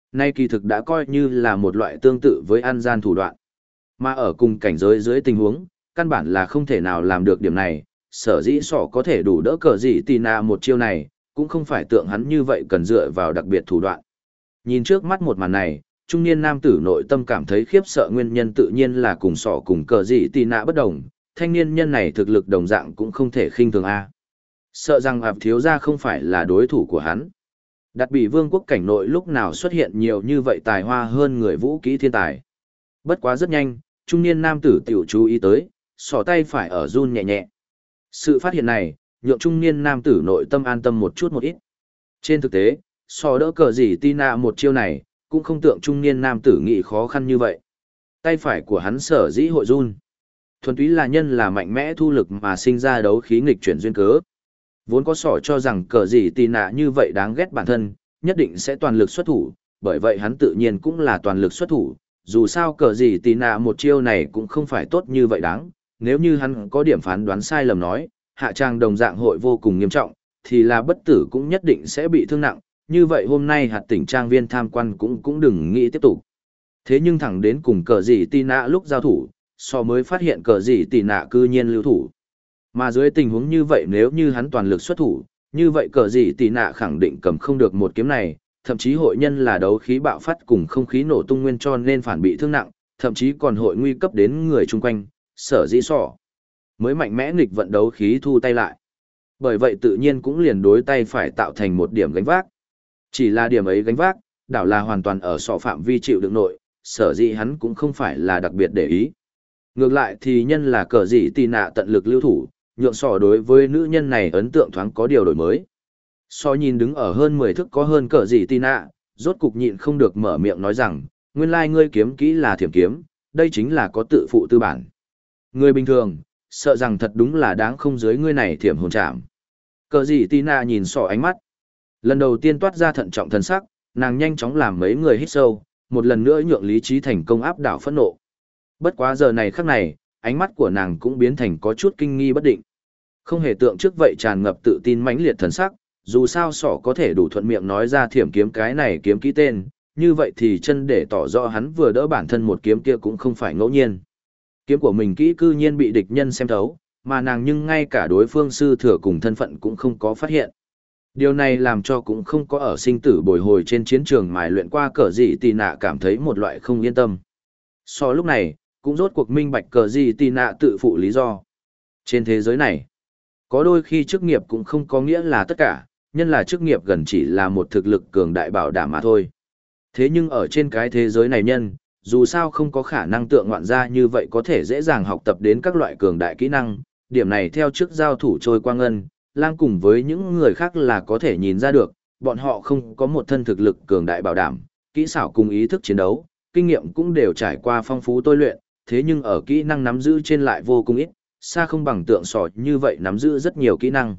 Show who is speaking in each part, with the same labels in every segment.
Speaker 1: Nay kỳ thực đã coi như là một loại tương tự với ăn gian thủ đoạn. Mà ở cùng cảnh giới dưới tình huống, căn bản là không thể nào làm được điểm này, sở dĩ sọ có thể đủ đỡ cờ gì tì nạ một chiêu này, cũng không phải tượng hắn như vậy cần dựa vào đặc biệt thủ đoạn. Nhìn trước mắt một màn này, trung niên nam tử nội tâm cảm thấy khiếp sợ, nguyên nhân tự nhiên là cùng sọ cùng cờ gì tì nạ bất đồng, thanh niên nhân này thực lực đồng dạng cũng không thể khinh thường a. Sợ rằng ạp thiếu gia không phải là đối thủ của hắn. Đặt bị vương quốc cảnh nội lúc nào xuất hiện nhiều như vậy tài hoa hơn người vũ kỹ thiên tài. Bất quá rất nhanh, trung niên nam tử tiểu chú ý tới, sọ tay phải ở run nhẹ nhẹ. Sự phát hiện này, nhượng trung niên nam tử nội tâm an tâm một chút một ít. Trên thực tế, sọ đỡ cờ gì Tina một chiêu này, cũng không tượng trung niên nam tử nghĩ khó khăn như vậy. Tay phải của hắn sở dĩ hội run. Thuần túy là nhân là mạnh mẽ thu lực mà sinh ra đấu khí nghịch chuyển duyên cớ. Vốn có sỏ cho rằng cờ gì Tina như vậy đáng ghét bản thân, nhất định sẽ toàn lực xuất thủ, bởi vậy hắn tự nhiên cũng là toàn lực xuất thủ. Dù sao cờ gì Tina một chiêu này cũng không phải tốt như vậy đáng, nếu như hắn có điểm phán đoán sai lầm nói, hạ trang đồng dạng hội vô cùng nghiêm trọng, thì là bất tử cũng nhất định sẽ bị thương nặng, như vậy hôm nay hạt tỉnh trang viên tham quan cũng đừng nghĩ tiếp tục. Thế nhưng thẳng đến cùng cờ gì Tina lúc giao thủ, so mới phát hiện cờ gì Tina cư nhiên lưu thủ. Mà dưới tình huống như vậy nếu như hắn toàn lực xuất thủ, như vậy cờ gì Tina khẳng định cầm không được một kiếm này, thậm chí hội nhân là đấu khí bạo phát cùng không khí nổ tung nguyên cho nên phản bị thương nặng, thậm chí còn hội nguy cấp đến người chung quanh, sở dĩ sỏ mới mạnh mẽ nghịch vận đấu khí thu tay lại. Bởi vậy tự nhiên cũng liền đối tay phải tạo thành một điểm gánh vác. Chỉ là điểm ấy gánh vác, đảo là hoàn toàn ở sọ phạm vi chịu đựng nội, sở dĩ hắn cũng không phải là đặc biệt để ý. Ngược lại thì nhân là cờ gì tì nạ tận lực lưu thủ, nhượng sọ đối với nữ nhân này ấn tượng thoáng có điều đổi mới. Sọ nhìn đứng ở hơn 10 thước có hơn cờ gì tì nạ, rốt cục nhịn không được mở miệng nói rằng, nguyên lai ngươi kiếm kỹ là thiểm kiếm, đây chính là có tự phụ tư bản. Người bình thường, sợ rằng thật đúng là đáng không dưới ngươi này thiểm hồn trảm. Cờ gì Tina nhìn sọ ánh mắt. Lần đầu tiên toát ra thận trọng thần sắc, nàng nhanh chóng làm mấy người hít sâu, một lần nữa nhượng lý trí thành công áp đảo phẫn nộ. Bất quá giờ này khắc này, ánh mắt của nàng cũng biến thành có chút kinh nghi bất định. Không hề tượng trước vậy tràn ngập tự tin mãnh liệt thần sắc, dù sao sọ có thể đủ thuận miệng nói ra thiểm kiếm cái này kiếm kỹ tên, như vậy thì chân để tỏ rõ hắn vừa đỡ bản thân một kiếm kia cũng không phải ngẫu nhiên. Kiếm của mình kỹ cư nhiên bị địch nhân xem thấu, mà nàng nhưng ngay cả đối phương sư thừa cùng thân phận cũng không có phát hiện. Điều này làm cho cũng không có ở sinh tử bồi hồi trên chiến trường mài luyện qua cờ gì tì nạ cảm thấy một loại không yên tâm. So lúc này, cũng rốt cuộc minh bạch cờ gì tì nạ tự phụ lý do. Trên thế giới này, có đôi khi chức nghiệp cũng không có nghĩa là tất cả, nhân là chức nghiệp gần chỉ là một thực lực cường đại bảo đảm mà thôi. Thế nhưng ở trên cái thế giới này nhân, dù sao không có khả năng tượng ngoạn gia như vậy có thể dễ dàng học tập đến các loại cường đại kỹ năng, điểm này theo trước giao thủ trôi qua ngân, lang cùng với những người khác là có thể nhìn ra được, bọn họ không có một thân thực lực cường đại bảo đảm, kỹ xảo cùng ý thức chiến đấu, kinh nghiệm cũng đều trải qua phong phú tôi luyện, thế nhưng ở kỹ năng nắm giữ trên lại vô cùng ít, xa không bằng tượng sỏ như vậy nắm giữ rất nhiều kỹ năng.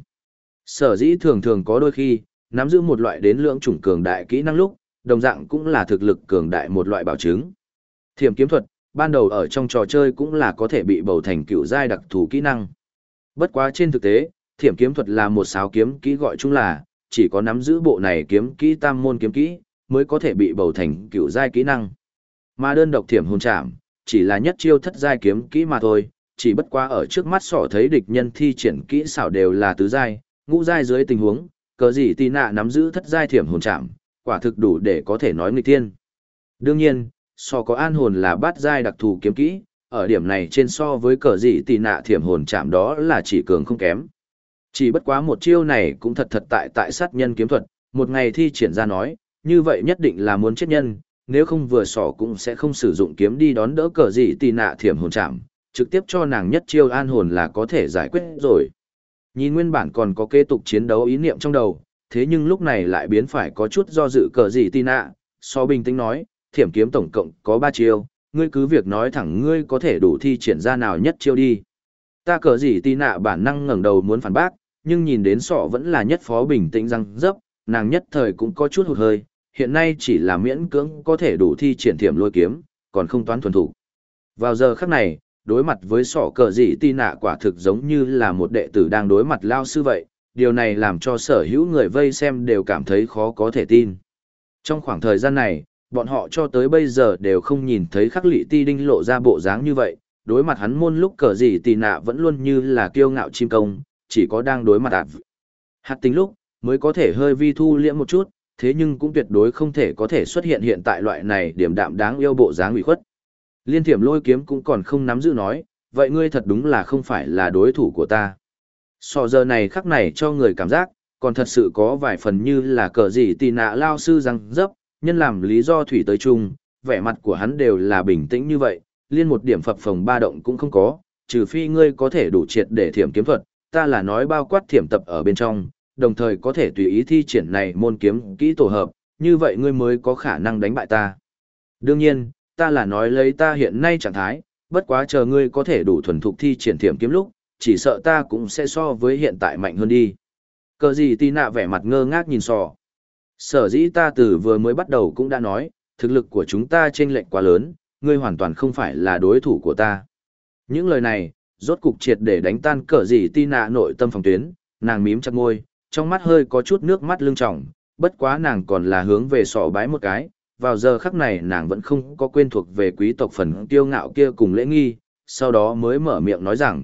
Speaker 1: Sở dĩ thường thường có đôi khi, nắm giữ một loại đến lưỡng chủng cường đại kỹ năng lúc, đồng dạng cũng là thực lực cường đại một loại bảo chứng. Thiểm kiếm thuật, ban đầu ở trong trò chơi cũng là có thể bị bầu thành cựu giai đặc thù kỹ năng. Bất quá trên thực tế, thiểm kiếm thuật là một sáo kiếm kỹ gọi chung là, chỉ có nắm giữ bộ này kiếm kỹ tam môn kiếm kỹ, mới có thể bị bầu thành cựu giai kỹ năng. Mà đơn độc thiểm hồn trảm, chỉ là nhất chiêu thất giai kiếm kỹ mà thôi, chỉ bất quá ở trước mắt sỏ thấy địch nhân thi triển kỹ xảo đều là tứ giai, ngũ giai dưới tình huống, cờ gì tì nạ nắm giữ thất giai thiểm hồn trảm, quả thực đủ để có thể nói nghịch thiên. Đương nhiên, so có an hồn là bát giai đặc thù kiếm kỹ, ở điểm này trên so với cờ gì tì nạ thiểm hồn chạm đó là chỉ cường không kém. Chỉ bất quá một chiêu này cũng thật tại sát nhân kiếm thuật, một ngày thi triển ra nói, như vậy nhất định là muốn chết nhân, nếu không vừa sỏ cũng sẽ không sử dụng kiếm đi đón đỡ cờ gì tì nạ thiểm hồn chạm, trực tiếp cho nàng nhất chiêu an hồn là có thể giải quyết rồi. Nhìn nguyên bản còn có kế tục chiến đấu ý niệm trong đầu, thế nhưng lúc này lại biến phải có chút do dự cờ gì tì nạ, so bình tĩnh nói, thiểm kiếm tổng cộng có 3 chiêu, ngươi cứ việc nói thẳng ngươi có thể đủ thi triển ra nào nhất chiêu đi. Ta cờ gì tì nạ bản năng ngẩng đầu muốn phản bác, nhưng nhìn đến sọ vẫn là nhất phó bình tĩnh răng dấp, nàng nhất thời cũng có chút hụt hơi, hiện nay chỉ là miễn cưỡng có thể đủ thi triển thiểm lôi kiếm, còn không toán thuần thủ. Vào giờ khắc này, đối mặt với sọ cờ gì tì nạ quả thực giống như là một đệ tử đang đối mặt lao sư vậy, điều này làm cho sở hữu người vây xem đều cảm thấy khó có thể tin. Trong khoảng thời gian này, Bọn họ cho tới bây giờ đều không nhìn thấy khắc lị ti đinh lộ ra bộ dáng như vậy, đối mặt hắn môn lúc cờ gì tì nạ vẫn luôn như là kiêu ngạo chim công, chỉ có đang đối mặt hạt tính lúc, mới có thể hơi vi thu liễm một chút, thế nhưng cũng tuyệt đối không thể có thể xuất hiện hiện tại loại này điểm đạm đáng yêu bộ dáng ủy khuất. Liên Thiểm Lôi kiếm cũng còn không nắm giữ nói, vậy ngươi thật đúng là không phải là đối thủ của ta. Sò giờ này khắc này cho người cảm giác, còn thật sự có vài phần như là cờ gì tì nạ lao sư răng dấp, nhân làm lý do thủy tới chung, vẻ mặt của hắn đều là bình tĩnh như vậy, liên một điểm phập phồng ba động cũng không có, trừ phi ngươi có thể đủ triệt để thiểm kiếm thuật, ta là nói bao quát thiểm tập ở bên trong, đồng thời có thể tùy ý thi triển này môn kiếm kỹ tổ hợp, như vậy ngươi mới có khả năng đánh bại ta. Đương nhiên, ta là nói lấy ta hiện nay trạng thái, bất quá chờ ngươi có thể đủ thuần thục thi triển thiểm kiếm lúc, chỉ sợ ta cũng sẽ so với hiện tại mạnh hơn đi. Cờ gì tì nạ vẻ mặt ngơ ngác nhìn sò. Sở dĩ ta từ vừa mới bắt đầu cũng đã nói, thực lực của chúng ta chênh lệch quá lớn, ngươi hoàn toàn không phải là đối thủ của ta. Những lời này, rốt cục triệt để đánh tan cờ gì tì nạ nội tâm phòng tuyến, nàng mím chặt môi, trong mắt hơi có chút nước mắt lưng tròng, bất quá nàng còn là hướng về sọ bái một cái, vào giờ khắc này nàng vẫn không có quên thuộc về quý tộc phần kiêu ngạo kia cùng lễ nghi, sau đó mới mở miệng nói rằng,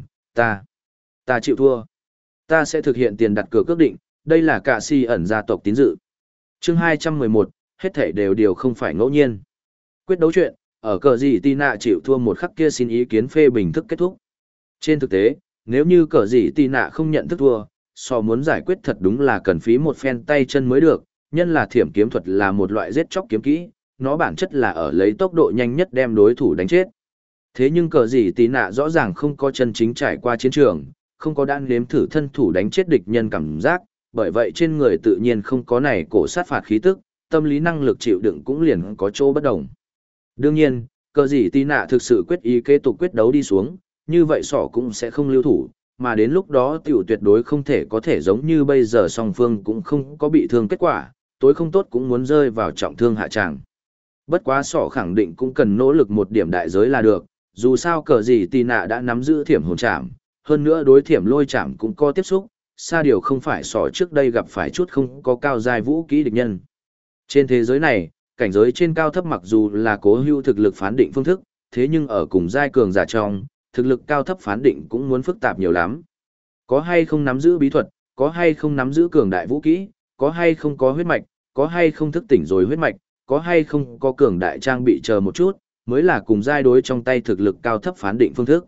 Speaker 1: ta chịu thua. Ta sẽ thực hiện tiền đặt cược ước định, đây là cả si ẩn gia tộc tín dự. Chương 211, hết thảy đều điều không phải ngẫu nhiên. Quyết đấu chuyện, ở cờ gì Tina chịu thua một khắc kia xin ý kiến phê bình thức kết thúc. Trên thực tế, nếu như cờ gì Tina không nhận thức thua, muốn giải quyết thật đúng là cần phí một phen tay chân mới được, nhân là thiểm kiếm thuật là một loại giết chóc kiếm kỹ, nó bản chất là ở lấy tốc độ nhanh nhất đem đối thủ đánh chết. Thế nhưng cờ gì Tina rõ ràng không có chân chính trải qua chiến trường, không có đang nếm thử thân thủ đánh chết địch nhân cảm giác, bởi vậy trên người tự nhiên không có này cổ sát phạt khí tức, tâm lý năng lực chịu đựng cũng liền có chỗ bất đồng. Đương nhiên, cờ gì tí nạ thực sự quyết ý kế tục quyết đấu đi xuống, như vậy sỏ cũng sẽ không lưu thủ, mà đến lúc đó tiểu tuyệt đối không thể có thể giống như bây giờ song phương cũng không có bị thương kết quả, tối không tốt cũng muốn rơi vào trọng thương hạ tràng. Bất quá sỏ khẳng định cũng cần nỗ lực một điểm đại giới là được, dù sao cờ gì tí nạ đã nắm giữ thiểm hồn trảm, hơn nữa đối thiểm lôi chạm cũng có tiếp xúc, xa điều không phải sỏ trước đây gặp phải chút không có cao giai vũ kỹ địch nhân. Trên thế giới này, cảnh giới trên cao thấp mặc dù là cố hữu thực lực phán định phương thức, thế nhưng ở cùng giai cường giả trong, thực lực cao thấp phán định cũng muốn phức tạp nhiều lắm. Có hay không nắm giữ bí thuật, có hay không nắm giữ cường đại vũ kỹ, có hay không có huyết mạch, có hay không thức tỉnh rồi huyết mạch, có hay không có cường đại trang bị chờ một chút, mới là cùng giai đối trong tay thực lực cao thấp phán định phương thức.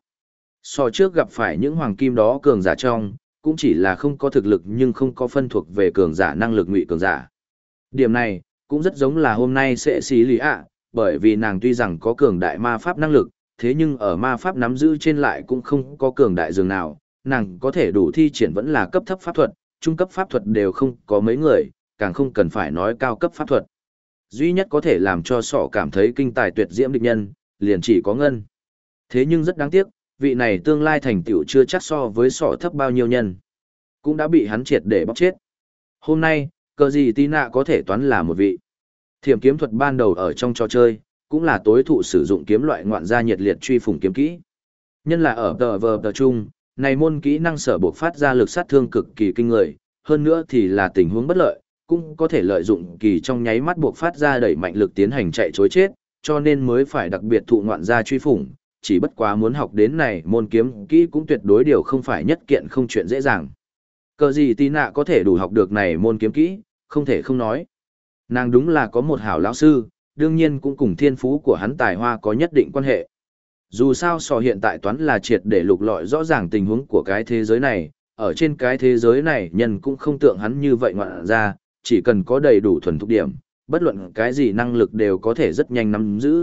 Speaker 1: So trước gặp phải những hoàng kim đó cường giả trong, cũng chỉ là không có thực lực nhưng không có phân thuộc về cường giả năng lực ngụy cường giả. Điểm này, cũng rất giống là hôm nay sẽ xí lý ạ, bởi vì nàng tuy rằng có cường đại ma pháp năng lực, thế nhưng ở ma pháp nắm giữ trên lại cũng không có cường đại dường nào, nàng có thể đủ thi triển vẫn là cấp thấp pháp thuật, trung cấp pháp thuật đều không có mấy người, càng không cần phải nói cao cấp pháp thuật. Duy nhất có thể làm cho sọ cảm thấy kinh tài tuyệt diễm địch nhân, liền chỉ có ngân. Thế nhưng rất đáng tiếc, vị này tương lai thành tựu chưa chắc so với sọ thấp bao nhiêu nhân, cũng đã bị hắn triệt để bóc chết. Hôm nay, cờ gì tí nạ có thể toán là một vị. Thiểm kiếm thuật ban đầu ở trong trò chơi, cũng là tối thụ sử dụng kiếm loại ngoạn gia nhiệt liệt truy phủng kiếm kỹ. Nhân là ở tờ chung, này môn kỹ năng sở buộc phát ra lực sát thương cực kỳ kinh người, hơn nữa thì là tình huống bất lợi, cũng có thể lợi dụng kỳ trong nháy mắt buộc phát ra đẩy mạnh lực tiến hành chạy chối chết, cho nên mới phải đặc biệt thụ ngoạn gia truy phủng, chỉ bất quá muốn học đến này môn kiếm kỹ cũng tuyệt đối điều không phải nhất kiện không chuyện dễ dàng. Cờ gì tí nạ có thể đủ học được này môn kiếm kỹ, không thể không nói. Nàng đúng là có một hảo lão sư, đương nhiên cũng cùng thiên phú của hắn tài hoa có nhất định quan hệ. Dù sao sò hiện tại toán là triệt để lục lọi rõ ràng tình huống của cái thế giới này, ở trên cái thế giới này nhân cũng không tượng hắn như vậy ngoạn ra, chỉ cần có đầy đủ thuần thục điểm, bất luận cái gì năng lực đều có thể rất nhanh nắm giữ.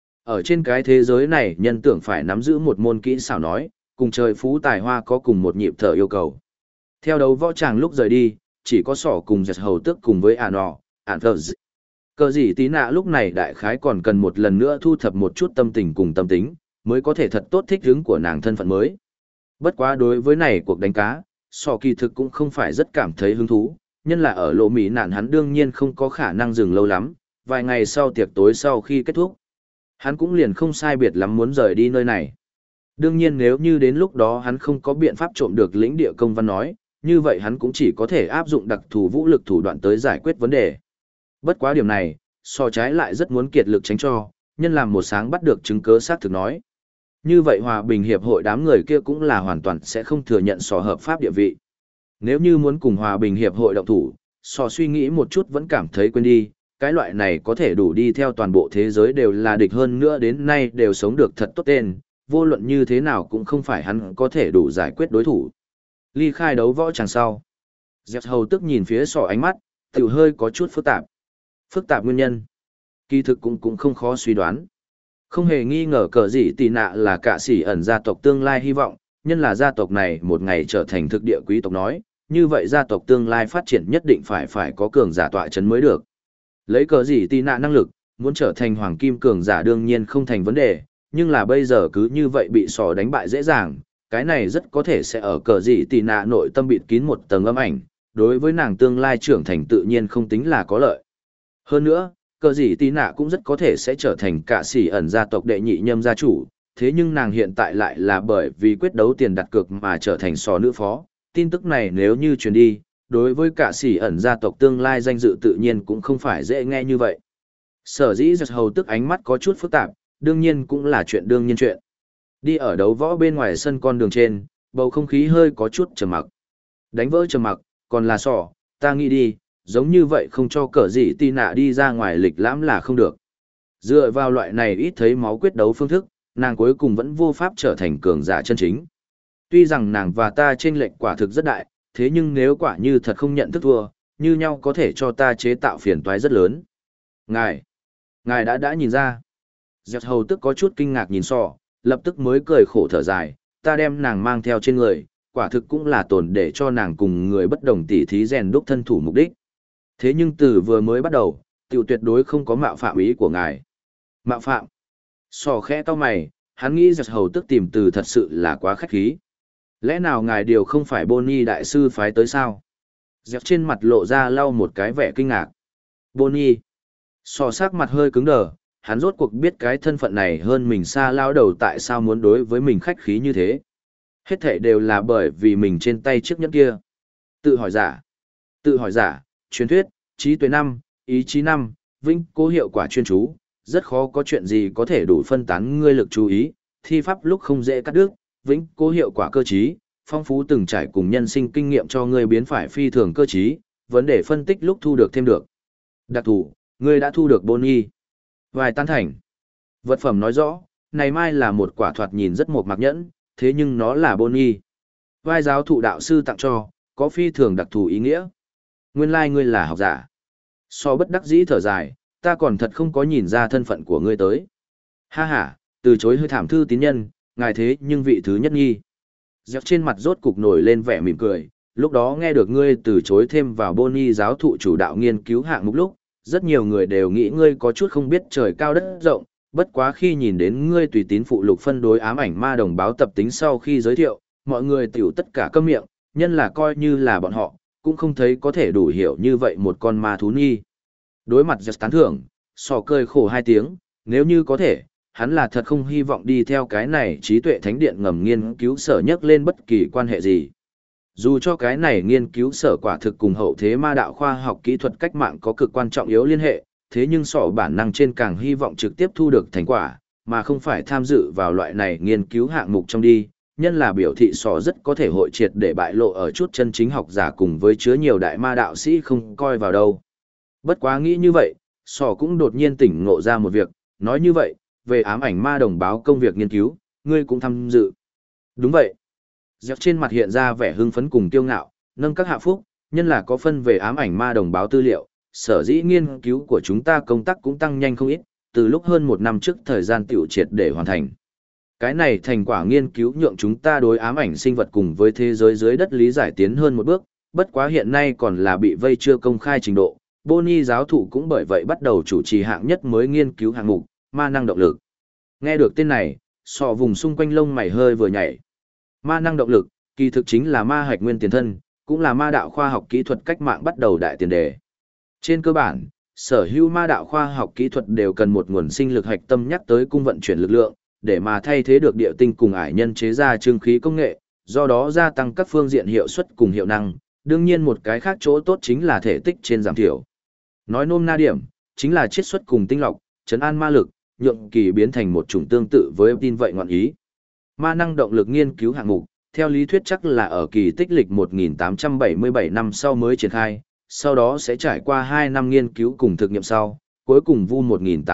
Speaker 1: Ở trên cái thế giới này nhân tưởng phải nắm giữ một môn kỹ xảo nói, cùng trời phú tài hoa có cùng một nhịp thở yêu cầu. Theo đấu võ tràng lúc rời đi, chỉ có sỏ cùng giật hầu tước cùng với cờ gì tí nạ lúc này đại khái còn cần một lần nữa thu thập một chút tâm tình cùng tâm tính, mới có thể thật tốt thích hứng của nàng thân phận mới. Bất quá đối với này cuộc đánh cá, sỏ kỳ thực cũng không phải rất cảm thấy hứng thú, nhân là ở lộ mỹ nạn hắn đương nhiên không có khả năng dừng lâu lắm, vài ngày sau tiệc tối sau khi kết thúc. Hắn cũng liền không sai biệt lắm muốn rời đi nơi này. Đương nhiên nếu như đến lúc đó hắn không có biện pháp trộm được lĩnh địa công văn nói, như vậy hắn cũng chỉ có thể áp dụng đặc thù vũ lực thủ đoạn tới giải quyết vấn đề. Bất quá điểm này, so trái lại rất muốn kiệt lực tránh cho, nhân làm một sáng bắt được chứng cứ xác thực nói. Như vậy Hòa bình hiệp hội đám người kia cũng là hoàn toàn sẽ không thừa nhận so hợp pháp địa vị. Nếu như muốn cùng Hòa bình hiệp hội động thủ, so suy nghĩ một chút vẫn cảm thấy quên đi, cái loại này có thể đủ đi theo toàn bộ thế giới đều là địch hơn nữa đến nay đều sống được thật tốt tên, vô luận như thế nào cũng không phải hắn có thể đủ giải quyết đối thủ. Ly khai đấu võ chẳng sau. Dẹt hầu tức nhìn phía sọ ánh mắt, tiểu hơi có chút phức tạp. Phức tạp nguyên nhân. Kỳ thực cũng không khó suy đoán. Không hề nghi ngờ cờ gì tì nạ là cả sĩ ẩn gia tộc tương lai hy vọng, nhân là gia tộc này một ngày trở thành thực địa quý tộc nói, như vậy gia tộc tương lai phát triển nhất định phải có cường giả tọa chấn mới được. Lấy cờ gì tì nạ năng lực, muốn trở thành hoàng kim cường giả đương nhiên không thành vấn đề, nhưng là bây giờ cứ như vậy bị sò đánh bại dễ dàng, cái này rất có thể sẽ ở cờ gì tì nạ nội tâm bịt kín một tầng âm ảnh, đối với nàng tương lai trưởng thành tự nhiên không tính là có lợi. Hơn nữa, cờ gì tì nạ cũng rất có thể sẽ trở thành cả sĩ ẩn gia tộc đệ nhị nhâm gia chủ, thế nhưng nàng hiện tại lại là bởi vì quyết đấu tiền đặt cược mà trở thành sò nữ phó. Tin tức này nếu như truyền đi, đối với cả sĩ ẩn gia tộc tương lai danh dự tự nhiên cũng không phải dễ nghe như vậy. Sở dĩ giật hầu tức ánh mắt có chút phức tạp, đương nhiên cũng là chuyện đương nhiên chuyện. Đi ở đấu võ bên ngoài sân con đường trên, bầu không khí hơi có chút trầm mặc. Đánh vỡ trầm mặc, còn là sỏ, ta nghĩ đi, giống như vậy không cho cờ gì tì nạ đi ra ngoài lịch lãm là không được. Dựa vào loại này ít thấy máu quyết đấu phương thức, nàng cuối cùng vẫn vô pháp trở thành cường giả chân chính. Tuy rằng nàng và ta chênh lệch quả thực rất đại, thế nhưng nếu quả như thật không nhận thức thua, như nhau có thể cho ta chế tạo phiền toái rất lớn. Ngài đã nhìn ra. Dẹt hầu tức có chút kinh ngạc nhìn sọ, lập tức mới cười khổ thở dài, ta đem nàng mang theo trên người, quả thực cũng là tồn để cho nàng cùng người bất đồng tỉ thí rèn đúc thân thủ mục đích. Thế nhưng từ vừa mới bắt đầu, tiểu tuyệt đối không có mạo phạm ý của ngài. Mạo phạm. Sọ khẽ to mày, hắn nghĩ giật hầu tức tìm từ thật sự là quá khách khí. Lẽ nào ngài điều không phải Bonnie đại sư phái tới sao? Dẹt trên mặt lộ ra lau một cái vẻ kinh ngạc. Bonnie. Sọ sắc mặt hơi cứng đờ, hắn rốt cuộc biết cái thân phận này hơn mình xa lao đầu tại sao muốn đối với mình khách khí như thế. Hết thảy đều là bởi vì mình trên tay chiếc nhẫn kia. Tự hỏi giả, truyền thuyết, trí tuệ 5, ý chí 5, vĩnh cố hiệu quả chuyên chú, rất khó có chuyện gì có thể đủ phân tán ngươi lực chú ý, thi pháp lúc không dễ cắt đứt, vĩnh cố hiệu quả cơ trí, phong phú từng trải cùng nhân sinh kinh nghiệm cho ngươi biến phải phi thường cơ trí, vấn đề phân tích lúc thu được thêm được. Đặc thủ, ngươi đã thu được Bonnie. Vài tán thành. Vật phẩm nói rõ, này mai là một quả thoạt nhìn rất mộc mạc nhẫn, thế nhưng nó là Bonnie. Vai giáo thụ đạo sư tặng cho, có phi thường đặc thù ý nghĩa. Nguyên lai ngươi là học giả. So bất đắc dĩ thở dài, ta còn thật không có nhìn ra thân phận của ngươi tới. Ha ha, từ chối hơi thảm thư tín nhân, ngài thế nhưng vị thứ nhất nghi. Dẹp trên mặt rốt cục nổi lên vẻ mỉm cười, lúc đó nghe được ngươi từ chối thêm vào Bonnie giáo thụ chủ đạo nghiên cứu hạng mục lúc, rất nhiều người đều nghĩ ngươi có chút không biết trời cao đất rộng, bất quá khi nhìn đến ngươi tùy tín phụ lục phân đối ám ảnh ma đồng báo tập tính sau khi giới thiệu, mọi người tiểu tất cả câm miệng, nhân là coi như là bọn họ, cũng không thấy có thể đủ hiểu như vậy một con ma thú nhi. Đối mặt giật tán thưởng, sò cười khổ 2 tiếng, nếu như có thể, hắn là thật không hy vọng đi theo cái này trí tuệ thánh điện ngầm nghiên cứu sở nhất lên bất kỳ quan hệ gì. Dù cho cái này nghiên cứu sở quả thực cùng hậu thế ma đạo khoa học kỹ thuật cách mạng có cực quan trọng yếu liên hệ, thế nhưng sọ bản năng trên càng hy vọng trực tiếp thu được thành quả, mà không phải tham dự vào loại này nghiên cứu hạng mục trong đi, nhân là biểu thị sọ rất có thể hội triệt để bại lộ ở chút chân chính học giả cùng với chứa nhiều đại ma đạo sĩ không coi vào đâu. Bất quá nghĩ như vậy, sọ cũng đột nhiên tỉnh ngộ ra một việc, nói như vậy, về ám ảnh ma đồng báo công việc nghiên cứu, ngươi cũng tham dự. Đúng vậy. Dẹp trên mặt hiện ra vẻ hưng phấn cùng kiêu ngạo, nâng các hạ phúc, nhân là có phân về ám ảnh ma đồng báo tư liệu, sở dĩ nghiên cứu của chúng ta công tác cũng tăng nhanh không ít, từ lúc hơn 1 năm trước thời gian tiểu triệt để hoàn thành. Cái này thành quả nghiên cứu nhượng chúng ta đối ám ảnh sinh vật cùng với thế giới dưới đất lý giải tiến hơn một bước, bất quá hiện nay còn là bị vây chưa công khai trình độ. Bonnie giáo thụ cũng bởi vậy bắt đầu chủ trì hạng nhất mới nghiên cứu hạng mục, ma năng động lực. Nghe được tên này, sọ vùng xung quanh lông mày hơi vừa nhảy. Ma năng động lực, kỳ thực chính là ma hạch nguyên tiền thân, cũng là ma đạo khoa học kỹ thuật cách mạng bắt đầu đại tiền đề. Trên cơ bản, sở hữu ma đạo khoa học kỹ thuật đều cần một nguồn sinh lực hạch tâm nhắc tới cung vận chuyển lực lượng, để mà thay thế được địa tinh cùng ải nhân chế ra trương khí công nghệ, do đó gia tăng các phương diện hiệu suất cùng hiệu năng, đương nhiên một cái khác chỗ tốt chính là thể tích trên giảm thiểu. Nói nôm na điểm, chính là chiết xuất cùng tinh lọc, trấn an ma lực, nhượng kỳ biến thành một chủng tương tự với tin vậy ngọn ý. Ma năng động lực nghiên cứu hạng mục, theo lý thuyết chắc là ở kỳ tích lịch 1877 năm sau mới triển khai, sau đó sẽ trải qua 2 năm nghiên cứu cùng thực nghiệm sau, cuối cùng vu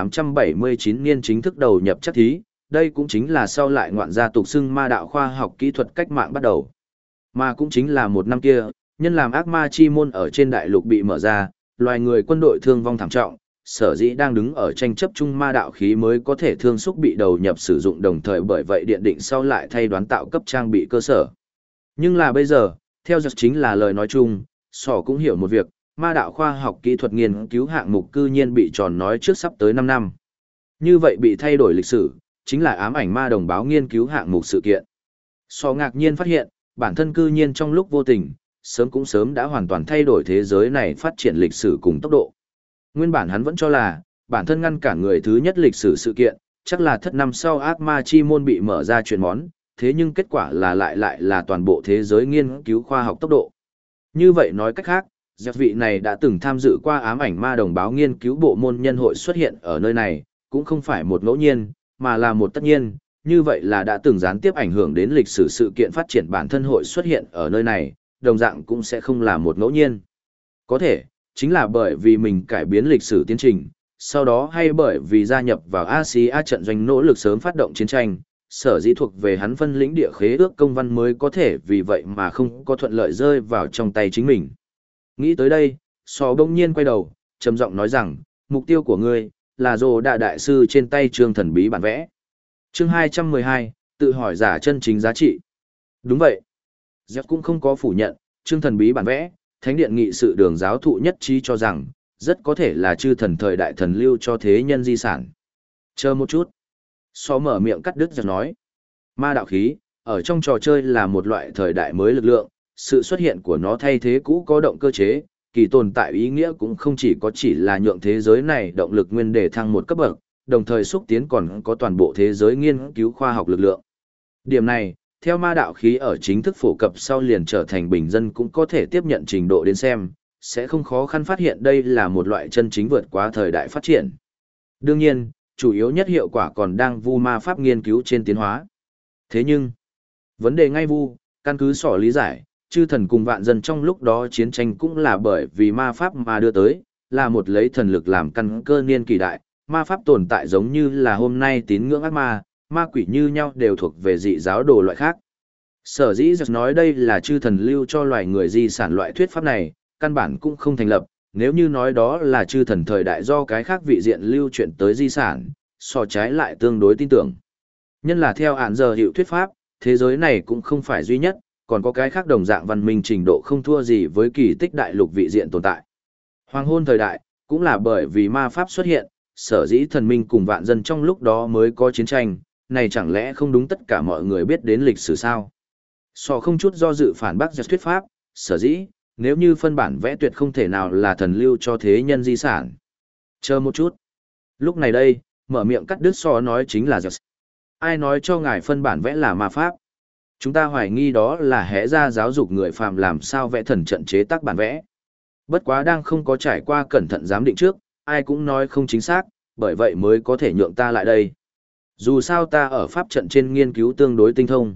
Speaker 1: 1879 niên chính thức đầu nhập chắc thí, đây cũng chính là sau lại ngoạn gia tục xưng ma đạo khoa học kỹ thuật cách mạng bắt đầu. Mà cũng chính là một năm kia, nhân làm ác ma chi môn ở trên đại lục bị mở ra, loài người quân đội thương vong thảm trọng, sở dĩ đang đứng ở tranh chấp chung ma đạo khí mới có thể thương xúc bị đầu nhập sử dụng, đồng thời bởi vậy điện định sau lại thay đoán tạo cấp trang bị cơ sở. Nhưng là bây giờ, theo giật chính là lời nói chung, Sỏ cũng hiểu một việc, ma đạo khoa học kỹ thuật nghiên cứu hạng mục cư nhiên bị tròn nói trước sắp tới 5 năm. Như vậy bị thay đổi lịch sử, chính là ám ảnh ma đồng báo nghiên cứu hạng mục sự kiện. Sỏ ngạc nhiên phát hiện, bản thân cư nhiên trong lúc vô tình, sớm đã hoàn toàn thay đổi thế giới này phát triển lịch sử cùng tốc độ. Nguyên bản hắn vẫn cho là, bản thân ngăn cản người thứ nhất lịch sử sự kiện, chắc là thất năm sau ác ma chi môn bị mở ra chuyện món, thế nhưng kết quả là lại là toàn bộ thế giới nghiên cứu khoa học tốc độ. Như vậy nói cách khác, giặc vị này đã từng tham dự qua ám ảnh ma đồng báo nghiên cứu bộ môn nhân hội xuất hiện ở nơi này, cũng không phải một ngẫu nhiên, mà là một tất nhiên, như vậy là đã từng gián tiếp ảnh hưởng đến lịch sử sự kiện phát triển bản thân hội xuất hiện ở nơi này, đồng dạng cũng sẽ không là một ngẫu nhiên. Có thể, chính là bởi vì mình cải biến lịch sử tiến trình, sau đó hay bởi vì gia nhập vào Asia trận doanh nỗ lực sớm phát động chiến tranh, sở dĩ thuộc về hắn phân lĩnh địa khế ước công văn mới có thể vì vậy mà không có thuận lợi rơi vào trong tay chính mình. Nghĩ tới đây, Sò bỗng nhiên quay đầu, trầm giọng nói rằng, mục tiêu của ngươi là Rồ Đạ đại sư trên tay chương thần bí bản vẽ. Chương 212, tự hỏi giả chân chính giá trị. Đúng vậy. Jeff cũng không có phủ nhận, chương thần bí bản vẽ, thánh điện nghị sự đường giáo thụ nhất trí cho rằng, rất có thể là chư thần thời đại thần lưu cho thế nhân di sản. Chờ một chút. Sò mở miệng cắt đứt Jeff nói. Ma đạo khí, ở trong trò chơi là một loại thời đại mới lực lượng, sự xuất hiện của nó thay thế cũ có động cơ chế, kỳ tồn tại ý nghĩa cũng không chỉ là nhượng thế giới này động lực nguyên để thăng một cấp bậc, đồng thời xúc tiến còn có toàn bộ thế giới nghiên cứu khoa học lực lượng. Điểm này, theo ma đạo khí ở chính thức phổ cập sau liền trở thành bình dân cũng có thể tiếp nhận trình độ đến xem, sẽ không khó khăn phát hiện đây là một loại chân chính vượt quá thời đại phát triển. Đương nhiên, chủ yếu nhất hiệu quả còn đang vu ma pháp nghiên cứu trên tiến hóa. Thế nhưng, vấn đề ngay vu, căn cứ Sỏ lý giải, chư thần cùng vạn dân trong lúc đó chiến tranh cũng là bởi vì ma pháp mà đưa tới, là một lấy thần lực làm căn cơ niên kỳ đại, ma pháp tồn tại giống như là hôm nay tín ngưỡng ác ma, ma quỷ như nhau đều thuộc về dị giáo đồ loại khác. Sở dĩ giặc nói đây là chư thần lưu cho loài người di sản loại thuyết pháp này, căn bản cũng không thành lập, nếu như nói đó là chư thần thời đại do cái khác vị diện lưu chuyển tới di sản, so trái lại tương đối tin tưởng. Nhân là theo án giờ hiệu thuyết pháp, thế giới này cũng không phải duy nhất, còn có cái khác đồng dạng văn minh trình độ không thua gì với kỳ tích đại lục vị diện tồn tại. Hoàng hôn thời đại, cũng là bởi vì ma pháp xuất hiện, sở dĩ thần minh cùng vạn dân trong lúc đó mới có chiến tranh, này chẳng lẽ không đúng tất cả mọi người biết đến lịch sử sao? Sò không chút do dự phản bác giặc thuyết pháp, sở dĩ, nếu như phân bản vẽ tuyệt không thể nào là thần lưu cho thế nhân di sản. Chờ một chút. Lúc này đây, mở miệng cắt đứt Sò nói chính là giặc. Ai nói cho ngài phân bản vẽ là ma pháp? Chúng ta hoài nghi đó là hẽ ra giáo dục người phàm làm sao vẽ thần trận chế tác bản vẽ. Bất quá đang không có trải qua cẩn thận giám định trước, ai cũng nói không chính xác, bởi vậy mới có thể nhượng ta lại đây. Dù sao ta ở pháp trận trên nghiên cứu tương đối tinh thông.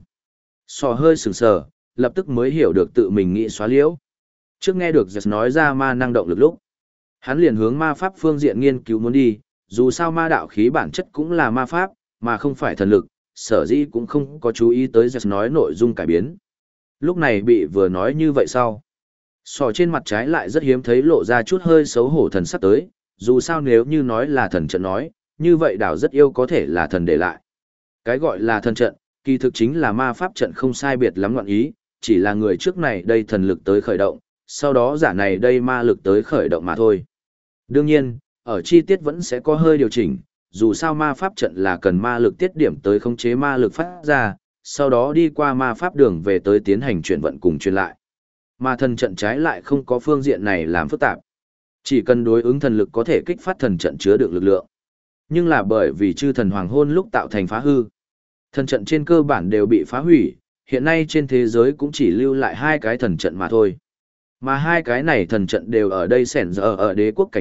Speaker 1: Sò hơi sừng sờ, lập tức mới hiểu được tự mình nghĩ xóa liễu. Trước nghe được Giật nói ra ma năng động lực lúc, hắn liền hướng ma pháp phương diện nghiên cứu muốn đi, dù sao ma đạo khí bản chất cũng là ma pháp, mà không phải thần lực, sở dĩ cũng không có chú ý tới Giật nói nội dung cải biến. Lúc này bị vừa nói như vậy sau. Sò trên mặt trái lại rất hiếm thấy lộ ra chút hơi xấu hổ thần sắc tới, dù sao nếu như nói là thần trận nói, như vậy đảo rất yêu có thể là thần để lại. Cái gọi là thần trận, kỳ thực chính là ma pháp trận không sai biệt lắm ngọn ý, chỉ là người trước này đây thần lực tới khởi động, sau đó giả này đây ma lực tới khởi động mà thôi. Đương nhiên, ở chi tiết vẫn sẽ có hơi điều chỉnh, dù sao ma pháp trận là cần ma lực tiết điểm tới khống chế ma lực phát ra, sau đó đi qua ma pháp đường về tới tiến hành chuyển vận cùng truyền lại. Mà thần trận trái lại không có phương diện này làm phức tạp. Chỉ cần đối ứng thần lực có thể kích phát thần trận chứa đựng lực lượng. Nhưng là bởi vì chư thần hoàng hôn lúc tạo thành phá hư. Thần trận trên cơ bản đều bị phá hủy, hiện nay trên thế giới cũng chỉ lưu lại 2 cái thần trận mà thôi. Mà 2 cái này thần trận đều ở đây sẻn giờ ở đế quốc cảnh nội,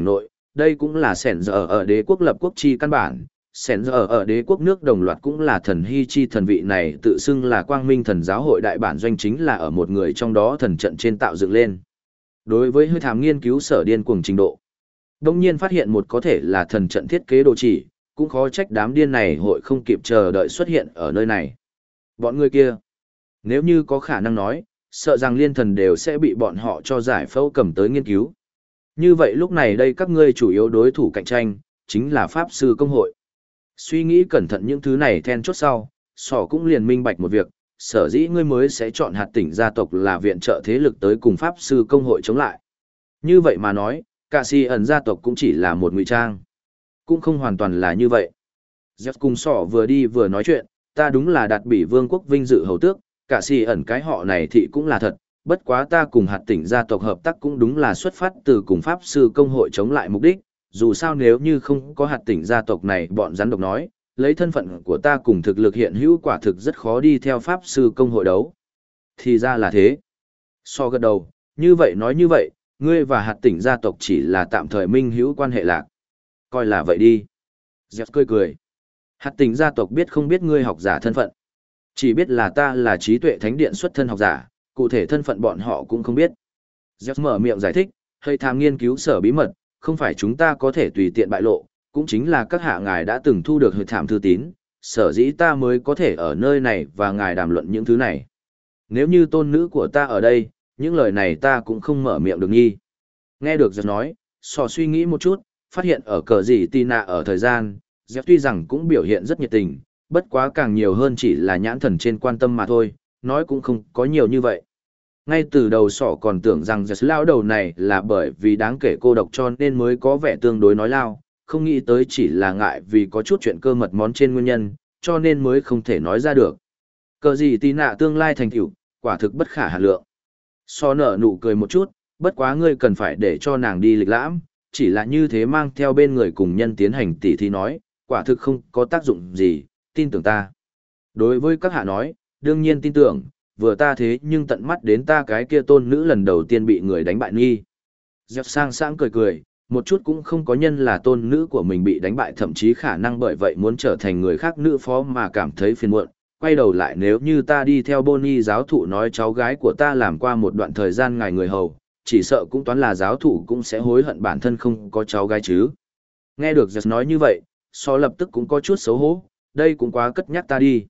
Speaker 1: đây cũng là sẻn giờ ở đế quốc lập quốc chi căn bản. Sẻn giờ ở đế quốc nước đồng loạt cũng là thần hy chi thần vị này tự xưng là quang minh thần giáo hội đại bản doanh chính là ở một người trong đó thần trận trên tạo dựng lên. Đối với hơi thám nghiên cứu sở điên cuồng trình độ, đông nhiên phát hiện một có thể là thần trận thiết kế đồ chỉ, cũng khó trách đám điên này hội không kịp chờ đợi xuất hiện ở nơi này. Bọn người kia, nếu như có khả năng nói, sợ rằng liên thần đều sẽ bị bọn họ cho giải phẫu cầm tới nghiên cứu. Như vậy lúc này đây các ngươi chủ yếu đối thủ cạnh tranh, chính là Pháp Sư Công hội. Suy nghĩ cẩn thận những thứ này then chốt sau, Sỏ cũng liền minh bạch một việc, sở dĩ ngươi mới sẽ chọn hạt tỉnh gia tộc là viện trợ thế lực tới cùng Pháp Sư Công hội chống lại. Như vậy mà nói, cả si ẩn gia tộc cũng chỉ là một ngụy trang. Cũng không hoàn toàn là như vậy. Jeff cùng Sỏ vừa đi vừa nói chuyện, ta đúng là đạt bỉ vương quốc vinh dự hầu tước, cả si ẩn cái họ này thì cũng là thật, bất quá ta cùng hạt tỉnh gia tộc hợp tác cũng đúng là xuất phát từ cùng Pháp Sư Công hội chống lại mục đích, dù sao nếu như không có hạt tỉnh gia tộc này bọn rắn độc nói, lấy thân phận của ta cùng thực lực hiện hữu quả thực rất khó đi theo Pháp Sư Công hội đấu. Thì ra là thế. So gật đầu, như vậy nói như vậy, ngươi và hạt tỉnh gia tộc chỉ là tạm thời minh hữu quan hệ lạc. Coi là vậy đi. Jeff cười cười. Hạt tỉnh gia tộc biết không biết ngươi học giả thân phận. Chỉ biết là ta là trí tuệ thánh điện xuất thân học giả, cụ thể thân phận bọn họ cũng không biết. Jeff mở miệng giải thích, hơi tham nghiên cứu sở bí mật, không phải chúng ta có thể tùy tiện bại lộ, cũng chính là các hạ ngài đã từng thu được hơi thảm thư tín, sở dĩ ta mới có thể ở nơi này và ngài đàm luận những thứ này. Nếu như tôn nữ của ta ở đây, những lời này ta cũng không mở miệng được nghi. Nghe được Jeff nói, Sò suy nghĩ một chút, phát hiện ở cờ gì Tina ở thời gian, Jeff tuy rằng cũng biểu hiện rất nhiệt tình, bất quá càng nhiều hơn chỉ là nhãn thần trên quan tâm mà thôi, nói cũng không có nhiều như vậy. Ngay từ đầu Sỏ còn tưởng rằng Jeff lao đầu này là bởi vì đáng kể cô độc cho nên mới có vẻ tương đối nói lao, không nghĩ tới chỉ là ngại vì có chút chuyện cơ mật món trên nguyên nhân, cho nên mới không thể nói ra được. Cờ gì Tina tương lai thành tựu, quả thực bất khả hạn lượng. So nở nụ cười một chút, bất quá ngươi cần phải để cho nàng đi lịch lãm, chỉ là như thế mang theo bên người cùng nhân tiến hành tỉ thí nói, quả thực không có tác dụng gì, tin tưởng ta. Đối với các hạ nói, đương nhiên tin tưởng, vừa ta thế nhưng tận mắt đến ta cái kia tôn nữ lần đầu tiên bị người đánh bại nghi. Jeff sang sáng cười cười, một chút cũng không có nhân là tôn nữ của mình bị đánh bại thậm chí khả năng bởi vậy muốn trở thành người khác nữ phó mà cảm thấy phiền muộn. Quay đầu lại nếu như ta đi theo Bonnie giáo thụ nói cháu gái của ta làm qua một đoạn thời gian ngài người hầu, chỉ sợ cũng toán là giáo thụ cũng sẽ hối hận bản thân không có cháu gái chứ. Nghe được Jeff nói như vậy, So lập tức cũng có chút xấu hổ, đây cũng quá cất nhắc ta đi.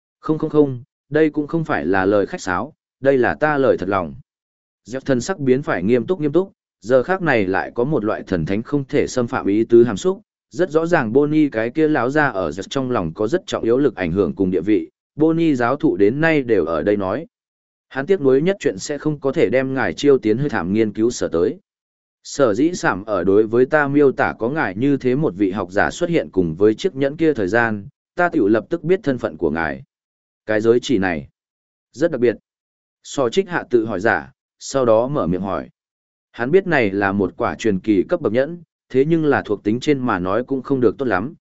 Speaker 1: Không, đây cũng không phải là lời khách sáo, đây là ta lời thật lòng. Jeff thân sắc biến phải nghiêm túc, giờ khác này lại có một loại thần thánh không thể xâm phạm ý tứ hàm xúc, rất rõ ràng Bonnie cái kia láo ra ở Jeff trong lòng có rất trọng yếu lực ảnh hưởng cùng địa vị, Bonnie giáo thụ đến nay đều ở đây nói. Hắn tiếc nuối nhất chuyện sẽ không có thể đem ngài chiêu tiến hơi thảm nghiên cứu sở tới. Sở dĩ sảm ở đối với ta miêu tả có ngài như thế một vị học giả xuất hiện cùng với chiếc nhẫn kia thời gian, ta tiểu lập tức biết thân phận của ngài. Cái giới chỉ này, rất đặc biệt. So trích hạ tự hỏi giả, sau đó mở miệng hỏi. Hắn biết này là một quả truyền kỳ cấp bậc nhẫn, thế nhưng là thuộc tính trên mà nói cũng không được tốt lắm.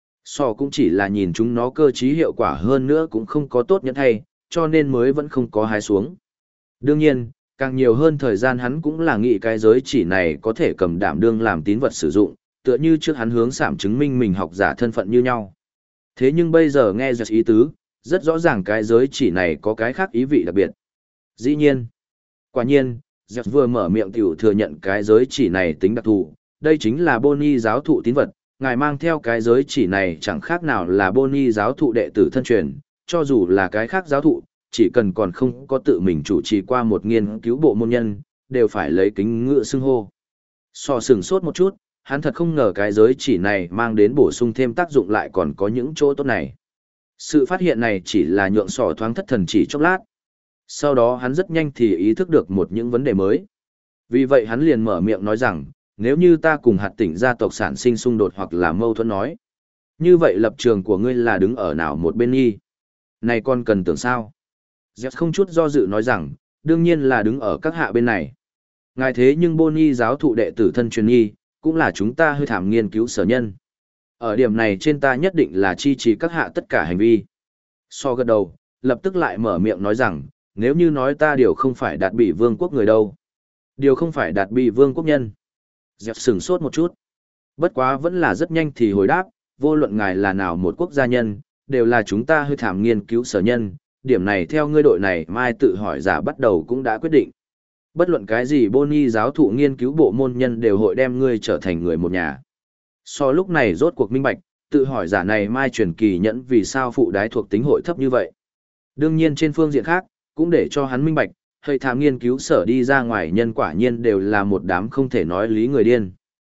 Speaker 1: So cũng chỉ là nhìn chúng nó cơ trí hiệu quả hơn nữa cũng không có tốt nhẫn thay, cho nên mới vẫn không có hái xuống. Đương nhiên, càng nhiều hơn thời gian hắn cũng là nghĩ cái giới chỉ này có thể cầm đảm đương làm tín vật sử dụng, tựa như trước hắn hướng sảm chứng minh mình học giả thân phận như nhau. Thế nhưng bây giờ nghe giật ý tứ, rất rõ ràng cái giới chỉ này có cái khác ý vị đặc biệt. Dĩ nhiên, quả nhiên, giật vừa mở miệng tiểu thừa nhận cái giới chỉ này tính đặc thù, đây chính là Bonnie giáo thụ tín vật, ngài mang theo cái giới chỉ này chẳng khác nào là Bonnie giáo thụ đệ tử thân truyền, cho dù là cái khác giáo thụ, chỉ cần còn không có tự mình chủ trì qua một nghiên cứu bộ môn nhân, đều phải lấy kính ngựa xưng hô. So sửng sốt một chút, hắn thật không ngờ cái giới chỉ này mang đến bổ sung thêm tác dụng lại còn có những chỗ tốt này. Sự phát hiện này chỉ là nhượng sỏ thoáng thất thần chỉ chốc lát. Sau đó hắn rất nhanh thì ý thức được một những vấn đề mới. Vì vậy hắn liền mở miệng nói rằng, nếu như ta cùng hạt tỉnh gia tộc sản sinh xung đột hoặc là mâu thuẫn nói. Như vậy lập trường của ngươi là đứng ở nào một bên nghi? Này con cần tưởng sao? Jeff không chút do dự nói rằng, đương nhiên là đứng ở các hạ bên này. Ngài thế nhưng Bonnie giáo thụ đệ tử thân truyền nghi, cũng là chúng ta hơi thảm nghiên cứu sở nhân. Ở điểm này trên ta nhất định là chi trì các hạ tất cả hành vi. So gật đầu, lập tức lại mở miệng nói rằng, nếu như nói ta điều không phải đạt bị vương quốc người đâu. Điều không phải đạt bị vương quốc nhân. Dẹp sửng sốt một chút. Bất quá vẫn là rất nhanh thì hồi đáp, vô luận ngài là nào một quốc gia nhân, đều là chúng ta hơi thảm nghiên cứu sở nhân, điểm này theo ngươi đội này mai tự hỏi giả bắt đầu cũng đã quyết định. Bất luận cái gì Boni giáo thụ nghiên cứu bộ môn nhân đều hội đem ngươi trở thành người một nhà. So lúc này rốt cuộc minh bạch, tự hỏi giả này mai truyền kỳ nhẫn vì sao phụ đái thuộc tính hội thấp như vậy. Đương nhiên trên phương diện khác, cũng để cho hắn minh bạch, hơi thảm nghiên cứu sở đi ra ngoài nhân quả nhiên đều là một đám không thể nói lý người điên.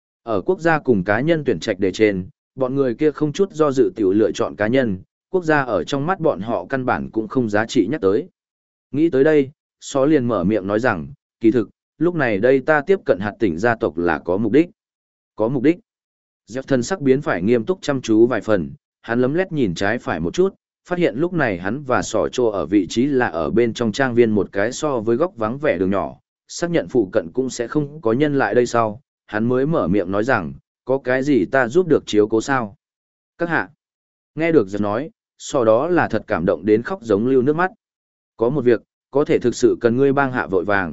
Speaker 1: Ở quốc gia cùng cá nhân tuyển trạch đề trên, bọn người kia không chút do dự tiểu lựa chọn cá nhân, quốc gia ở trong mắt bọn họ căn bản cũng không giá trị nhắc tới. Nghĩ tới đây, Só liền mở miệng nói rằng, kỳ thực, lúc này đây ta tiếp cận hạt tỉnh gia tộc là có mục đích. Có mục đích. Dẹp thân sắc biến phải nghiêm túc chăm chú vài phần, hắn lấm lét nhìn trái phải một chút, phát hiện lúc này hắn và Sỏ Trô ở vị trí là ở bên trong trang viên một cái so với góc vắng vẻ đường nhỏ, xác nhận phụ cận cũng sẽ không có nhân lại đây sau, hắn mới mở miệng nói rằng, có cái gì ta giúp được chiếu cố sao? Các hạ, nghe được Dẹp nói, sau đó là thật cảm động đến khóc giống lưu nước mắt. Có một việc, có thể thực sự cần ngươi bang hạ vội vàng.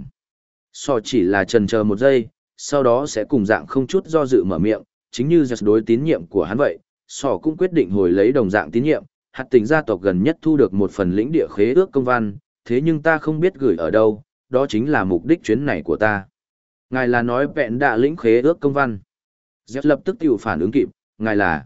Speaker 1: Sò chỉ là chần chờ một giây, sau đó sẽ cùng dạng không chút do dự mở miệng, chính như Dẹp đối tín nhiệm của hắn vậy, Sò cũng quyết định hồi lấy đồng dạng tín nhiệm, hạt tỉnh gia tộc gần nhất thu được một phần lĩnh địa khế ước công văn, thế nhưng ta không biết gửi ở đâu, đó chính là mục đích chuyến này của ta. Ngài là nói vẹn đạ lĩnh khế ước công văn. Dẹp lập tức tiểu phản ứng kịp, ngài là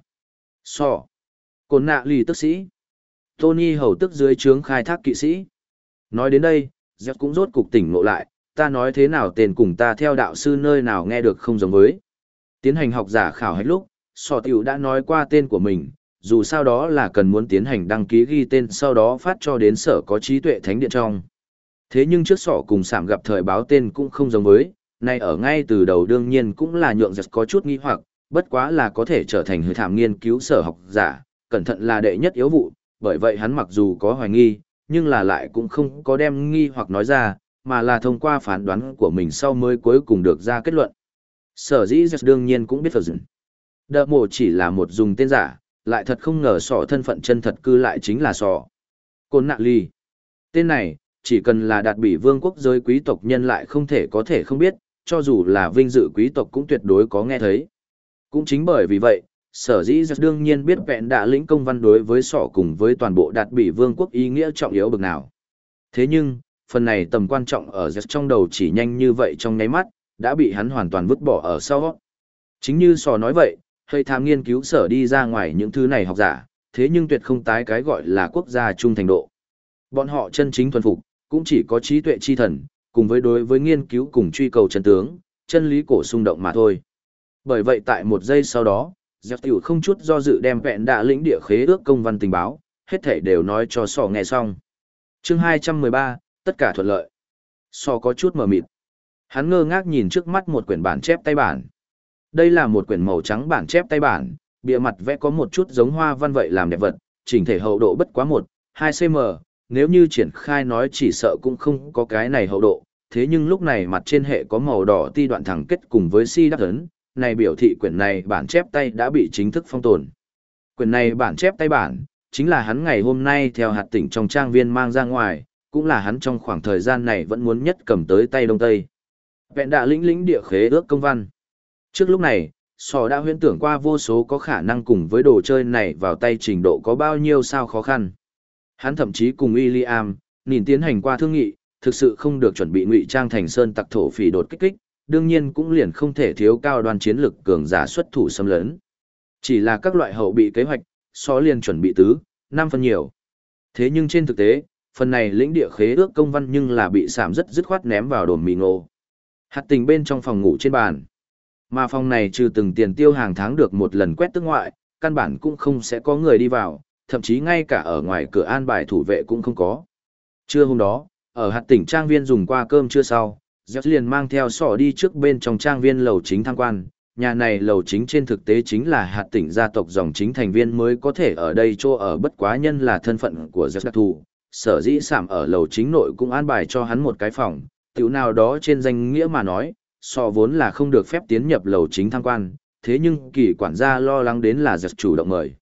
Speaker 1: Sò. Cồn nạ lì tức sĩ. Tony hầu tức dưới trướng khai thác kỵ sĩ. Nói đến đây, Dẹp cũng rốt cục tỉnh ngộ lại, ta nói thế nào tên cùng ta theo đạo sư nơi nào nghe được không giống với. Tiến hành học giả khảo hạch lúc, Sò tiểu đã nói qua tên của mình, dù sao đó là cần muốn tiến hành đăng ký ghi tên sau đó phát cho đến sở có trí tuệ thánh điện trong. Thế nhưng trước Sò cùng Sảm gặp thời báo tên cũng không giống với, này ở ngay từ đầu đương nhiên cũng là nhượng Dẹp có chút nghi hoặc, bất quá là có thể trở thành hơi thảm nghiên cứu sở học giả, cẩn thận là đệ nhất yếu vụ, bởi vậy hắn mặc dù có hoài nghi, nhưng là lại cũng không có đem nghi hoặc nói ra, mà là thông qua phán đoán của mình sau mới cuối cùng được ra kết luận. Sở dĩ Dẹp đương nhiên cũng biết phở dừng. Đợ mộ chỉ là một dùng tên giả, lại thật không ngờ Sò thân phận chân thật cư lại chính là Sò. Côn Nạ Ly. Tên này, chỉ cần là đạt bị vương quốc giới quý tộc nhân lại không thể có thể không biết, cho dù là vinh dự quý tộc cũng tuyệt đối có nghe thấy. Cũng chính bởi vì vậy, sở dĩ Dẹp đương nhiên biết vẹn đạ lĩnh công văn đối với Sò cùng với toàn bộ đạt bị vương quốc ý nghĩa trọng yếu bực nào. Thế nhưng, phần này tầm quan trọng ở Dẹp trong đầu chỉ nhanh như vậy trong nháy mắt, đã bị hắn hoàn toàn vứt bỏ ở sau. Chính như Sò nói vậy, hơi tham nghiên cứu sở đi ra ngoài những thứ này học giả, thế nhưng tuyệt không tái cái gọi là quốc gia trung thành độ. Bọn họ chân chính thuần phục, cũng chỉ có trí tuệ chi thần, cùng với đối với nghiên cứu cùng truy cầu chân tướng, chân lý cổ xung động mà thôi. Bởi vậy tại một giây sau đó, Dẹp tiểu không chút do dự đem vẹn đạ lĩnh địa khế ước công văn tình báo, hết thảy đều nói cho Sò nghe xong. Chương 213, tất cả thuận lợi. Sò có chút mờ mịt. Hắn ngơ ngác nhìn trước mắt một quyển bản chép tay bản. Đây là một quyển màu trắng bản chép tay bản, bìa mặt vẽ có một chút giống hoa văn vậy làm đẹp vật, chỉnh thể hậu độ bất quá 1-2 cm, nếu như triển khai nói chỉ sợ cũng không có cái này hậu độ, thế nhưng lúc này mặt trên hệ có màu đỏ ti đoạn thẳng kết cùng với si đắc ấn, này biểu thị quyển này bản chép tay đã bị chính thức phong tồn. Quyển này bản chép tay bản, chính là hắn ngày hôm nay theo hạt tỉnh trong trang viên mang ra ngoài, cũng là hắn trong khoảng thời gian này vẫn muốn nhất cầm tới tay đông tây. Vẹn đạ lĩnh địa khế ước công văn. Trước lúc này, Sò đã huyễn tưởng qua vô số có khả năng cùng với đồ chơi này vào tay trình độ có bao nhiêu sao khó khăn. Hắn thậm chí cùng William, nhìn tiến hành qua thương nghị, thực sự không được chuẩn bị ngụy trang thành sơn tặc thổ phỉ đột kích, đương nhiên cũng liền không thể thiếu cao đoan chiến lực cường giả xuất thủ xâm lấn. Chỉ là các loại hậu bị kế hoạch, Sò liền chuẩn bị 5 phần nhiều. Thế nhưng trên thực tế, phần này lĩnh địa khế ước công văn nhưng là bị Sảm rất dứt khoát ném vào đồn mì ngô. Hạt tình bên trong phòng ngủ trên bàn. Mà phòng này trừ từng tiền tiêu hàng tháng được một lần quét tước ngoại, căn bản cũng không sẽ có người đi vào, thậm chí ngay cả ở ngoài cửa an bài thủ vệ cũng không có. Trưa hôm đó, ở hạt tỉnh trang viên dùng qua cơm trưa sau, Dẹp liền mang theo Sò đi trước bên trong trang viên lầu chính tham quan. Nhà này lầu chính trên thực tế chính là hạt tỉnh gia tộc dòng chính thành viên mới có thể ở đây cho ở, bất quá nhân là thân phận của Dẹp đặc thù. Sở dĩ Sảm ở lầu chính nội cũng an bài cho hắn một cái phòng, tiểu nào đó trên danh nghĩa mà nói, Sò vốn là không được phép tiến nhập lầu chính tham quan, thế nhưng kỳ quản gia lo lắng đến là Dẹp chủ động mời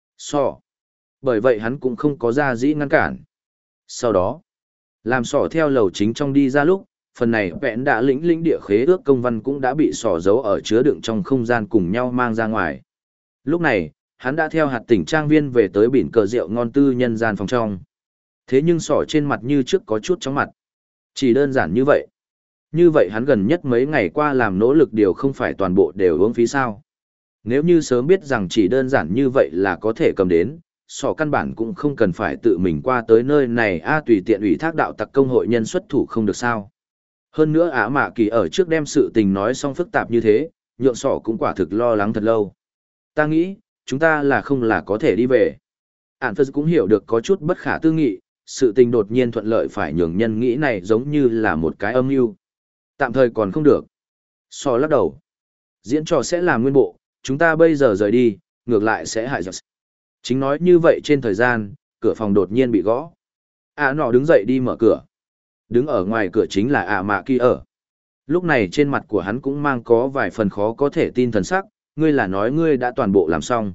Speaker 1: Sò. Bởi vậy hắn cũng không có ra dĩ ngăn cản. Sau đó, làm Sò theo lầu chính trong đi ra lúc, phần này vẽn đã lĩnh địa khế ước công văn cũng đã bị sỏ giấu ở chứa đựng trong không gian cùng nhau mang ra ngoài. Lúc này, hắn đã theo hạt tỉnh trang viên về tới bỉn cờ rượu ngon tư nhân gian phòng trong. Thế nhưng sỏ trên mặt như trước có chút chóng mặt. Chỉ đơn giản như vậy. Như vậy hắn gần nhất mấy ngày qua làm nỗ lực điều không phải toàn bộ đều uống phí sao. Nếu như sớm biết rằng chỉ đơn giản như vậy là có thể cầm đến, sỏ căn bản cũng không cần phải tự mình qua tới nơi này tùy tiện ủy thác đạo tặc công hội nhân xuất thủ không được sao. Hơn nữa mạ kỳ ở trước đem sự tình nói xong phức tạp như thế, nhượng sỏ cũng quả thực lo lắng thật lâu. Ta nghĩ, chúng ta là không là có thể đi về. Ản Phật cũng hiểu được có chút bất khả tư nghị, sự tình đột nhiên thuận lợi phải nhường nhân nghĩ này giống như là một cái âm mưu. Tạm thời còn không được. Sỏ lắc đầu. Diễn trò sẽ làm nguyên bộ, chúng ta bây giờ rời đi, ngược lại sẽ hại giặc. Chính nói như vậy trên thời gian, cửa phòng đột nhiên bị gõ. Nọ đứng dậy đi mở cửa. Đứng ở ngoài cửa chính là mạ kỳ ở. Lúc này trên mặt của hắn cũng mang có vài phần khó có thể tin thần sắc, ngươi là nói ngươi đã toàn bộ làm xong.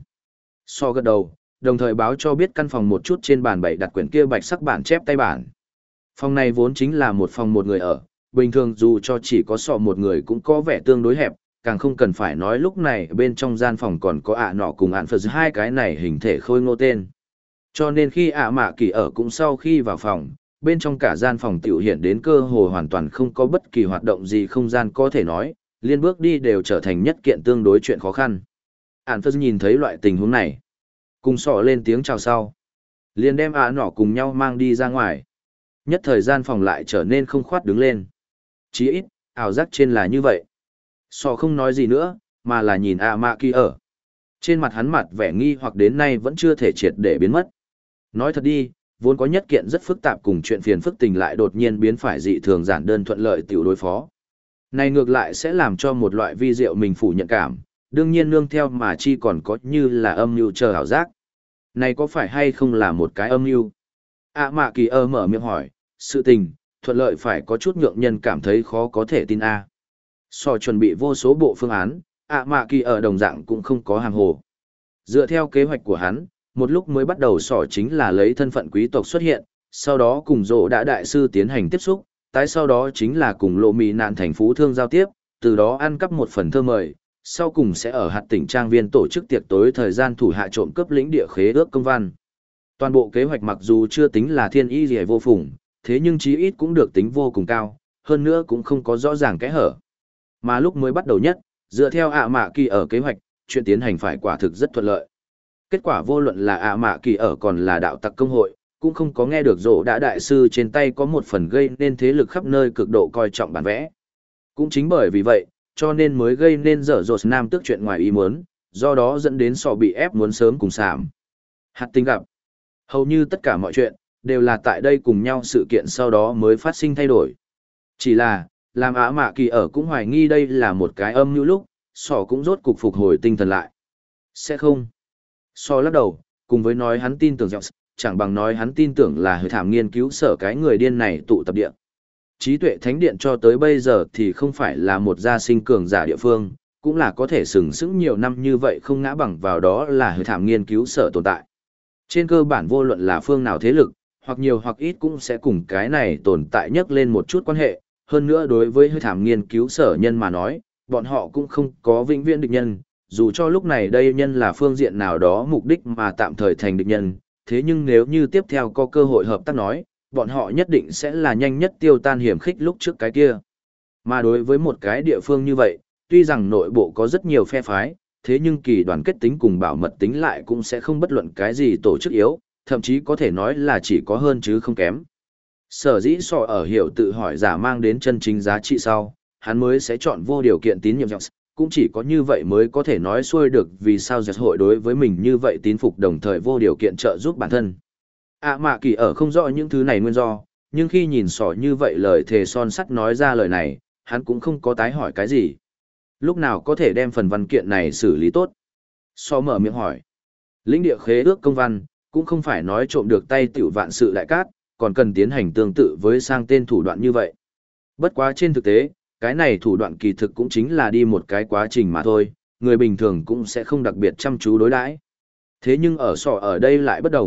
Speaker 1: So gật đầu, đồng thời báo cho biết căn phòng một chút trên bàn bày đặt quyển kia bạch sắc bản chép tay bản. Phòng này vốn chính là một phòng một người ở, bình thường dù cho chỉ có sọ một người cũng có vẻ tương đối hẹp, càng không cần phải nói lúc này bên trong gian phòng còn có nọ cùng Phật hai cái này hình thể khôi ngô tên. Cho nên khi mạ kỳ ở cũng sau khi vào phòng, bên trong cả gian phòng tiểu hiện đến cơ hồ hoàn toàn không có bất kỳ hoạt động gì không gian có thể nói, liên bước đi đều trở thành nhất kiện tương đối chuyện khó khăn. Phật nhìn thấy loại tình huống này, cùng sọ lên tiếng chào sau. Liền đem nọ cùng nhau mang đi ra ngoài. Nhất thời gian phòng lại trở nên không khoát đứng lên. Chí ít, ảo giác trên là như vậy. Sọ không nói gì nữa, mà là nhìn mạ kỳ ở. Trên mặt hắn mặt vẻ nghi hoặc đến nay vẫn chưa thể triệt để biến mất. Nói thật đi, vốn có nhất kiện rất phức tạp cùng chuyện phiền phức tình lại đột nhiên biến phải dị thường giản đơn thuận lợi tiểu đối phó. Này ngược lại sẽ làm cho một loại vi diệu mình phủ nhận cảm, đương nhiên nương theo mà chi còn có như là âm mưu chờ ảo giác. Này có phải hay không là một cái âm mưu? Mạ kỳ ở mở miệng hỏi, sự tình, thuận lợi phải có chút nhượng nhân cảm thấy khó có thể tin So chuẩn bị vô số bộ phương án, mạ kỳ ở đồng dạng cũng không có hàng hồ. Dựa theo kế hoạch của hắn, một lúc mới bắt đầu chính là lấy thân phận quý tộc xuất hiện, sau đó cùng rộ đã đại sư tiến hành tiếp xúc, tái sau đó chính là cùng lộ mì nạn thành phú thương giao tiếp, từ đó ăn cắp một phần thơ mời, sau cùng sẽ ở hạt tỉnh trang viên tổ chức tiệc tối thời gian thủ hạ trộm cướp lĩnh địa khế ước công văn. Toàn bộ kế hoạch mặc dù chưa tính là thiên y gì vô phùng, thế nhưng chí ít cũng được tính vô cùng cao, hơn nữa cũng không có rõ ràng kẽ hở. Mà lúc mới bắt đầu nhất, dựa theo mạ kỳ ở kế hoạch, chuyện tiến hành phải quả thực rất thuận lợi. Kết quả vô luận là mạ kỳ ở còn là đạo tặc công hội, cũng không có nghe được rộ đã đại sư trên tay có một phần gây nên thế lực khắp nơi cực độ coi trọng bản vẽ. Cũng chính bởi vì vậy, cho nên mới gây nên dở dột nam tước chuyện ngoài ý muốn, do đó dẫn đến bị ép muốn sớm cùng sảm. Hạt tinh gặp. Hầu như tất cả mọi chuyện, đều là tại đây cùng nhau sự kiện sau đó mới phát sinh thay đổi. Chỉ là, làm mạ kỳ ở cũng hoài nghi đây là một cái âm như lúc, cũng rốt cục phục hồi tinh thần lại. Sẽ không. Lắc đầu, cùng với nói hắn tin tưởng Zeus, chẳng bằng nói hắn tin tưởng là hơi thảm nghiên cứu sở cái người điên này tụ tập địa. Trí tuệ thánh điện cho tới bây giờ thì không phải là một gia sinh cường giả địa phương, cũng là có thể sừng sững nhiều năm như vậy không ngã bằng vào đó là hơi thảm nghiên cứu sở tồn tại. Trên cơ bản vô luận là phương nào thế lực, hoặc nhiều hoặc ít cũng sẽ cùng cái này tồn tại nhắc lên một chút quan hệ, hơn nữa đối với hơi thảm nghiên cứu sở nhân mà nói, bọn họ cũng không có vĩnh viễn địch nhân, dù cho lúc này đây nhân là phương diện nào đó mục đích mà tạm thời thành địch nhân, thế nhưng nếu như tiếp theo có cơ hội hợp tác nói, bọn họ nhất định sẽ là nhanh nhất tiêu tan hiểm khích lúc trước cái kia. Mà đối với một cái địa phương như vậy, tuy rằng nội bộ có rất nhiều phe phái, thế nhưng kỳ đoàn kết tính cùng bảo mật tính lại cũng sẽ không bất luận cái gì tổ chức yếu, thậm chí có thể nói là chỉ có hơn chứ không kém. Sở dĩ ở hiểu tự hỏi giả mang đến chân chính giá trị sau, hắn mới sẽ chọn vô điều kiện tín nhiệm Zeus, cũng chỉ có như vậy mới có thể nói xuôi được vì sao Zeus hội đối với mình như vậy tín phục đồng thời vô điều kiện trợ giúp bản thân. Mạ kỳ ở không rõ những thứ này nguyên do, nhưng khi nhìn như vậy lời thề son sắt nói ra lời này, hắn cũng không có tái hỏi cái gì. Lúc nào có thể đem phần văn kiện này xử lý tốt? Mở miệng hỏi. Lĩnh địa khế ước công văn, cũng không phải nói trộm được tay tiểu vạn sự đại cát, còn cần tiến hành tương tự với sang tên thủ đoạn như vậy. Bất quá trên thực tế, cái này thủ đoạn kỳ thực cũng chính là đi một cái quá trình mà thôi, người bình thường cũng sẽ không đặc biệt chăm chú đối đãi. Thế nhưng ở ở đây lại bất đồng,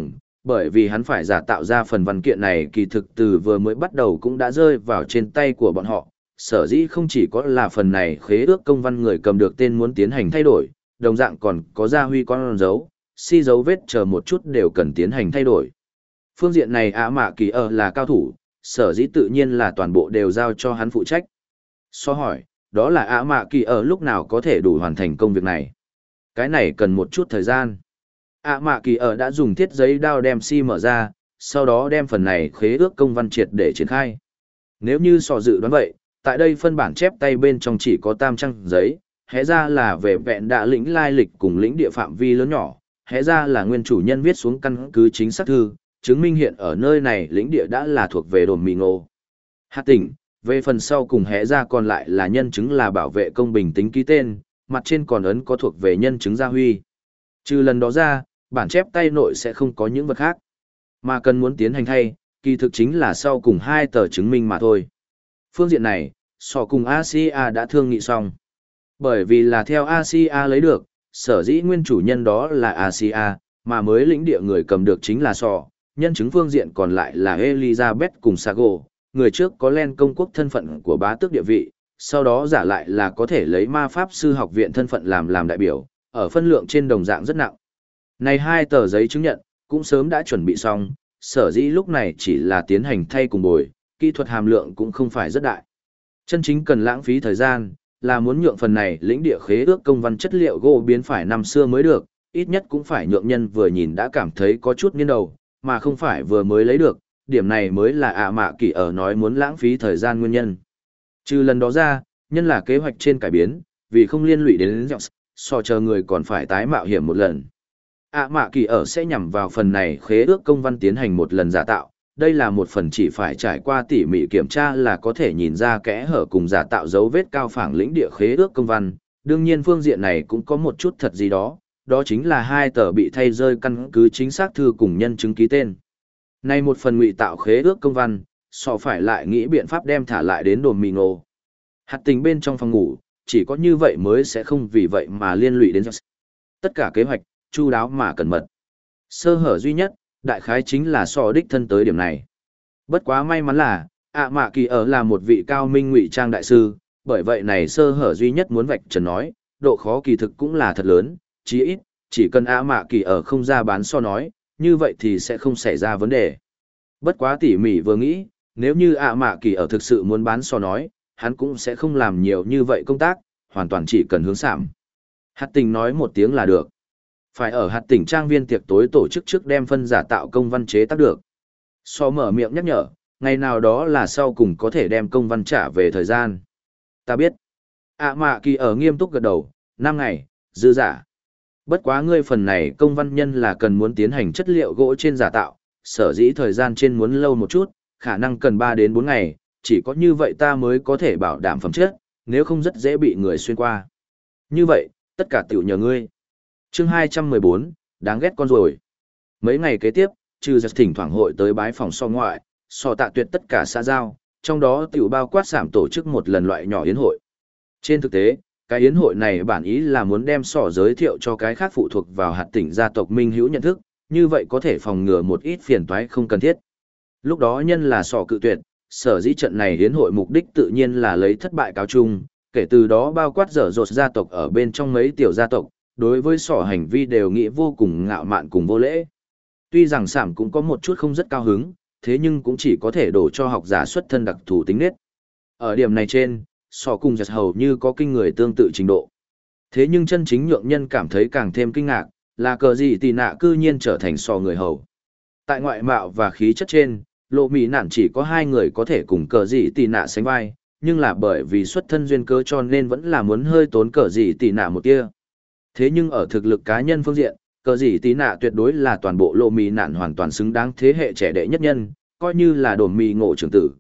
Speaker 1: Bởi vì hắn phải giả tạo ra phần văn kiện này kỳ thực từ vừa mới bắt đầu cũng đã rơi vào trên tay của bọn họ. Sở dĩ không chỉ có là phần này khế ước công văn người cầm được tên muốn tiến hành thay đổi, đồng dạng còn có gia huy con dấu, si dấu vết chờ một chút đều cần tiến hành thay đổi. Phương diện này Ả Mạ Kỳ ở là cao thủ, sở dĩ tự nhiên là toàn bộ đều giao cho hắn phụ trách. So hỏi, đó là Ả Mạ Kỳ ở lúc nào có thể đủ hoàn thành công việc này? Cái này cần một chút thời gian. Ả Mạ Kỳ ở đã dùng thiết giấy đao đem si mở ra, sau đó đem phần này khế ước công văn triệt để triển khai. Nếu như so dự đoán vậy, tại đây phân bản chép tay bên trong chỉ có tam trang giấy, hé ra là về vẹn đạ lĩnh lai lịch cùng lĩnh địa phạm vi lớn nhỏ, hé ra là nguyên chủ nhân viết xuống căn cứ chính xác thư, chứng minh hiện ở nơi này lĩnh địa đã là thuộc về đồn mì ngộ. Hạt tỉnh, về phần sau cùng hé ra còn lại là nhân chứng là bảo vệ công bình tính ký tên, mặt trên còn ấn có thuộc về nhân chứng gia huy. Trừ lần đó ra, bản chép tay nội sẽ không có những vật khác. Mà cần muốn tiến hành thay, kỳ thực chính là sau cùng hai tờ chứng minh mà thôi. Phương diện này, so cùng Asia đã thương nghị xong. Bởi vì là theo Asia lấy được, sở dĩ nguyên chủ nhân đó là Asia, mà mới lĩnh địa người cầm được chính là so, nhân chứng phương diện còn lại là Elizabeth cùng Sago, người trước có len công quốc thân phận của bá tước địa vị, sau đó giả lại là có thể lấy ma pháp sư học viện thân phận làm đại biểu, ở phân lượng trên đồng dạng rất nặng. Này hai tờ giấy chứng nhận, cũng sớm đã chuẩn bị xong, sở dĩ lúc này chỉ là tiến hành thay cùng bồi, kỹ thuật hàm lượng cũng không phải rất đại. Chân chính cần lãng phí thời gian, là muốn nhượng phần này lĩnh địa khế ước công văn chất liệu gỗ biến phải năm xưa mới được, ít nhất cũng phải nhượng nhân vừa nhìn đã cảm thấy có chút nghiêng đầu, mà không phải vừa mới lấy được, điểm này mới là Ả Mạ Kỳ ở nói muốn lãng phí thời gian nguyên nhân. Trừ lần đó ra, nhân là kế hoạch trên cải biến, vì không liên lụy đến dọc, so chờ người còn phải tái mạo hiểm một lần. Ả Mạ Kỳ ở sẽ nhằm vào phần này khế ước công văn tiến hành một lần giả tạo, đây là một phần chỉ phải trải qua tỉ mỉ kiểm tra là có thể nhìn ra kẽ hở cùng giả tạo dấu vết cao phẳng lĩnh địa khế ước công văn. Đương nhiên phương diện này cũng có một chút thật gì đó, đó chính là hai tờ bị thay rơi căn cứ chính xác thư cùng nhân chứng ký tên. Này một phần ngụy tạo khế ước công văn, so phải lại nghĩ biện pháp đem thả lại đến đồn mì ngộ. Hạt tình bên trong phòng ngủ, chỉ có như vậy mới sẽ không vì vậy mà liên lụy đến tất cả kế hoạch, chu đáo mà cẩn mật. Sơ hở duy nhất, đại khái chính là so đích thân tới điểm này. Bất quá may mắn là, Ả Mạ Kỳ ở là một vị cao minh ngụy trang đại sư, bởi vậy này sơ hở duy nhất muốn vạch trần nói, độ khó kỳ thực cũng là thật lớn, chí ít, chỉ cần Ả Mạ Kỳ ở không ra bán so nói, như vậy thì sẽ không xảy ra vấn đề. Bất quá tỉ mỉ vừa nghĩ, nếu như Ả Mạ Kỳ ở thực sự muốn bán so nói, hắn cũng sẽ không làm nhiều như vậy công tác, hoàn toàn chỉ cần hướng sảm. Hạt tình nói một tiếng là được. Phải ở hạt tỉnh trang viên tiệc tối tổ chức trước đem phân giả tạo công văn chế tác được. So mở miệng nhắc nhở, ngày nào đó là sau cùng có thể đem công văn trả về thời gian. Ta biết. Ả Mạ Kỳ ở nghiêm túc gật đầu, 5 ngày, dư giả. Bất quá ngươi phần này công văn nhân là cần muốn tiến hành chất liệu gỗ trên giả tạo, sở dĩ thời gian trên muốn lâu một chút, khả năng cần 3 đến 4 ngày, chỉ có như vậy ta mới có thể bảo đảm phẩm chất, nếu không rất dễ bị người xuyên qua. Như vậy, tất cả tiểu nhờ ngươi. Chương 214, đáng ghét con rồi. Mấy ngày kế tiếp, trừ giật thỉnh thoảng hội tới bái phòng so ngoại, so tạ tuyệt tất cả xã giao, trong đó tiểu bao quát sảm tổ chức một lần loại nhỏ yến hội. Trên thực tế, cái yến hội này bản ý là muốn đem sỏ giới thiệu cho cái khác phụ thuộc vào hạt tỉnh gia tộc minh hữu nhận thức, như vậy có thể phòng ngừa một ít phiền toái không cần thiết. Lúc đó nhân là sỏ cự tuyệt, sở dĩ trận này yến hội mục đích tự nhiên là lấy thất bại cáo chung, kể từ đó bao quát dở dột gia tộc ở bên trong mấy tiểu gia tộc, đối với sỏ hành vi đều nghĩ vô cùng ngạo mạn cùng vô lễ. Tuy rằng sảm cũng có một chút không rất cao hứng, thế nhưng cũng chỉ có thể đổ cho học giả xuất thân đặc thù tính nết. Ở điểm này trên, sỏ cùng giật hầu như có kinh người tương tự trình độ. Thế nhưng chân chính nhượng nhân cảm thấy càng thêm kinh ngạc, là cờ gì tì nạ cư nhiên trở thành sỏ người hầu. Tại ngoại mạo và khí chất trên, lộ mỹ nản chỉ có hai người có thể cùng cờ gì tì nạ sánh vai, nhưng là bởi vì xuất thân duyên cơ cho nên vẫn là muốn hơi tốn cờ gì tì nạ một tia. Thế nhưng ở thực lực cá nhân phương diện, cờ gì tí nạ tuyệt đối là toàn bộ lộ mì nạn hoàn toàn xứng đáng thế hệ trẻ đệ nhất nhân, coi như là đồn mì ngộ trưởng tử.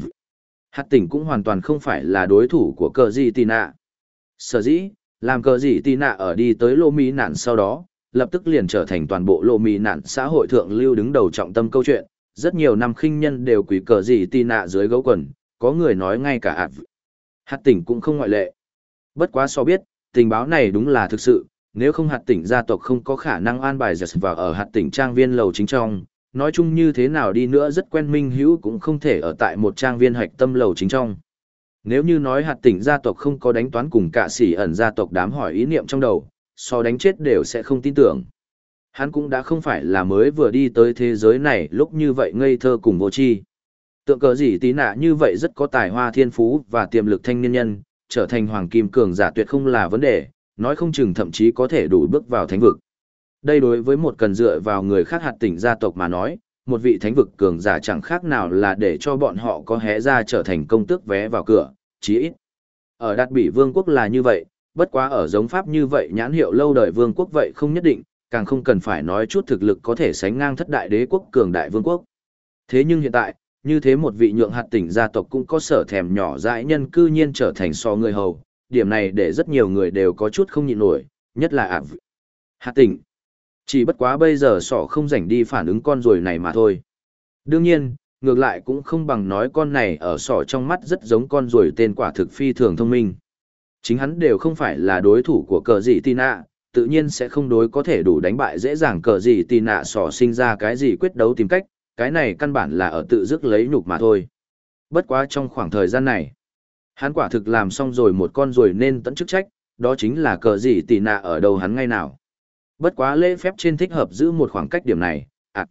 Speaker 1: Hạt tỉnh cũng hoàn toàn không phải là đối thủ của cờ gì tí nạ. Sở dĩ, làm cờ gì tí nạ ở đi tới lộ mì nạn sau đó, lập tức liền trở thành toàn bộ lộ mì nạn xã hội thượng lưu đứng đầu trọng tâm câu chuyện. Rất nhiều năm khinh nhân đều quỳ cờ gì tí nạ dưới gấu quần, có người nói ngay cả hạt tỉnh cũng không ngoại lệ. Bất quá so biết, tình báo này đúng là thực sự, nếu không hạt tỉnh gia tộc không có khả năng an bài giật vào ở hạt tỉnh trang viên lầu chính trong, nói chung như thế nào đi nữa rất quen minh hữu cũng không thể ở tại một trang viên hạch tâm lầu chính trong. Nếu như nói hạt tỉnh gia tộc không có đánh toán cùng cả sĩ ẩn gia tộc đám hỏi ý niệm trong đầu, so đánh chết đều sẽ không tin tưởng. Hắn cũng đã không phải là mới vừa đi tới thế giới này lúc như vậy ngây thơ cùng vô tri. Tượng cờ gì tí nạ như vậy rất có tài hoa thiên phú và tiềm lực thanh niên nhân, trở thành hoàng kim cường giả tuyệt không là vấn đề, nói không chừng thậm chí có thể đủ bước vào thánh vực. Đây đối với một cần dựa vào người khác hạt tỉnh gia tộc mà nói, một vị thánh vực cường giả chẳng khác nào là để cho bọn họ có hé ra trở thành công tước vé vào cửa, chí ít. Ở Đạt Bỉ Vương quốc là như vậy, bất quá ở giống Pháp như vậy nhãn hiệu lâu đời vương quốc vậy không nhất định, càng không cần phải nói chút thực lực có thể sánh ngang thất đại đế quốc cường đại vương quốc. Thế nhưng hiện tại, như thế một vị nhượng hạt tỉnh gia tộc cũng có sở thèm nhỏ dãi nhân cư nhiên trở thành so người hầu, điểm này để rất nhiều người đều có chút không nhịn nổi, nhất là hạt tỉnh. Chỉ bất quá bây giờ sọ không rảnh đi phản ứng con ruồi này mà thôi. Đương nhiên, ngược lại cũng không bằng nói con này ở sọ trong mắt rất giống con ruồi tên quả thực phi thường thông minh. Chính hắn đều không phải là đối thủ của cờ dị tì nạ, tự nhiên sẽ không đối có thể đủ đánh bại dễ dàng cờ dị tì nạ sọ sinh ra cái gì quyết đấu tìm cách, cái này căn bản là ở tự dứt lấy nhục mà thôi. Bất quá trong khoảng thời gian này, hắn quả thực làm xong rồi một con ruồi nên tận chức trách, đó chính là cờ dị tì nạ ở đâu hắn ngay nào. Bất quá lễ phép trên thích hợp giữ một khoảng cách điểm này,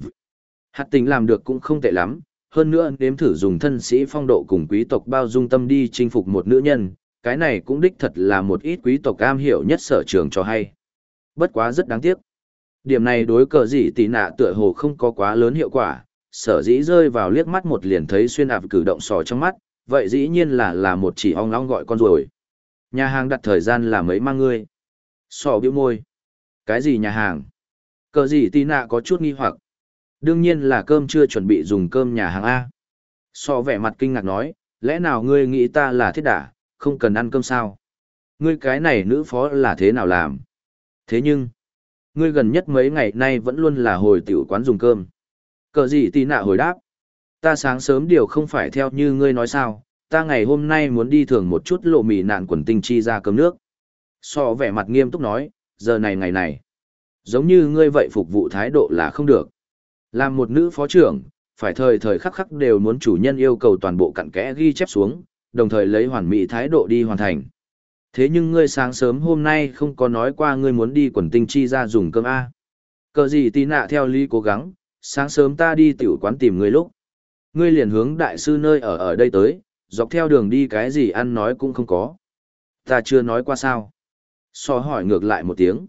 Speaker 1: hạt tình làm được cũng không tệ lắm, hơn nữa nếm thử dùng thân sĩ phong độ cùng quý tộc bao dung tâm đi chinh phục một nữ nhân, cái này cũng đích thật là một ít quý tộc am hiểu nhất sở trường cho hay. Bất quá rất đáng tiếc. Điểm này đối cờ dị tì nạ tựa hồ không có quá lớn hiệu quả, sở dĩ rơi vào liếc mắt một liền thấy xuyên cử động sò trong mắt, vậy dĩ nhiên là một chỉ ong ong gọi con rồi. Nhà hàng đặt thời gian là mấy mang ngươi. Sò bĩu môi. Cái gì nhà hàng? Cờ gì tí nạ có chút nghi hoặc. Đương nhiên là cơm chưa chuẩn bị dùng cơm nhà hàng A. So vẻ mặt kinh ngạc nói, lẽ nào ngươi nghĩ ta là thiết đả, không cần ăn cơm sao? Ngươi cái này nữ phó là thế nào làm? Thế nhưng, ngươi gần nhất mấy ngày nay vẫn luôn là hồi tiểu quán dùng cơm. Cờ gì tí nạ hồi đáp. Ta sáng sớm điều không phải theo như ngươi nói sao, ta ngày hôm nay muốn đi thường một chút lộ mì nạn quần tinh chi ra cơm nước. So vẻ mặt nghiêm túc nói, giờ này ngày này, giống như ngươi vậy phục vụ thái độ là không được. Làm một nữ phó trưởng, phải thời thời khắc khắc đều muốn chủ nhân yêu cầu toàn bộ cặn kẽ ghi chép xuống, đồng thời lấy hoàn mỹ thái độ đi hoàn thành. Thế nhưng ngươi sáng sớm hôm nay không có nói qua ngươi muốn đi quần tinh chi ra dùng cơm A. Cờ gì tí nạ theo lý cố gắng, sáng sớm ta đi tiểu quán tìm ngươi lúc. Ngươi liền hướng đại sư nơi ở đây tới, dọc theo đường đi cái gì ăn nói cũng không có. Ta chưa nói qua sao. So hỏi ngược lại một tiếng.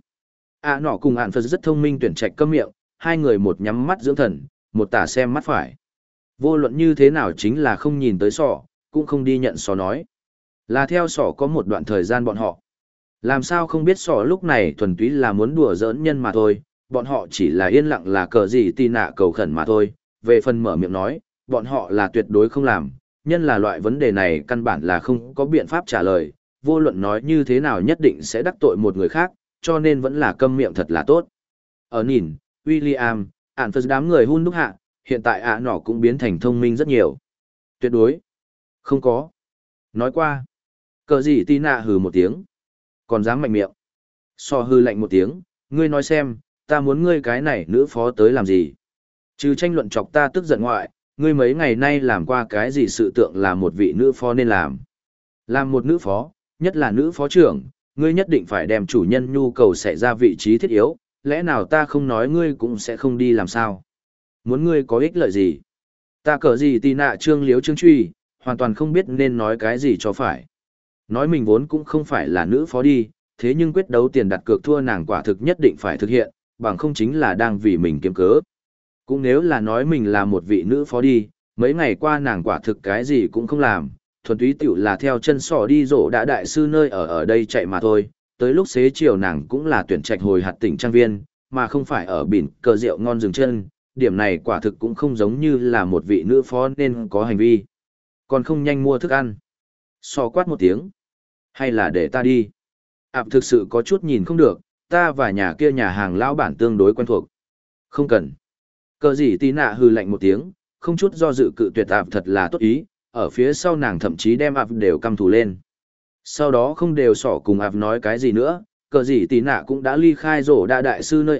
Speaker 1: Nọ cùng ạn Phật rất thông minh tuyển trạch câm miệng, hai người một nhắm mắt dưỡng thần, một tả xem mắt phải. Vô luận như thế nào chính là không nhìn tới sọ, cũng không đi nhận sọ nói. Là theo sọ có một đoạn thời gian bọn họ. Làm sao không biết sọ lúc này thuần túy là muốn đùa giỡn nhân mà thôi, bọn họ chỉ là yên lặng là cờ gì tì nạ cầu khẩn mà thôi. Về phần mở miệng nói, bọn họ là tuyệt đối không làm, nhân là loại vấn đề này căn bản là không có biện pháp trả lời, vô luận nói như thế nào nhất định sẽ đắc tội một người khác, cho nên vẫn là câm miệng thật là tốt. Ở nhìn, William, ản Phật đám người hun đúc hạ, hiện tại nọ cũng biến thành thông minh rất nhiều. Tuyệt đối. Không có. Nói qua. Cờ gì tí nạ hừ một tiếng. Còn dám mạnh miệng. So hư lạnh một tiếng, ngươi nói xem, ta muốn ngươi cái này nữ phó tới làm gì? Trừ tranh luận chọc ta tức giận ngoại, ngươi mấy ngày nay làm qua cái gì sự tượng là một vị nữ phó nên làm? Làm một nữ phó, nhất là nữ phó trưởng, ngươi nhất định phải đem chủ nhân nhu cầu xảy ra vị trí thiết yếu, lẽ nào ta không nói ngươi cũng sẽ không đi làm sao? Muốn ngươi có ích lợi gì? Ta cờ gì tì nạ trương liếu trương truy, hoàn toàn không biết nên nói cái gì cho phải. Nói mình vốn cũng không phải là nữ phó đi, thế nhưng quyết đấu tiền đặt cược thua nàng quả thực nhất định phải thực hiện, bằng không chính là đang vì mình kiếm cớ. Cũng nếu là nói mình là một vị nữ phó đi, mấy ngày qua nàng quả thực cái gì cũng không làm, thuần túy tiểu là theo chân sỏ đi rổ đã đại sư nơi ở đây chạy mà thôi, tới lúc xế chiều nàng cũng là tuyển trạch hồi hạt tỉnh trang viên, mà không phải ở biển cờ rượu ngon dừng chân, điểm này quả thực cũng không giống như là một vị nữ phó nên có hành vi. Còn không nhanh mua thức ăn. Sò quát một tiếng. Hay là để ta đi. Thực sự có chút nhìn không được, ta và nhà kia nhà hàng lão bản tương đối quen thuộc. Không cần. Cờ gì tí nạ hừ lạnh một tiếng, không chút do dự cự tuyệt thật là tốt ý, ở phía sau nàng thậm chí đem đều căm thù lên. Sau đó không đều sỏ cùng nói cái gì nữa, cờ gì tí nạ cũng đã ly khai rổ đa đại sư nơi ở,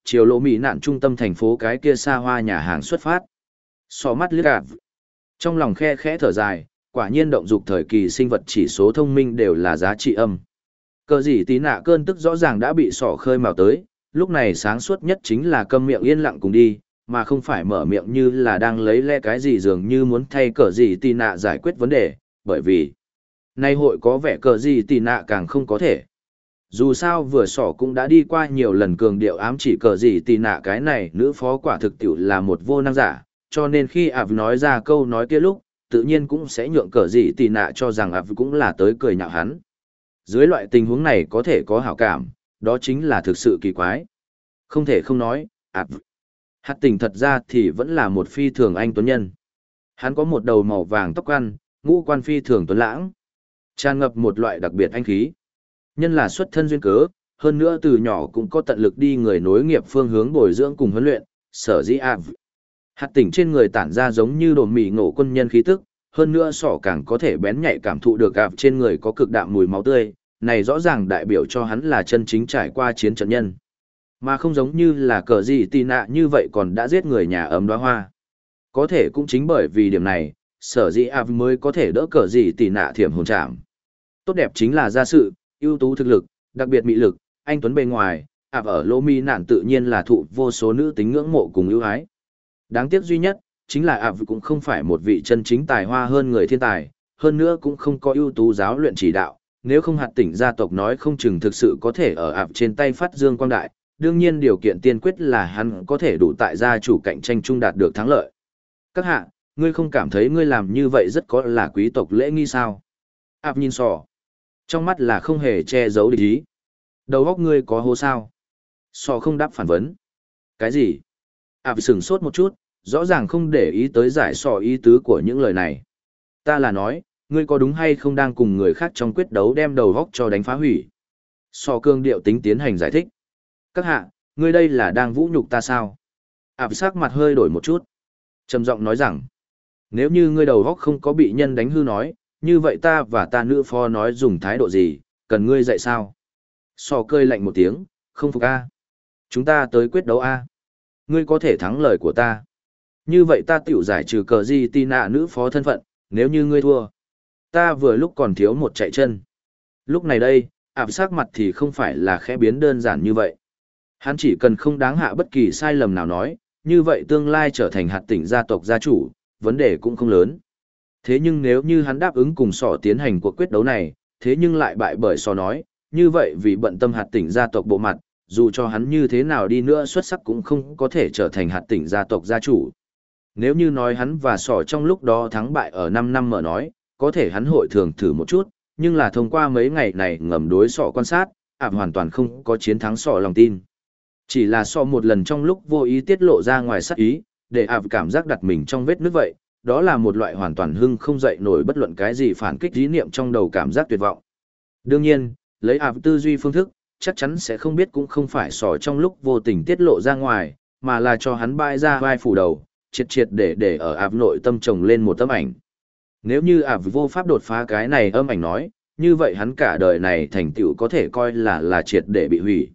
Speaker 1: chiều lộ mỹ nạn trung tâm thành phố cái kia xa hoa nhà hàng xuất phát. Sọ mắt liếc ạp. Trong lòng khe khẽ thở dài, quả nhiên động dục thời kỳ sinh vật chỉ số thông minh đều là giá trị âm. Cờ gì tí nạ cơn tức rõ ràng đã bị sọ khơi mào tới, lúc này sáng suốt nhất chính là câm miệng yên lặng cùng đi, mà không phải mở miệng như là đang lấy le cái gì dường như muốn thay cờ gì tí nạ giải quyết vấn đề, bởi vì nay hội có vẻ cờ gì tí nạ càng không có thể. Dù sao vừa sỏ cũng đã đi qua nhiều lần cường điệu ám chỉ cờ gì tí nạ cái này nữ phó quả thực tiểu là một vô năng giả, cho nên khi ạp nói ra câu nói kia lúc, tự nhiên cũng sẽ nhượng cờ gì tí nạ cho rằng ạp cũng là tới cười nhạo hắn. Dưới loại tình huống này có thể có hảo cảm, đó chính là thực sự kỳ quái. Không thể không nói, ạp. Hạt tình thật ra thì vẫn là một phi thường anh tuấn nhân. Hắn có một đầu màu vàng tóc ăn, ngũ quan phi thường tuấn lãng, tràn ngập một loại đặc biệt anh khí. Nhân là xuất thân duyên cớ, hơn nữa từ nhỏ cũng có tận lực đi người nối nghiệp phương hướng bồi dưỡng cùng huấn luyện, sở dĩ ạp. Hạt tỉnh trên người tản ra giống như đồn mì ngộ quân nhân khí tức, hơn nữa sỏ càng có thể bén nhạy cảm thụ được ạp trên người có cực đạm mùi máu tươi, này rõ ràng đại biểu cho hắn là chân chính trải qua chiến trận nhân. Mà không giống như là cờ gì tì nạ như vậy còn đã giết người nhà ấm đóa hoa. Có thể cũng chính bởi vì điểm này, sở dĩ ạp mới có thể đỡ cờ gì tì nạ thiểm hồn trảm. Tốt đẹp chính là gia sự, ưu tú thực lực, đặc biệt mị lực, anh tuấn bề ngoài, ạp ở lô mi nạn tự nhiên là thụ vô số nữ tính ngưỡng mộ cùng ưu ái. Đáng tiếc duy nhất, chính là ạp cũng không phải một vị chân chính tài hoa hơn người thiên tài, hơn nữa cũng không có ưu tú giáo luyện chỉ đạo, nếu không hạt tỉnh gia tộc nói không chừng thực sự có thể ở ạp trên tay phát dương quang đại, đương nhiên điều kiện tiên quyết là hắn có thể đủ tại gia chủ cạnh tranh chung đạt được thắng lợi. Các hạ, ngươi không cảm thấy ngươi làm như vậy rất có là quý tộc lễ nghi sao? Ạp nhìn sỏ. Trong mắt là không hề che giấu địch ý. Đầu óc ngươi có hố sao? Sỏ không đáp phản vấn. Cái gì? Ạp sửng sốt một chút, rõ ràng không để ý tới giải sỏ ý tứ của những lời này. Ta là nói, ngươi có đúng hay không đang cùng người khác trong quyết đấu đem đầu óc cho đánh phá hủy? Sỏ cương điệu tính tiến hành giải thích. Các hạ, ngươi đây là đang vũ nhục ta sao? Ảp sắc mặt hơi đổi một chút. Trầm giọng nói rằng, nếu như ngươi đầu óc không có bị nhân đánh hư nói, như vậy ta và ta nữ phó nói dùng thái độ gì, cần ngươi dạy sao? Sò cơi lạnh một tiếng, không phục a. Chúng ta tới quyết đấu a. Ngươi có thể thắng lời của ta. Như vậy ta tiểu giải trừ cờ gì tì nạ nữ phó thân phận, nếu như ngươi thua. Ta vừa lúc còn thiếu một chạy chân. Lúc này đây, ạp sắc mặt thì không phải là khẽ biến đơn giản như vậy. Hắn chỉ cần không đáng hạ bất kỳ sai lầm nào nói, như vậy tương lai trở thành hạt tỉnh gia tộc gia chủ, vấn đề cũng không lớn. Thế nhưng nếu như hắn đáp ứng cùng sỏ tiến hành cuộc quyết đấu này, thế nhưng lại bại bởi sỏ nói, như vậy vì bận tâm hạt tỉnh gia tộc bộ mặt, dù cho hắn như thế nào đi nữa xuất sắc cũng không có thể trở thành hạt tỉnh gia tộc gia chủ. Nếu như nói hắn và sỏ trong lúc đó thắng bại ở 5 năm mở nói, có thể hắn hội thường thử một chút, nhưng là thông qua mấy ngày này ngầm đối sỏ quan sát, ạp hoàn toàn không có chiến thắng sỏ lòng tin. Chỉ là so một lần trong lúc vô ý tiết lộ ra ngoài sát ý, để ạp cảm giác đặt mình trong vết nước vậy, đó là một loại hoàn toàn hưng không dậy nổi bất luận cái gì phản kích ý niệm trong đầu cảm giác tuyệt vọng. Đương nhiên, lấy ạp tư duy phương thức, chắc chắn sẽ không biết cũng không phải sỏ trong lúc vô tình tiết lộ ra ngoài, mà là cho hắn bãi ra vai phủ đầu, triệt triệt để ở ạp nội tâm trồng lên một tấm ảnh. Nếu như ạp vô pháp đột phá cái này âm ảnh nói, như vậy hắn cả đời này thành tựu có thể coi là triệt để bị hủy.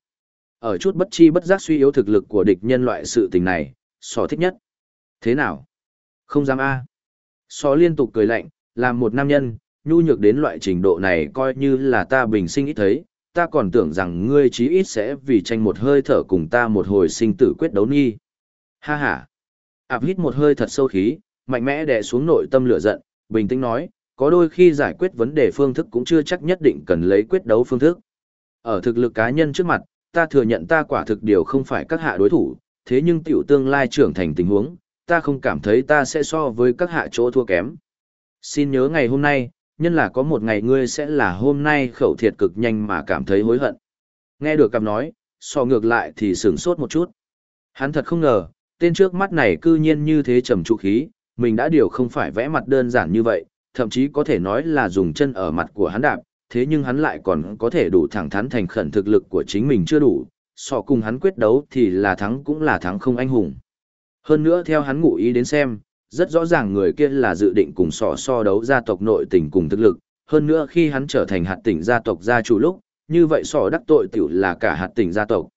Speaker 1: Ở chút bất chi bất giác suy yếu thực lực của địch nhân loại sự tình này, sỏ thích nhất. Thế nào? Không dám a. Sỏ liên tục cười lạnh, làm một nam nhân, nhu nhược đến loại trình độ này coi như là ta bình sinh ít thấy, ta còn tưởng rằng ngươi chí ít sẽ vì tranh một hơi thở cùng ta một hồi sinh tử quyết đấu nghi. Ha ha. Ảp hít một hơi thật sâu khí, mạnh mẽ đè xuống nội tâm lửa giận, bình tĩnh nói, có đôi khi giải quyết vấn đề phương thức cũng chưa chắc nhất định cần lấy quyết đấu phương thức. Ở thực lực cá nhân trước mặt, ta thừa nhận ta quả thực điều không phải các hạ đối thủ, thế nhưng tiểu tương lai trưởng thành tình huống, ta không cảm thấy ta sẽ so với các hạ chỗ thua kém. Xin nhớ ngày hôm nay, nhân là có một ngày ngươi sẽ là hôm nay khẩu thiệt cực nhanh mà cảm thấy hối hận. Nghe được cặp nói, so ngược lại thì sửng sốt một chút. Hắn thật không ngờ, tên trước mắt này cư nhiên như thế trầm trụ khí, mình đã điều không phải vẽ mặt đơn giản như vậy, thậm chí có thể nói là dùng chân ở mặt của hắn đạp, thế nhưng hắn lại còn có thể đủ thẳng thắn thành khẩn thực lực của chính mình chưa đủ, so cùng hắn quyết đấu thì là thắng cũng là thắng không anh hùng. Hơn nữa theo hắn ngụ ý đến xem, rất rõ ràng người kia là dự định cùng so đấu gia tộc nội tình cùng thực lực, hơn nữa khi hắn trở thành hạt tỉnh gia tộc gia chủ lúc, như vậy đắc tội tiểu là cả hạt tỉnh gia tộc.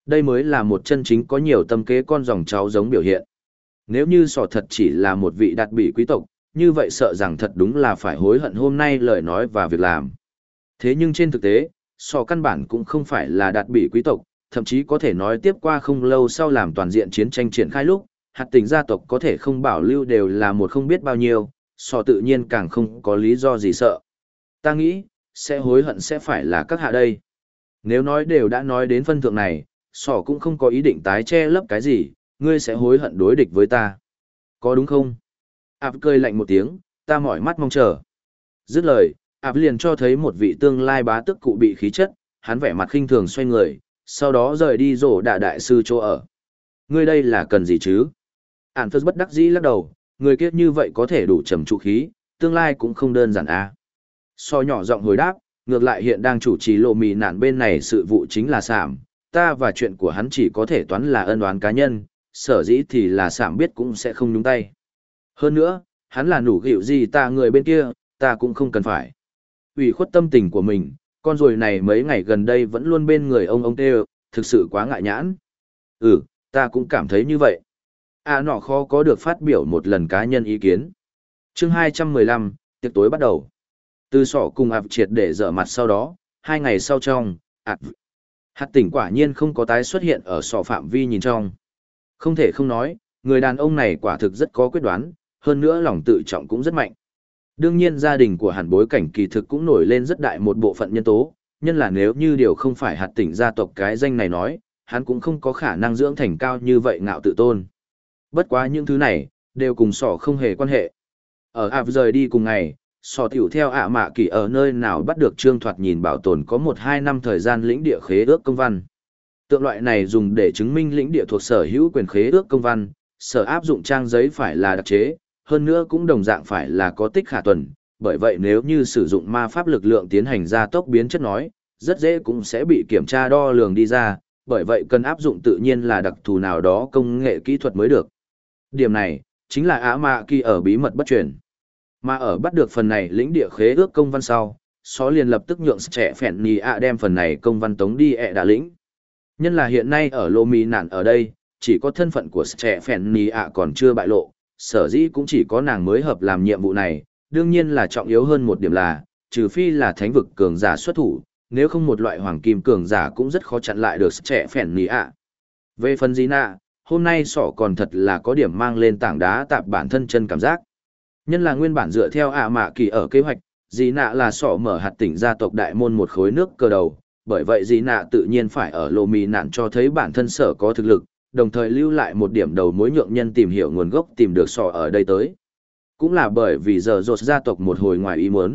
Speaker 1: Đây mới là một chân chính có nhiều tâm kế con dòng cháu giống biểu hiện. Nếu như sỏ thật chỉ là một vị đạt bị quý tộc, như vậy sợ rằng thật đúng là phải hối hận hôm nay lời nói và việc làm. Thế nhưng trên thực tế, sỏ căn bản cũng không phải là đạt bị quý tộc, thậm chí có thể nói tiếp qua không lâu sau làm toàn diện chiến tranh triển khai lúc, hạt tình gia tộc có thể không bảo lưu đều là một không biết bao nhiêu, sỏ tự nhiên càng không có lý do gì sợ. Ta nghĩ, sẽ hối hận sẽ phải là các hạ đây. Nếu nói đều đã nói đến phân thượng này, sỏ cũng không có ý định tái che lấp cái gì, ngươi sẽ hối hận đối địch với ta. Có đúng không? Ảp cười lạnh một tiếng, ta mỏi mắt mong chờ. Dứt lời, Ảp liền cho thấy một vị tương lai bá tức cụ bị khí chất, hắn vẻ mặt khinh thường xoay người, sau đó rời đi rổ đạ đại sư chỗ ở. Ngươi đây là cần gì chứ? Ản phất bất đắc dĩ lắc đầu, người kia như vậy có thể đủ trầm trụ khí, tương lai cũng không đơn giản à. So nhỏ giọng hồi đáp, ngược lại hiện đang chủ trì lộ mì nạn bên này sự vụ chính là Sảm, ta và chuyện của hắn chỉ có thể toán là ân oán cá nhân, sở dĩ thì là Sảm biết cũng sẽ không nhúng tay. Hơn nữa, hắn là nủ gịu gì ta người bên kia, ta cũng không cần phải. Ủy khuất tâm tình của mình, con ruồi này mấy ngày gần đây vẫn luôn bên người ông tê, thực sự quá ngại nhãn. Ta cũng cảm thấy như vậy. Nọ khó có được phát biểu một lần cá nhân ý kiến. Chương 215, tiệc tối bắt đầu. Từ sọ cùng ạp triệt để dở mặt sau đó, 2 ngày sau trong, hạt tỉnh quả nhiên không có tái xuất hiện ở sọ phạm vi nhìn trong. Không thể không nói, người đàn ông này quả thực rất có quyết đoán, hơn nữa lòng tự trọng cũng rất mạnh. Đương nhiên gia đình của hẳn bối cảnh kỳ thực cũng nổi lên rất đại một bộ phận nhân tố, nhân là nếu như điều không phải hạt tỉnh gia tộc cái danh này nói, hắn cũng không có khả năng dưỡng thành cao như vậy ngạo tự tôn. Bất quá những thứ này, đều cùng sỏ không hề quan hệ. Ở ạp rời đi cùng ngày, sỏ tiểu theo mạ kỳ ở nơi nào bắt được trương thoạt nhìn bảo tồn có 1-2 năm thời gian lĩnh địa khế ước công văn. Tượng loại này dùng để chứng minh lĩnh địa thuộc sở hữu quyền khế ước công văn, sở áp dụng trang giấy phải là đặc chế, hơn nữa cũng đồng dạng phải là có tích khả tuần, bởi vậy nếu như sử dụng ma pháp lực lượng tiến hành gia tốc biến chất nói, rất dễ cũng sẽ bị kiểm tra đo lường đi ra, bởi vậy cần áp dụng tự nhiên là đặc thù nào đó công nghệ kỹ thuật mới được. Điểm này, chính là mạ kỳ ở bí mật bất truyền. Mà ở bắt được phần này lĩnh địa khế ước công văn sau, Xó liền lập tức nhượng trẻ phèn nì đem phần này công văn tống đi đà lĩnh. Nhân là hiện nay ở lô mì nạn ở đây, chỉ có thân phận của trẻ phèn nì còn chưa bại lộ, sở dĩ cũng chỉ có nàng mới hợp làm nhiệm vụ này, đương nhiên là trọng yếu hơn một điểm là, trừ phi là thánh vực cường giả xuất thủ, nếu không một loại hoàng kim cường giả cũng rất khó chặn lại được trẻ phèn nì Về phần gì nạ, hôm nay sỏ còn thật là có điểm mang lên tảng đá tạp bản thân chân cảm giác. Nhân là nguyên bản dựa theo mạ kỳ ở kế hoạch, dì nạ là sỏ mở hạt tỉnh gia tộc đại môn một khối nước cờ đầu, bởi vậy dì nạ tự nhiên phải ở lô mì nạn cho thấy bản thân sở có thực lực, đồng thời lưu lại một điểm đầu mối nhượng nhân tìm hiểu nguồn gốc tìm được sỏ ở đây tới. Cũng là bởi vì giờ rột gia tộc một hồi ngoài ý muốn.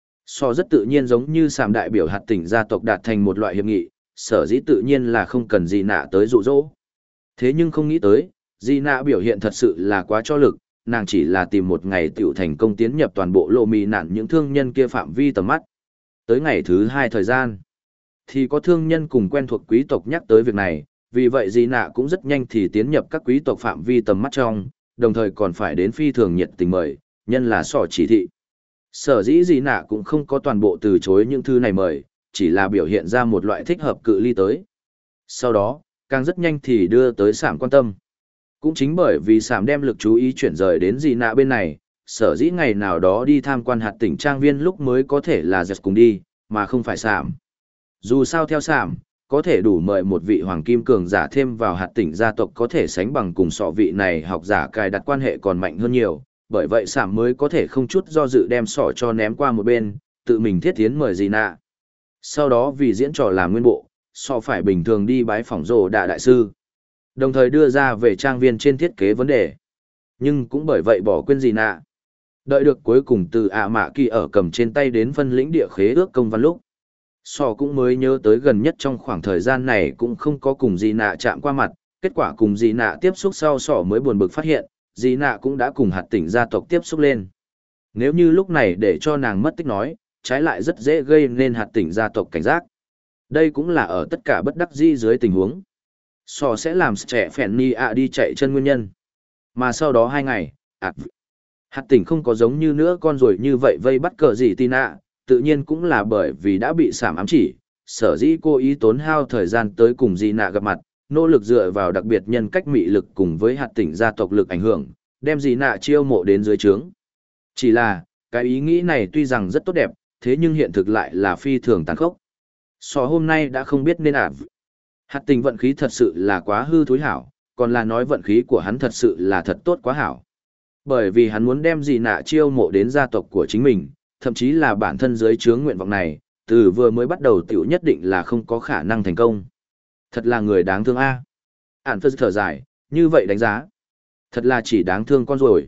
Speaker 1: Sỏ rất tự nhiên giống như Sàm đại biểu hạt tỉnh gia tộc đạt thành một loại hiệp nghị, sở dĩ tự nhiên là không cần dì nạ tới dụ dỗ. Thế nhưng không nghĩ tới, dì nạ biểu hiện thật sự là quá cho lực, nàng chỉ là tìm một ngày tiểu thành công tiến nhập toàn bộ lộ mì nạn những thương nhân kia phạm vi tầm mắt. Tới ngày thứ 2 thời gian, thì có thương nhân cùng quen thuộc quý tộc nhắc tới việc này, vì vậy dì nạ cũng rất nhanh thì tiến nhập các quý tộc phạm vi tầm mắt trong, đồng thời còn phải đến phi thường nhiệt tình mời, nhân là sỏ chỉ thị. Sở dĩ dì nạ cũng không có toàn bộ từ chối những thứ này mời, chỉ là biểu hiện ra một loại thích hợp cự ly tới. Sau đó, càng rất nhanh thì đưa tới Sảm quan tâm. Cũng chính bởi vì Sảm đem lực chú ý chuyển rời đến dì nạ bên này, sở dĩ ngày nào đó đi tham quan hạt tỉnh trang viên lúc mới có thể là giật cùng đi, mà không phải Sảm. Dù sao theo Sảm, có thể đủ mời một vị hoàng kim cường giả thêm vào hạt tỉnh gia tộc có thể sánh bằng cùng sọ vị này học giả cài đặt quan hệ còn mạnh hơn nhiều, bởi vậy Sảm mới có thể không chút do dự đem sọ cho ném qua một bên, tự mình thiết tiến mời dì nạ. Sau đó vì diễn trò làm nguyên bộ, sọ phải bình thường đi bái phỏng rồ đạ đại sư, đồng thời đưa ra về trang viên trên thiết kế vấn đề. Nhưng cũng bởi vậy bỏ quên dì nạ. Đợi được cuối cùng từ mạ kỳ ở cầm trên tay đến phân lĩnh địa khế ước công văn lúc, sọ cũng mới nhớ tới gần nhất trong khoảng thời gian này cũng không có cùng dì nạ chạm qua mặt, kết quả cùng dì nạ tiếp xúc sau sọ mới buồn bực phát hiện, dì nạ cũng đã cùng hạt tỉnh gia tộc tiếp xúc lên. Nếu như lúc này để cho nàng mất tích nói, trái lại rất dễ gây nên hạt tỉnh gia tộc cảnh giác. Đây cũng là ở tất cả bất đắc dĩ dưới tình huống. Sọ sẽ làm trẻ phèn ni đi chạy chân nguyên nhân. Mà sau đó 2 ngày, hạt tỉnh không có giống như nữa con rồi như vậy vây bắt cờ gì Tina, tự nhiên cũng là bởi vì đã bị Sảm ám chỉ, sở dĩ cô ý tốn hao thời gian tới cùng dì nạ gặp mặt, nỗ lực dựa vào đặc biệt nhân cách mị lực cùng với hạt tỉnh gia tộc lực ảnh hưởng, đem dị nạ chiêu mộ đến dưới trướng. Chỉ là, cái ý nghĩ này tuy rằng rất tốt đẹp, thế nhưng hiện thực lại là phi thường tàn khốc. Sò hôm nay đã không biết nên ạp. Hạt tình vận khí thật sự là quá hư thối hảo, còn là nói vận khí của hắn thật sự là thật tốt quá hảo. Bởi vì hắn muốn đem dị nạ chiêu mộ đến gia tộc của chính mình, thậm chí là bản thân dưới trướng nguyện vọng này, từ vừa mới bắt đầu tiểu nhất định là không có khả năng thành công. Thật là người đáng thương a. Ản phật thở dài, như vậy đánh giá. Thật là chỉ đáng thương con rồi.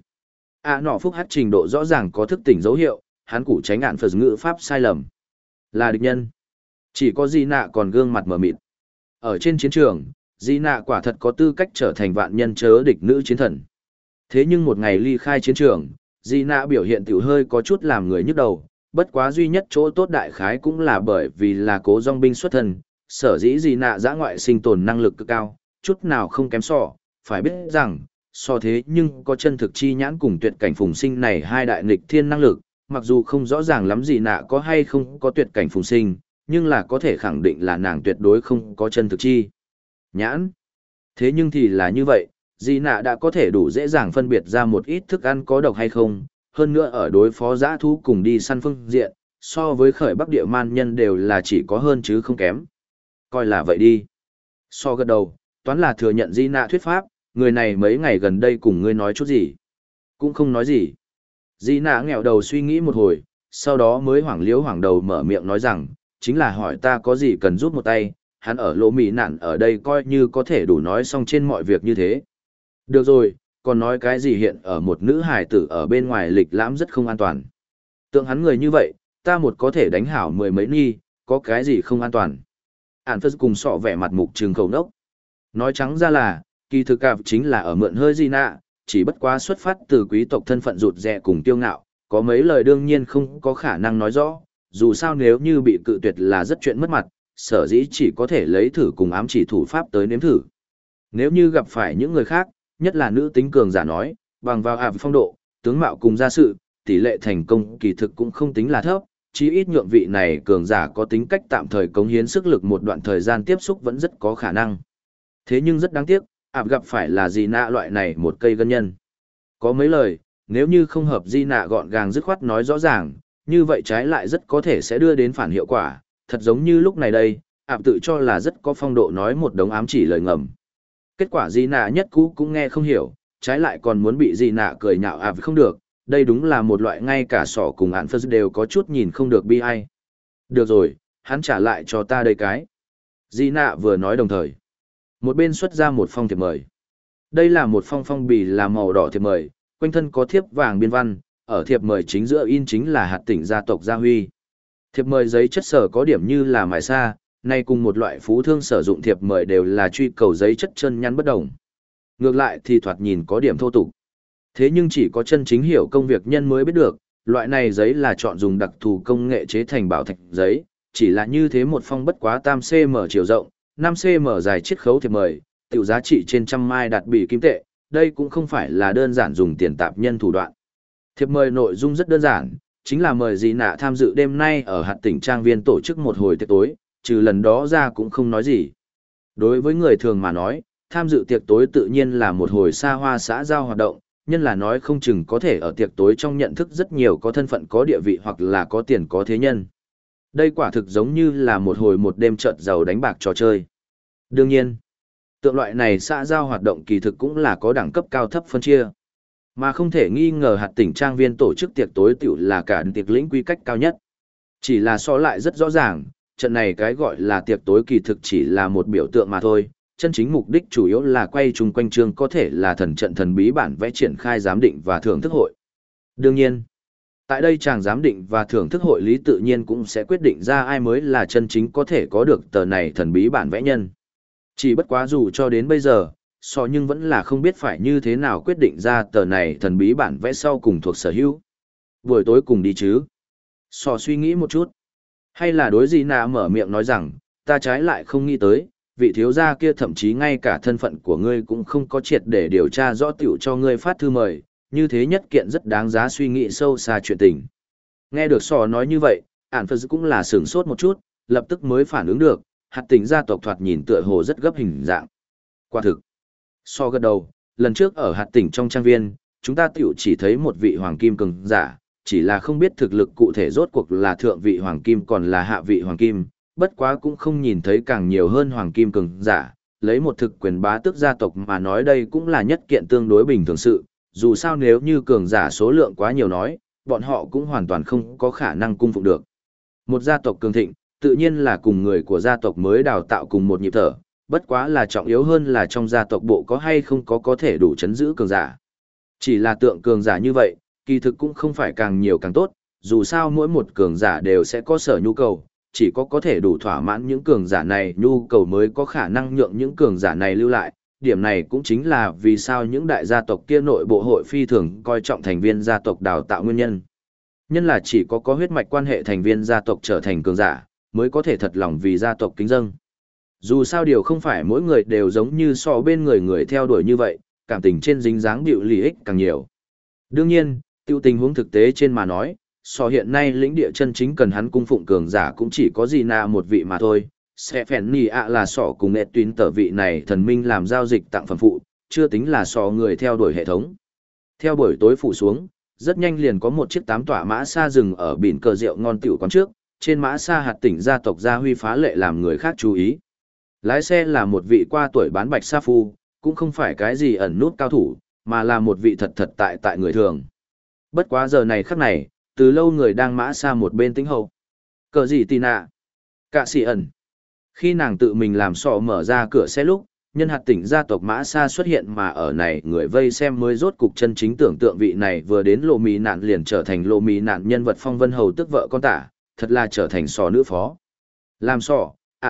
Speaker 1: Nọ phúc hát trình độ rõ ràng có thức tỉnh dấu hiệu, hắn củ tránh Ản phật ngữ pháp sai lầm. Là địch nhân. Chỉ có Di Nạ còn gương mặt mờ mịt. Ở trên chiến trường, Di Nạ quả thật có tư cách trở thành vạn nhân chớ địch nữ chiến thần. Thế nhưng một ngày ly khai chiến trường, Di Nạ biểu hiện tiểu hơi có chút làm người nhức đầu, bất quá duy nhất chỗ tốt đại khái cũng là bởi vì là cố dòng binh xuất thân, sở dĩ Di Nạ giã ngoại sinh tồn năng lực cực cao, chút nào không kém phải biết rằng, thế nhưng có chân thực chi nhãn cùng tuyệt cảnh phùng sinh này hai đại nghịch thiên năng lực, mặc dù không rõ ràng lắm Di Nạ có hay không có tuyệt cảnh phùng sinh, nhưng là có thể khẳng định là nàng tuyệt đối không có chân thực chi nhãn. Thế nhưng thì là như vậy, Di Nạ đã có thể đủ dễ dàng phân biệt ra một ít thức ăn có độc hay không, hơn nữa ở đối phó dã thú cùng đi săn phương diện, so với khởi bắc địa man nhân đều là chỉ có hơn chứ không kém. Coi là vậy đi. Gật đầu, toán là thừa nhận Di Nạ thuyết pháp, người này mấy ngày gần đây cùng ngươi nói chút gì. Cũng không nói gì. Di Nạ nghẹo đầu suy nghĩ một hồi, sau đó mới hoảng đầu mở miệng nói rằng, chính là hỏi ta có gì cần giúp một tay, hắn ở lỗ mì nạn ở đây coi như có thể đủ nói xong trên mọi việc như thế. Được rồi, còn nói cái gì hiện ở một nữ hài tử ở bên ngoài lịch lãm rất không an toàn. Tượng hắn người như vậy, ta một có thể đánh hảo mười mấy nghi, có cái gì không an toàn. Ản phật cùng sọ vẻ mặt mục trừng khẩu nốc. Nói trắng ra là, kỳ thực cạp chính là ở mượn hơi Di Nạ, chỉ bất quá xuất phát từ quý tộc thân phận rụt rè cùng tiêu ngạo, có mấy lời đương nhiên không có khả năng nói rõ, dù sao nếu như bị cự tuyệt là rất chuyện mất mặt, sở dĩ chỉ có thể lấy thử cùng ám chỉ thủ pháp tới nếm thử. Nếu như gặp phải những người khác, nhất là nữ tính cường giả nói, bằng vào ạp phong độ, tướng mạo cùng gia sự, tỷ lệ thành công kỳ thực cũng không tính là thấp, chí ít nhượng vị này cường giả có tính cách tạm thời cống hiến sức lực một đoạn thời gian tiếp xúc vẫn rất có khả năng. Thế nhưng rất đáng tiếc, ạp gặp phải là Di Nạ loại này một cây gân nhân. Có mấy lời, nếu như không hợp Di Nạ gọn gàng dứt khoát nói rõ ràng, như vậy trái lại rất có thể sẽ đưa đến phản hiệu quả, thật giống như lúc này đây, ạp tự cho là rất có phong độ nói một đống ám chỉ lời ngầm. Kết quả Di Nạ nhất cũ cũng nghe không hiểu, trái lại còn muốn bị Di Nạ cười nhạo ạp không được, đây đúng là một loại ngay cả sỏ cùng Ản phật đều có chút nhìn không được bi ai. Được rồi, hắn trả lại cho ta đây cái. Di Nạ vừa nói đồng thời. Một bên xuất ra một phong thiệp mời. Đây là một phong bì là màu đỏ thiệp mời, quanh thân có thiếp vàng biên văn, ở thiệp mời chính giữa in chính là hạt tỉnh gia tộc Gia Huy. Thiệp mời giấy chất sở có điểm như là mài sa, nay cùng một loại phú thương sử dụng thiệp mời đều là truy cầu giấy chất chân nhắn bất đồng. Ngược lại thì thoạt nhìn có điểm thô tục. Thế nhưng chỉ có chân chính hiểu công việc nhân mới biết được, loại này giấy là chọn dùng đặc thù công nghệ chế thành bảo thạch giấy, chỉ là như thế một phong bất quá 3 cm chiều rộng, 5 cm dài chiết khấu thiệp mời, tiểu giá trị trên trăm mai đạt bỉ kim tệ, đây cũng không phải là đơn giản dùng tiền tạp nhân thủ đoạn. Thiệp mời nội dung rất đơn giản, chính là mời Di Nạ tham dự đêm nay ở hạt tỉnh trang viên tổ chức một hồi tiệc tối, trừ lần đó ra cũng không nói gì. Đối với người thường mà nói, tham dự tiệc tối tự nhiên là một hồi xa hoa xã giao hoạt động, nhân là nói không chừng có thể ở tiệc tối trong nhận thức rất nhiều có thân phận có địa vị hoặc là có tiền có thế nhân. Đây quả thực giống như là một hồi một đêm trợt giàu đánh bạc trò chơi. Đương nhiên, tượng loại này xã giao hoạt động kỳ thực cũng là có đẳng cấp cao thấp phân chia. Mà không thể nghi ngờ hạt tỉnh trang viên tổ chức tiệc tối tiểu là cả tiệc lĩnh quy cách cao nhất. Chỉ là so lại rất rõ ràng, trận này cái gọi là tiệc tối kỳ thực chỉ là một biểu tượng mà thôi, chân chính mục đích chủ yếu là quay chung quanh chương có thể là thần trận thần bí bản vẽ triển khai giám định và thưởng thức hội. Đương nhiên, tại đây chàng giám định và thưởng thức hội lý tự nhiên cũng sẽ quyết định ra ai mới là chân chính có thể có được tờ này thần bí bản vẽ nhân. Chỉ bất quá dù cho đến bây giờ, nhưng vẫn là không biết phải như thế nào quyết định ra tờ này thần bí bản vẽ sau cùng thuộc sở hữu. Buổi tối cùng đi chứ. Suy nghĩ một chút. Hay là đối Di Nạ mở miệng nói rằng, ta trái lại không nghĩ tới, vị thiếu gia kia thậm chí ngay cả thân phận của ngươi cũng không có triệt để điều tra rõ tiểu cho ngươi phát thư mời, như thế nhất kiện rất đáng giá suy nghĩ sâu xa chuyện tình. Nghe được nói như vậy, Ản phật cũng là sửng sốt một chút, lập tức mới phản ứng được, hạt tỉnh gia tộc thoạt nhìn tựa hồ rất gấp hình dạng. Quả thực. So gật đầu, lần trước ở hạt tỉnh trong trang viên, chúng ta tiểu chỉ thấy một vị hoàng kim cường giả, chỉ là không biết thực lực cụ thể rốt cuộc là thượng vị hoàng kim còn là hạ vị hoàng kim, bất quá cũng không nhìn thấy càng nhiều hơn hoàng kim cường giả, lấy một thực quyền bá tước gia tộc mà nói đây cũng là nhất kiện tương đối bình thường sự, dù sao nếu như cường giả số lượng quá nhiều nói, bọn họ cũng hoàn toàn không có khả năng cung phụng được. Một gia tộc cường thịnh, tự nhiên là cùng người của gia tộc mới đào tạo cùng một nhịp thở, bất quá là trọng yếu hơn là trong gia tộc bộ có hay không có thể đủ chấn giữ cường giả. Chỉ là tượng cường giả như vậy, kỳ thực cũng không phải càng nhiều càng tốt, dù sao mỗi một cường giả đều sẽ có sở nhu cầu, chỉ có thể đủ thỏa mãn những cường giả này nhu cầu mới có khả năng nhượng những cường giả này lưu lại. Điểm này cũng chính là vì sao những đại gia tộc kia nội bộ hội phi thường coi trọng thành viên gia tộc đào tạo nguyên nhân. Nhân là chỉ có huyết mạch quan hệ thành viên gia tộc trở thành cường giả, mới có thể thật lòng vì gia tộc kính dâng. Dù sao điều không phải mỗi người đều giống như so bên người theo đuổi như vậy, cảm tình trên dính dáng điệu利ích càng nhiều. Đương nhiên, tiêu tình huống thực tế trên mà nói, so hiện nay lĩnh địa chân chính cần hắn cung phụng cường giả cũng chỉ có gì nà một vị mà thôi. Sẽ phèn nì ạ là sọ cùng nghệ tuyến tờ vị này thần minh làm giao dịch tặng phẩm phụ, chưa tính là sọ người theo đuổi hệ thống. Theo buổi tối phủ xuống, rất nhanh liền có một chiếc 8 tọa mã xa dừng ở biển cờ rượu ngon tiểu quán trước, trên mã xa hạt tỉnh gia tộc gia huy phá lệ làm người khác chú ý. Lái xe là một vị qua tuổi bán bạch sa phu, cũng không phải cái gì ẩn nút cao thủ, mà là một vị thật tại người thường. Bất quá giờ này khắc này, từ lâu người đang mã xa một bên tĩnh hậu. Cờ gì tì nạ? Cạ sĩ ẩn. Khi nàng tự mình làm sọ mở ra cửa xe lúc, nhân hạt tỉnh gia tộc mã xa xuất hiện mà ở này người vây xem mới rốt cục chân chính tưởng tượng vị này vừa đến lộ mì nạn liền trở thành lộ mì nạn nhân vật phong vân hầu tức vợ con tả, thật là trở thành sọ nữ phó. Làm sọ,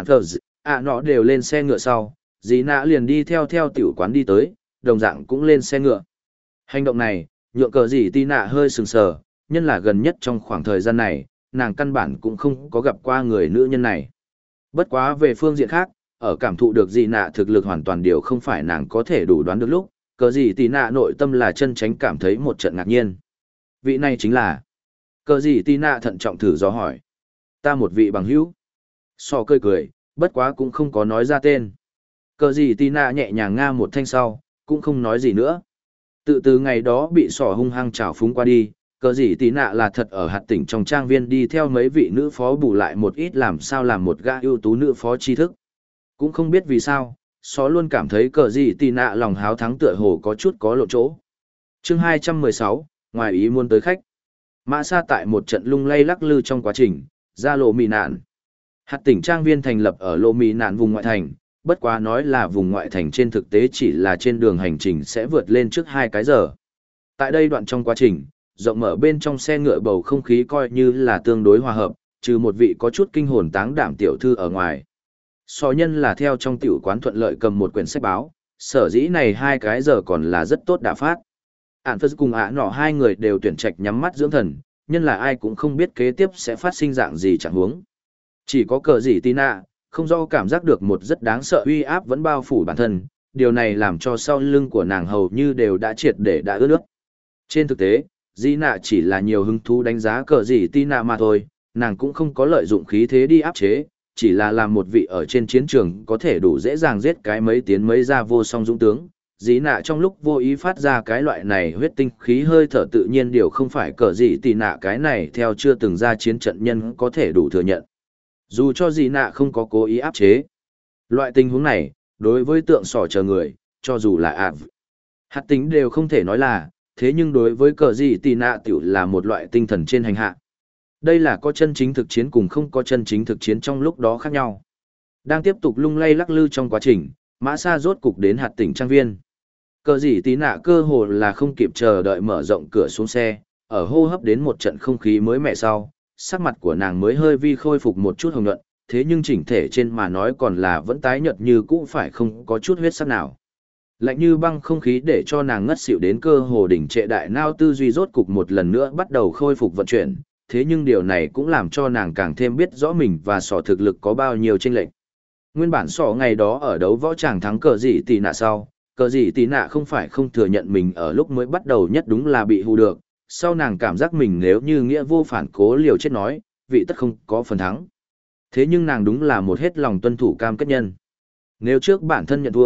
Speaker 1: nó đều lên xe ngựa sau, dì nạ liền đi theo tiểu quán đi tới, đồng dạng cũng lên xe ngựa. Hành động này, nhượng cờ gì tì nạ hơi sừng sờ, nhân là gần nhất trong khoảng thời gian này, nàng căn bản cũng không có gặp qua người nữ nhân này. Bất quá về phương diện khác, ở cảm thụ được dì nạ thực lực hoàn toàn điều không phải nàng có thể đủ đoán được lúc, cờ gì tì nạ nội tâm là chân tránh cảm thấy một trận ngạc nhiên. Vị này chính là... Cờ gì tì nạ thận trọng thử do hỏi. Ta một vị bằng hữu. So cười, bất quá cũng không có nói ra tên. Cờ gì tì nạ nhẹ nhàng nga một thanh sau, cũng không nói gì nữa. Tự từ ngày đó bị sỏ hung hăng trào phúng qua đi, cờ gì tì nạ là thật ở hạt tỉnh trong trang viên đi theo mấy vị nữ phó bù lại một ít làm sao làm một gã ưu tú nữ phó tri thức. Cũng không biết vì sao, xó luôn cảm thấy cờ gì tì nạ lòng háo thắng tựa hồ có chút có lộ chỗ. Chương 216, ngoài ý muốn tới khách. Mã xa tại một trận lung lay lắc lư trong quá trình, ra lộ mì nạn. Hạt tỉnh trang viên thành lập ở lộ mì nạn vùng ngoại thành, bất quá nói là vùng ngoại thành trên thực tế chỉ là trên đường hành trình sẽ vượt lên trước 2 cái giờ. Tại đây đoạn trong quá trình, rộng mở bên trong xe ngựa bầu không khí coi như là tương đối hòa hợp, trừ một vị có chút kinh hồn táng đảm tiểu thư ở ngoài. So nhân là theo trong tiểu quán thuận lợi cầm một quyển sách báo, sở dĩ này 2 cái giờ còn là rất tốt đã phát. Ản Phật cùng nọ 2 người đều tuyển trạch nhắm mắt dưỡng thần, nhân là ai cũng không biết kế tiếp sẽ phát sinh dạng gì chẳng huống. Chỉ có cờ gì Tina, không do cảm giác được một rất đáng sợ uy áp vẫn bao phủ bản thân, điều này làm cho sau lưng của nàng hầu như đều đã triệt để đã ướt nước. Trên thực tế, Di nạ chỉ là nhiều hứng thú đánh giá cờ gì Tina mà thôi, nàng cũng không có lợi dụng khí thế đi áp chế, chỉ là làm một vị ở trên chiến trường có thể đủ dễ dàng giết cái mấy tiến mấy ra vô song dũng tướng. Dĩ nạ trong lúc vô ý phát ra cái loại này huyết tinh khí hơi thở tự nhiên điều không phải cờ gì tì nạ cái này theo chưa từng ra chiến trận nhân có thể đủ thừa nhận. Dù cho dĩ nạ không có cố ý áp chế. Loại tình huống này, đối với tượng sỏ chờ người, cho dù là hạt tính đều không thể nói là, thế nhưng đối với cờ gì tì nạ tiểu là một loại tinh thần trên hành hạ. Đây là có chân chính thực chiến cùng không có chân chính thực chiến trong lúc đó khác nhau. Đang tiếp tục lung lay lắc lư trong quá trình, mã xa rốt cục đến hạt tỉnh trang viên. Cờ gì tí nạ cơ hồ là không kịp chờ đợi mở rộng cửa xuống xe, ở hô hấp đến một trận không khí mới mẻ sau, sắc mặt của nàng mới hơi vi khôi phục một chút hồng nhuận, thế nhưng chỉnh thể trên mà nói còn là vẫn tái nhợt như cũ phải không có chút huyết sắc nào. Lạnh như băng không khí để cho nàng ngất xỉu đến cơ hồ đỉnh trệ đại nao tư duy rốt cục một lần nữa bắt đầu khôi phục vận chuyển, thế nhưng điều này cũng làm cho nàng càng thêm biết rõ mình và sỏ thực lực có bao nhiêu chênh lệch. Nguyên bản sỏ ngày đó ở đấu võ tràng thắng cờ gì tì nạ sau, cờ gì tì nạ không phải không thừa nhận mình ở lúc mới bắt đầu nhất đúng là bị hù được, sau nàng cảm giác mình nếu như nghĩa vô phản cố liều chết nói, vị tất không có phần thắng. Thế nhưng nàng đúng là một hết lòng tuân thủ cam kết nhân. Nếu trước bản thân nhận thua,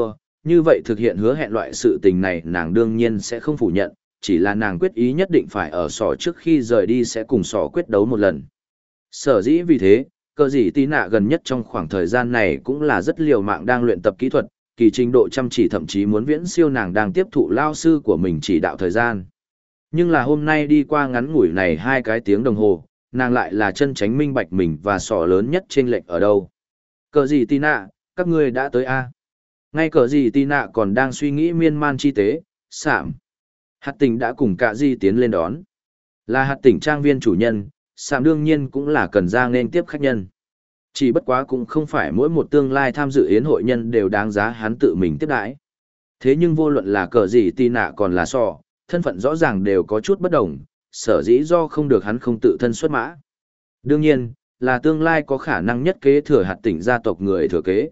Speaker 1: như vậy thực hiện hứa hẹn loại sự tình này nàng đương nhiên sẽ không phủ nhận, chỉ là nàng quyết ý nhất định phải ở sỏ trước khi rời đi sẽ cùng sỏ quyết đấu một lần. Sở dĩ vì thế, cờ gì tí nạ gần nhất trong khoảng thời gian này cũng là rất liều mạng đang luyện tập kỹ thuật, kỳ trình độ chăm chỉ thậm chí muốn viễn siêu nàng đang tiếp thụ lao sư của mình chỉ đạo thời gian. Nhưng là hôm nay đi qua ngắn ngủi này 2 cái tiếng đồng hồ, nàng lại là chân tránh minh bạch mình và sỏ lớn nhất chênh lệch ở đâu. Cờ gì tí nạ, các ngươi đã tới a? Ngay cờ gì tí nạ còn đang suy nghĩ miên man chi tế, Sạm. Hạt tỉnh đã cùng cả di tiến lên đón. Là hạt tỉnh trang viên chủ nhân, Sạm đương nhiên cũng là cần ra nên tiếp khách nhân. Chỉ bất quá cũng không phải mỗi một tương lai tham dự yến hội nhân đều đáng giá hắn tự mình tiếp đãi. Thế nhưng vô luận là cờ gì tì nạ còn là sọ, thân phận rõ ràng đều có chút bất đồng, sở dĩ do không được hắn không tự thân xuất mã. Đương nhiên, là tương lai có khả năng nhất kế thừa hạt tỉnh gia tộc người thừa kế,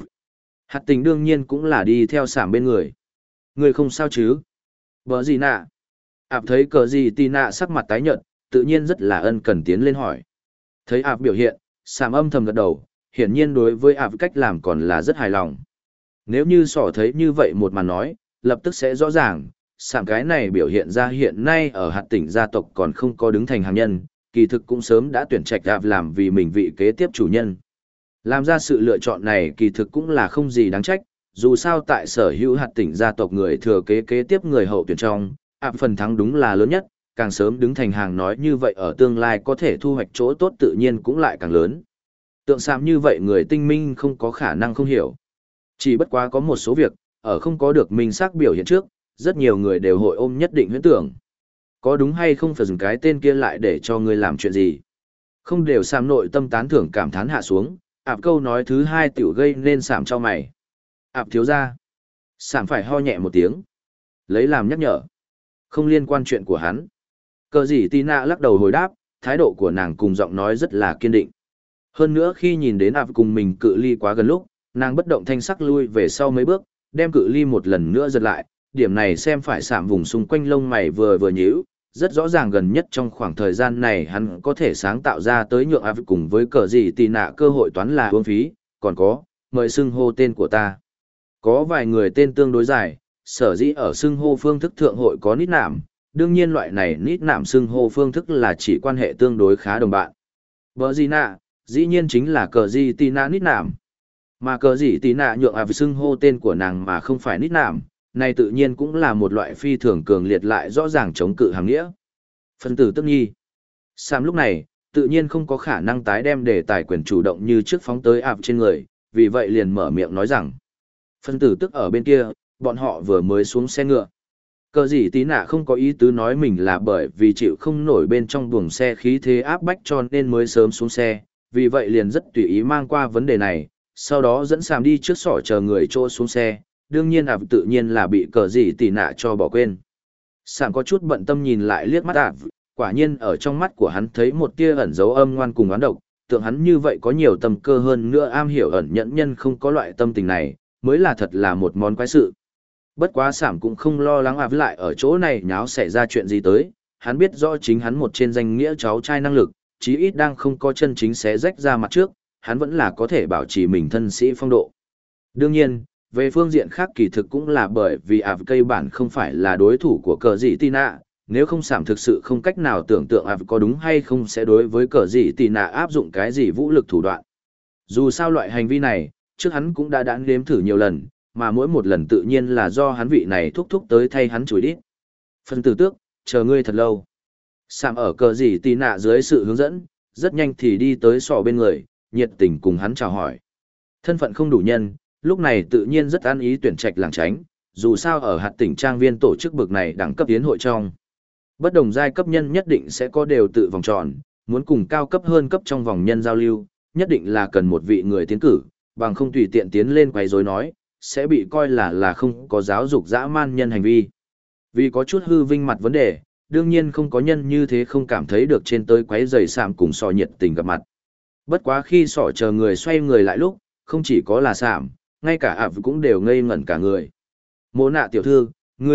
Speaker 1: hạt tỉnh đương nhiên cũng là đi theo Sạm bên người. Người không sao chứ? Bở gì nạ? Thấy cờ gì tì nạ sắc mặt tái nhợt, tự nhiên rất là ân cần tiến lên hỏi. Thấy biểu hiện, Sạm âm thầm gật đầu, hiển nhiên đối với cách làm còn là rất hài lòng. Nếu như sỏ thấy như vậy một màn nói, lập tức sẽ rõ ràng, Sạm cái này biểu hiện ra hiện nay ở hạt tỉnh gia tộc còn không có đứng thành hàng nhân, kỳ thực cũng sớm đã tuyển trạch làm vì mình vị kế tiếp chủ nhân. Làm ra sự lựa chọn này kỳ thực cũng là không gì đáng trách, dù sao tại sở hữu hạt tỉnh gia tộc người thừa kế tiếp người hậu tuyển trong, phần thắng đúng là lớn nhất, càng sớm đứng thành hàng nói như vậy ở tương lai có thể thu hoạch chỗ tốt tự nhiên cũng lại càng lớn. Tượng Sạm như vậy người tinh minh không có khả năng không hiểu. Chỉ bất quá có một số việc, ở không có được minh xác biểu hiện trước, rất nhiều người đều hội ôm nhất định huyễn tưởng. Có đúng hay không phải dùng cái tên kia lại để cho người làm chuyện gì? Không đều Sạm nội tâm tán thưởng cảm thán hạ xuống, câu nói thứ 2 tiểu gây nên Sạm cho mày. Thiếu ra. Sạm phải ho nhẹ một tiếng. Lấy làm nhắc nhở. Không liên quan chuyện của hắn. Cờ gì Tina lắc đầu hồi đáp, thái độ của nàng cùng giọng nói rất là kiên định. Hơn nữa khi nhìn đến cùng mình cự ly quá gần lúc, nàng bất động thanh sắc lui về sau mấy bước, đem cự ly một lần nữa giật lại, điểm này xem phải Sạm vùng xung quanh lông mày vừa vừa nhíu, rất rõ ràng gần nhất trong khoảng thời gian này hắn có thể sáng tạo ra tới nhượng cùng với cờ gì Tina cơ hội toán là uổng phí, còn có, mời xưng hô tên của ta. Có vài người tên tương đối dài, sở dĩ ở xưng hô phương thức thượng hội có nít nạm, đương nhiên loại này nít nạm xưng hô phương thức là chỉ quan hệ tương đối khá đồng bạn. Bở gì nạ, dĩ nhiên chính là cờ gì tì nạ nít nạm. Mà cờ gì tì nạ nhượng xưng hô tên của nàng mà không phải nít nạm, này tự nhiên cũng là một loại phi thường cường liệt lại rõ ràng chống cự hàng nghĩa. Phân tử tức nhi. Sam lúc này, tự nhiên không có khả năng tái đem đề tài quyền chủ động như trước phóng tới trên người, vì vậy liền mở miệng nói rằng. Phân tử tức ở bên kia, bọn họ vừa mới xuống xe ngựa. Cờ gì tí nạ không có ý tứ nói mình là bởi vì chịu không nổi bên trong buồng xe khí thế áp bách cho nên mới sớm xuống xe, vì vậy liền rất tùy ý mang qua vấn đề này, sau đó dẫn Sạm đi trước sỏ chờ người chỗ xuống xe, đương nhiên tự nhiên là bị cờ gì tí nạ cho bỏ quên. Sạm có chút bận tâm nhìn lại liếc mắt quả nhiên ở trong mắt của hắn thấy một tia ẩn dấu âm ngoan cùng oán độc, tượng hắn như vậy có nhiều tâm cơ hơn nữa am hiểu ẩn nhẫn nhân không có loại tâm tình này, mới là thật là một món quái sự. Bất quá Sạm cũng không lo lắng với lại ở chỗ này nháo xảy ra chuyện gì tới, hắn biết rõ chính hắn một trên danh nghĩa cháu trai năng lực, chí ít đang không có chân chính xé rách ra mặt trước, hắn vẫn là có thể bảo trì mình thân sĩ phong độ. Đương nhiên, về phương diện khác kỳ thực cũng là bởi vì cây bản không phải là đối thủ của cờ dị Tina, nếu không Sạm thực sự không cách nào tưởng tượng có đúng hay không sẽ đối với cờ dị Tina áp dụng cái gì vũ lực thủ đoạn. Dù sao loại hành vi này, trước hắn cũng đã nếm thử nhiều lần, mà mỗi một lần tự nhiên là do hắn vị này thúc tới thay hắn chửi đít. Phân tử tước, chờ ngươi thật lâu. Sạm ở cờ gì tì nạ dưới sự hướng dẫn, rất nhanh thì đi tới sọ bên người, nhiệt tình cùng hắn chào hỏi. Thân phận không đủ nhân, lúc này tự nhiên rất an ý tuyển trạch làng tránh, dù sao ở hạt tỉnh trang viên tổ chức bực này đẳng cấp tiến hội trong. Bất đồng giai cấp nhân nhất định sẽ có đều tự vòng tròn, muốn cùng cao cấp hơn cấp trong vòng nhân giao lưu, nhất định là cần một vị người tiến cử, bằng không tùy tiện tiến lên quấy rối nói, sẽ bị coi là không có giáo dục dã man nhân hành vi. Vì có chút hư vinh mặt vấn đề, đương nhiên không có nhân như thế không cảm thấy được trên tới quấy rầy Sạm cùng sọ nhiệt tình gặp mặt. Bất quá khi sọ chờ người xoay người lại lúc, không chỉ có là Sạm, ngay cả cũng đều ngây ngẩn cả người. Mộ nạ tiểu thư,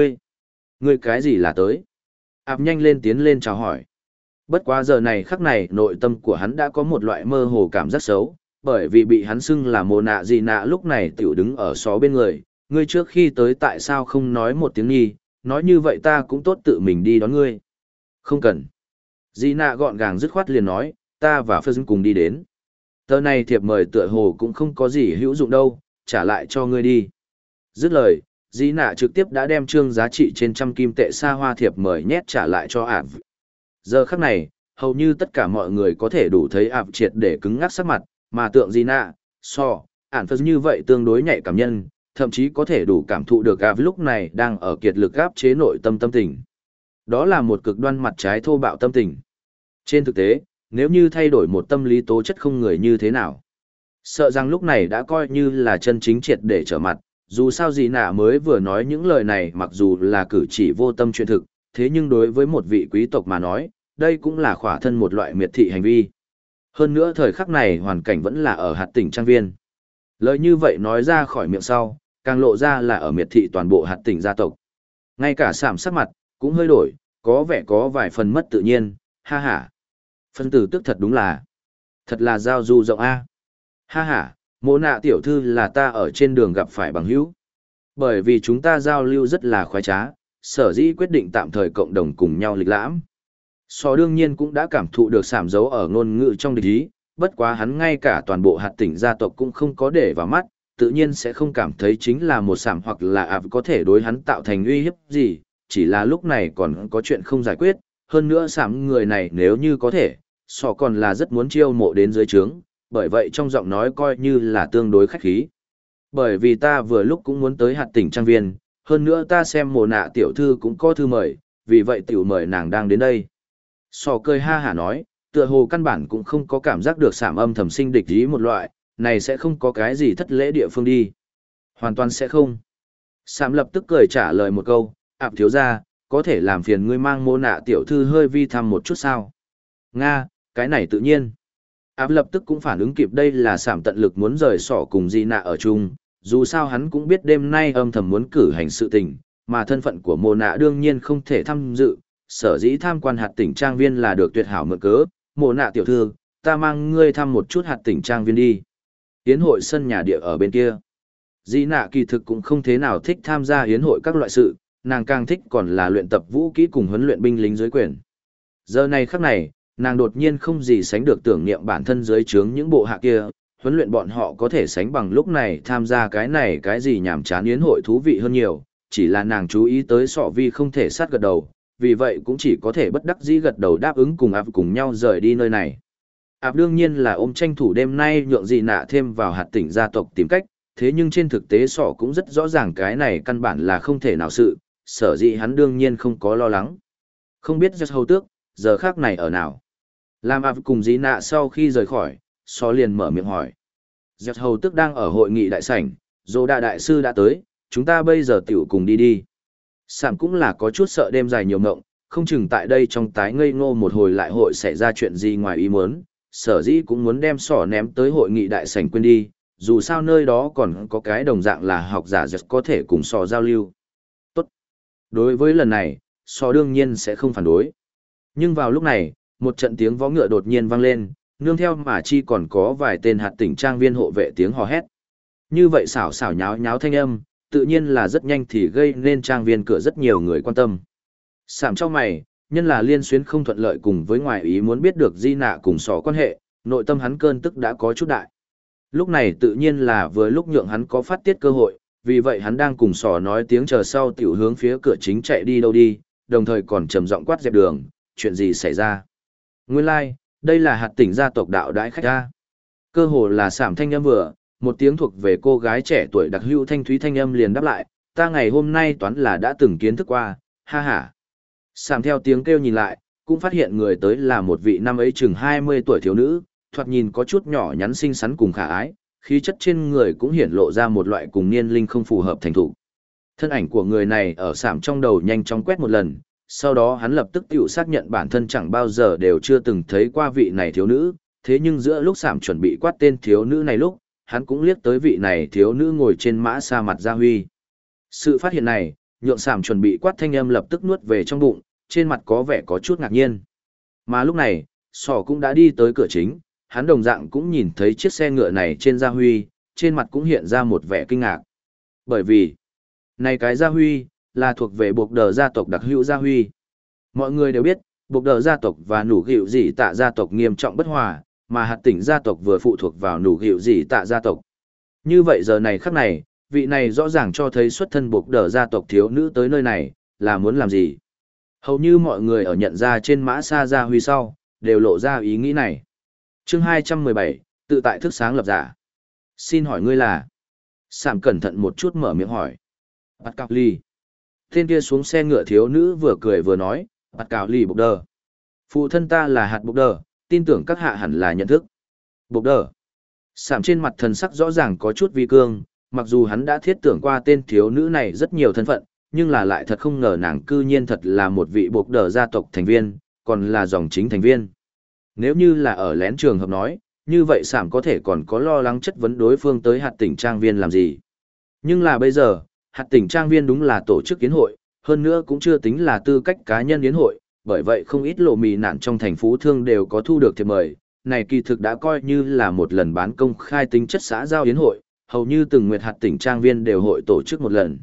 Speaker 1: ngươi cái gì là tới? Nhanh lên tiến lên chào hỏi. Bất quá giờ này khắc này nội tâm của hắn đã có một loại mơ hồ cảm giác xấu, bởi vì bị hắn xưng là mồ nạ gì nạ lúc này tiểu đứng ở xó bên người, Ngươi trước khi tới tại sao không nói một tiếng nhi, nói như vậy ta cũng tốt tự mình đi đón ngươi. Không cần. Di nạ gọn gàng dứt khoát liền nói, ta và Phân cùng đi đến. Tờ này thiệp mời tựa hồ cũng không có gì hữu dụng đâu, trả lại cho ngươi đi. Dứt lời, Di nạ trực tiếp đã đem trương giá trị trên trăm kim tệ xa hoa thiệp mời nhét trả lại cho ạp. Giờ khắc này, hầu như tất cả mọi người có thể đủ thấy ạp triệt để cứng ngắc sắc mặt, mà tượng Di nạ, ản Phân như vậy tương đối nhạy cảm nhân, thậm chí có thể đủ cảm thụ được ạp lúc này đang ở kiệt lực áp chế nội tâm tâm tình. Đó là một cực đoan mặt trái thô bạo tâm tình. Trên thực tế, nếu như thay đổi một tâm lý tố chất không người như thế nào, sợ rằng lúc này đã coi như là chân chính triệt để trở mặt, dù sao gì nạ mới vừa nói những lời này mặc dù là cử chỉ vô tâm chuyện thực, thế nhưng đối với một vị quý tộc mà nói, đây cũng là khỏa thân một loại miệt thị hành vi. Hơn nữa thời khắc này hoàn cảnh vẫn là ở hạt tỉnh trang viên. Lời như vậy nói ra khỏi miệng sau, càng lộ ra là ở miệt thị toàn bộ hạt tỉnh gia tộc. Ngay cả sạm sắc mặt, cũng hơi đổi, có vẻ có vài phần mất tự nhiên, ha ha. Phân tử tức thật đúng là, thật là giao du rộng A. Ha ha, mô nạ tiểu thư là ta ở trên đường gặp phải bằng hữu. Bởi vì chúng ta giao lưu rất là khoái trá, sở dĩ quyết định tạm thời cộng đồng cùng nhau lịch lãm. Đương nhiên cũng đã cảm thụ được sảm dấu ở ngôn ngữ trong địch ý, bất quá hắn ngay cả toàn bộ hạt tỉnh gia tộc cũng không có để vào mắt, tự nhiên sẽ không cảm thấy chính là một sảm hoặc là ạp có thể đối hắn tạo thành uy hiếp gì, chỉ là lúc này còn có chuyện không giải quyết, hơn nữa sảm người này nếu như có thể, còn là rất muốn chiêu mộ đến dưới trướng, bởi vậy trong giọng nói coi như là tương đối khách khí. Bởi vì ta vừa lúc cũng muốn tới hạt tỉnh trang viên, hơn nữa ta xem mồ nạ tiểu thư cũng có thư mời, vì vậy tiểu mời nàng đang đến đây. Cười ha hả nói, tựa hồ căn bản cũng không có cảm giác được sảm âm thầm sinh địch ý một loại, này sẽ không có cái gì thất lễ địa phương đi. Hoàn toàn sẽ không. Sảm lập tức cười trả lời một câu, ạp thiếu ra, có thể làm phiền ngươi mang mô nạ tiểu thư hơi vi thăm một chút sao? Nga, cái này tự nhiên. Áp lập tức cũng phản ứng kịp đây là sảm tận lực muốn rời sỏ cùng Di nạ ở chung, dù sao hắn cũng biết đêm nay âm thầm muốn cử hành sự tình, mà thân phận của mồ nạ đương nhiên không thể tham dự, sở dĩ tham quan hạt tỉnh trang viên là được tuyệt hảo mượn cớ. Mồ nạ tiểu thư, ta mang ngươi thăm một chút hạt tỉnh trang viên đi. Yến hội sân nhà địa ở bên kia. Di nạ kỳ thực cũng không thế nào thích tham gia yến hội các loại sự, nàng càng thích còn là luyện tập vũ kỹ cùng huấn luyện binh lính dưới quyền. Giờ này khắc này, nàng đột nhiên không gì sánh được tưởng niệm bản thân dưới trướng những bộ hạ kia, huấn luyện bọn họ có thể sánh bằng lúc này tham gia cái này cái gì nhảm chán yến hội thú vị hơn nhiều, chỉ là nàng chú ý tới sọ vi không thể sát gật đầu, vì vậy cũng chỉ có thể bất đắc dĩ gật đầu đáp ứng cùng áp cùng nhau rời đi nơi này. Áp đương nhiên là ôm tranh thủ đêm nay nhượng gì nạ thêm vào hạt tỉnh gia tộc tìm cách, thế nhưng trên thực tế sọ cũng rất rõ ràng cái này căn bản là không thể nào sự, sở dĩ hắn đương nhiên không có lo lắng. Không biết giật hầu tước, giờ khác này ở nào? Làm áp cùng dĩ nạ sau khi rời khỏi, liền mở miệng hỏi. Giật hầu tước đang ở hội nghị đại sảnh, dô đạ đại sư đã tới, chúng ta bây giờ tiểu cùng đi đi. Sảm cũng là có chút sợ đêm dài nhiều ngộng, không chừng tại đây trong tái ngây ngô một hồi lại hội xảy ra chuyện gì ngoài ý muốn, sở dĩ cũng muốn đem ném tới hội nghị đại sảnh quên đi, dù sao nơi đó còn có cái đồng dạng là học giả giật có thể cùng giao lưu. Tốt. Đối với lần này, đương nhiên sẽ không phản đối. Nhưng vào lúc này, một trận tiếng vó ngựa đột nhiên vang lên, nương theo mà chi còn có vài tên hạt tỉnh trang viên hộ vệ tiếng hò hét. Như vậy xảo xảo nháo nháo thanh âm, tự nhiên là rất nhanh thì gây nên trang viên cửa rất nhiều người quan tâm. Sảm trong mày, nhân là liên xuyến không thuận lợi cùng với ngoại ý muốn biết được di nạ cùng quan hệ, nội tâm hắn cơn tức đã có chút đại. Lúc này tự nhiên là vừa lúc nhượng hắn có phát tiết cơ hội, vì vậy hắn đang cùng nói tiếng chờ sau tiểu hướng phía cửa chính chạy đi đâu đi, đồng thời còn trầm giọng quát dẹp đường, chuyện gì xảy ra. Nguyên lai, đây là hạt tỉnh gia tộc đạo đãi khách ra. Cơ hồ là sảm thanh âm vừa, một tiếng thuộc về cô gái trẻ tuổi đặc hữu thanh thúy thanh âm liền đáp lại, ta ngày hôm nay toán là đã từng kiến thức qua, ha ha. Sảm theo tiếng kêu nhìn lại, cũng phát hiện người tới là một vị năm ấy chừng 20 tuổi thiếu nữ, thoạt nhìn có chút nhỏ nhắn xinh xắn cùng khả ái, khí chất trên người cũng hiển lộ ra một loại cùng niên linh không phù hợp thành thủ. Thân ảnh của người này ở sảm trong đầu nhanh chóng quét một lần, sau đó hắn lập tức tự xác nhận bản thân chẳng bao giờ đều chưa từng thấy qua vị này thiếu nữ, thế nhưng giữa lúc sảm chuẩn bị quát tên thiếu nữ này lúc, hắn cũng liếc tới vị này thiếu nữ ngồi trên mã xa mặt gia huy. Sự phát hiện này, nhượng sảm chuẩn bị quát thanh âm lập tức nuốt về trong bụng, trên mặt có vẻ có chút ngạc nhiên. Mà lúc này, cũng đã đi tới cửa chính, hắn đồng dạng cũng nhìn thấy chiếc xe ngựa này trên gia huy, trên mặt cũng hiện ra một vẻ kinh ngạc. Bởi vì, Này cái gia huy, là thuộc về buộc đờ gia tộc đặc hữu gia huy. Mọi người đều biết, buộc đờ gia tộc và nủ gịu dị tạ gia tộc nghiêm trọng bất hòa, mà hạt tỉnh gia tộc vừa phụ thuộc vào nủ gịu dị tạ gia tộc. Như vậy giờ này khắc này, vị này rõ ràng cho thấy xuất thân buộc đờ gia tộc thiếu nữ tới nơi này, là muốn làm gì? Hầu như mọi người ở nhận ra trên mã sa gia huy sau, đều lộ ra ý nghĩ này. Chương 217, tự tại thức sáng lập giả. Xin hỏi ngươi là? Sạm cẩn thận một chút mở miệng hỏi. Bắt cào ly. Tên kia xuống xe ngựa thiếu nữ vừa cười vừa nói, bắt cào ly bộc đờ. Phụ thân ta là hạt bộc đờ, tin tưởng các hạ hẳn là nhận thức. Bộc đờ. Sạm trên mặt thần sắc rõ ràng có chút vi cương, mặc dù hắn đã thiết tưởng qua tên thiếu nữ này rất nhiều thân phận, nhưng là lại thật không ngờ nàng cư nhiên thật là một vị bộc đờ gia tộc thành viên, còn là dòng chính thành viên. Nếu như là ở lén trường hợp nói, như vậy Sạm có thể còn có lo lắng chất vấn đối phương tới hạt tỉnh trang viên làm gì. Nhưng là bây giờ, hạt tỉnh trang viên đúng là tổ chức yến hội, hơn nữa cũng chưa tính là tư cách cá nhân yến hội, bởi vậy không ít lộ mì nạn trong thành phú thương đều có thu được thiệp mời. Này kỳ thực đã coi như là một lần bán công khai tính chất xã giao yến hội, hầu như từng nguyệt hạt tỉnh trang viên đều hội tổ chức một lần.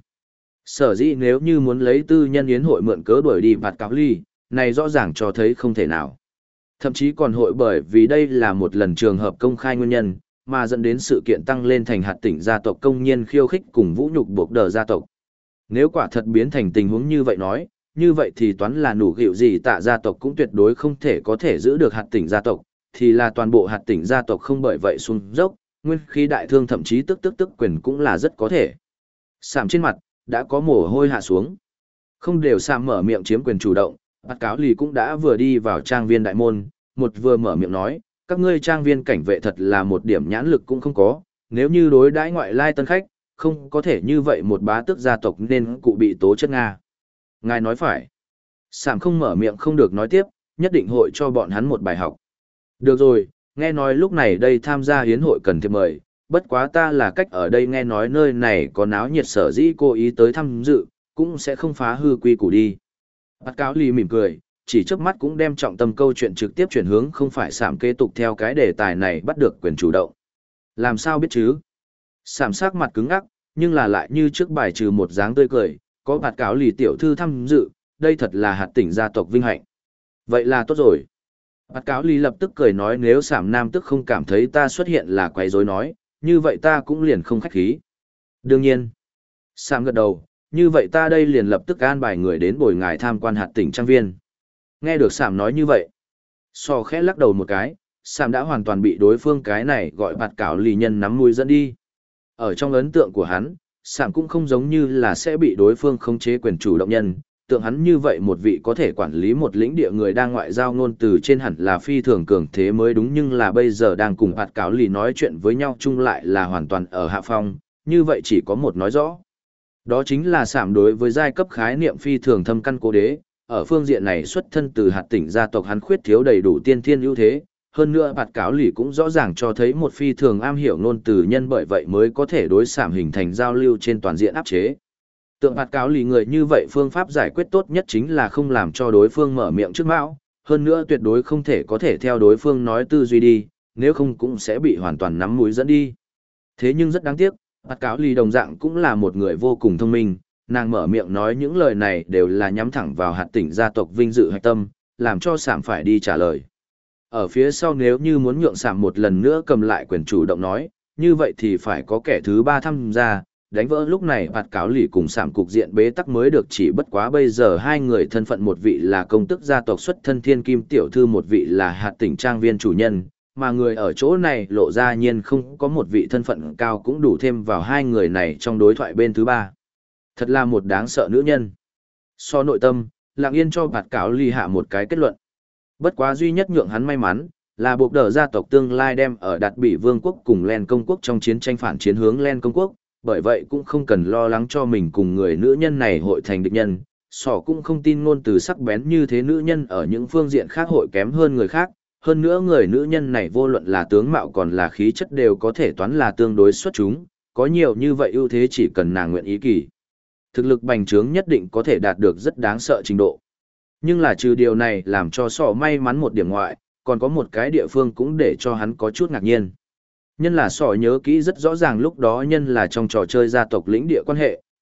Speaker 1: Sở dĩ nếu như muốn lấy tư nhân yến hội mượn cớ đuổi đi bạt cáo ly, này rõ ràng cho thấy không thể nào. Thậm chí còn hội bởi vì đây là một lần trường hợp công khai nguyên nhân, mà dẫn đến sự kiện tăng lên thành hạt tỉnh gia tộc công nhiên khiêu khích cùng vũ nhục buộc đờ gia tộc. Nếu quả thật biến thành tình huống như vậy nói, như vậy thì toán là nủ gịu gì tạ gia tộc cũng tuyệt đối không thể có thể giữ được hạt tỉnh gia tộc, thì là toàn bộ hạt tỉnh gia tộc không bởi vậy xuống dốc, nguyên khí đại thương thậm chí tức quyền cũng là rất có thể. Sạm trên mặt, đã có mồ hôi hạ xuống. Không đều Sạm mở miệng chiếm quyền chủ động, bắt cáo lì cũng đã vừa đi vào trang viên đại môn, một vừa mở miệng nói, các ngươi trang viên cảnh vệ thật là một điểm nhãn lực cũng không có, nếu như đối đãi ngoại lai tân khách, không có thể như vậy một bá tước gia tộc nên cụ bị tố chất Nga. Ngài nói phải. Sạm không mở miệng không được nói tiếp, nhất định hội cho bọn hắn một bài học. Được rồi, nghe nói lúc này đây tham gia hiến hội cần thiệp mời, bất quá ta là cách ở đây nghe nói nơi này có náo nhiệt sở dĩ cố ý tới tham dự, cũng sẽ không phá hư quy củ đi. Bắt cáo lì mỉm cười, chỉ trước mắt cũng đem trọng tâm câu chuyện trực tiếp chuyển hướng không phải Sạm kế tục theo cái đề tài này bắt được quyền chủ động. Làm sao biết chứ? Sạm sắc mặt cứng ngắc, nhưng là lại như trước bài trừ một dáng tươi cười, có bạt cáo lì tiểu thư tham dự, đây thật là hạt tỉnh gia tộc vinh hạnh. Vậy là tốt rồi. Bạt cáo lì lập tức cười nói nếu Sạm nam tức không cảm thấy ta xuất hiện là quấy rối nói, như vậy ta cũng liền không khách khí. Đương nhiên. Sạm gật đầu, như vậy ta đây liền lập tức an bài người đến bồi ngài tham quan hạt tỉnh trang viên. Nghe được Sạm nói như vậy, so khẽ lắc đầu một cái, Sạm đã hoàn toàn bị đối phương cái này gọi bạt cáo lì nhân nắm mũi dẫn đi. Ở trong ấn tượng của hắn, Sạm cũng không giống như là sẽ bị đối phương khống chế quyền chủ động nhân, tượng hắn như vậy một vị có thể quản lý một lĩnh địa người đang ngoại giao ngôn từ trên hẳn là phi thường cường thế mới đúng, nhưng là bây giờ đang cùng bạt cáo lì nói chuyện với nhau chung lại là hoàn toàn ở hạ phong, như vậy chỉ có một nói rõ. Đó chính là Sạm đối với giai cấp khái niệm phi thường thâm căn cố đế, ở phương diện này xuất thân từ hạt tỉnh gia tộc hắn khuyết thiếu đầy đủ tiên thiên ưu thế, hơn nữa bạt cáo lì cũng rõ ràng cho thấy một phi thường am hiểu ngôn từ nhân, bởi vậy mới có thể đối Sạm hình thành giao lưu trên toàn diện áp chế. Tượng bạt cáo lì người như vậy phương pháp giải quyết tốt nhất chính là không làm cho đối phương mở miệng trước mão, hơn nữa tuyệt đối không thể có thể theo đối phương nói tư duy đi, nếu không cũng sẽ bị hoàn toàn nắm mũi dẫn đi. Thế nhưng rất đáng tiếc, bạt cáo lì đồng dạng cũng là một người vô cùng thông minh, nàng mở miệng nói những lời này đều là nhắm thẳng vào hạt tỉnh gia tộc vinh dự hạch tâm, làm cho Sạm phải đi trả lời. Ở phía sau nếu như muốn nhượng Sạm một lần nữa cầm lại quyền chủ động nói, như vậy thì phải có kẻ thứ ba tham gia, đánh vỡ lúc này bạt cáo lì cùng Sạm cục diện bế tắc mới được, chỉ bất quá bây giờ hai người thân phận, một vị là công tước gia tộc xuất thân thiên kim tiểu thư, một vị là hạt tỉnh trang viên chủ nhân, mà người ở chỗ này lộ ra nhiên không có một vị thân phận cao cũng đủ thêm vào hai người này trong đối thoại bên thứ ba. Thật là một đáng sợ nữ nhân. So nội tâm, lặng yên cho bạt cáo lì hạ một cái kết luận. Bất quá duy nhất nhượng hắn may mắn, là buộc đỡ gia tộc tương lai đem ở Đạt Bỉ Vương quốc cùng Len Công quốc trong chiến tranh phản chiến hướng Len Công quốc, bởi vậy cũng không cần lo lắng cho mình cùng người nữ nhân này hội thành địch nhân. Sỏ cũng không tin ngôn từ sắc bén như thế nữ nhân ở những phương diện khác hội kém hơn người khác, hơn nữa người nữ nhân này vô luận là tướng mạo còn là khí chất đều có thể toán là tương đối xuất chúng, có nhiều như vậy ưu thế chỉ cần nàng nguyện ý kỳ. Thực lực bành trướng nhất định có thể đạt được rất đáng sợ trình độ. Nhưng là trừ điều này làm cho sỏ may mắn một điểm ngoại, còn có một cái địa phương cũng để cho hắn có chút ngạc nhiên. Nhân là sỏ nhớ kỹ rất rõ ràng lúc đó nhân là trong trò chơi gia tộc lĩnh địa quan hệ,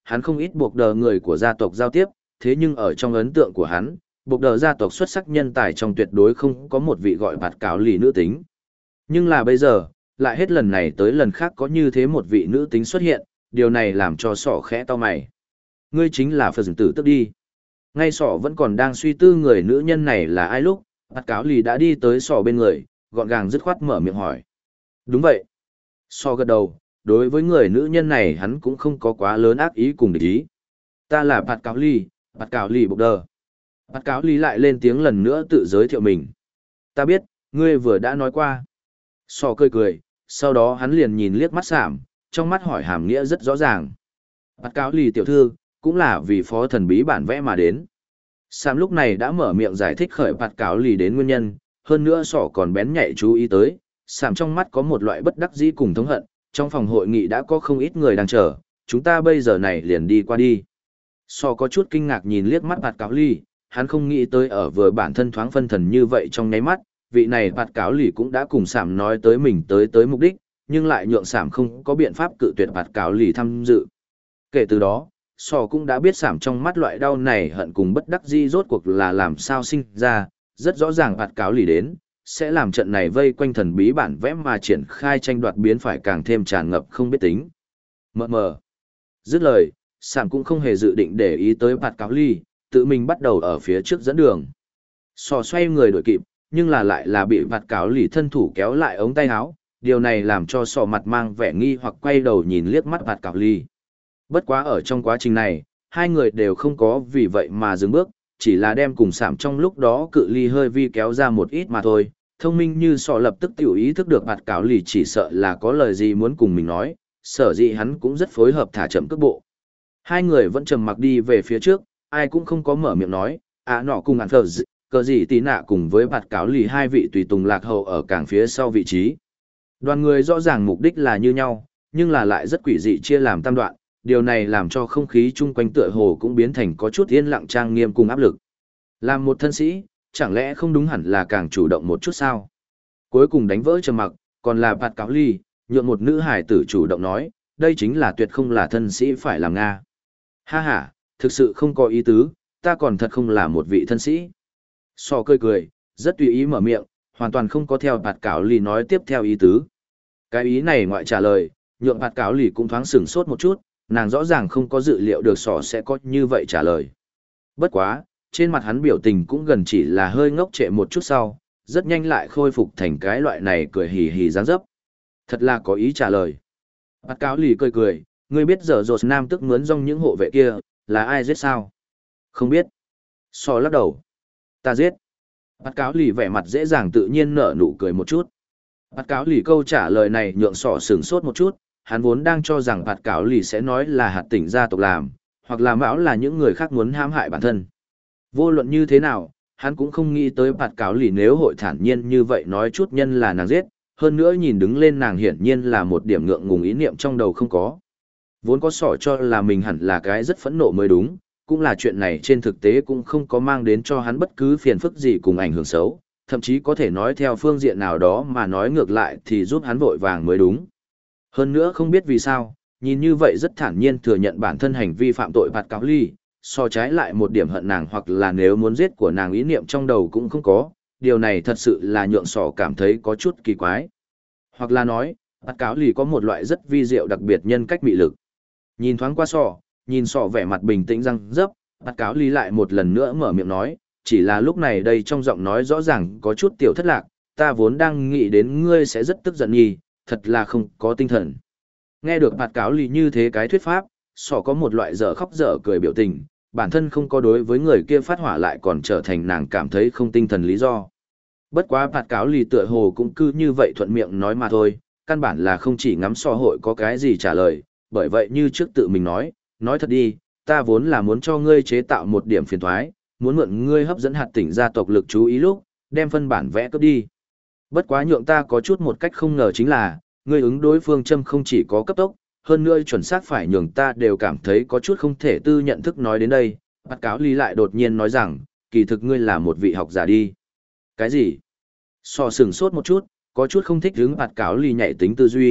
Speaker 1: hắn không ít buộc đờ người của gia tộc giao tiếp, thế nhưng ở trong ấn tượng của hắn, buộc đờ gia tộc xuất sắc nhân tài trong tuyệt đối không có một vị gọi bạt cáo lì nữ tính. Nhưng là bây giờ, lại hết lần này tới lần khác có như thế một vị nữ tính xuất hiện, điều này làm cho sỏ khẽ to mày. Ngươi chính là Phật tử tức đi. Ngay sỏ vẫn còn đang suy tư người nữ nhân này là ai lúc, bạt cáo lì đã đi tới sỏ bên người, gọn gàng dứt khoát mở miệng hỏi. Đúng vậy. Sỏ gật đầu, đối với người nữ nhân này hắn cũng không có quá lớn ác ý cùng địch ý. Ta là bạt cáo lì bộc đờ. Bạt cáo lì lại lên tiếng lần nữa tự giới thiệu mình. Ta biết, ngươi vừa đã nói qua. Sỏ cười cười, sau đó hắn liền nhìn liếc mắt Sảm, trong mắt hỏi hàm nghĩa rất rõ ràng. Bạt cáo lì tiểu thư, cũng là vì phó thần bí bản vẽ mà đến. Sảm lúc này đã mở miệng giải thích khởi bạt cáo lì đến nguyên nhân, hơn nữa sỏ còn bén nhạy chú ý tới. Sảm trong mắt có một loại bất đắc dĩ cùng thống hận, trong phòng hội nghị đã có không ít người đang chờ, chúng ta bây giờ này liền đi qua đi. Sỏ có chút kinh ngạc nhìn liếc mắt bạt cáo lì, hắn không nghĩ tới ở vừa bản thân thoáng phân thần như vậy trong nháy mắt, vị này bạt cáo lì cũng đã cùng Sảm nói tới mình tới mục đích, nhưng lại nhượng Sảm không có biện pháp cự tuyệt bạt cáo lì tham dự. Kể từ đó, Sỏ cũng đã biết Sảm trong mắt loại đau này hận cùng bất đắc dĩ rốt cuộc là làm sao sinh ra, rất rõ ràng bạt cáo lì đến, sẽ làm trận này vây quanh thần bí bản vẽ mà triển khai tranh đoạt biến phải càng thêm tràn ngập không biết tính. Mờ. Dứt lời, Sảm cũng không hề dự định để ý tới bạt cáo lì, tự mình bắt đầu ở phía trước dẫn đường. Sỏ xoay người đuổi kịp, nhưng lại là bị bạt cáo lì thân thủ kéo lại ống tay áo, điều này làm cho sỏ mặt mang vẻ nghi hoặc quay đầu nhìn liếc mắt bạt cáo lì. Bất quá ở trong quá trình này, hai người đều không có vì vậy mà dừng bước, chỉ là đem cùng Sảm trong lúc đó cự ly hơi vi kéo ra một ít mà thôi. Thông minh như sọ lập tức tiểu ý thức được bạt cáo lì chỉ sợ là có lời gì muốn cùng mình nói, sở dĩ hắn cũng rất phối hợp thả chậm cước bộ. Hai người vẫn trầm mặc đi về phía trước, ai cũng không có mở miệng nói, nọ cùng ăn cờ gì tí nạ cùng với bạt cáo lì hai vị tùy tùng lạc hậu ở càng phía sau vị trí. Đoàn người rõ ràng mục đích là như nhau, nhưng là lại rất quỷ dị chia làm tam đoạn, điều này làm cho không khí chung quanh tựa hồ cũng biến thành có chút yên lặng trang nghiêm cùng áp lực. Làm một thân sĩ, chẳng lẽ không đúng hẳn là càng chủ động một chút sao? Cuối cùng đánh vỡ trầm mặc, còn là bạt cáo ly, nhượng một nữ hải tử chủ động nói, đây chính là tuyệt không là thân sĩ phải làm Nga. Ha ha, thực sự không có ý tứ, ta còn thật không là một vị thân sĩ. Sọ cười cười, rất tùy ý mở miệng, hoàn toàn không có theo bạt cáo ly nói tiếp theo ý tứ. Cái ý này ngoại trả lời, nhượng bạt cáo ly cũng thoáng sửng sốt một chút, nàng rõ ràng không có dự liệu được sọ sẽ có như vậy trả lời. Bất quá, trên mặt hắn biểu tình cũng gần chỉ là hơi ngốc trệ một chút sau, rất nhanh lại khôi phục thành cái loại này cười hì hì dáng dấp. Thật là có ý trả lời. Bạt cáo lì cười cười, ngươi biết giờ rột nam tức mướn rong những hộ vệ kia, là ai giết sao? Không biết. Sọ lắc đầu. Ta giết. Bạt cáo lì vẻ mặt dễ dàng tự nhiên nở nụ cười một chút. Bạt cáo lì câu trả lời này nhượng sọ sửng sốt một chút, hắn vốn đang cho rằng bạt cáo lì sẽ nói là hạt tỉnh gia tộc làm, hoặc là mão là những người khác muốn hãm hại bản thân. Vô luận như thế nào, hắn cũng không nghĩ tới bạt cáo lì nếu hội thản nhiên như vậy nói chút nhân là nàng giết, hơn nữa nhìn đứng lên nàng hiển nhiên là một điểm ngượng ngùng ý niệm trong đầu không có. Vốn có sỏ cho là mình hẳn là cái rất phẫn nộ mới đúng, cũng là chuyện này trên thực tế cũng không có mang đến cho hắn bất cứ phiền phức gì cùng ảnh hưởng xấu, thậm chí có thể nói theo phương diện nào đó mà nói ngược lại thì giúp hắn vội vàng mới đúng. Hơn nữa không biết vì sao, nhìn như vậy rất thản nhiên thừa nhận bản thân hành vi phạm tội bạt cáo ly, so trái lại một điểm hận nàng hoặc là nếu muốn giết của nàng ý niệm trong đầu cũng không có, điều này thật sự là nhượng sỏ cảm thấy có chút kỳ quái. Hoặc là nói, bạt cáo ly có một loại rất vi diệu đặc biệt nhân cách mị lực. Nhìn thoáng qua sỏ, nhìn sỏ vẻ mặt bình tĩnh răng dấp, bạt cáo ly lại một lần nữa mở miệng nói, chỉ là lúc này đây trong giọng nói rõ ràng có chút tiểu thất lạc, ta vốn đang nghĩ đến ngươi sẽ rất tức giận nhì, thật là không có tinh thần. Nghe được bạt cáo ly như thế cái thuyết pháp, sỏ có một loại dở khóc dở cười biểu tình, bản thân không có đối với người kia phát hỏa lại còn trở thành nàng cảm thấy không tinh thần lý do. Bất quá bạt cáo ly tựa hồ cũng cứ như vậy thuận miệng nói mà thôi, căn bản là không chỉ ngắm sọ hội có cái gì trả lời, bởi vậy như trước tự mình nói thật đi, ta vốn là muốn cho ngươi chế tạo một điểm phiền thoái, muốn mượn ngươi hấp dẫn hạt tỉnh gia tộc lực chú ý lúc, đem phân bản vẽ cướp đi. Bất quá nhượng ta có chút một cách không ngờ chính là, ngươi ứng đối phương châm không chỉ có cấp tốc, hơn nữa chuẩn xác phải nhường ta đều cảm thấy có chút không thể tư nhận thức nói đến đây. Bạt cáo ly lại đột nhiên nói rằng, kỳ thực ngươi là một vị học giả đi. Cái gì? Sọ sửng sốt một chút, có chút không thích hứng bạt cáo ly nhạy tính tư duy,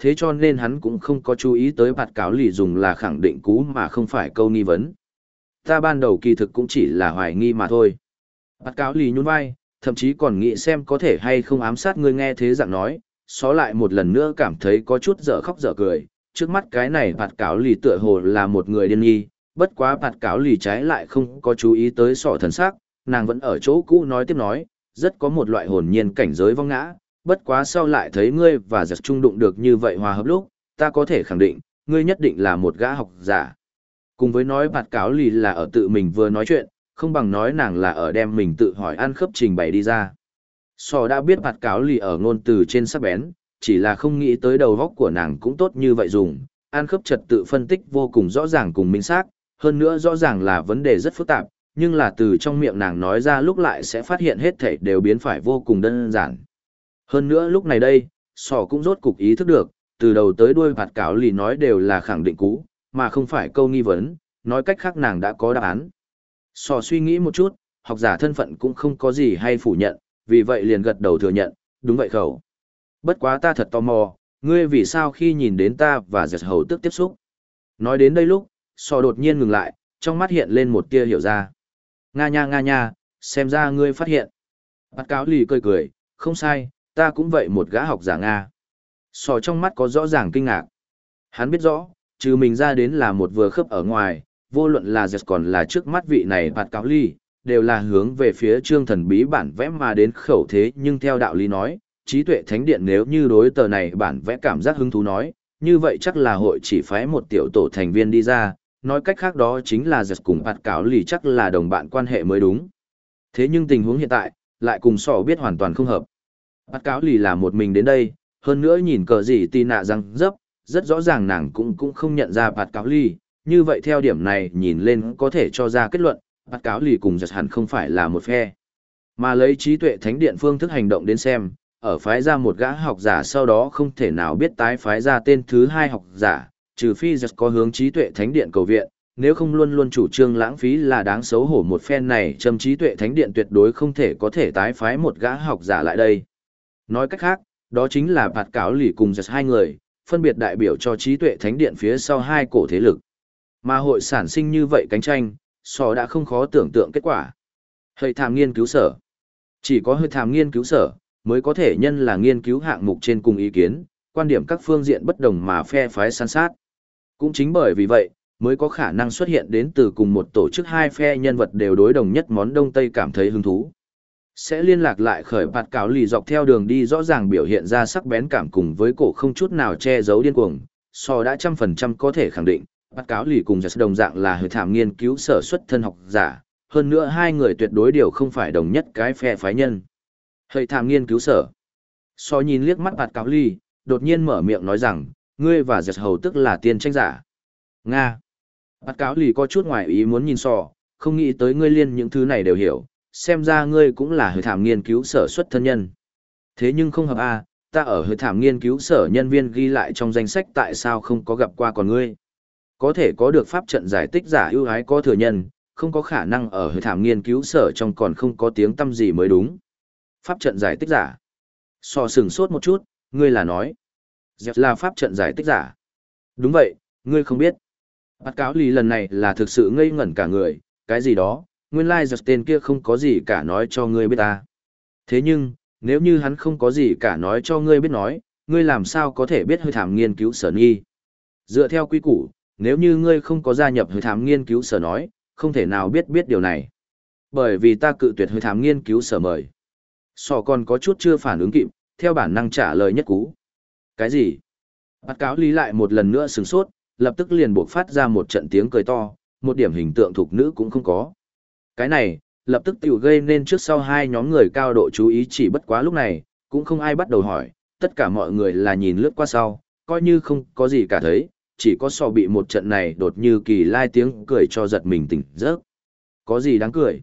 Speaker 1: thế cho nên hắn cũng không có chú ý tới bạt cáo lì dùng là khẳng định cú mà không phải câu nghi vấn. Ta ban đầu kỳ thực cũng chỉ là hoài nghi mà thôi. Bạt cáo lì nhún vai, thậm chí còn nghĩ xem có thể hay không ám sát ngươi. Nghe thế dạng nói, xó lại một lần nữa cảm thấy có chút dở khóc dở cười. Trước mắt cái này bạt cáo lì tựa hồ là một người điên nghi, bất quá bạt cáo lì trái lại không có chú ý tới sọ thần sắc, nàng vẫn ở chỗ cũ nói tiếp nói, rất có một loại hồn nhiên cảnh giới vong ngã, bất quá sau lại thấy ngươi và giật trung đụng được như vậy hòa hợp lúc, ta có thể khẳng định, ngươi nhất định là một gã học giả. Cùng với nói bạt cáo lì là ở tự mình vừa nói chuyện, không bằng nói nàng là ở đem mình tự hỏi ăn khớp trình bày đi ra. Sò đã biết bạt cáo lì ở ngôn từ trên sắc bén, chỉ là không nghĩ tới đầu góc của nàng cũng tốt như vậy dùng, ăn khớp trật tự phân tích vô cùng rõ ràng cùng minh xác, hơn nữa rõ ràng là vấn đề rất phức tạp, nhưng là từ trong miệng nàng nói ra lúc lại sẽ phát hiện hết thảy đều biến phải vô cùng đơn giản. Hơn nữa lúc này đây, sò cũng rốt cục ý thức được, từ đầu tới đuôi bạt cáo lì nói đều là khẳng định cú, mà không phải câu nghi vấn, nói cách khác nàng đã có đáp án. Sò suy nghĩ một chút, học giả thân phận cũng không có gì hay phủ nhận, vì vậy liền gật đầu thừa nhận, đúng vậy khẩu. Bất quá ta thật tò mò, ngươi vì sao khi nhìn đến ta và giật hầu tức tiếp xúc. Nói đến đây lúc, sò đột nhiên ngừng lại, trong mắt hiện lên một tia hiểu ra. Nga nha, xem ra ngươi phát hiện. Bạt cáo lì cười cười, không sai, ta cũng vậy một gã học giả Nga. Sò trong mắt có rõ ràng kinh ngạc. Hắn biết rõ, trừ mình ra đến là một vừa khớp ở ngoài, vô luận là giật còn là trước mắt vị này bạt cáo lì, đều là hướng về phía trương thần bí bản vẽ mà đến khẩu thế, nhưng theo đạo lý nói, trí tuệ thánh điện nếu như đối tờ này bản vẽ cảm giác hứng thú nói, như vậy chắc là hội chỉ phái một tiểu tổ thành viên đi ra, nói cách khác đó chính là giật cùng bạt cáo lì chắc là đồng bạn quan hệ mới đúng. Thế nhưng tình huống hiện tại, lại cùng sò biết hoàn toàn không hợp. Bạt cáo lì là một mình đến đây, hơn nữa nhìn cờ gì tì nạ răng dấp, rất rõ ràng nàng cũng không nhận ra bạt cáo lì, như vậy theo điểm này nhìn lên có thể cho ra kết luận, bạt cáo lì cùng giật hẳn không phải là một phe. Mà lấy trí tuệ thánh điện phương thức hành động đến xem, ở phái ra một gã học giả sau đó không thể nào biết tái phái ra tên thứ hai học giả, trừ phi giật có hướng trí tuệ thánh điện cầu viện, nếu không luôn luôn chủ trương lãng phí là đáng xấu hổ một phen này, châm trí tuệ thánh điện tuyệt đối không thể có thể tái phái một gã học giả lại đây. Nói cách khác, đó chính là bạt cáo lì cùng giật hai người, phân biệt đại biểu cho trí tuệ thánh điện phía sau hai cổ thế lực. Mà hội sản sinh như vậy cạnh tranh, sò đã không khó tưởng tượng kết quả. Hơi thàm nghiên cứu sở. Chỉ có hơi thàm nghiên cứu sở, mới có thể nhân là nghiên cứu hạng mục trên cùng ý kiến, quan điểm các phương diện bất đồng mà phe phái san sát. Cũng chính bởi vì vậy, mới có khả năng xuất hiện đến từ cùng một tổ chức hai phe nhân vật đều đối đồng nhất món Đông Tây cảm thấy hứng thú. Sẽ liên lạc lại khởi bạt cáo lì dọc theo đường đi rõ ràng biểu hiện ra sắc bén cảm cùng với cổ không chút nào che giấu điên cuồng, so đã 100% có thể khẳng định, bạt cáo lì cùng giật đồng dạng là hơi thảm nghiên cứu sở xuất thân học giả, hơn nữa hai người tuyệt đối đều không phải đồng nhất cái phe phái nhân. Hơi thảm nghiên cứu sở. So nhìn liếc mắt bạt cáo lì, đột nhiên mở miệng nói rằng, ngươi và giật hầu tức là tiên tranh giả. Nga. Bạt cáo lì có chút ngoài ý muốn nhìn so, không nghĩ tới ngươi liên những thứ này đều hiểu, xem ra ngươi cũng là hơi thảm nghiên cứu sở xuất thân nhân. Thế nhưng không hợp a, ta ở hơi thảm nghiên cứu sở nhân viên ghi lại trong danh sách tại sao không có gặp qua còn ngươi. Có thể có được pháp trận giải tích giả ưu ái có thừa nhân, không có khả năng ở hơi thảm nghiên cứu sở trong còn không có tiếng tăm gì mới đúng. Pháp trận giải tích giả. So sừng sốt một chút, ngươi là nói. Dẹp là pháp trận giải tích giả. Đúng vậy, ngươi không biết. Bạt cáo lì lần này là thực sự ngây ngẩn cả người, cái gì đó, nguyên lai giật tên kia không có gì cả nói cho ngươi biết ta. Thế nhưng, nếu như hắn không có gì cả nói cho ngươi biết nói, ngươi làm sao có thể biết hơi thảm nghiên cứu sở nghi. Dựa theo quy củ, nếu như ngươi không có gia nhập hơi thảm nghiên cứu sở nói, không thể nào biết điều này. Bởi vì ta cự tuyệt hơi thảm nghiên cứu sở mời. Sò còn có chút chưa phản ứng kịp, theo bản năng trả lời nhất cú. Cái gì? Bạt cáo lý lại một lần nữa sửng sốt, lập tức liền buộc phát ra một trận tiếng cười to, một điểm hình tượng thục nữ cũng không có. Cái này, lập tức tiểu gây nên trước sau hai nhóm người cao độ chú ý, chỉ bất quá lúc này, cũng không ai bắt đầu hỏi, tất cả mọi người là nhìn lướt qua sau, coi như không có gì cả thấy, chỉ có sò bị một trận này đột như kỳ lai tiếng cười cho giật mình tỉnh giấc. Có gì đáng cười?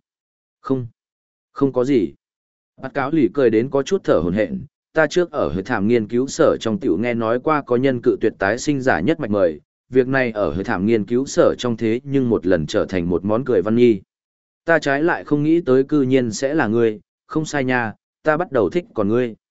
Speaker 1: Không có gì. Bạt cáo lì cười đến có chút thở hổn hển. Ta trước ở hơi thảm nghiên cứu sở trong tiểu nghe nói qua có nhân cự tuyệt tái sinh giả nhất mạch mời, việc này ở hơi thảm nghiên cứu sở trong thế nhưng một lần trở thành một món cười văn nhi. Ta trái lại không nghĩ tới cư nhiên sẽ là ngươi, không sai nha, ta bắt đầu thích còn ngươi.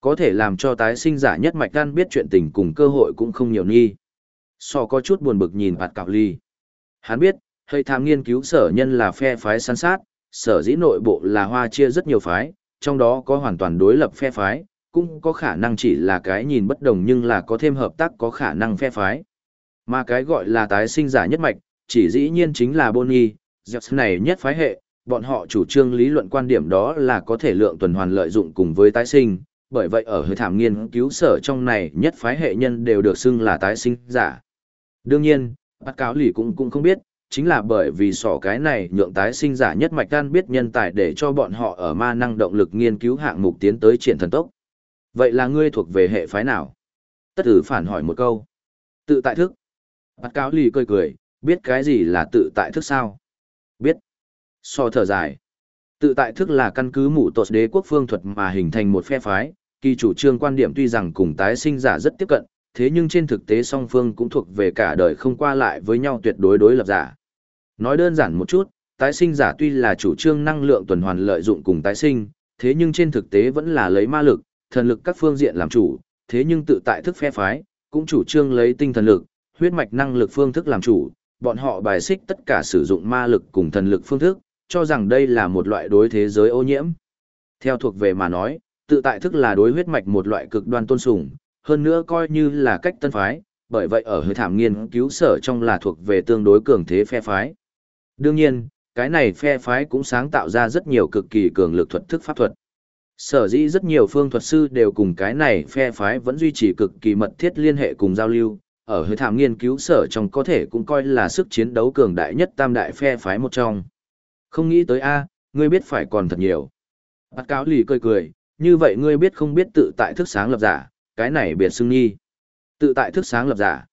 Speaker 1: Có thể làm cho tái sinh giả nhất mạch gan biết chuyện tình cùng cơ hội cũng không nhiều nghi. So có chút buồn bực nhìn Bạt Cảo Ly. Hắn biết, hệ tham nghiên cứu sở nhân là phe phái săn sát, sở dĩ nội bộ là hoa chia rất nhiều phái, trong đó có hoàn toàn đối lập phe phái, cũng có khả năng chỉ là cái nhìn bất đồng nhưng là có thêm hợp tác có khả năng phe phái. Mà cái gọi là tái sinh giả nhất mạch, chỉ dĩ nhiên chính là Bonnie, Zeus này nhất phái hệ, bọn họ chủ trương lý luận quan điểm đó là có thể lượng tuần hoàn lợi dụng cùng với tái sinh, bởi vậy ở hơi thảm nghiên cứu sở trong này nhất phái hệ nhân đều được xưng là tái sinh giả. Đương nhiên, bác cáo lì cũng không biết, chính là bởi vì sỏ cái này nhượng tái sinh giả nhất mạch gan biết nhân tài để cho bọn họ ở ma năng động lực nghiên cứu hạng mục tiến tới triển thần tốc. Vậy là ngươi thuộc về hệ phái nào? Tất tử phản hỏi một câu. Tự tại thức. Bác cáo lì cười cười, biết cái gì là tự tại thức sao? Biết. So thở dài. Tự tại thức là căn cứ mụ tột đế quốc phương thuật mà hình thành một phe phái, kỳ chủ trương quan điểm tuy rằng cùng tái sinh giả rất tiếp cận, thế nhưng trên thực tế song phương cũng thuộc về cả đời không qua lại với nhau tuyệt đối đối lập giả. Nói đơn giản một chút, tái sinh giả tuy là chủ trương năng lượng tuần hoàn lợi dụng cùng tái sinh, thế nhưng trên thực tế vẫn là lấy ma lực, thần lực các phương diện làm chủ, thế nhưng tự tại thức phe phái, cũng chủ trương lấy tinh thần lực, huyết mạch năng lực phương thức làm chủ, bọn họ bài xích tất cả sử dụng ma lực cùng thần lực phương thức, cho rằng đây là một loại đối thế giới ô nhiễm. Theo thuộc về mà nói, tự tại thức là đối huyết mạch một loại cực đoan tôn sùng, hơn nữa coi như là cách tân phái, bởi vậy ở hơi thảm nghiên cứu sở trong là thuộc về tương đối cường thế phe phái. Đương nhiên, cái này phe phái cũng sáng tạo ra rất nhiều cực kỳ cường lực thuật thức pháp thuật. Sở dĩ rất nhiều phương thuật sư đều cùng cái này phe phái vẫn duy trì cực kỳ mật thiết liên hệ cùng giao lưu, ở hơi thảm nghiên cứu sở trong có thể cũng coi là sức chiến đấu cường đại nhất tam đại phe phái một trong. Không nghĩ tới a, ngươi biết phải còn thật nhiều. Bát cáo lì cười cười, như vậy ngươi biết không biết tự tại thức sáng lập giả, cái này biệt xưng nghi. Tự tại thức sáng lập giả.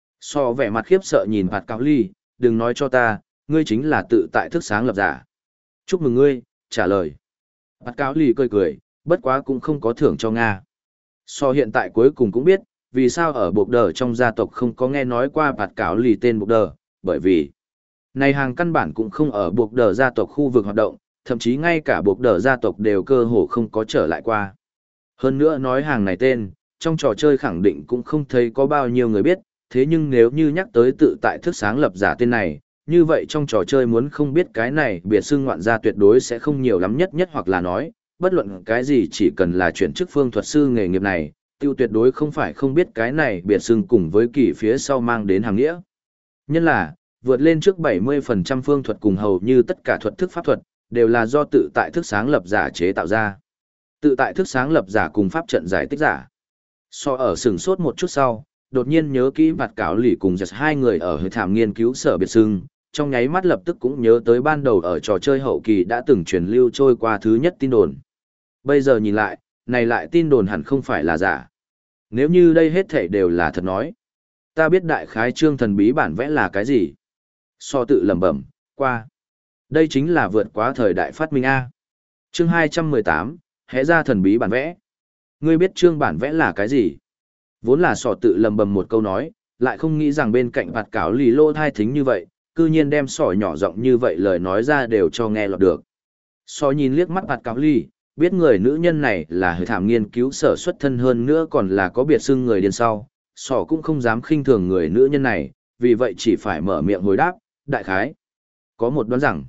Speaker 1: So vẻ mặt khiếp sợ nhìn Bát cáo lì, đừng nói cho ta, ngươi chính là tự tại thức sáng lập giả. Chúc mừng ngươi, trả lời. Bát cáo lì cười cười, bất quá cũng không có thưởng cho Nga. So hiện tại cuối cùng cũng biết, vì sao ở buộc đờ trong gia tộc không có nghe nói qua Bát cáo lì tên buộc đờ, bởi vì này hàng căn bản cũng không ở buộc đờ gia tộc khu vực hoạt động, thậm chí ngay cả buộc đờ gia tộc đều cơ hồ không có trở lại qua. Hơn nữa nói hàng này tên, trong trò chơi khẳng định cũng không thấy có bao nhiêu người biết, thế nhưng nếu như nhắc tới tự tại thức sáng lập giả tên này, như vậy trong trò chơi muốn không biết cái này biệt xưng ngoạn gia tuyệt đối sẽ không nhiều lắm nhất hoặc là nói, bất luận cái gì chỉ cần là chuyển chức phương thuật sư nghề nghiệp này, tiêu tuyệt đối không phải không biết cái này biệt xưng cùng với kỳ phía sau mang đến hàng nghĩa. Nhân là, vượt lên trước 70% phương thuật cùng hầu như tất cả thuật thức pháp thuật, đều là do tự tại thức sáng lập giả chế tạo ra. Tự tại thức sáng lập giả cùng pháp trận giải tích giả. So ở sừng sốt một chút sau, đột nhiên nhớ kỹ Bạt Cáo Lì cùng giật hai người ở hơi thảm nghiên cứu sở biệt xưng, trong nháy mắt lập tức cũng nhớ tới ban đầu ở trò chơi hậu kỳ đã từng truyền lưu trôi qua thứ nhất tin đồn. Bây giờ nhìn lại, này lại tin đồn hẳn không phải là giả. Nếu như đây hết thảy đều là thật nói, ta biết đại khái chương thần bí bản vẽ là cái gì. So tự lẩm bẩm, qua. Đây chính là vượt quá thời đại phát minh A. Chương 218, hẽ ra thần bí bản vẽ. Ngươi biết chương bản vẽ là cái gì? Vốn là sọ tự lẩm bẩm một câu nói, lại không nghĩ rằng bên cạnh Bạt Cáo Lì lô thai thính như vậy, cư nhiên đem sọ nhỏ giọng như vậy lời nói ra đều cho nghe lọt được. Sọ nhìn liếc mắt Bạt Cáo Lì, biết người nữ nhân này là hơi thảm nghiên cứu sở xuất thân hơn nữa còn là có biệt xưng người điên sau, sọ cũng không dám khinh thường người nữ nhân này, vì vậy chỉ phải mở miệng hồi đáp, đại khái. Có một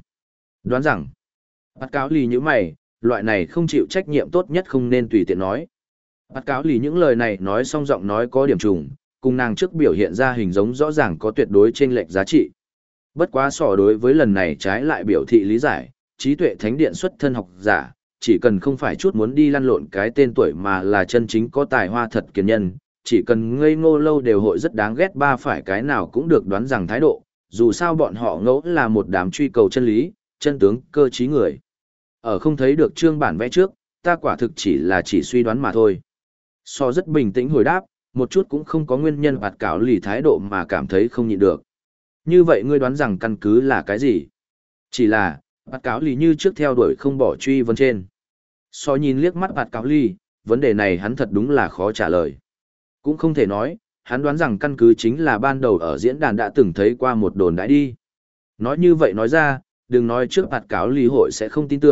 Speaker 1: đoán rằng, Bạt Cáo Lì như mày, loại này không chịu trách nhiệm tốt nhất không nên tùy tiện nói. Bạt Cáo Lì những lời này nói xong giọng nói có điểm trùng, cùng nàng trước biểu hiện ra hình giống rõ ràng có tuyệt đối chênh lệch giá trị. Bất quá sỏ đối với lần này trái lại biểu thị lý giải, trí tuệ thánh điện xuất thân học giả, chỉ cần không phải chút muốn đi lăn lộn cái tên tuổi mà là chân chính có tài hoa thật kiền nhân, chỉ cần ngây ngô lâu đều hội rất đáng ghét ba phải cái nào cũng được đoán rằng thái độ, dù sao bọn họ ngẫu là một đám truy cầu chân lý, chân tướng, cơ trí người. Ở không thấy được chương bản vẽ trước, ta quả thực chỉ suy đoán mà thôi. So rất bình tĩnh hồi đáp, một chút cũng không có nguyên nhân Bạt Cáo Lì thái độ mà cảm thấy không nhịn được. Như vậy ngươi đoán rằng căn cứ là cái gì? Chỉ là, Bạt Cáo Lì như trước theo đuổi không bỏ truy vấn trên. So nhìn liếc mắt Bạt Cáo Lì, vấn đề này hắn thật đúng là khó trả lời. Cũng không thể nói, hắn đoán rằng căn cứ chính là ban đầu ở diễn đàn đã từng thấy qua một đồn đãi đi. Nói như vậy nói ra, đừng nói trước Bạt Cáo Lì hội sẽ không tin tưởng,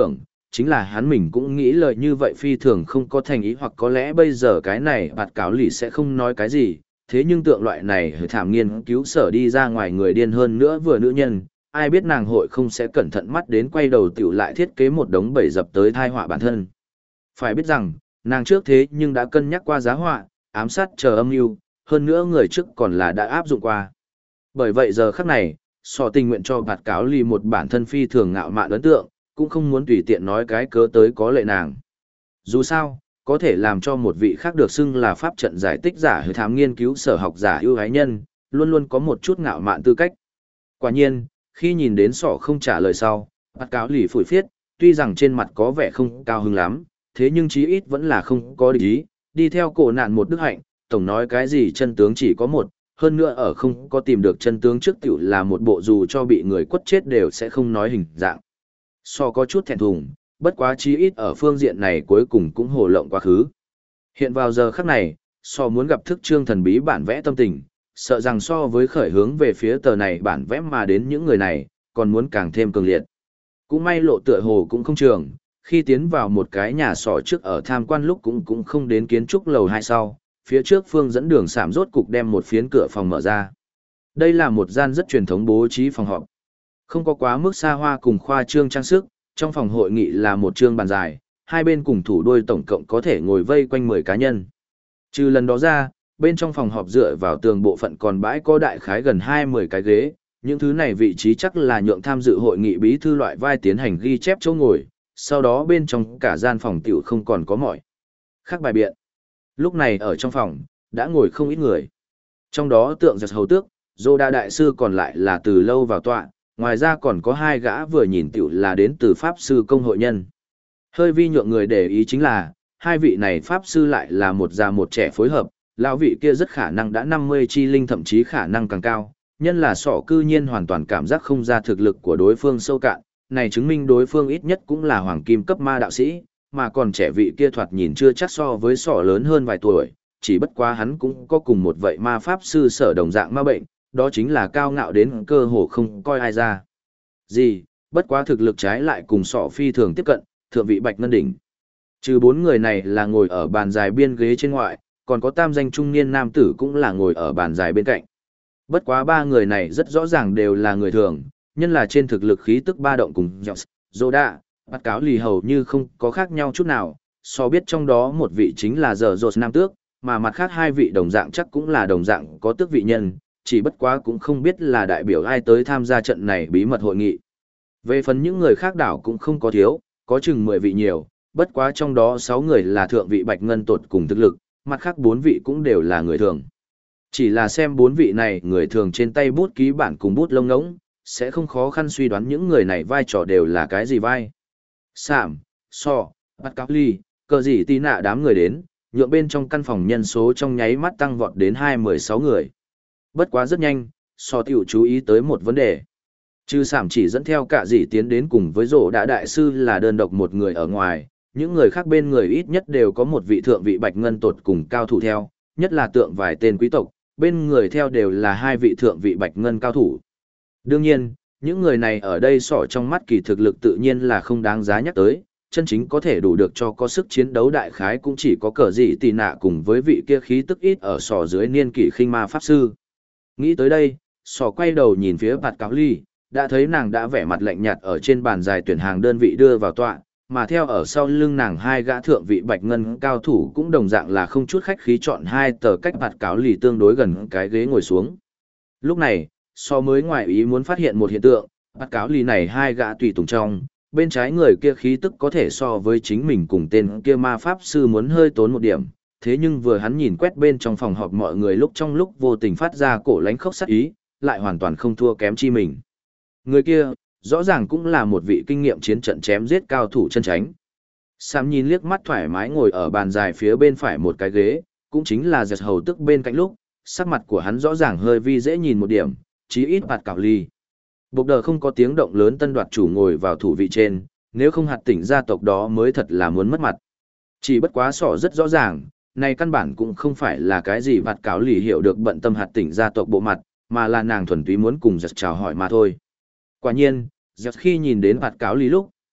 Speaker 1: chính là hắn mình cũng nghĩ lời như vậy phi thường không có thành ý, hoặc có lẽ bây giờ cái này bạt cáo lì sẽ không nói cái gì, thế nhưng tượng loại này thảm nghiên cứu sở đi ra ngoài người điên hơn nữa vừa nữ nhân, ai biết nàng hội không sẽ cẩn thận mắt đến quay đầu tiểu lại thiết kế một đống bẫy dập tới thai họa bản thân. Phải biết rằng, nàng trước thế nhưng đã cân nhắc qua giá họa, ám sát chờ âm mưu, hơn nữa người trước còn là đã áp dụng qua. Bởi vậy giờ khắc này, Sọ tình nguyện cho bạt cáo lì một bản thân phi thường ngạo mạn ấn tượng, cũng không muốn tùy tiện nói cái cớ tới có lệ nàng. Dù sao, có thể làm cho một vị khác được xưng là pháp trận giải tích giả hay thám nghiên cứu sở học giả ưu ái nhân, luôn luôn có một chút ngạo mạn tư cách. Quả nhiên, khi nhìn đến Sọ không trả lời sau, bạt cáo lì phủi phiết, tuy rằng trên mặt có vẻ không cao hứng lắm, thế nhưng chí ít vẫn là không có địch ý, đi theo cổ nạn một đức hạnh, tổng nói cái gì chân tướng chỉ có một, hơn nữa ở không có tìm được chân tướng trước tiểu là một bộ dù cho bị người quất chết đều sẽ không nói hình dạng. So có chút thẹn thùng, bất quá chí ít ở phương diện này cuối cùng cũng hồ lộng quá khứ. Hiện vào giờ khắc này, So muốn gặp thức trương thần bí bản vẽ tâm tình, sợ rằng so với khởi hướng về phía tờ này bản vẽ mà đến những người này, còn muốn càng thêm cường liệt. Cũng may lộ tựa hồ cũng không trường, khi tiến vào một cái nhà sọ trước ở tham quan lúc cũng không đến kiến trúc lầu 2 sau, phía trước phương dẫn đường sảm rốt cục đem một phiến cửa phòng mở ra. Đây là một gian rất truyền thống bố trí phòng họp. Không có quá mức xa hoa cùng khoa trương trang sức, trong phòng hội nghị là một trương bàn dài, hai bên cùng thủ đôi tổng cộng có thể ngồi vây quanh 10 cá nhân. Trừ lần đó ra, bên trong phòng họp dựa vào tường bộ phận còn bãi có đại khái gần 20 cái ghế, những thứ này vị trí chắc là nhượng tham dự hội nghị bí thư loại vai tiến hành ghi chép chỗ ngồi, sau đó bên trong cả gian phòng tiểu không còn có mọi khác bài biện. Lúc này ở trong phòng, đã ngồi không ít người. Trong đó tượng giật hầu tước, Dô Đa đại sư còn lại là từ lâu vào tọa, ngoài ra còn có hai gã vừa nhìn tiểu là đến từ Pháp sư công hội nhân. Hơi vi nhượng người để ý chính là, hai vị này Pháp sư lại là một già một trẻ phối hợp, lão vị kia rất khả năng đã 50 chi linh thậm chí khả năng càng cao, nhân là sọ cư nhiên hoàn toàn cảm giác không ra thực lực của đối phương sâu cạn, này chứng minh đối phương ít nhất cũng là hoàng kim cấp ma đạo sĩ, mà còn trẻ vị kia thoạt nhìn chưa chắc so với sọ lớn hơn vài tuổi, chỉ bất quá hắn cũng có cùng một vậy ma pháp sư sở đồng dạng ma bệnh, đó chính là cao ngạo đến cơ hồ không coi ai ra gì, bất quá thực lực trái lại cùng sọ phi thường tiếp cận, thượng vị Bạch Ngân Đỉnh. Trừ 4 người này là ngồi ở bàn dài biên ghế trên ngoại, còn có tam danh trung niên nam tử cũng là ngồi ở bàn dài bên cạnh. Bất quá 3 người này rất rõ ràng đều là người thường, nhân là trên thực lực khí tức ba động cùng Jones, Zoda, bắt cáo lì hầu như không có khác nhau chút nào, so biết trong đó một vị chính là giờ Rột nam tước, mà mặt khác hai vị đồng dạng chắc cũng là đồng dạng có tước vị nhân, chỉ bất quá cũng không biết là đại biểu ai tới tham gia trận này bí mật hội nghị. Về phần những người khác đảo cũng không có thiếu, có chừng 10 vị nhiều, bất quá trong đó 6 người là thượng vị Bạch Ngân tột cùng thực lực, mặt khác 4 vị cũng đều là người thường. Chỉ là xem 4 vị này người thường trên tay bút ký bản cùng bút lông ngỗng, sẽ không khó khăn suy đoán những người này vai trò đều là cái gì vai. Sảm, So, bắt cáo ly, cờ gì tí nạ đám người đến, nhượng bên trong căn phòng nhân số trong nháy mắt tăng vọt đến 26 người. Bất quá rất nhanh, So tiểu chú ý tới một vấn đề. Trừ Sảm chỉ dẫn theo cả dĩ tiến đến cùng với rổ đã đại sư là đơn độc một người ở ngoài, những người khác bên người ít nhất đều có một vị thượng vị Bạch Ngân tột cùng cao thủ theo, nhất là tượng vài tên quý tộc, bên người theo đều là hai vị thượng vị Bạch Ngân cao thủ. Đương nhiên, những người này ở đây sỏ trong mắt kỳ thực lực tự nhiên là không đáng giá nhắc tới, chân chính có thể đủ được cho có sức chiến đấu đại khái cũng chỉ có cờ gì tì nạ cùng với vị kia khí tức ít ở sỏ dưới niên kỷ khinh ma pháp sư. Nghĩ tới đây, sỏ quay đầu nhìn phía bạt cáo ly, đã thấy nàng đã vẻ mặt lạnh nhạt ở trên bàn dài tuyển hàng đơn vị đưa vào tọa, mà theo ở sau lưng nàng hai gã thượng vị Bạch Ngân cao thủ cũng đồng dạng là không chút khách khí chọn hai tờ cách bạt cáo lì tương đối gần cái ghế ngồi xuống. Lúc này, so mới ngoài ý muốn phát hiện một hiện tượng, bạt cáo lì này hai gã tùy tùng trong, bên trái người kia khí tức có thể so với chính mình cùng tên kia ma pháp sư muốn hơi tốn một điểm, thế nhưng vừa hắn nhìn quét bên trong phòng họp mọi người lúc trong lúc vô tình phát ra cổ lánh khốc sát ý, lại hoàn toàn không thua kém chi mình. Người kia, rõ ràng cũng là một vị kinh nghiệm chiến trận chém giết cao thủ chân chánh. Sam nhìn liếc mắt thoải mái ngồi ở bàn dài phía bên phải một cái ghế, cũng chính là giật hầu tức bên cạnh lúc, sắc mặt của hắn rõ ràng hơi vi dễ nhìn một điểm, chí ít bạt cảo ly. Bộc đờ không có tiếng động lớn tân đoạt chủ ngồi vào thủ vị trên, nếu không hạt tỉnh gia tộc đó mới thật là muốn mất mặt. Chỉ bất quá sỏ rất rõ ràng, này căn bản cũng không phải là cái gì bạt cảo ly hiểu được bận tâm hạt tỉnh gia tộc bộ mặt, mà là nàng thuần túy muốn cùng giật chào hỏi mà thôi. Quả nhiên, giật khi nhìn đến bạt cáo lý lúc,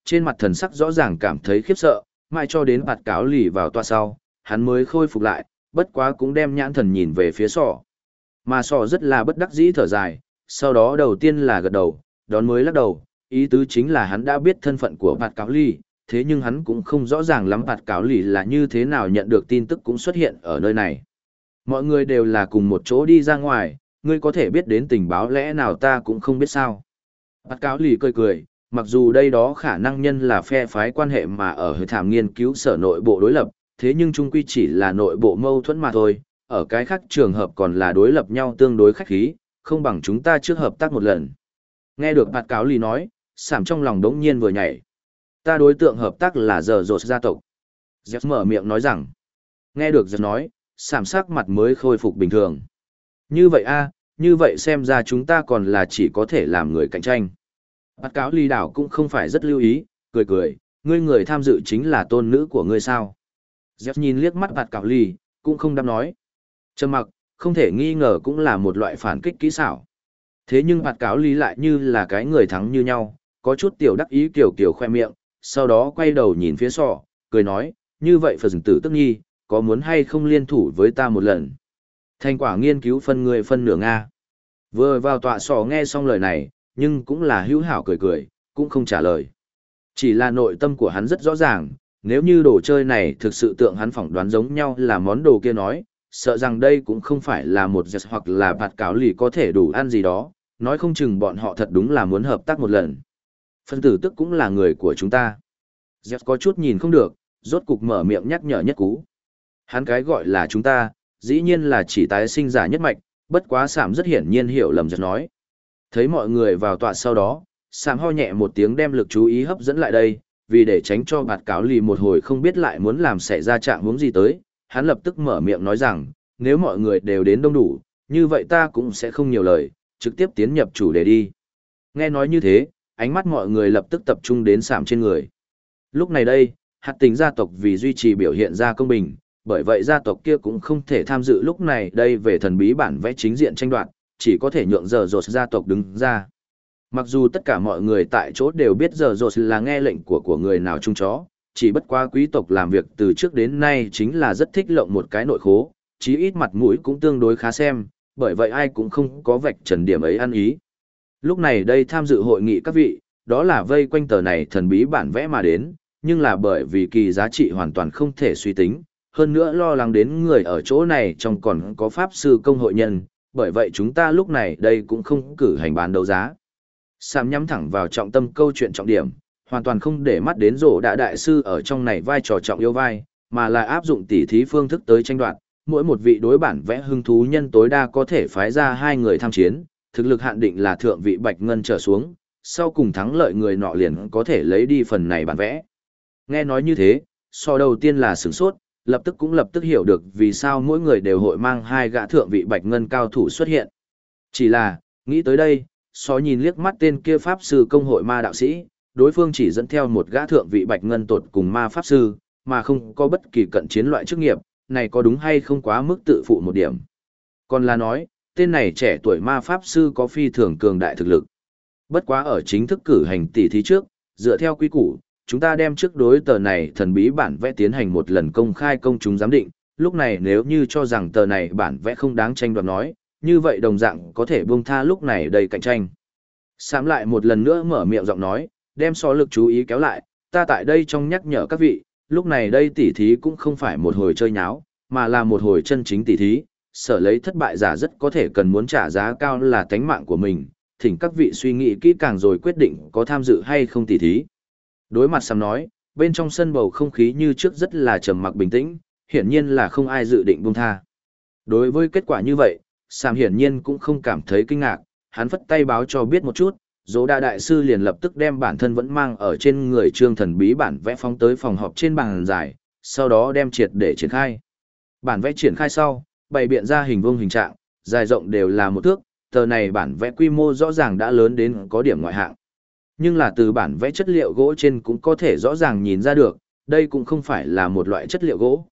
Speaker 1: trên mặt thần sắc rõ ràng cảm thấy khiếp sợ, mãi cho đến bạt cáo lì vào toa sau, hắn mới khôi phục lại, bất quá cũng đem nhãn thần nhìn về phía sọ. Mà sọ rất là bất đắc dĩ thở dài, sau đó đầu tiên là gật đầu, đón mới lắc đầu, ý tứ chính là hắn đã biết thân phận của bạt cáo lì, thế nhưng hắn cũng không rõ ràng lắm bạt cáo lì là như thế nào nhận được tin tức cũng xuất hiện ở nơi này. Mọi người đều là cùng một chỗ đi ra ngoài, ngươi có thể biết đến tình báo lẽ nào ta cũng không biết sao. Bạt cáo lì cười cười, mặc dù đây đó khả năng nhân là phe phái quan hệ mà ở hội thảm nghiên cứu sở nội bộ đối lập, thế nhưng chung quy chỉ là nội bộ mâu thuẫn mà thôi, ở cái khác trường hợp còn là đối lập nhau tương đối khách khí, không bằng chúng ta trước hợp tác một lần. Nghe được bạt cáo lì nói, Sảm trong lòng đống nhiên vừa nhảy. Ta đối tượng hợp tác là giờ rột gia tộc. Jeff mở miệng nói rằng. Nghe được Jeff nói, Sảm sắc mặt mới khôi phục bình thường. Như vậy a, như vậy xem ra chúng ta còn là chỉ có thể làm người cạnh tranh. Bạt cáo lì đảo cũng không phải rất lưu ý, cười cười, ngươi người tham dự chính là tôn nữ của ngươi sao. Jeff nhìn liếc mắt bạt cáo lì, cũng không đáp nói. Trầm mặc, không thể nghi ngờ cũng là một loại phản kích kỹ xảo. Thế nhưng bạt cáo lì lại như là cái người thắng như nhau, có chút tiểu đắc ý kiểu kiểu khoe miệng, sau đó quay đầu nhìn phía sọ, cười nói, như vậy phần tử tức nhi, có muốn hay không liên thủ với ta một lần. Thành quả nghiên cứu phân người phân nửa Nga. Vừa vào tọa sọ nghe xong lời này, nhưng cũng là hữu hảo cười cười, cũng không trả lời. Chỉ là nội tâm của hắn rất rõ ràng, nếu như đồ chơi này thực sự tượng hắn phỏng đoán giống nhau là món đồ kia nói, sợ rằng đây cũng không phải là một giật hoặc là bạt cáo lì có thể đủ ăn gì đó, nói không chừng bọn họ thật đúng là muốn hợp tác một lần. Phân tử tức cũng là người của chúng ta. Jeff có chút nhìn không được, rốt cục mở miệng nhắc nhở nhất cú. Hắn cái gọi là chúng ta, dĩ nhiên là chỉ tái sinh giả nhất mạch, bất quá Sảm rất hiển nhiên hiểu lầm Jeff nói. Thấy mọi người vào tọa sau đó, Sảm ho nhẹ một tiếng đem lực chú ý hấp dẫn lại đây, vì để tránh cho bạt cáo lì một hồi không biết lại muốn làm xảy ra trạng huống gì tới, hắn lập tức mở miệng nói rằng, nếu mọi người đều đến đông đủ, như vậy ta cũng sẽ không nhiều lời, trực tiếp tiến nhập chủ đề đi. Nghe nói như thế, ánh mắt mọi người lập tức tập trung đến Sảm trên người. Lúc này đây, hạt tình gia tộc vì duy trì biểu hiện ra công bình, bởi vậy gia tộc kia cũng không thể tham dự lúc này đây về thần bí bản vẽ chính diện tranh đoạt, chỉ có thể nhượng giờ rột gia tộc đứng ra. Mặc dù tất cả mọi người tại chỗ đều biết giờ rột là nghe lệnh của người nào chung chó, chỉ bất quá quý tộc làm việc từ trước đến nay chính là rất thích lộng một cái nội khố, chí ít mặt mũi cũng tương đối khá xem, bởi vậy ai cũng không có vạch trần điểm ấy ăn ý. Lúc này đây tham dự hội nghị các vị, đó là vây quanh tờ này thần bí bản vẽ mà đến, nhưng là bởi vì kỳ giá trị hoàn toàn không thể suy tính, hơn nữa lo lắng đến người ở chỗ này trong còn có pháp sư công hội nhân, bởi vậy chúng ta lúc này đây cũng không cử hành bán đấu giá. Sam nhắm thẳng vào trọng tâm câu chuyện trọng điểm, hoàn toàn không để mắt đến rổ đã đại sư ở trong này vai trò trọng yếu vai, mà là áp dụng tỉ thí phương thức tới tranh đoạt, mỗi một vị đối bản vẽ hứng thú nhân tối đa có thể phái ra 2 người tham chiến, thực lực hạn định là thượng vị bạch ngân trở xuống, sau cùng thắng lợi người nọ liền có thể lấy đi phần này bản vẽ. Nghe nói như thế, so đầu tiên là sửng sốt, lập tức hiểu được vì sao mỗi người đều hội mang 2 gã thượng vị bạch ngân cao thủ xuất hiện. Chỉ là, nghĩ tới đây, so nhìn liếc mắt tên kia pháp sư công hội ma đạo sĩ, đối phương chỉ dẫn theo một gã thượng vị bạch ngân tột cùng ma pháp sư, mà không có bất kỳ cận chiến loại chức nghiệp, này có đúng hay không quá mức tự phụ một điểm. Còn là nói, tên này trẻ tuổi ma pháp sư có phi thường cường đại thực lực. Bất quá ở chính thức cử hành tỉ thí trước, dựa theo quy củ, chúng ta đem trước đối tờ này thần bí bản vẽ tiến hành một lần công khai công chúng giám định, lúc này nếu như cho rằng tờ này bản vẽ không đáng tranh đoạt nói, như vậy đồng dạng có thể buông tha lúc này đầy cạnh tranh. Sám lại một lần nữa mở miệng giọng nói, đem so lực chú ý kéo lại, ta tại đây trong nhắc nhở các vị, lúc này đây tỉ thí cũng không phải một hồi chơi nháo, mà là một hồi chân chính tỉ thí, sở lấy thất bại giả rất có thể cần muốn trả giá cao là tánh mạng của mình, thỉnh các vị suy nghĩ kỹ càng rồi quyết định có tham dự hay không tỉ thí. Đối mặt Sam nói, bên trong sân bầu không khí như trước rất là trầm mặc bình tĩnh, hiển nhiên là không ai dự định buông tha. Đối với kết quả như vậy, Sam hiển nhiên cũng không cảm thấy kinh ngạc, hắn phất tay báo cho biết một chút, Dỗ Đa đại sư liền lập tức đem bản thân vẫn mang ở trên người trương thần bí bản vẽ phóng tới phòng họp trên bàn giải, sau đó đem triệt để triển khai. Bản vẽ triển khai sau, bày biện ra hình vuông hình trạng, dài rộng đều là 1 thước, tờ này bản vẽ quy mô rõ ràng đã lớn đến có điểm ngoại hạng. Nhưng là từ bản vẽ chất liệu gỗ trên cũng có thể rõ ràng nhìn ra được, đây cũng không phải là một loại chất liệu gỗ.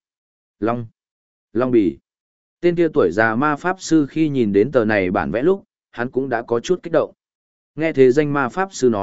Speaker 1: Long bì. Tên kia tuổi già ma pháp sư khi nhìn đến tờ này bản vẽ lúc, hắn cũng đã có chút kích động. Nghe thế danh ma pháp sư nói,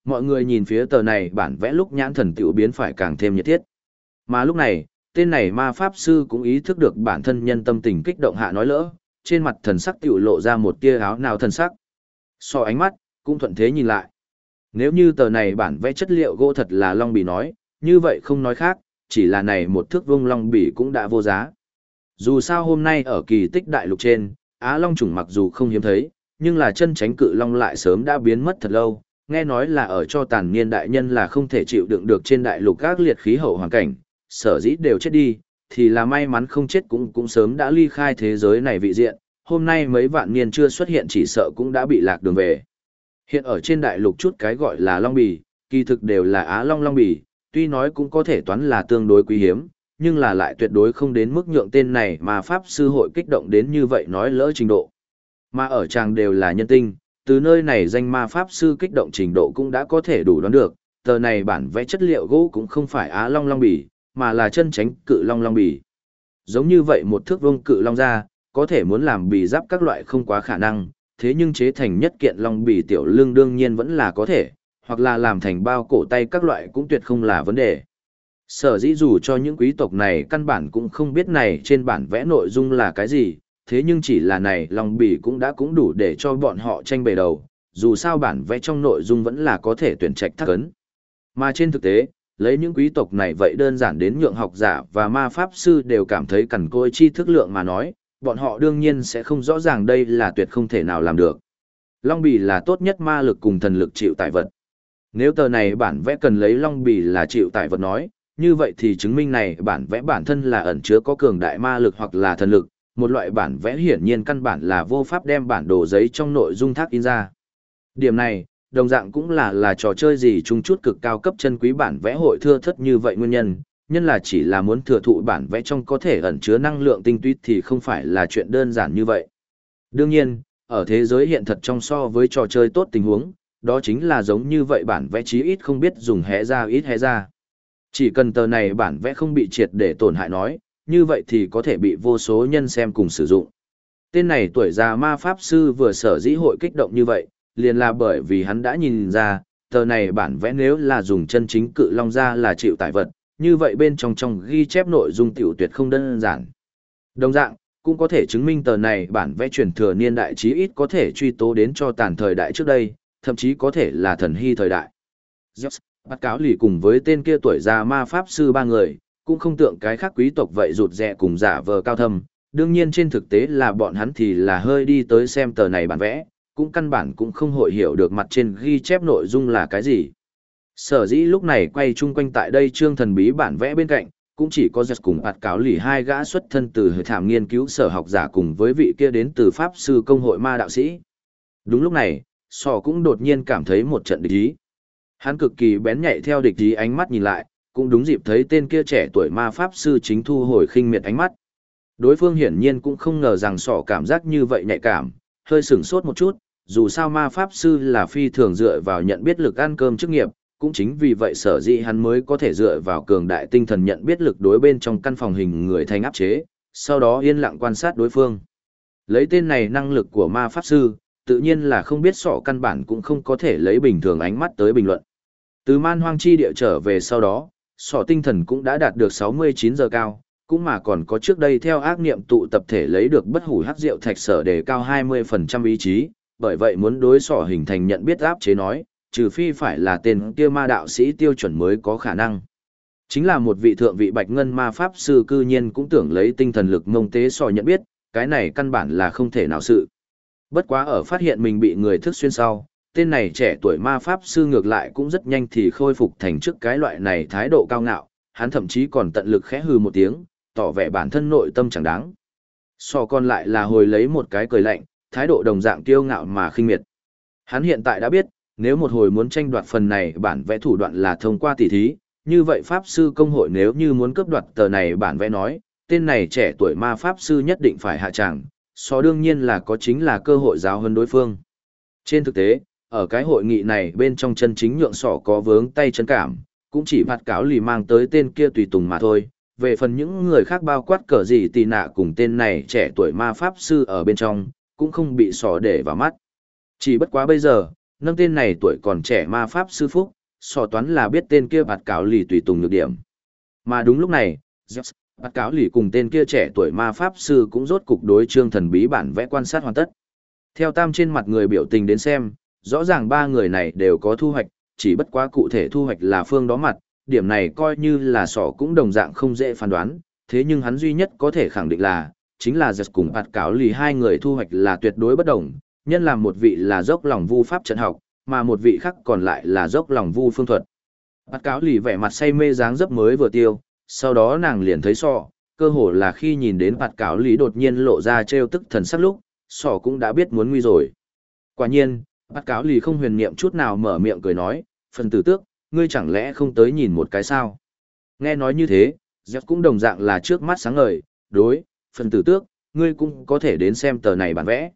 Speaker 1: mọi người nhìn phía tờ này bản vẽ lúc nhãn thần tiểu biến phải càng thêm nhiệt thiết. Mà lúc này, tên này ma pháp sư cũng ý thức được bản thân nhân tâm tình kích động hạ nói lỡ, trên mặt thần sắc tiểu lộ ra một tia áo nào thần sắc. So ánh mắt, cũng thuận thế nhìn lại. Nếu như tờ này bản vẽ chất liệu gỗ thật là long bì nói, như vậy không nói khác, chỉ là này một thước vuông long bì cũng đã vô giá. Dù sao hôm nay ở kỳ tích đại lục trên, Á Long chủng mặc dù không hiếm thấy, nhưng là chân tránh cự long lại sớm đã biến mất thật lâu, nghe nói là ở cho tàn niên đại nhân là không thể chịu đựng được trên đại lục các liệt khí hậu hoàn cảnh, sở dĩ đều chết đi, thì là may mắn không chết cũng sớm đã ly khai thế giới này vị diện, hôm nay mấy vạn niên chưa xuất hiện chỉ sợ cũng đã bị lạc đường về. Hiện ở trên đại lục chút cái gọi là long bì, kỳ thực đều là Á Long long bì, tuy nói cũng có thể toán là tương đối quý hiếm, nhưng là lại tuyệt đối không đến mức nhượng tên này mà Pháp Sư hội kích động đến như vậy nói lỡ trình độ. Mà ở chàng đều là nhân tinh, từ nơi này danh ma Pháp Sư kích động trình độ cũng đã có thể đủ đoán được, tờ này bản vẽ chất liệu gỗ cũng không phải Á Long long bì, mà là chân tránh cự long long bì. Giống như vậy một thước vuông cự long ra, có thể muốn làm bì giáp các loại không quá khả năng, thế nhưng chế thành nhất kiện long bì tiểu lưng đương nhiên vẫn là có thể, hoặc là làm thành bao cổ tay các loại cũng tuyệt không là vấn đề. Sở dĩ dù cho những quý tộc này căn bản cũng không biết này trên bản vẽ nội dung là cái gì, thế nhưng chỉ là này long bì cũng đã cũng đủ để cho bọn họ tranh bề đầu, dù sao bản vẽ trong nội dung vẫn là có thể tuyển trạch thắc ấn. Mà trên thực tế, lấy những quý tộc này vậy đơn giản đến nhượng học giả và ma pháp sư đều cảm thấy cằn cỗi tri thức lượng mà nói, bọn họ đương nhiên sẽ không rõ ràng đây là tuyệt không thể nào làm được. Long bì là tốt nhất ma lực cùng thần lực chịu tải vật. Nếu tờ này bản vẽ cần lấy long bì là chịu tải vật nói, như vậy thì chứng minh này bản vẽ bản thân là ẩn chứa có cường đại ma lực hoặc là thần lực, một loại bản vẽ hiển nhiên căn bản là vô pháp đem bản đồ giấy trong nội dung thác in ra. Điểm này, đồng dạng cũng là trò chơi gì chung chút cực cao cấp chân quý bản vẽ hội thưa thất như vậy nguyên nhân, nhân là chỉ là muốn thừa thụ bản vẽ trong có thể ẩn chứa năng lượng tinh túy thì không phải là chuyện đơn giản như vậy. Đương nhiên, ở thế giới hiện thật trong so với trò chơi tốt tình huống, đó chính là giống như vậy bản vẽ chí ít không biết dùng hé ra ít hé ra. Chỉ cần tờ này bản vẽ không bị triệt để tổn hại nói, như vậy thì có thể bị vô số nhân xem cùng sử dụng. Tên này tuổi già ma pháp sư vừa sở dĩ hội kích động như vậy, liền là bởi vì hắn đã nhìn ra, tờ này bản vẽ nếu là dùng chân chính cự long ra là chịu tải vật, như vậy bên trong ghi chép nội dung tiểu tuyệt không đơn giản. Đồng dạng, cũng có thể chứng minh tờ này bản vẽ truyền thừa niên đại chí ít có thể truy tố đến cho tàn thời đại trước đây, thậm chí có thể là thần hy thời đại. Zeus, bắt cáo lì cùng với tên kia tuổi già ma pháp sư ba người, cũng không tượng cái khác quý tộc vậy rụt rè cùng giả vờ cao thâm, đương nhiên trên thực tế là bọn hắn thì là hơi đi tới xem tờ này bản vẽ, cũng căn bản cũng không hội hiểu được mặt trên ghi chép nội dung là cái gì. Sở dĩ lúc này quay chung quanh tại đây trương thần bí bản vẽ bên cạnh, cũng chỉ có Zeus cùng bắt cáo lì hai gã xuất thân từ thảm nghiên cứu sở học giả cùng với vị kia đến từ pháp sư công hội ma đạo sĩ. Đúng lúc này, Sò cũng đột nhiên cảm thấy một trận địch ý. Hắn cực kỳ bén nhạy theo địch ý ánh mắt nhìn lại, cũng đúng dịp thấy tên kia trẻ tuổi ma pháp sư chính thu hồi khinh miệt ánh mắt. Đối phương hiển nhiên cũng không ngờ rằng Sò cảm giác như vậy nhạy cảm, hơi sửng sốt một chút, dù sao ma pháp sư là phi thường dựa vào nhận biết lực ăn cơm chức nghiệp, cũng chính vì vậy sở dĩ hắn mới có thể dựa vào cường đại tinh thần nhận biết lực đối bên trong căn phòng hình người thành áp chế, sau đó yên lặng quan sát đối phương. Lấy tên này năng lực của ma pháp sư, tự nhiên là không biết Sọ căn bản cũng không có thể lấy bình thường ánh mắt tới bình luận. Từ man hoang chi địa trở về sau đó, Sọ tinh thần cũng đã đạt được 69 giờ cao, cũng mà còn có trước đây theo ác niệm tụ tập thể lấy được bất hủ hắc rượu thạch sở đề cao 20% ý chí, bởi vậy muốn đối Sọ hình thành nhận biết áp chế nói, trừ phi phải là tên kia ma đạo sĩ tiêu chuẩn mới có khả năng. Chính là một vị thượng vị bạch ngân ma pháp sư cư nhiên cũng tưởng lấy tinh thần lực mông tế Sọ nhận biết, cái này căn bản là không thể nào sự. Bất quá ở phát hiện mình bị người thức xuyên sau, tên này trẻ tuổi ma pháp sư ngược lại cũng rất nhanh thì khôi phục thành trước cái loại này thái độ cao ngạo, hắn thậm chí còn tận lực khẽ hừ một tiếng, tỏ vẻ bản thân nội tâm chẳng đáng. Sò còn lại là hồi lấy một cái cười lạnh, thái độ đồng dạng kiêu ngạo mà khinh miệt. Hắn hiện tại đã biết, nếu một hồi muốn tranh đoạt phần này bản vẽ thủ đoạn là thông qua tỉ thí, như vậy pháp sư công hội nếu như muốn cướp đoạt tờ này bản vẽ nói, tên này trẻ tuổi ma pháp sư nhất định phải hạ tràng, so đương nhiên là có chính là cơ hội giáo hơn đối phương. Trên thực tế, ở cái hội nghị này bên trong chân chính nhượng sọ có vướng tay chân cảm, cũng chỉ phạt cáo lì mang tới tên kia tùy tùng mà thôi. Về phần những người khác bao quát cờ gì tì nạ cùng tên này trẻ tuổi ma pháp sư ở bên trong, cũng không bị sọ để vào mắt. Chỉ bất quá bây giờ, Nâng tên này tuổi còn trẻ ma pháp sư phúc, so toán là biết tên kia bạt cáo lì tùy tùng nhược điểm. Mà đúng lúc này, Zeus, bạt cáo lì cùng tên kia trẻ tuổi ma pháp sư cũng rốt cục đối chương thần bí bản vẽ quan sát hoàn tất. Theo tam trên mặt người biểu tình đến xem, rõ ràng ba người này đều có thu hoạch, chỉ bất quá cụ thể thu hoạch là phương đó mặt, điểm này coi như là sỏ cũng đồng dạng không dễ phán đoán, thế nhưng hắn duy nhất có thể khẳng định là, chính là Zeus cùng bạt cáo lì hai người thu hoạch là tuyệt đối bất đồng, nhân làm một vị là dốc lòng vu pháp trận học, mà một vị khác còn lại là dốc lòng vu phương thuật. Bạt cáo lì vẻ mặt say mê dáng dấp mới vừa tiêu, sau đó nàng liền thấy sọ, cơ hồ là khi nhìn đến bạt cáo lì đột nhiên lộ ra trêu tức thần sắc lúc, sọ cũng đã biết muốn nguy rồi. Quả nhiên, bạt cáo lì không huyền niệm chút nào mở miệng cười nói, phần tử tước, ngươi chẳng lẽ không tới nhìn một cái sao? Nghe nói như thế, Zeus cũng đồng dạng là trước mắt sáng ngời, đối, phần tử tước, ngươi cũng có thể đến xem tờ này bản vẽ.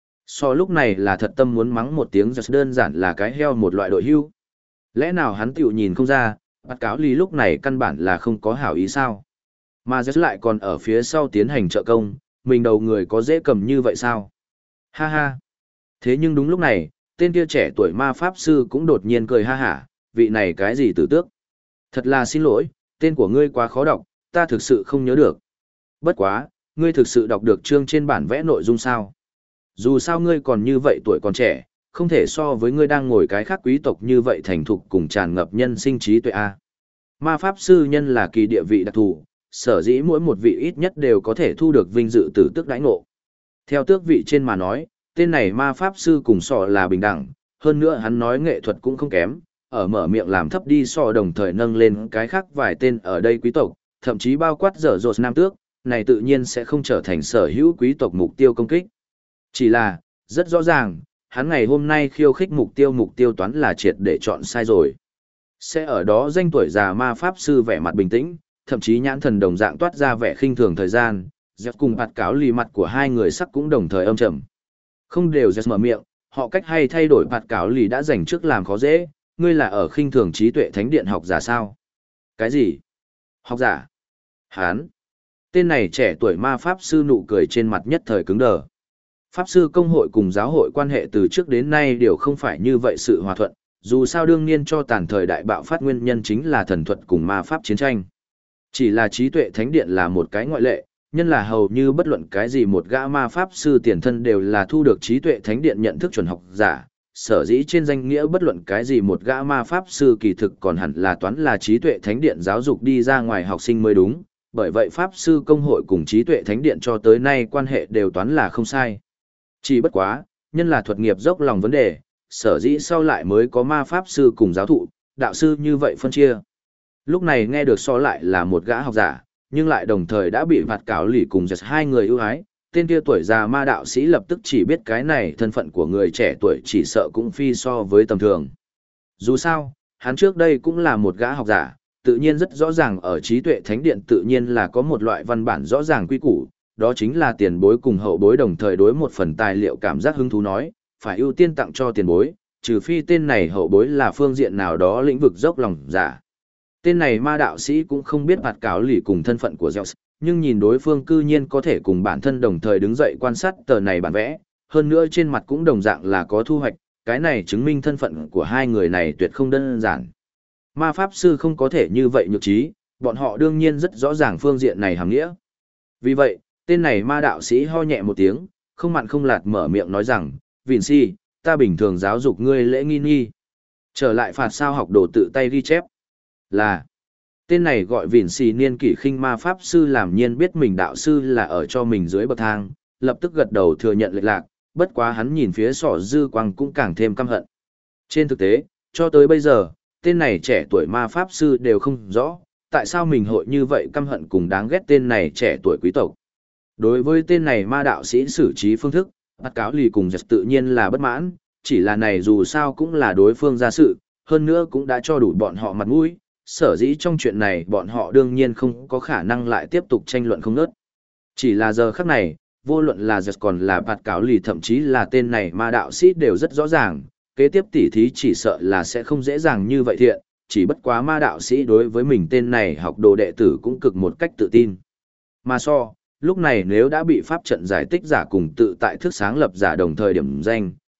Speaker 1: So lúc này là thật tâm muốn mắng một tiếng Zeus đơn giản là cái heo một loại đội hưu. Lẽ nào hắn tiểu nhìn không ra, bạt cáo lì lúc này căn bản là không có hảo ý sao? Mà Zeus lại còn ở phía sau tiến hành trợ công, mình đầu người có dễ cầm như vậy sao? Ha ha! Thế nhưng đúng lúc này, tên kia trẻ tuổi ma pháp sư cũng đột nhiên cười ha hả, vị này cái gì tử tước? Thật là xin lỗi, tên của ngươi quá khó đọc, ta thực sự không nhớ được. Bất quá, ngươi thực sự đọc được chương trên bản vẽ nội dung sao? Dù sao ngươi còn như vậy tuổi còn trẻ, không thể so với ngươi đang ngồi cái khác quý tộc như vậy thành thục cùng tràn ngập nhân sinh trí tuệ a. Ma pháp sư nhân là kỳ địa vị đặc thù, sở dĩ mỗi một vị ít nhất đều có thể thu được vinh dự tử tước đãi ngộ. Theo tước vị trên mà nói, tên này ma pháp sư cùng sọ là bình đẳng, hơn nữa hắn nói nghệ thuật cũng không kém, ở mở miệng làm thấp đi sọ đồng thời nâng lên cái khác vài tên ở đây quý tộc, thậm chí bao quát dở dột nam tước, này tự nhiên sẽ không trở thành sở hữu quý tộc mục tiêu công kích. Chỉ là, rất rõ ràng, hắn ngày hôm nay khiêu khích mục tiêu toán là triệt để chọn sai rồi. Sẽ ở đó danh tuổi già ma pháp sư vẻ mặt bình tĩnh, thậm chí nhãn thần đồng dạng toát ra vẻ khinh thường thời gian, Zeus cùng bạt cáo lì mặt của hai người sắc cũng đồng thời âm trầm. Không đều Zeus mở miệng, họ cách hay thay đổi bạt cáo lì đã dành trước làm khó dễ, ngươi là ở khinh thường trí tuệ thánh điện học giả sao? Cái gì? Học giả? Hán? Tên này trẻ tuổi ma pháp sư nụ cười trên mặt nhất thời cứng đờ. Pháp sư công hội cùng giáo hội quan hệ từ trước đến nay đều không phải như vậy sự hòa thuận, dù sao đương nhiên cho tàn thời đại bạo phát nguyên nhân chính là thần thuật cùng ma pháp chiến tranh. Chỉ là trí tuệ thánh điện là một cái ngoại lệ, nhân là hầu như bất luận cái gì một gã ma pháp sư tiền thân đều là thu được trí tuệ thánh điện nhận thức chuẩn học giả, sở dĩ trên danh nghĩa bất luận cái gì một gã ma pháp sư kỳ thực còn hẳn là toán là trí tuệ thánh điện giáo dục đi ra ngoài học sinh mới đúng, bởi vậy pháp sư công hội cùng trí tuệ thánh điện cho tới nay quan hệ đều toán là không sai. Chỉ bất quá, nhân là thuật nghiệp dốc lòng vấn đề, sở dĩ sau lại mới có ma pháp sư cùng giáo thụ, đạo sư như vậy phân chia. Lúc này nghe được so lại là một gã học giả, nhưng lại đồng thời đã bị vạt cáo lì cùng giật hai người ưu ái, tên kia tuổi già ma đạo sĩ lập tức chỉ biết cái này thân phận của người trẻ tuổi chỉ sợ cũng phi so với tầm thường. Dù sao, hắn trước đây cũng là một gã học giả, tự nhiên rất rõ ràng ở trí tuệ thánh điện tự nhiên là có một loại văn bản rõ ràng quy củ, đó chính là tiền bối cùng hậu bối đồng thời đối một phần tài liệu cảm giác hứng thú nói, phải ưu tiên tặng cho tiền bối, trừ phi tên này hậu bối là phương diện nào đó lĩnh vực dốc lòng giả. Tên này ma đạo sĩ cũng không biết bạt cáo lì cùng thân phận của Zeus, nhưng nhìn đối phương cư nhiên có thể cùng bản thân đồng thời đứng dậy quan sát tờ này bản vẽ, hơn nữa trên mặt cũng đồng dạng là có thu hoạch, cái này chứng minh thân phận của hai người này tuyệt không đơn giản. Ma pháp sư không có thể như vậy nhược trí, bọn họ đương nhiên rất rõ ràng phương diện này hàm nghĩa. Vì vậy, tên này ma đạo sĩ ho nhẹ một tiếng, không mặn không lạt mở miệng nói rằng, Vinci, ta bình thường giáo dục ngươi lễ nghi nghi. Trở lại phạt sao học đồ tự tay ghi chép. Là, tên này gọi Vinci niên kỷ khinh ma pháp sư làm nhiên biết mình đạo sư là ở cho mình dưới bậc thang, lập tức gật đầu thừa nhận lệch lạc, bất quá hắn nhìn phía sỏ dư quang cũng càng thêm căm hận. Trên thực tế, cho tới bây giờ, tên này trẻ tuổi ma pháp sư đều không rõ, tại sao mình hội như vậy căm hận cùng đáng ghét tên này trẻ tuổi quý tộc. Đối với tên này ma đạo sĩ xử trí phương thức, bạt cáo lì cùng giật tự nhiên là bất mãn, chỉ là này dù sao cũng là đối phương ra sự, hơn nữa cũng đã cho đủ bọn họ mặt mũi, sở dĩ trong chuyện này bọn họ đương nhiên không có khả năng lại tiếp tục tranh luận không nớt. Chỉ là giờ khắc này, vô luận là giật còn là bạt cáo lì thậm chí là tên này ma đạo sĩ đều rất rõ ràng, kế tiếp tỉ thí chỉ sợ là sẽ không dễ dàng như vậy thiện, chỉ bất quá ma đạo sĩ đối với mình tên này học đồ đệ tử cũng cực một cách tự tin. Mà so, lúc này nếu đã bị pháp trận giải tích giả cùng tự tại thức sáng lập giả đồng thời điểm danh,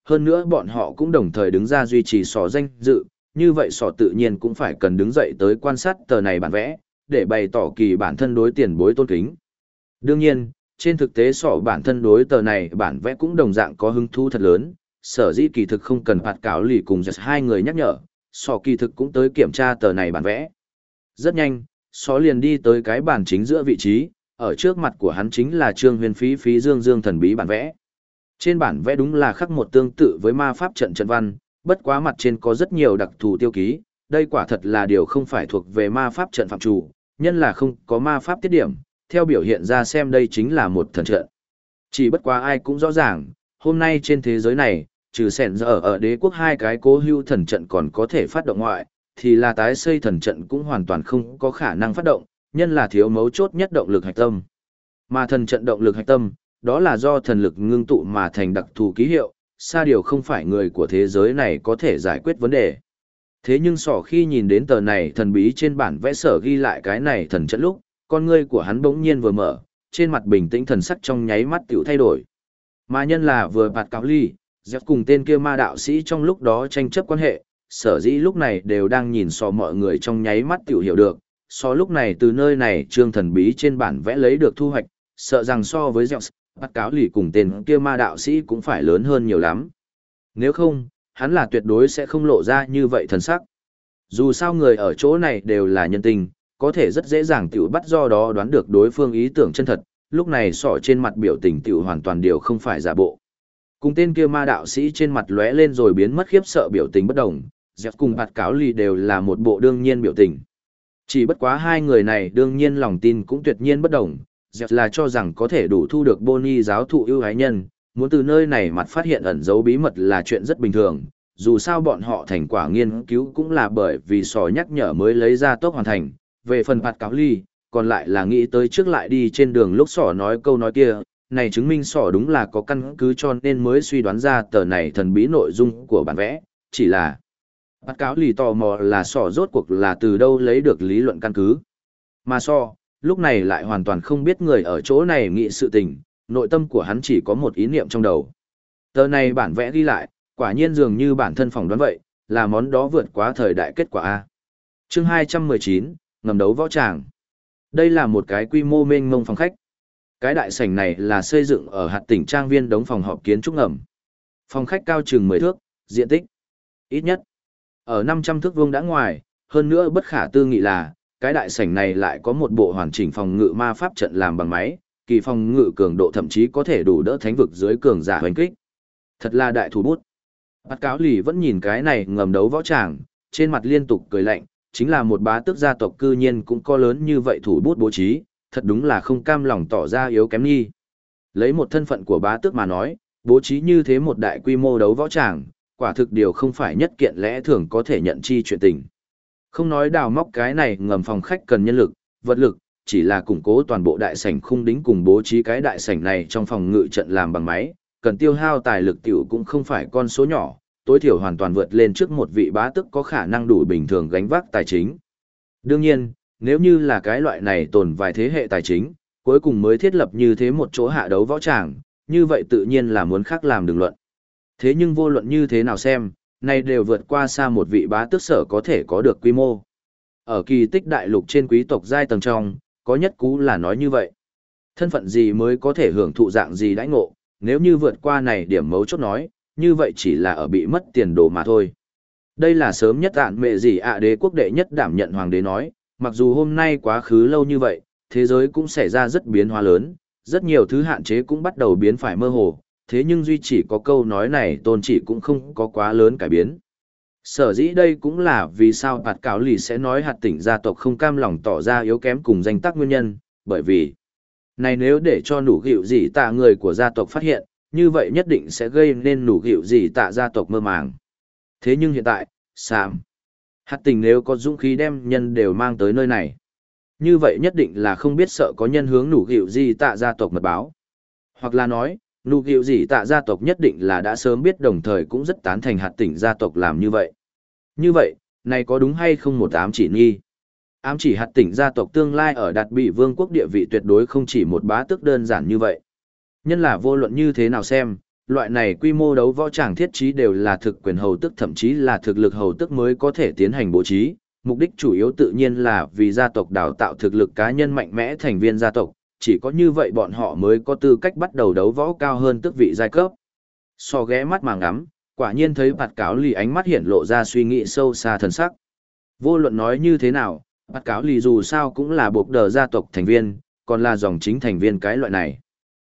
Speaker 1: hơn nữa bọn họ cũng đồng thời đứng ra duy trì sỏ danh dự, như vậy sỏ tự nhiên cũng phải cần đứng dậy tới quan sát tờ này bản vẽ, để bày tỏ kỳ bản thân đối tiền bối tôn kính. Đương nhiên, trên thực tế sỏ bản thân đối tờ này bản vẽ cũng đồng dạng có hứng thú thật lớn, sở dĩ kỳ thực không cần phạt cáo lì cùng giật hai người nhắc nhở, sỏ kỳ thực cũng tới kiểm tra tờ này bản vẽ. Rất nhanh, sỏ liền đi tới cái bản chính giữa vị trí, ở trước mặt của hắn chính là Trương Huyền phí phí dương dương thần bí bản vẽ. Trên bản vẽ đúng là khắc một tương tự với ma pháp trận trận văn, bất quá mặt trên có rất nhiều đặc thù tiêu ký, đây quả thật là điều không phải thuộc về ma pháp trận phạm chủ, nhân là không có ma pháp tiết điểm, theo biểu hiện ra xem đây chính là một thần trận. Chỉ bất quá ai cũng rõ ràng, hôm nay trên thế giới này, trừ sẻn giờ ở đế quốc hai cái cố hữu thần trận còn có thể phát động ngoại, thì là tái xây thần trận cũng hoàn toàn không có khả năng phát động, nhân là thiếu mấu chốt nhất động lực hạch tâm. Mà thần trận động lực hạch tâm, đó là do thần lực ngưng tụ mà thành đặc thù ký hiệu, xa điều không phải người của thế giới này có thể giải quyết vấn đề. Thế nhưng sỏ khi nhìn đến tờ này thần bí trên bản vẽ sở ghi lại cái này thần trận lúc, con ngươi của hắn bỗng nhiên vừa mở, trên mặt bình tĩnh thần sắc trong nháy mắt tiểu thay đổi. Mà nhân là vừa bạt cáo ly, dẹp cùng tên kia ma đạo sĩ trong lúc đó tranh chấp quan hệ, sở dĩ lúc này đều đang nhìn sò mọi người trong nháy mắt tiểu hiểu được, so lúc này từ nơi này trương thần bí trên bản vẽ lấy được thu hoạch, sợ rằng so với dẹp, bạt cáo ly cùng tên kia ma đạo sĩ cũng phải lớn hơn nhiều lắm. Nếu không, hắn là tuyệt đối sẽ không lộ ra như vậy thần sắc. Dù sao người ở chỗ này đều là nhân tình, có thể rất dễ dàng tiểu bắt do đó đoán được đối phương ý tưởng chân thật, lúc này sỏ trên mặt biểu tình tiểu hoàn toàn điều không phải giả bộ. Cùng tên kia ma đạo sĩ trên mặt lóe lên rồi biến mất khiếp sợ biểu tình bất đồng, dẹp cùng bạt cáo ly đều là một bộ đương nhiên biểu tình. Chỉ bất quá hai người này đương nhiên lòng tin cũng tuyệt nhiên bất đồng, dẹp là cho rằng có thể đủ thu được Bonnie giáo thụ ưu ái nhân, muốn từ nơi này mặt phát hiện ẩn dấu bí mật là chuyện rất bình thường, dù sao bọn họ thành quả nghiên cứu cũng là bởi vì sò nhắc nhở mới lấy ra tốc hoàn thành, về phần bạt cáo ly, còn lại là nghĩ tới trước lại đi trên đường lúc sỏ nói câu nói kia, này chứng minh sỏ đúng là có căn cứ cho nên mới suy đoán ra tờ này thần bí nội dung của bản vẽ, chỉ là bạt cáo ly tò mò là sỏ rốt cuộc là từ đâu lấy được lý luận căn cứ. Mà sỏ, lúc này lại hoàn toàn không biết người ở chỗ này nghĩ sự tình, nội tâm của hắn chỉ có một ý niệm trong đầu. Tờ này bản vẽ ghi lại, quả nhiên dường như bản thân phỏng đoán vậy, là món đó vượt quá thời đại kết quả A. Chương 219, ngầm đấu võ tràng. Đây là một cái quy mô mênh mông phòng khách. Cái đại sảnh này là xây dựng ở hạt tỉnh trang viên đống phòng họp kiến trúc ngầm. Phòng khách cao chừng 10 thước, diện tích ít nhất ở 500 thước vuông đã ngoài, hơn nữa bất khả tư nghị là, cái đại sảnh này lại có một bộ hoàn chỉnh phòng ngự ma pháp trận làm bằng máy, kỳ phòng ngự cường độ thậm chí có thể đủ đỡ thánh vực dưới cường giả hoành kích. Thật là đại thủ bút. Bát cáo lì vẫn nhìn cái này ngầm đấu võ tràng, trên mặt liên tục cười lạnh, chính là một bá tước gia tộc cư nhiên cũng có lớn như vậy thủ bút bố trí, thật đúng là không cam lòng tỏ ra yếu kém nghi. Lấy một thân phận của bá tước mà nói, bố trí như thế một đại quy mô đấu võ tràng, quả thực điều không phải nhất kiện lẽ thường có thể nhận chi chuyện tình. Không nói đào móc cái này ngầm phòng khách cần nhân lực, vật lực, chỉ là củng cố toàn bộ đại sảnh khung đính cùng bố trí cái đại sảnh này trong phòng ngự trận làm bằng máy, cần tiêu hao tài lực tiểu cũng không phải con số nhỏ, tối thiểu hoàn toàn vượt lên trước một vị bá tước có khả năng đủ bình thường gánh vác tài chính. Đương nhiên, nếu như là cái loại này tồn vài thế hệ tài chính, cuối cùng mới thiết lập như thế một chỗ hạ đấu võ tràng, như vậy tự nhiên là muốn khác làm đường luận. Thế nhưng vô luận như thế nào xem, này đều vượt qua xa một vị bá tước sở có thể có được quy mô. Ở kỳ tích đại lục trên quý tộc giai tầng trong, có nhất cú là nói như vậy. Thân phận gì mới có thể hưởng thụ dạng gì đãi ngộ, nếu như vượt qua này điểm mấu chốt nói, như vậy chỉ là ở bị mất tiền đồ mà thôi. Đây là sớm nhất ạn mẹ gì đế quốc đệ nhất đảm nhận hoàng đế nói, mặc dù hôm nay quá khứ lâu như vậy, thế giới cũng xảy ra rất biến hóa lớn, rất nhiều thứ hạn chế cũng bắt đầu biến phải mơ hồ, thế nhưng duy chỉ có câu nói này tôn chỉ cũng không có quá lớn cải biến. Sở dĩ đây cũng là vì sao bạt cáo lì sẽ nói hạt tỉnh gia tộc không cam lòng tỏ ra yếu kém cùng danh tác nguyên nhân, bởi vì này nếu để cho nụ gịu gì tạ người của gia tộc phát hiện, như vậy nhất định sẽ gây nên nụ gịu gì tạ gia tộc mơ màng. Thế nhưng hiện tại, Sam, hạt tỉnh nếu có dũng khí đem nhân đều mang tới nơi này, như vậy nhất định là không biết sợ có nhân hướng nụ gịu gì tạ gia tộc mật báo. Hoặc là nói, nụ gịu gì tạ gia tộc nhất định là đã sớm biết đồng thời cũng rất tán thành hạt tỉnh gia tộc làm như vậy. Như vậy, này có đúng hay không một ám chỉ nghi? Ám chỉ hạt tỉnh gia tộc tương lai ở Đạt Bị vương quốc địa vị tuyệt đối không chỉ một bá tước đơn giản như vậy. Nhân là vô luận như thế nào xem, loại này quy mô đấu võ tràng thiết trí đều là thực quyền hầu tức thậm chí là thực lực hầu tức mới có thể tiến hành bố trí, mục đích chủ yếu tự nhiên là vì gia tộc đào tạo thực lực cá nhân mạnh mẽ thành viên gia tộc, chỉ có như vậy bọn họ mới có tư cách bắt đầu đấu võ cao hơn tước vị giai cấp. So ghé mắt mà ngắm, quả nhiên thấy bạt cáo lì ánh mắt hiển lộ ra suy nghĩ sâu xa thần sắc. Vô luận nói như thế nào, bạt cáo lì dù sao cũng là buộc đờ gia tộc thành viên, còn là dòng chính thành viên cái loại này.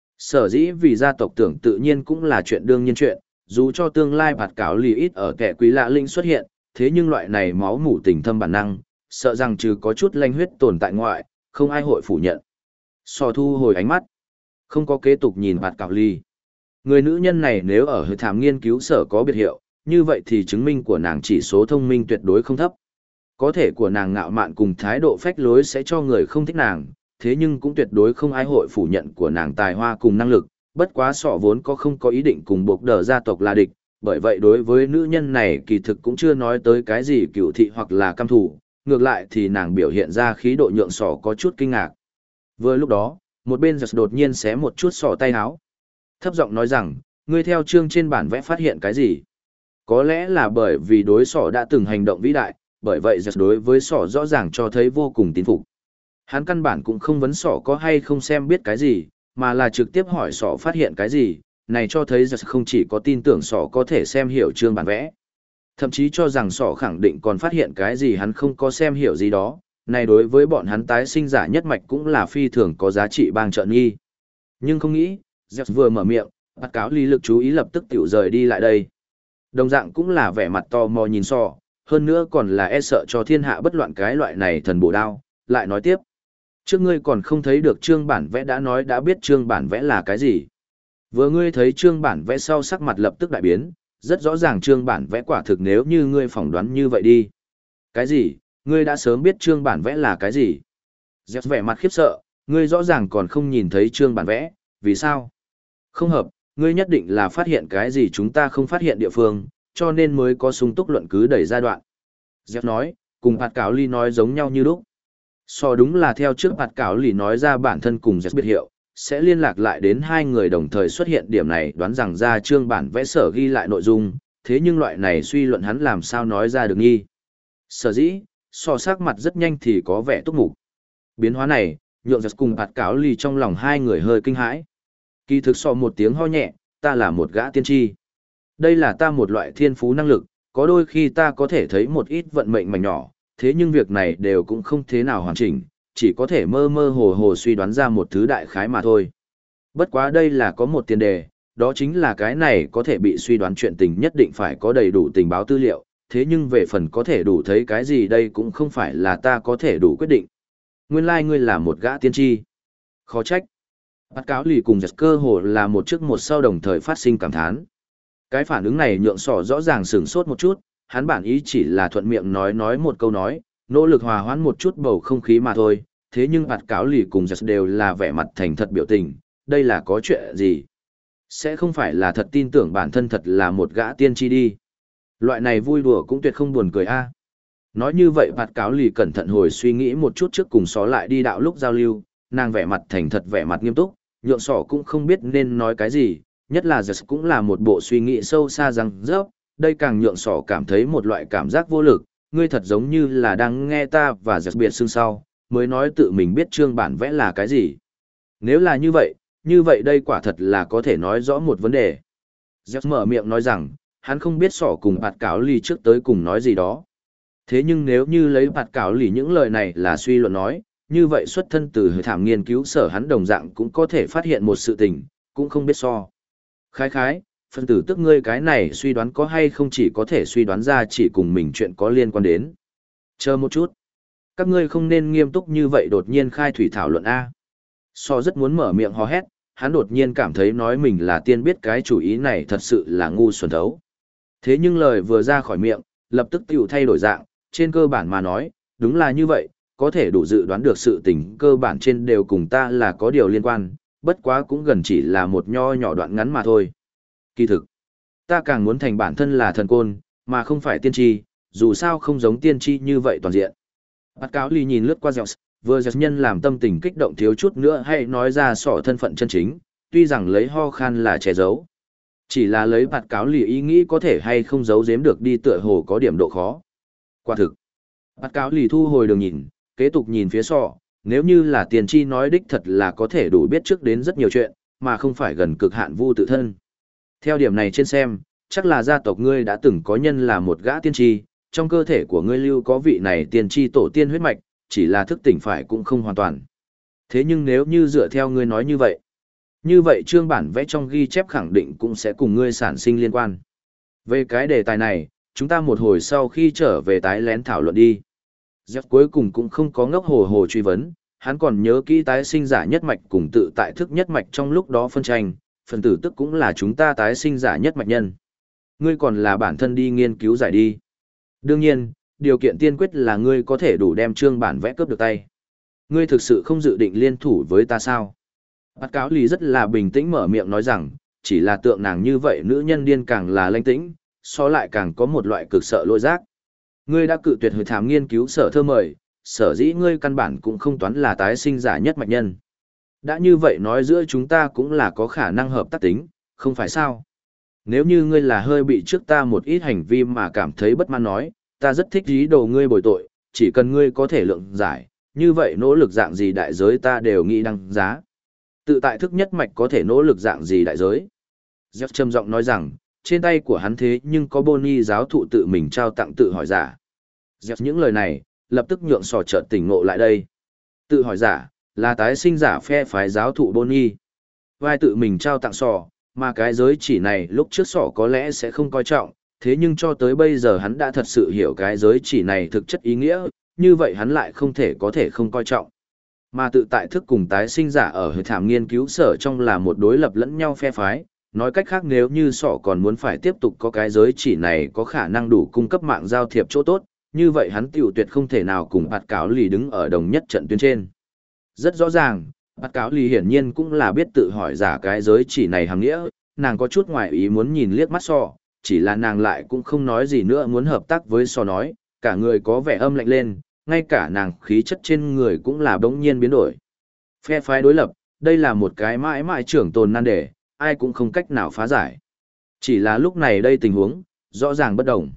Speaker 1: Sở dĩ vì gia tộc tưởng tự nhiên cũng là chuyện đương nhiên chuyện, dù cho tương lai bạt cáo lì ít ở kẻ quý lạ linh xuất hiện, thế nhưng loại này máu mủ tình thâm bản năng, sợ rằng trừ có chút lanh huyết tồn tại ngoại, không ai hội phủ nhận. So thu hồi ánh mắt, không có kế tục nhìn bạt cáo lì. Người nữ nhân này nếu ở hội thảm nghiên cứu sở có biệt hiệu, như vậy thì chứng minh của nàng chỉ số thông minh tuyệt đối không thấp. Có thể của nàng ngạo mạn cùng thái độ phách lối sẽ cho người không thích nàng, thế nhưng cũng tuyệt đối không ai hội phủ nhận của nàng tài hoa cùng năng lực, bất quá sọ vốn có không có ý định cùng buộc đờ gia tộc là địch, bởi vậy đối với nữ nhân này kỳ thực cũng chưa nói tới cái gì cựu thị hoặc là căm thù, ngược lại thì nàng biểu hiện ra khí độ nhượng sọ có chút kinh ngạc. Vừa lúc đó, một bên giật đột nhiên xé một chút sọ tay áo. Thấp giọng nói rằng, ngươi theo chương trên bản vẽ phát hiện cái gì? Có lẽ là bởi vì đối sọ đã từng hành động vĩ đại, bởi vậy giật đối với sọ rõ ràng cho thấy vô cùng tín phục. Hắn căn bản cũng không vấn sọ có hay không xem biết cái gì, mà là trực tiếp hỏi sọ phát hiện cái gì, này cho thấy giật không chỉ có tin tưởng sọ có thể xem hiểu chương bản vẽ. Thậm chí cho rằng sọ khẳng định còn phát hiện cái gì hắn không có xem hiểu gì đó, này đối với bọn hắn tái sinh giả nhất mạch cũng là phi thường có giá trị bang trợ nghi. Nhưng không nghĩ, giật vừa mở miệng, bạt cáo lý lực chú ý lập tức tiểu rời đi lại đây. Đồng dạng cũng là vẻ mặt tò mò nhìn sọ, hơn nữa còn là e sợ cho thiên hạ bất loạn cái loại này thần bổ đao, lại nói tiếp. Trước ngươi còn không thấy được chương bản vẽ đã nói đã biết chương bản vẽ là cái gì. Vừa ngươi thấy chương bản vẽ sau sắc mặt lập tức đại biến, rất rõ ràng chương bản vẽ quả thực nếu như ngươi phỏng đoán như vậy đi. Cái gì, ngươi đã sớm biết chương bản vẽ là cái gì? Dẹp vẻ mặt khiếp sợ, ngươi rõ ràng còn không nhìn thấy chương bản vẽ, vì sao? Không hợp, ngươi nhất định là phát hiện cái gì chúng ta không phát hiện địa phương, cho nên mới có sung túc luận cứ đẩy giai đoạn. Dẹp nói, cùng hạt cáo ly nói giống nhau như lúc. So đúng là theo trước hạt cáo ly nói ra bản thân cùng Dẹp biệt hiệu, sẽ liên lạc lại đến hai người đồng thời xuất hiện điểm này đoán rằng ra chương bản vẽ sở ghi lại nội dung, thế nhưng loại này suy luận hắn làm sao nói ra được nghi. Sở dĩ, so sắc mặt rất nhanh thì có vẻ túc mục. Biến hóa này, nhượng Dẹp cùng hạt cáo ly trong lòng hai người hơi kinh hãi. Kỳ thực so một tiếng ho nhẹ, ta là một gã tiên tri. Đây là ta một loại thiên phú năng lực, có đôi khi ta có thể thấy một ít vận mệnh mảnh nhỏ, thế nhưng việc này đều cũng không thế nào hoàn chỉnh, chỉ có thể mơ mơ hồ hồ suy đoán ra một thứ đại khái mà thôi. Bất quá đây là có một tiền đề, đó chính là cái này có thể bị suy đoán chuyện tình nhất định phải có đầy đủ tình báo tư liệu, thế nhưng về phần có thể đủ thấy cái gì đây cũng không phải là ta có thể đủ quyết định. Nguyên lai ngươi là một gã tiên tri. Khó trách. Bắt cáo lì cùng giật cơ hồ là một trước một sau đồng thời phát sinh cảm thán. Cái phản ứng này nhượng sỏ rõ ràng sửng sốt một chút, hắn bản ý chỉ là thuận miệng nói một câu nói, nỗ lực hòa hoãn một chút bầu không khí mà thôi, thế nhưng bạt cáo lì cùng giật đều là vẻ mặt thành thật biểu tình, đây là có chuyện gì? Sẽ không phải là thật tin tưởng bản thân thật là một gã tiên tri đi. Loại này vui đùa cũng tuyệt không buồn cười a. Nói như vậy bạt cáo lì cẩn thận hồi suy nghĩ một chút trước cùng xó lại đi đạo lúc giao lưu, nàng vẻ mặt thành thật vẻ mặt nghiêm túc, nhượng sỏ cũng không biết nên nói cái gì, nhất là giật cũng là một bộ suy nghĩ sâu xa rằng rớp, đây càng nhượng sỏ cảm thấy một loại cảm giác vô lực, ngươi thật giống như là đang nghe ta và giật biệt xương sau, mới nói tự mình biết chương bản vẽ là cái gì. Nếu là như vậy đây quả thật là có thể nói rõ một vấn đề. Giật mở miệng nói rằng, hắn không biết sỏ cùng bạt cáo lì trước tới cùng nói gì đó. Thế nhưng nếu như lấy bạt cáo lì những lời này là suy luận nói, như vậy xuất thân từ hơi thảm nghiên cứu sở hắn đồng dạng cũng có thể phát hiện một sự tình, cũng không biết so. Khái, phân tử tức ngươi cái này suy đoán có hay không chỉ có thể suy đoán ra chỉ cùng mình chuyện có liên quan đến. Chờ một chút. Các ngươi không nên nghiêm túc như vậy đột nhiên khai thủy thảo luận A. So rất muốn mở miệng hò hét, hắn đột nhiên cảm thấy nói mình là tiên biết cái chủ ý này thật sự là ngu xuẩn thấu. Thế nhưng lời vừa ra khỏi miệng, lập tức tiểu thay đổi dạng, trên cơ bản mà nói, đúng là như vậy, có thể đủ dự đoán được sự tình cơ bản trên đều cùng ta là có điều liên quan, bất quá cũng gần chỉ là một nho nhỏ đoạn ngắn mà thôi. Kỳ thực, ta càng muốn thành bản thân là thần côn, mà không phải tiên tri, dù sao không giống tiên tri như vậy toàn diện. Bát cáo lì nhìn lướt qua Zeus, vừa Zeus nhân làm tâm tình kích động thiếu chút nữa hay nói ra sỏ thân phận chân chính, tuy rằng lấy ho khan là che giấu. Chỉ là lấy bạt cáo lì ý nghĩ có thể hay không giấu giếm được đi tựa hồ có điểm độ khó. Quả thực. Bạt cáo lì thu hồi đường nhìn, kế tục nhìn phía sọ, nếu như là tiền tri nói đích thật là có thể đủ biết trước đến rất nhiều chuyện, mà không phải gần cực hạn vu tự thân. Theo điểm này trên xem, chắc là gia tộc ngươi đã từng có nhân là một gã tiên tri, trong cơ thể của ngươi lưu có vị này tiên tri tổ tiên huyết mạch, chỉ là thức tỉnh phải cũng không hoàn toàn. Thế nhưng nếu như dựa theo ngươi nói như vậy chương bản vẽ trong ghi chép khẳng định cũng sẽ cùng ngươi sản sinh liên quan. Về cái đề tài này, chúng ta một hồi sau khi trở về tái lén thảo luận đi. Jeff cuối cùng cũng không có ngốc hồ hồ truy vấn, hắn còn nhớ kỹ tái sinh giả nhất mạch cùng tự tại thức nhất mạch trong lúc đó phân tranh, phần tử tức cũng là chúng ta tái sinh giả nhất mạch nhân. Ngươi còn là bản thân đi nghiên cứu giải đi. Đương nhiên, điều kiện tiên quyết là ngươi có thể đủ đem chương bản vẽ cướp được tay. Ngươi thực sự không dự định liên thủ với ta sao? Bát cáo lì rất là bình tĩnh mở miệng nói rằng, chỉ là tượng nàng như vậy nữ nhân điên càng là lanh tĩnh, so lại càng có một loại cực sợ lôi giác. Ngươi đã cự tuyệt hội thám nghiên cứu sở thơ mời, sở dĩ ngươi căn bản cũng không toán là tái sinh giả nhất mạch nhân. Đã như vậy nói giữa chúng ta cũng là có khả năng hợp tác tính, không phải sao? Nếu như ngươi là hơi bị trước ta một ít hành vi mà cảm thấy bất mãn nói, ta rất thích ý đồ ngươi bồi tội, chỉ cần ngươi có thể lượng giải, như vậy nỗ lực dạng gì đại giới ta đều nghĩ đăng giá. Tự tại thức nhất mạch có thể nỗ lực dạng gì đại giới? Jeff trầm giọng nói rằng, trên tay của hắn thế nhưng có Bonnie giáo thụ tự mình trao tặng tự hỏi giả. Jeff những lời này, lập tức nhượng sò chợt tỉnh ngộ lại đây. Tự hỏi giả, là tái sinh giả phe phái giáo thụ Bonnie. Vai tự mình trao tặng sò, mà cái giới chỉ này lúc trước sò có lẽ sẽ không coi trọng, thế nhưng cho tới bây giờ hắn đã thật sự hiểu cái giới chỉ này thực chất ý nghĩa, như vậy hắn lại không thể có thể không coi trọng. Mà tự tại thức cùng tái sinh giả ở hội thảm nghiên cứu sở trong là một đối lập lẫn nhau phe phái, nói cách khác nếu như sọ còn muốn phải tiếp tục có cái giới chỉ này có khả năng đủ cung cấp mạng giao thiệp chỗ tốt, như vậy hắn tiểu tuyệt không thể nào cùng bạt cáo lì đứng ở đồng nhất trận tuyến trên. Rất rõ ràng, bạt cáo lì hiển nhiên cũng là biết tự hỏi giả cái giới chỉ này hàng nghĩa, nàng có chút ngoài ý muốn nhìn liếc mắt sọ, chỉ là nàng lại cũng không nói gì nữa muốn hợp tác với sọ nói, cả người có vẻ âm lạnh lên, ngay cả nàng khí chất trên người cũng là bỗng nhiên biến đổi. Phe phái đối lập, đây là một cái mãi mãi trưởng tồn nan đề, ai cũng không cách nào phá giải. Chỉ là lúc này đây tình huống, rõ ràng bất đồng.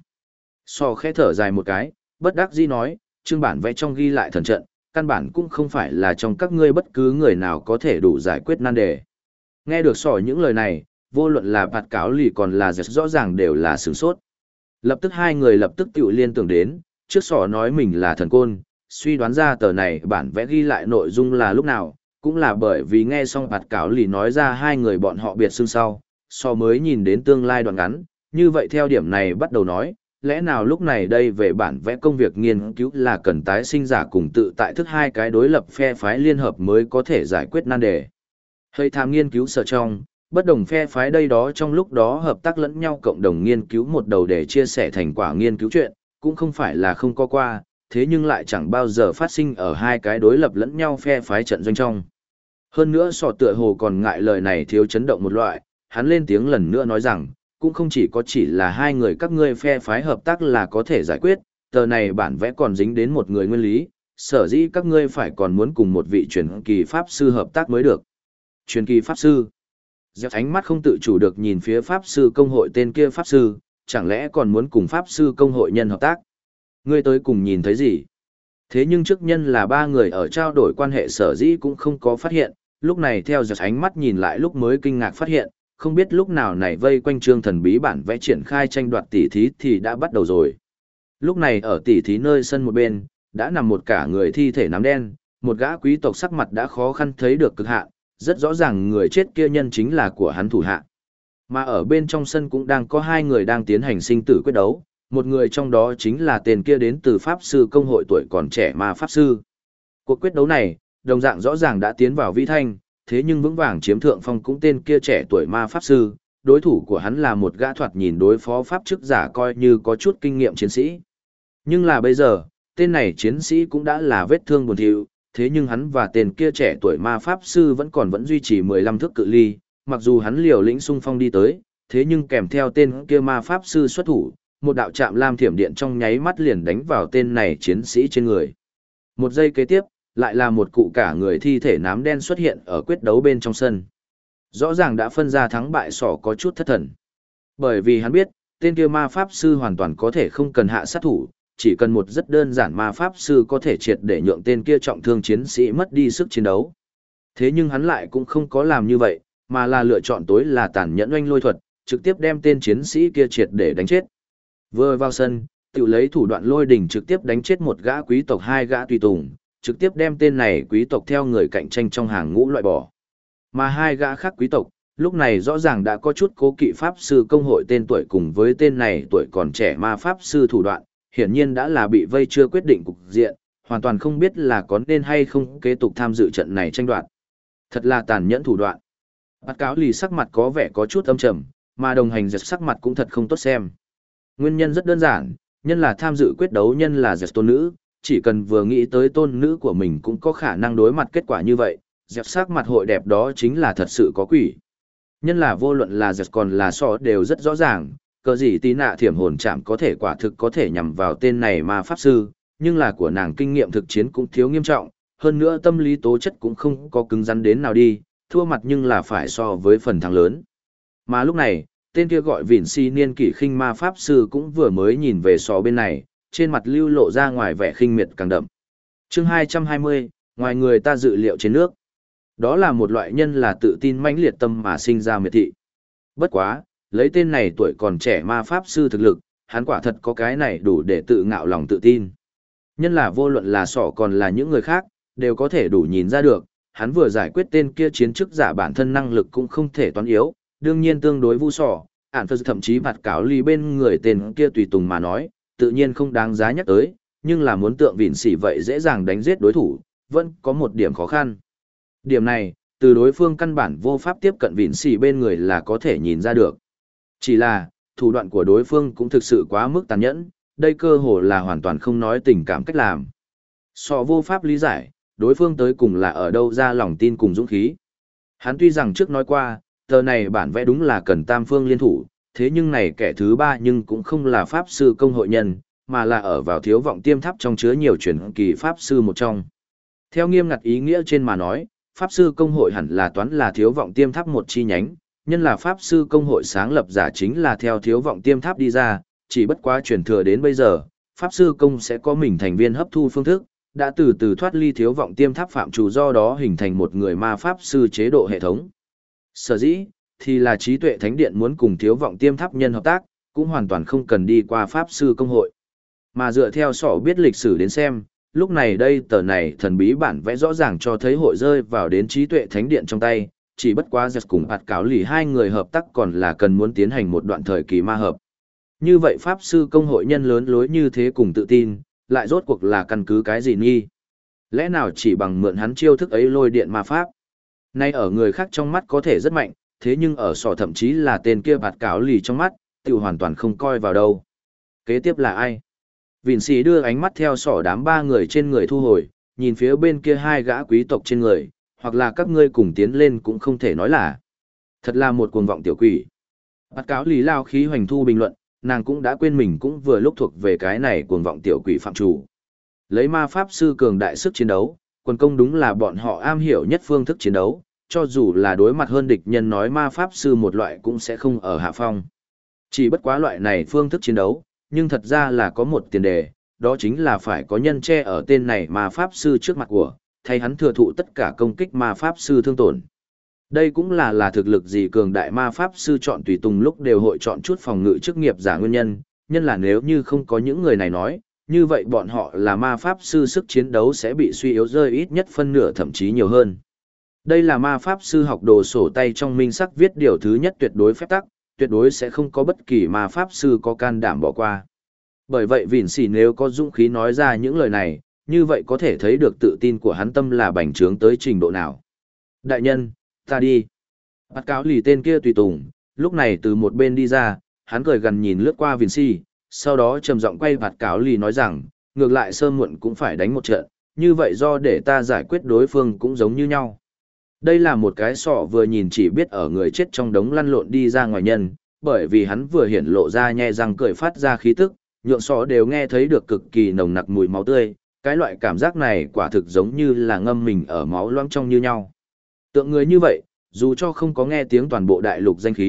Speaker 1: So khẽ thở dài một cái, bất đắc dĩ nói, chương bản vẽ trong ghi lại thần trận, căn bản cũng không phải là trong các ngươi bất cứ người nào có thể đủ giải quyết nan đề. Nghe được sỏ những lời này, vô luận là bạt cáo lì còn là giật rõ ràng đều là sửng sốt. Lập tức hai người lập tức tự liên tưởng đến, trước sỏ nói mình là thần côn, suy đoán ra tờ này bản vẽ ghi lại nội dung là lúc nào, cũng là bởi vì nghe xong bạt cáo lì nói ra hai người bọn họ biệt xưng sau, so mới nhìn đến tương lai đoạn ngắn, như vậy theo điểm này bắt đầu nói, lẽ nào lúc này đây về bản vẽ công việc nghiên cứu là cần tái sinh giả cùng tự tại thức hai cái đối lập phe phái liên hợp mới có thể giải quyết nan đề. Hơi tham nghiên cứu sở trong, bất đồng phe phái đây đó trong lúc đó hợp tác lẫn nhau cộng đồng nghiên cứu một đầu để chia sẻ thành quả nghiên cứu chuyện, cũng không phải là không có qua, thế nhưng lại chẳng bao giờ phát sinh ở hai cái đối lập lẫn nhau phe phái trận doanh trong. Hơn nữa sọ tựa hồ còn ngại lời này thiếu chấn động một loại, hắn lên tiếng lần nữa nói rằng, cũng không chỉ là hai người các ngươi phe phái hợp tác là có thể giải quyết, tờ này bản vẽ còn dính đến một người nguyên lý, sở dĩ các ngươi phải còn muốn cùng một vị truyền kỳ pháp sư hợp tác mới được. Truyền kỳ pháp sư? Gieo ánh mắt không tự chủ được nhìn phía pháp sư công hội tên kia pháp sư, chẳng lẽ còn muốn cùng pháp sư công hội nhân hợp tác? Ngươi tới cùng nhìn thấy gì? Thế nhưng trước nhân là ba người ở trao đổi quan hệ sở dĩ cũng không có phát hiện, lúc này theo giật ánh mắt nhìn lại lúc mới kinh ngạc phát hiện, không biết lúc nào này vây quanh trương thần bí bản vẽ triển khai tranh đoạt tỉ thí thì đã bắt đầu rồi. Lúc này ở tỉ thí nơi sân một bên, đã nằm một cả người thi thể nám đen, một gã quý tộc sắc mặt đã khó khăn thấy được cực hạn, rất rõ ràng người chết kia nhân chính là của hắn thủ hạ. Mà ở bên trong sân cũng đang có hai người đang tiến hành sinh tử quyết đấu, một người trong đó chính là tên kia đến từ Pháp sư công hội tuổi còn trẻ ma Pháp sư. Cuộc quyết đấu này, đồng dạng rõ ràng đã tiến vào vĩ thanh, thế nhưng vững vàng chiếm thượng phong cũng tên kia trẻ tuổi ma Pháp sư, đối thủ của hắn là một gã thoạt nhìn đối phó Pháp chức giả coi như có chút kinh nghiệm chiến sĩ. Nhưng là bây giờ, tên này chiến sĩ cũng đã là vết thương buồn thiu, thế nhưng hắn và tên kia trẻ tuổi ma Pháp sư vẫn duy trì 15 thước cự ly, mặc dù hắn liều lĩnh xung phong đi tới, thế nhưng kèm theo tên kia ma Pháp sư xuất thủ, một đạo chạm lam thiểm điện trong nháy mắt liền đánh vào tên này chiến sĩ trên người. Một giây kế tiếp, lại là một cụ cả người thi thể nám đen xuất hiện ở quyết đấu bên trong sân. Rõ ràng đã phân ra thắng bại sỏ có chút thất thần. Bởi vì hắn biết, tên kia ma pháp sư hoàn toàn có thể không cần hạ sát thủ, chỉ cần một rất đơn giản ma pháp sư có thể triệt để nhượng tên kia trọng thương chiến sĩ mất đi sức chiến đấu. Thế nhưng hắn lại cũng không có làm như vậy, mà là lựa chọn tối là tàn nhẫn oanh lôi thuật, trực tiếp đem tên chiến sĩ kia triệt để đánh chết. Vừa vào sân, tự lấy thủ đoạn lôi đỉnh trực tiếp đánh chết một gã quý tộc, hai gã tùy tùng, trực tiếp đem tên này quý tộc theo người cạnh tranh trong hàng ngũ loại bỏ. Mà hai gã khác quý tộc, lúc này rõ ràng đã có chút cố kỵ pháp sư công hội tên tuổi cùng với tên này tuổi còn trẻ ma pháp sư thủ đoạn, hiển nhiên đã là bị vây chưa quyết định cục diện, hoàn toàn không biết là có nên hay không kế tục tham dự trận này tranh đoạt. Thật là tàn nhẫn thủ đoạn. Bát cáo lì sắc mặt có vẻ có chút âm trầm, mà đồng hành giật sắc mặt cũng thật không tốt xem. Nguyên nhân rất đơn giản, nhân là tham dự quyết đấu, nhân là giật tôn nữ, chỉ cần vừa nghĩ tới tôn nữ của mình cũng có khả năng đối mặt kết quả như vậy, dẹp sắc mặt hội đẹp đó chính là thật sự có quỷ. Nhân là vô luận là giật còn là so đều rất rõ ràng, cờ gì tí nạ thiểm hồn chạm có thể quả thực có thể nhằm vào tên này ma pháp sư, nhưng là của nàng kinh nghiệm thực chiến cũng thiếu nghiêm trọng, hơn nữa tâm lý tố chất cũng không có cứng rắn đến nào đi, thua mặt nhưng là phải so với phần thắng lớn. Mà lúc này, tên kia gọi Vịn Si niên kỷ khinh ma pháp sư cũng vừa mới nhìn về so bên này, trên mặt lưu lộ ra ngoài vẻ khinh miệt càng đậm. Chương 220, ngoài người ta dự liệu trên nước. Đó là một loại nhân là tự tin mãnh liệt tâm mà sinh ra miệt thị. Bất quá, lấy tên này tuổi còn trẻ ma pháp sư thực lực, hắn quả thật có cái này đủ để tự ngạo lòng tự tin. Nhân là vô luận là sỏ còn là những người khác, đều có thể đủ nhìn ra được, hắn vừa giải quyết tên kia chiến chức giả bản thân năng lực cũng không thể toán yếu, đương nhiên tương đối vu sỏ, ản phật thậm chí bạt cáo ly bên người tên kia tùy tùng mà nói, tự nhiên không đáng giá nhắc tới, nhưng là muốn tượng Vịn Sỉ vậy dễ dàng đánh giết đối thủ, vẫn có một điểm khó khăn. Điểm này, từ đối phương căn bản vô pháp tiếp cận Vịn Sỉ bên người là có thể nhìn ra được. Chỉ là, thủ đoạn của đối phương cũng thực sự quá mức tàn nhẫn, đây cơ hồ là hoàn toàn không nói tình cảm cách làm. So vô pháp lý giải, đối phương tới cùng là ở đâu ra lòng tin cùng dũng khí. Hắn tuy rằng trước nói qua, tờ này bản vẽ đúng là cần tam phương liên thủ, thế nhưng này kẻ thứ ba nhưng cũng không là pháp sư công hội nhân, mà là ở vào thiếu vọng tiêm tháp trong chứa nhiều truyền kỳ pháp sư một trong. Theo nghiêm ngặt ý nghĩa trên mà nói, pháp sư công hội hẳn là toán là thiếu vọng tiêm tháp một chi nhánh, nhân là pháp sư công hội sáng lập giả chính là theo thiếu vọng tiêm tháp đi ra, chỉ bất quá truyền thừa đến bây giờ, pháp sư công sẽ có mình thành viên hấp thu phương thức, đã từ từ thoát ly thiếu vọng tiêm tháp phạm trù, do đó hình thành một người ma pháp sư chế độ hệ thống. Sở dĩ, thì là trí tuệ thánh điện muốn cùng thiếu vọng tiêm tháp nhân hợp tác, cũng hoàn toàn không cần đi qua pháp sư công hội. Mà dựa theo sọ biết lịch sử đến xem, lúc này đây tờ này thần bí bản vẽ rõ ràng cho thấy hội rơi vào đến trí tuệ thánh điện trong tay, chỉ bất quá giật cùng hạt cáo lì hai người hợp tác còn là cần muốn tiến hành một đoạn thời kỳ ma hợp. Như vậy pháp sư công hội nhân lớn lối như thế cùng tự tin, lại rốt cuộc là căn cứ cái gì nghi? Lẽ nào chỉ bằng mượn hắn chiêu thức ấy lôi điện ma pháp? Nay ở người khác trong mắt có thể rất mạnh, thế nhưng ở sọ thậm chí là tên kia bạt cáo lì trong mắt, tự hoàn toàn không coi vào đâu. Kế tiếp là ai? Vịn Sỉ đưa ánh mắt theo sọ đám ba người trên người thu hồi, nhìn phía bên kia hai gã quý tộc trên người, hoặc là các ngươi cùng tiến lên cũng không thể nói là. Thật là một cuồng vọng tiểu quỷ. Bạt cáo lì lao khí hoành thu bình luận, nàng cũng đã quên mình cũng vừa lúc thuộc về cái này cuồng vọng tiểu quỷ phạm chủ. Lấy ma pháp sư cường đại sức chiến đấu, quần công đúng là bọn họ am hiểu nhất phương thức chiến đấu, cho dù là đối mặt hơn địch nhân nói ma pháp sư một loại cũng sẽ không ở hạ phong. Chỉ bất quá loại này phương thức chiến đấu, nhưng thật ra là có một tiền đề, đó chính là phải có nhân che ở tên này ma pháp sư trước mặt của, thay hắn thừa thụ tất cả công kích ma pháp sư thương tổn. Đây cũng là thực lực gì cường đại ma pháp sư chọn tùy tùng lúc đều hội chọn chút phòng ngự chức nghiệp giả nguyên nhân, nhân là nếu như không có những người này nói, như vậy bọn họ là ma pháp sư sức chiến đấu sẽ bị suy yếu rơi ít nhất phân nửa thậm chí nhiều hơn. Đây là ma pháp sư học đồ sổ tay trong minh sắc viết điều thứ nhất tuyệt đối phép tắc, tuyệt đối sẽ không có bất kỳ ma pháp sư có can đảm bỏ qua. Bởi vậy Vịn Sỉ nếu có dũng khí nói ra những lời này, như vậy có thể thấy được tự tin của hắn tâm là bành trướng tới trình độ nào. Đại nhân, ta đi. Bạt cáo lì tên kia tùy tùng, lúc này từ một bên đi ra, hắn cười gần nhìn lướt qua Vịn Sỉ, sau đó trầm giọng quay bạt cáo lì nói rằng, ngược lại sớm muộn cũng phải đánh một trận, như vậy do để ta giải quyết đối phương cũng giống như nhau. Đây là một cái sọ vừa nhìn chỉ biết ở người chết trong đống lăn lộn đi ra ngoài nhân, bởi vì hắn vừa hiển lộ ra nhe răng cười phát ra khí tức, nhượng sọ đều nghe thấy được cực kỳ nồng nặc mùi máu tươi, cái loại cảm giác này quả thực giống như là ngâm mình ở máu loãng trong như nhau. Tượng người như vậy, dù cho không có nghe tiếng toàn bộ đại lục danh khí,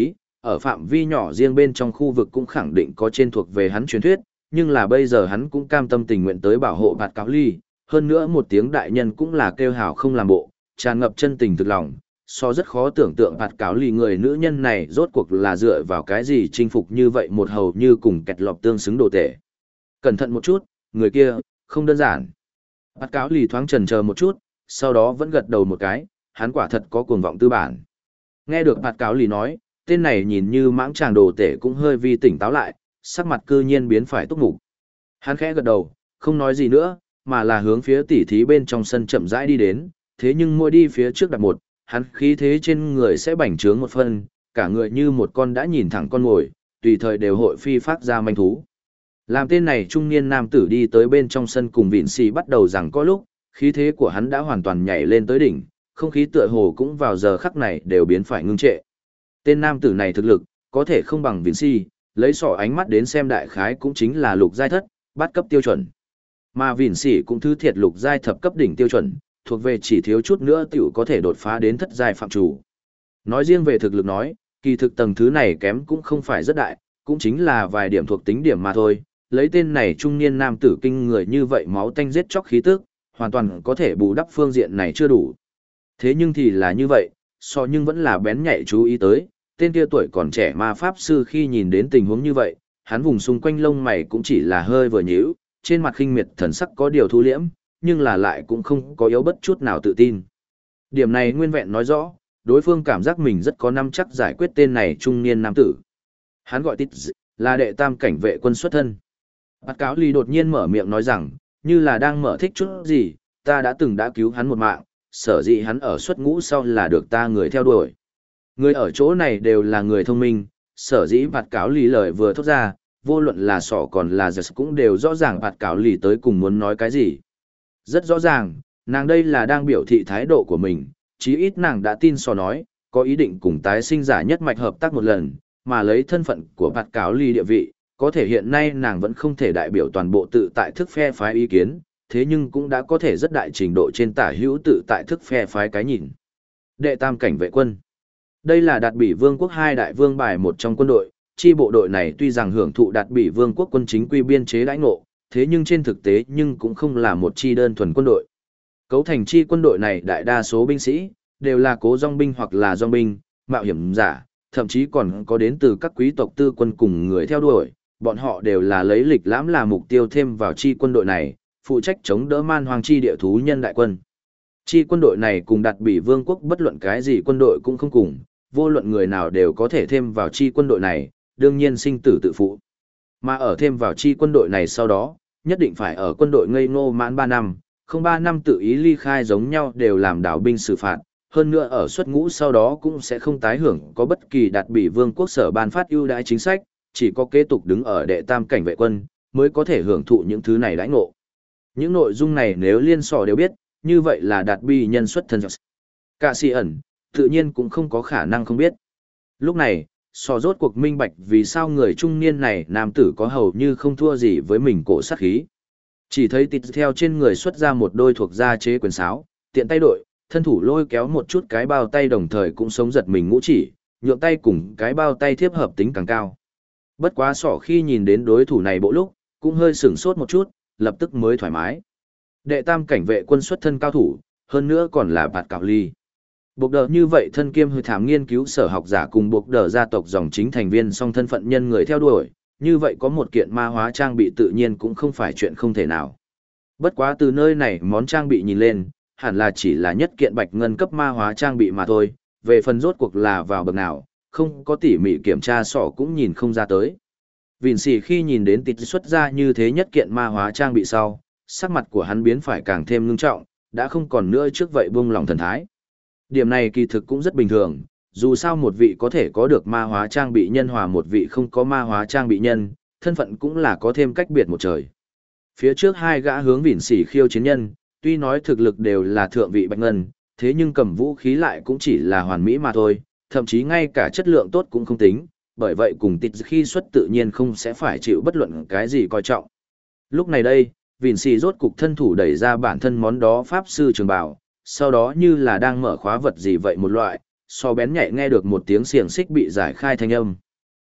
Speaker 1: ở phạm vi nhỏ riêng bên trong khu vực cũng khẳng định có trên thuộc về hắn truyền thuyết, nhưng là bây giờ hắn cũng cam tâm tình nguyện tới bảo hộ bạt cáo ly, hơn nữa một tiếng đại nhân cũng là kêu hào không làm bộ, tràn ngập chân tình thực lòng, so rất khó tưởng tượng bạt cáo ly người nữ nhân này rốt cuộc là dựa vào cái gì chinh phục như vậy một hầu như cùng kẹt lọp tương xứng đồ tể. Cẩn thận một chút, người kia, không đơn giản. Bạt cáo ly thoáng chần chờ một chút, sau đó vẫn gật đầu một cái, hắn quả thật có cuồng vọng tư bản. Nghe được bạt cáo ly nói, tên này nhìn như mãng chàng đồ tể cũng hơi vi tỉnh táo lại, sắc mặt cư nhiên biến phải túc mục. Hắn khẽ gật đầu, không nói gì nữa, mà là hướng phía tỉ thí bên trong sân chậm rãi đi đến, thế nhưng mỗi đi phía trước đặt một, hắn khí thế trên người sẽ bành trướng một phân, cả người như một con đã nhìn thẳng con ngồi, tùy thời đều hội phi phát ra manh thú. Làm tên này trung niên nam tử đi tới bên trong sân cùng Vịn Xì bắt đầu rằng có lúc, khí thế của hắn đã hoàn toàn nhảy lên tới đỉnh, không khí tựa hồ cũng vào giờ khắc này đều biến phải ngưng trệ. Tên nam tử này thực lực, có thể không bằng Vịn Xì, lấy sỏ ánh mắt đến xem đại khái cũng chính là lục giai thất, bát cấp tiêu chuẩn. Mà Vịn Xì cũng thứ thiệt lục giai thập cấp đỉnh tiêu chuẩn, thuộc về chỉ thiếu chút nữa tiểu có thể đột phá đến thất giai phạm chủ. Nói riêng về thực lực nói, kỳ thực tầng thứ này kém cũng không phải rất đại, cũng chính là vài điểm thuộc tính điểm mà thôi. Lấy tên này trung niên nam tử kinh người như vậy máu tanh giết chóc khí tức, hoàn toàn có thể bù đắp phương diện này chưa đủ. Thế nhưng thì là như vậy, nhưng vẫn là bén nhạy chú ý tới, tên kia tuổi còn trẻ ma pháp sư khi nhìn đến tình huống như vậy, hắn vùng xung quanh lông mày cũng chỉ là hơi vừa nhíu, trên mặt khinh miệt thần sắc có điều thu liễm, nhưng là lại cũng không có yếu bất chút nào tự tin. Điểm này nguyên vẹn nói rõ, đối phương cảm giác mình rất có năm chắc giải quyết tên này trung niên nam tử. Hắn gọi Tít là đệ tam cảnh vệ quân xuất thân. Bạt cáo ly đột nhiên mở miệng nói rằng, như là đang mở thích chút gì, ta đã từng đã cứu hắn một mạng, sở dĩ hắn ở xuất ngũ sau là được ta người theo đuổi. Người ở chỗ này đều là người thông minh, sở dĩ bạt cáo ly lời vừa thốt ra, vô luận là sỏ còn là giật cũng đều rõ ràng bạt cáo ly tới cùng muốn nói cái gì. Rất rõ ràng, nàng đây là đang biểu thị thái độ của mình, chí ít nàng đã tin sỏ nói, có ý định cùng tái sinh giả nhất mạch hợp tác một lần, mà lấy thân phận của bạt cáo ly địa vị, có thể hiện nay nàng vẫn không thể đại biểu toàn bộ tự tại thức phe phái ý kiến, thế nhưng cũng đã có thể rất đại trình độ trên tả hữu tự tại thức phe phái cái nhìn. Đệ tam cảnh vệ quân. Đây là Đạt Bỉ Vương quốc hai đại vương bài một trong quân đội, chi bộ đội này tuy rằng hưởng thụ Đạt Bỉ Vương quốc quân chính quy biên chế đãi ngộ, thế nhưng trên thực tế nhưng cũng không là một chi đơn thuần quân đội. Cấu thành chi quân đội này đại đa số binh sĩ đều là cố dòng binh hoặc là dòng binh, mạo hiểm giả, thậm chí còn có đến từ các quý tộc tư quân cùng người theo đuổi, bọn họ đều là lấy lịch lãm là mục tiêu thêm vào chi quân đội này, phụ trách chống đỡ man hoang chi địa thú nhân đại quân. Chi quân đội này cùng Đạt Bỉ Vương quốc bất luận cái gì quân đội cũng không cùng, vô luận người nào đều có thể thêm vào chi quân đội này, đương nhiên sinh tử tự phụ. Mà ở thêm vào chi quân đội này sau đó, nhất định phải ở quân đội ngây ngô mãn 3 năm, không 3 năm tự ý ly khai giống nhau đều làm đảo binh xử phạt, hơn nữa ở xuất ngũ sau đó cũng sẽ không tái hưởng có bất kỳ Đạt Bỉ Vương quốc sở ban phát ưu đãi chính sách, chỉ có kế tục đứng ở đệ tam cảnh vệ quân, mới có thể hưởng thụ những thứ này đãi ngộ. Những nội dung này nếu liên sò đều biết, như vậy là Đạt Bỉ nhân xuất thân. Cả si ẩn, tự nhiên cũng không có khả năng không biết. Lúc này, sò rốt cuộc minh bạch vì sao người trung niên này nam tử có hầu như không thua gì với mình cổ sát khí. Chỉ thấy tịt theo trên người xuất ra một đôi thuộc gia chế quyền sáo, tiện tay đội, thân thủ lôi kéo một chút cái bao tay đồng thời cũng sống giật mình ngũ chỉ, nhượng tay cùng cái bao tay thiếp hợp tính càng cao. Bất quá sỏ khi nhìn đến đối thủ này bộ lúc, cũng hơi sửng sốt một chút, lập tức mới thoải mái. Đệ tam cảnh vệ quân xuất thân cao thủ, hơn nữa còn là bạt cạo ly. Buộc đờ như vậy thân kiêm hơi thám nghiên cứu sở học giả cùng buộc đờ gia tộc dòng chính thành viên song thân phận nhân người theo đuổi, như vậy có một kiện ma hóa trang bị tự nhiên cũng không phải chuyện không thể nào. Bất quá từ nơi này món trang bị nhìn lên, hẳn là chỉ là nhất kiện bạch ngân cấp ma hóa trang bị mà thôi, về phần rốt cuộc là vào bậc nào, không có tỉ mỉ kiểm tra sỏ cũng nhìn không ra tới. Vịn Xỉ khi nhìn đến tịt xuất ra như thế nhất kiện ma hóa trang bị sau, sắc mặt của hắn biến phải càng thêm ngưng trọng, đã không còn nữa trước vậy buông lòng thần thái. Điểm này kỳ thực cũng rất bình thường, dù sao một vị có thể có được ma hóa trang bị nhân hòa một vị không có ma hóa trang bị nhân, thân phận cũng là có thêm cách biệt một trời. Phía trước hai gã hướng Vịn Xỉ khiêu chiến nhân, tuy nói thực lực đều là thượng vị bạch ngân, thế nhưng cầm vũ khí lại cũng chỉ là hoàn mỹ mà thôi, thậm chí ngay cả chất lượng tốt cũng không tính, bởi vậy cùng tịt khi xuất tự nhiên không sẽ phải chịu bất luận cái gì coi trọng. Lúc này đây, Vịn Xỉ rốt cục thân thủ đẩy ra bản thân món đó pháp sư trường bào, sau đó như là đang mở khóa vật gì vậy một loại, so bén nhạy nghe được một tiếng xiềng xích bị giải khai thanh âm.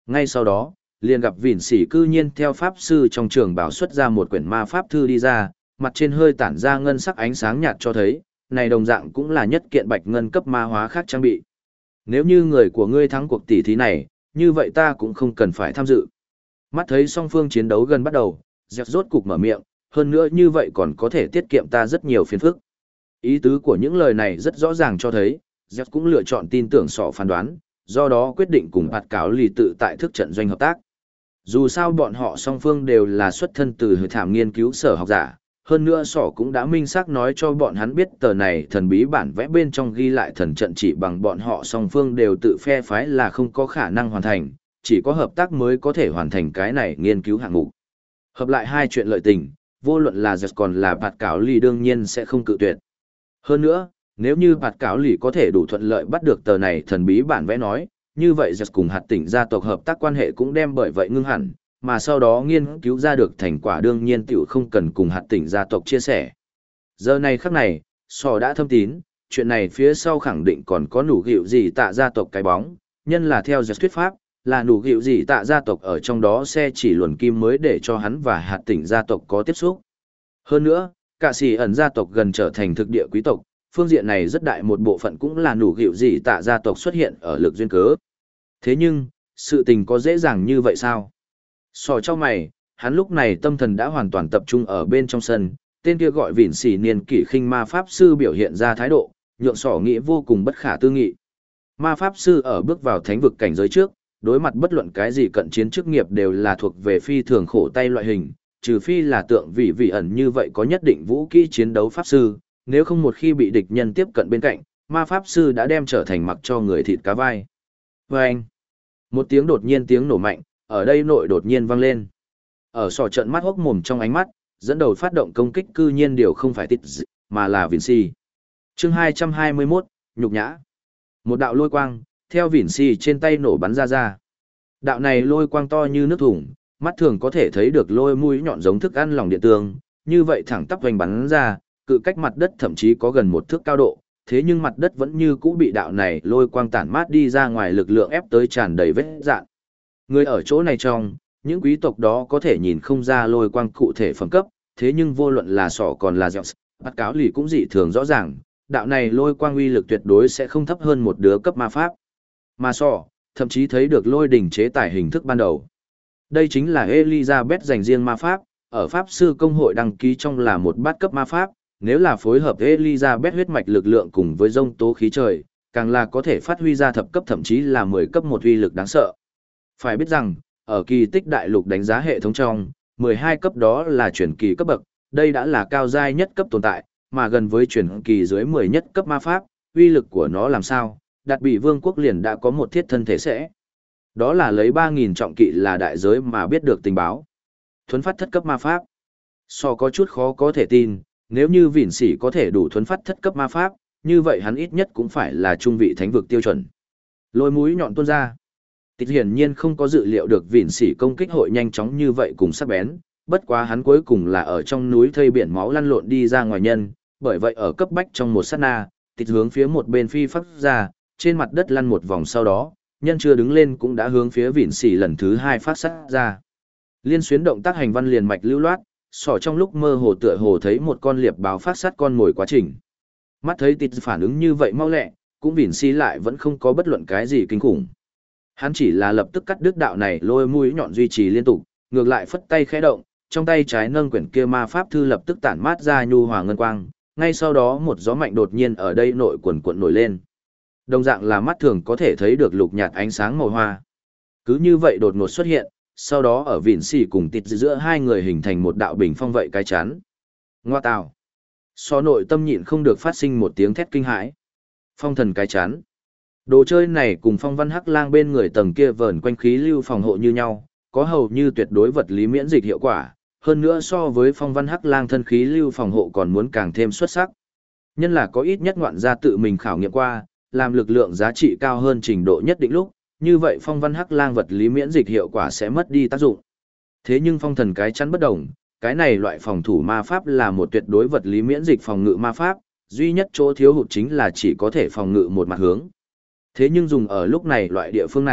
Speaker 1: Ngay sau đó, liền gặp Vịn Sỉ cư nhiên theo pháp sư trong trường bảo xuất ra một quyển ma pháp thư đi ra, mặt trên hơi tản ra ngân sắc ánh sáng nhạt cho thấy, này đồng dạng cũng là nhất kiện bạch ngân cấp ma hóa khác trang bị. Nếu như người của ngươi thắng cuộc tỷ thí này, như vậy ta cũng không cần phải tham dự. Mắt thấy song phương chiến đấu gần bắt đầu, Dẹt rốt cục mở miệng, hơn nữa như vậy còn có thể tiết kiệm ta rất nhiều phiền phức. Ý tứ của những lời này rất rõ ràng cho thấy, Dẹt cũng lựa chọn tin tưởng sọ phán đoán, do đó quyết định cùng hạt cáo lì tự tại thức trận doanh hợp tác. Dù sao bọn họ song phương đều là xuất thân từ hội thảm nghiên cứu sở học giả, hơn nữa sỏ cũng đã minh xác nói cho bọn hắn biết tờ này thần bí bản vẽ bên trong ghi lại thần trận chỉ bằng bọn họ song phương đều tự phe phái là không có khả năng hoàn thành, chỉ có hợp tác mới có thể hoàn thành cái này nghiên cứu hạng mục. Hợp lại hai chuyện lợi tình, vô luận là giật còn là bạt cáo lì đương nhiên sẽ không cự tuyệt. Hơn nữa, nếu như bạt cáo lì có thể đủ thuận lợi bắt được tờ này thần bí bản vẽ nói, như vậy giật cùng hạt tỉnh gia tộc hợp tác quan hệ cũng đem bởi vậy ngưng hẳn, mà sau đó nghiên cứu ra được thành quả đương nhiên tiểu không cần cùng hạt tỉnh gia tộc chia sẻ. Giờ này khắc này, sò đã thâm tín, chuyện này phía sau khẳng định còn có nủ gịu gì tạ gia tộc cái bóng, nhân là theo giật thuyết pháp, là nủ gịu gì tạ gia tộc ở trong đó sẽ chỉ luồn kim mới để cho hắn và hạt tỉnh gia tộc có tiếp xúc. Hơn nữa, cả sĩ ẩn gia tộc gần trở thành thực địa quý tộc, phương diện này rất đại một bộ phận cũng là nủ gịu gì tạ gia tộc xuất hiện ở lực duyên cớ. Thế nhưng, sự tình có dễ dàng như vậy sao? Sò cho mày, hắn lúc này tâm thần đã hoàn toàn tập trung ở bên trong sân, tên kia gọi Vịn Sỉ niên kỷ khinh ma pháp sư biểu hiện ra thái độ, nhượng sò nghĩ vô cùng bất khả tư nghị. Ma pháp sư ở bước vào thánh vực cảnh giới trước, đối mặt bất luận cái gì cận chiến chức nghiệp đều là thuộc về phi thường khổ tay loại hình, trừ phi là tượng vị ẩn như vậy có nhất định vũ kỹ chiến đấu pháp sư, nếu không một khi bị địch nhân tiếp cận bên cạnh, ma pháp sư đã đem trở thành mặc cho người thịt cá vai. Vâng! Một tiếng đột nhiên tiếng nổ mạnh, ở đây nội đột nhiên vang lên. Ở sò trận mắt hốc mồm trong ánh mắt, dẫn đầu phát động công kích cư nhiên điều không phải tít mà là Vịn Sỉ. Chương 221, nhục nhã. Một đạo lôi quang, theo Vịn Sỉ trên tay nổ bắn ra. Đạo này lôi quang to như nước thủng, mắt thường có thể thấy được lôi mũi nhọn giống thức ăn lòng điện tường, như vậy thẳng tắp vành bắn ra, cự cách mặt đất thậm chí có gần một thước cao độ, thế nhưng mặt đất vẫn như cũ bị đạo này lôi quang tản mát đi ra ngoài lực lượng ép tới tràn đầy vết dạn. Người ở chỗ này trong, những quý tộc đó có thể nhìn không ra lôi quang cụ thể phẩm cấp, thế nhưng vô luận là sỏ còn là dẻo, bắt cáo lì cũng dị thường rõ ràng, đạo này lôi quang uy lực tuyệt đối sẽ không thấp hơn một đứa cấp ma pháp. Mà sỏ, thậm chí thấy được lôi đỉnh chế tài hình thức ban đầu. Đây chính là Elizabeth dành riêng ma pháp, ở pháp sư công hội đăng ký trong là một bát cấp ma pháp, nếu là phối hợp Elizabeth huyết mạch lực lượng cùng với dông tố khí trời, càng là có thể phát huy ra thập cấp thậm chí là 10 cấp một uy lực đáng sợ. Phải biết rằng, ở kỳ tích đại lục đánh giá hệ thống trong, 12 cấp đó là chuyển kỳ cấp bậc, đây đã là cao giai nhất cấp tồn tại, mà gần với chuyển kỳ dưới 10 nhất cấp ma pháp, uy lực của nó làm sao, đạt bị vương quốc liền đã có một thiết thân thể sẽ. Đó là lấy 3.000 trọng kỵ là đại giới mà biết được tình báo. Thuấn phát thất cấp ma pháp. So có chút khó có thể tin, nếu như Vịn Sỉ có thể đủ thuấn phát thất cấp ma pháp, như vậy hắn ít nhất cũng phải là trung vị thánh vực tiêu chuẩn. Lôi mũi nhọn tuôn ra. Tịch hiển nhiên không có dự liệu được Vịn Sỉ công kích hội nhanh chóng như vậy cùng sắc bén, bất quá hắn cuối cùng là ở trong núi thây biển máu lăn lộn đi ra ngoài nhân, bởi vậy ở cấp bách trong một sát na, tịch hướng phía một bên phi phát ra, trên mặt đất lăn một vòng sau đó, nhân chưa đứng lên cũng đã hướng phía Vịn Sỉ lần thứ 2 phát sát ra. Liên xuyến động tác hành văn liền mạch lưu loát, sỏ trong lúc mơ hồ tựa hồ thấy một con liệp báo phát sát con mồi quá trình. Mắt thấy tịch phản ứng như vậy mau lẹ, cũng Vịn Sỉ lại vẫn không có bất luận cái gì kinh khủng. Hắn chỉ là lập tức cắt đứt đạo này lôi mũi nhọn duy trì liên tục, ngược lại phất tay khẽ động, trong tay trái nâng quyển kia ma pháp thư lập tức tản mát ra nhu hòa ngân quang, ngay sau đó một gió mạnh đột nhiên ở đây nội quần cuộn nổi lên. Đồng dạng là mắt thường có thể thấy được lục nhạt ánh sáng màu hoa. Cứ như vậy đột ngột xuất hiện, sau đó ở Vịn Sỉ cùng tịt giữa hai người hình thành một đạo bình phong vậy cái chắn. Ngoa tào. So nội tâm nhịn không được phát sinh một tiếng thét kinh hãi. Phong thần cái chắn. Đồ chơi này cùng phong văn hắc lang bên người tầng kia vờn quanh khí lưu phòng hộ như nhau, có hầu như tuyệt đối vật lý miễn dịch hiệu quả, hơn nữa so với phong văn hắc lang thân khí lưu phòng hộ còn muốn càng thêm xuất sắc. Nhân là có ít nhất ngoạn gia tự mình khảo nghiệm qua, làm lực lượng giá trị cao hơn trình độ nhất định lúc, như vậy phong văn hắc lang vật lý miễn dịch hiệu quả sẽ mất đi tác dụng. Thế nhưng phong thần cái chắn bất đồng, cái này loại phòng thủ ma pháp là một tuyệt đối vật lý miễn dịch phòng ngự ma pháp, duy nhất chỗ thiếu hụt chính là chỉ có thể phòng ngự một mặt hướng. Thế nhưng dùng ở lúc này loại địa phương này,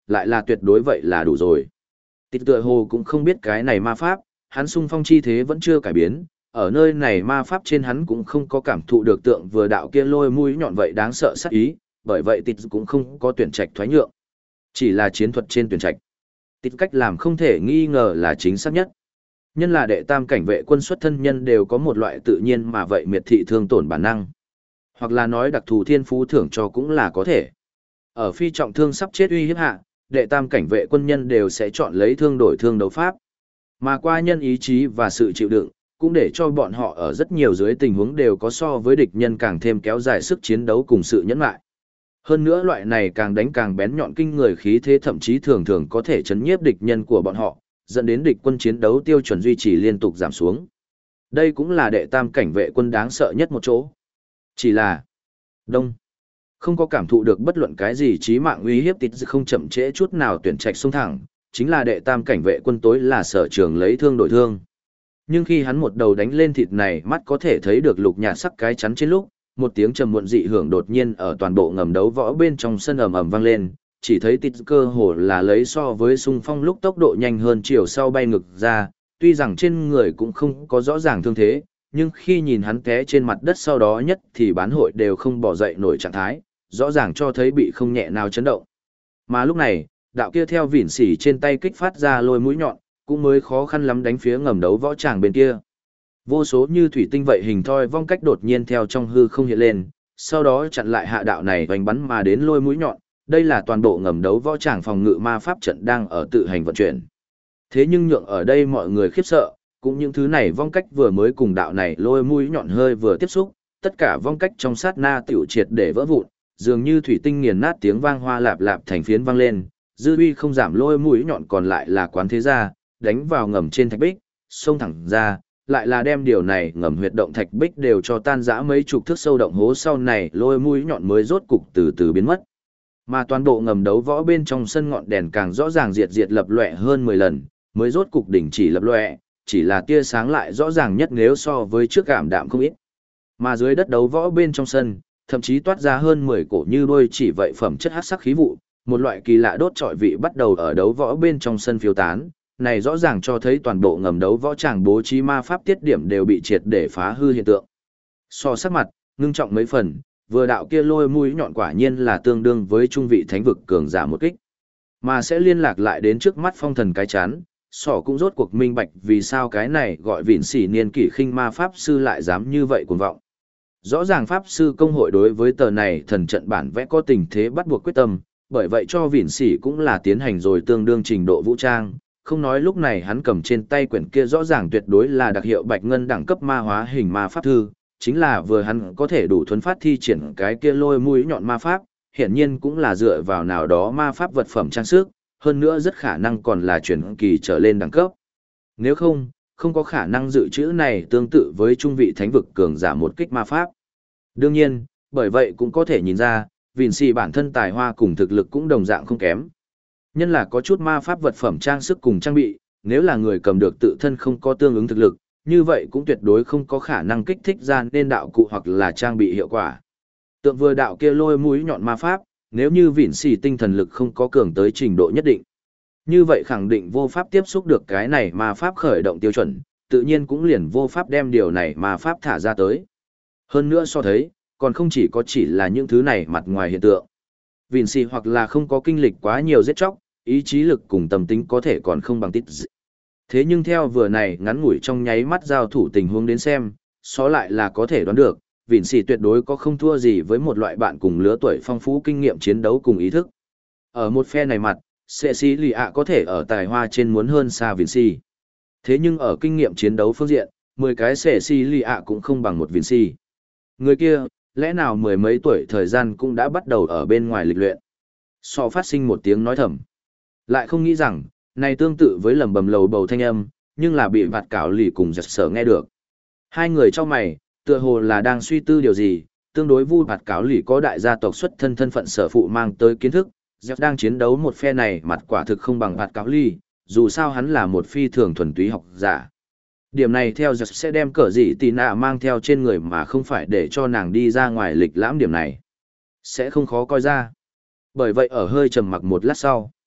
Speaker 1: lại là tuyệt đối vậy là đủ rồi. Tịt tựa hồ cũng không biết cái này ma pháp, hắn xung phong chi thế vẫn chưa cải biến, ở nơi này ma pháp trên hắn cũng không có cảm thụ được tượng vừa đạo kia lôi mũi nhọn vậy đáng sợ sát ý, bởi vậy Tịt cũng không có tuyển trạch thoái nhượng. Chỉ là chiến thuật trên tuyển trạch. Tịt cách làm không thể nghi ngờ là chính xác nhất. Nhân là đệ tam cảnh vệ quân xuất thân nhân đều có một loại tự nhiên mà vậy miệt thị thương tổn bản năng. Hoặc là nói đặc thù thiên phú thưởng cho cũng là có thể. Ở phi trọng thương sắp chết uy hiếp hạ, đệ tam cảnh vệ quân nhân đều sẽ chọn lấy thương đổi thương đấu pháp. Mà qua nhân ý chí và sự chịu đựng, cũng để cho bọn họ ở rất nhiều dưới tình huống đều có so với địch nhân càng thêm kéo dài sức chiến đấu cùng sự nhẫn lại. Hơn nữa loại này càng đánh càng bén nhọn kinh người khí thế thậm chí thường thường có thể chấn nhiếp địch nhân của bọn họ, dẫn đến địch quân chiến đấu tiêu chuẩn duy trì liên tục giảm xuống. Đây cũng là đệ tam cảnh vệ quân đáng sợ nhất một chỗ. Chỉ là đông không có cảm thụ được bất luận cái gì chí mạng uy hiếp, Tịt không chậm trễ chút nào tuyển trạch xông thẳng, chính là đệ tam cảnh vệ quân tối là sở trường lấy thương đổi thương. Nhưng khi hắn một đầu đánh lên thịt này, mắt có thể thấy được lục nhạt sắc cái chắn trên lúc, một tiếng trầm muộn dị hưởng đột nhiên ở toàn bộ ngầm đấu võ bên trong sân ầm ầm vang lên, chỉ thấy Tịt cơ hồ là lấy so với xung phong lúc tốc độ nhanh hơn chiều sau bay ngược ra, tuy rằng trên người cũng không có rõ ràng thương thế, nhưng khi nhìn hắn té trên mặt đất sau đó nhất thì bán hội đều không bỏ dậy nổi trạng thái, rõ ràng cho thấy bị không nhẹ nào chấn động. Mà lúc này, đạo kia theo vỉn xỉ trên tay kích phát ra lôi mũi nhọn, cũng mới khó khăn lắm đánh phía ngầm đấu võ tràng bên kia. Vô số như thủy tinh vậy hình thoi vong cách đột nhiên theo trong hư không hiện lên, sau đó chặn lại hạ đạo này hoành bắn mà đến lôi mũi nhọn, đây là toàn bộ ngầm đấu võ tràng phòng ngự ma pháp trận đang ở tự hành vận chuyển. Thế nhưng nhượng ở đây mọi người khiếp sợ, cũng những thứ này vong cách vừa mới cùng đạo này lôi mũi nhọn hơi vừa tiếp xúc, tất cả vong cách trong sát na tiểu triệt để vỡ vụn, dường như thủy tinh nghiền nát tiếng vang hoa lạp lạp thành phiến vang lên, dư uy không giảm lôi mũi nhọn còn lại là quán thế gia, đánh vào ngầm trên thạch bích, xông thẳng ra, lại là đem điều này ngầm huyệt động thạch bích đều cho tan rã mấy chục thước sâu động hố, sau này lôi mũi nhọn mới rốt cục từ từ biến mất. Mà toàn bộ ngầm đấu võ bên trong sân ngọn đèn càng rõ ràng diệt lập lòe hơn 10 lần, mới rốt cục đỉnh chỉ lập lòe, chỉ là tia sáng lại rõ ràng nhất nếu so với trước cảm đạm không ít. Mà dưới đất đấu võ bên trong sân, thậm chí toát ra hơn 10 cổ như đôi chỉ vậy phẩm chất hắc sắc khí vụ, một loại kỳ lạ đốt trọi vị bắt đầu ở đấu võ bên trong sân phiêu tán, này rõ ràng cho thấy toàn bộ ngầm đấu võ tràng bố trí ma pháp tiết điểm đều bị triệt để phá hư hiện tượng. So sắc mặt, ngưng trọng mấy phần, vừa đạo kia lôi mũi nhọn quả nhiên là tương đương với trung vị thánh vực cường giả một kích, mà sẽ liên lạc lại đến trước mắt phong thần cái chán. Sỏ cũng rốt cuộc minh bạch vì sao cái này gọi vịn xỉ niên kỷ khinh ma pháp sư lại dám như vậy cuồng vọng. Rõ ràng pháp sư công hội đối với tờ này thần trận bản vẽ có tình thế bắt buộc quyết tâm, bởi vậy cho vịn xỉ cũng là tiến hành rồi tương đương trình độ vũ trang, không nói lúc này hắn cầm trên tay quyển kia rõ ràng tuyệt đối là đặc hiệu bạch ngân đẳng cấp ma hóa hình ma pháp thư, chính là vừa hắn có thể đủ thuấn phát thi triển cái kia lôi mũi nhọn ma pháp, hiển nhiên cũng là dựa vào nào đó ma pháp vật phẩm trang sức, hơn nữa rất khả năng còn là chuyển kỳ trở lên đẳng cấp. Nếu không, không có khả năng dự trữ này tương tự với trung vị thánh vực cường giả một kích ma pháp. Đương nhiên, bởi vậy cũng có thể nhìn ra, Vinci bản thân tài hoa cùng thực lực cũng đồng dạng không kém. Nhân là có chút ma pháp vật phẩm trang sức cùng trang bị, nếu là người cầm được tự thân không có tương ứng thực lực, như vậy cũng tuyệt đối không có khả năng kích thích ra nên đạo cụ hoặc là trang bị hiệu quả. Tượng vừa đạo kia lôi mũi nhọn ma pháp, nếu như vỉn xì tinh thần lực không có cường tới trình độ nhất định. Như vậy khẳng định vô pháp tiếp xúc được cái này ma pháp khởi động tiêu chuẩn, tự nhiên cũng liền vô pháp đem điều này ma pháp thả ra tới. Hơn nữa so thấy, còn không chỉ là những thứ này mặt ngoài hiện tượng. Vỉn xì hoặc là không có kinh lịch quá nhiều giết chóc, ý chí lực cùng tâm tính có thể còn không bằng tít. Thế nhưng theo vừa này ngắn ngủi trong nháy mắt giao thủ tình huống đến xem, so lại là có thể đoán được, Vịn Sỉ tuyệt đối có không thua gì với một loại bạn cùng lứa tuổi phong phú kinh nghiệm chiến đấu cùng ý thức. Ở một phe này mặt, Cecilia có thể ở tài hoa trên muốn hơn xa Vịn Sỉ. Thế nhưng ở kinh nghiệm chiến đấu phương diện, 10 cái Cecilia cũng không bằng một Vịn Sỉ. Người kia, lẽ nào mười mấy tuổi thời gian cũng đã bắt đầu ở bên ngoài lịch luyện. So phát sinh một tiếng nói thầm. Lại không nghĩ rằng, này tương tự với lầm bầm lầu bầu thanh âm, nhưng là bị vạt cảo lì cùng giật sở nghe được. Hai người trong mày, tựa hồ là đang suy tư điều gì, tương đối vu vạt cảo lì có đại gia tộc xuất thân thân phận sở phụ mang tới kiến thức, giật đang chiến đấu một phe này mặt quả thực không bằng vạt cảo lì, dù sao hắn là một phi thường thuần túy học giả. Điểm này theo giật sẽ đem cỡ gì tì nạ mang theo trên người mà không phải để cho nàng đi ra ngoài lịch lãm điểm này. Sẽ không khó coi ra. Bởi vậy ở hơi trầm mặc một lát sau,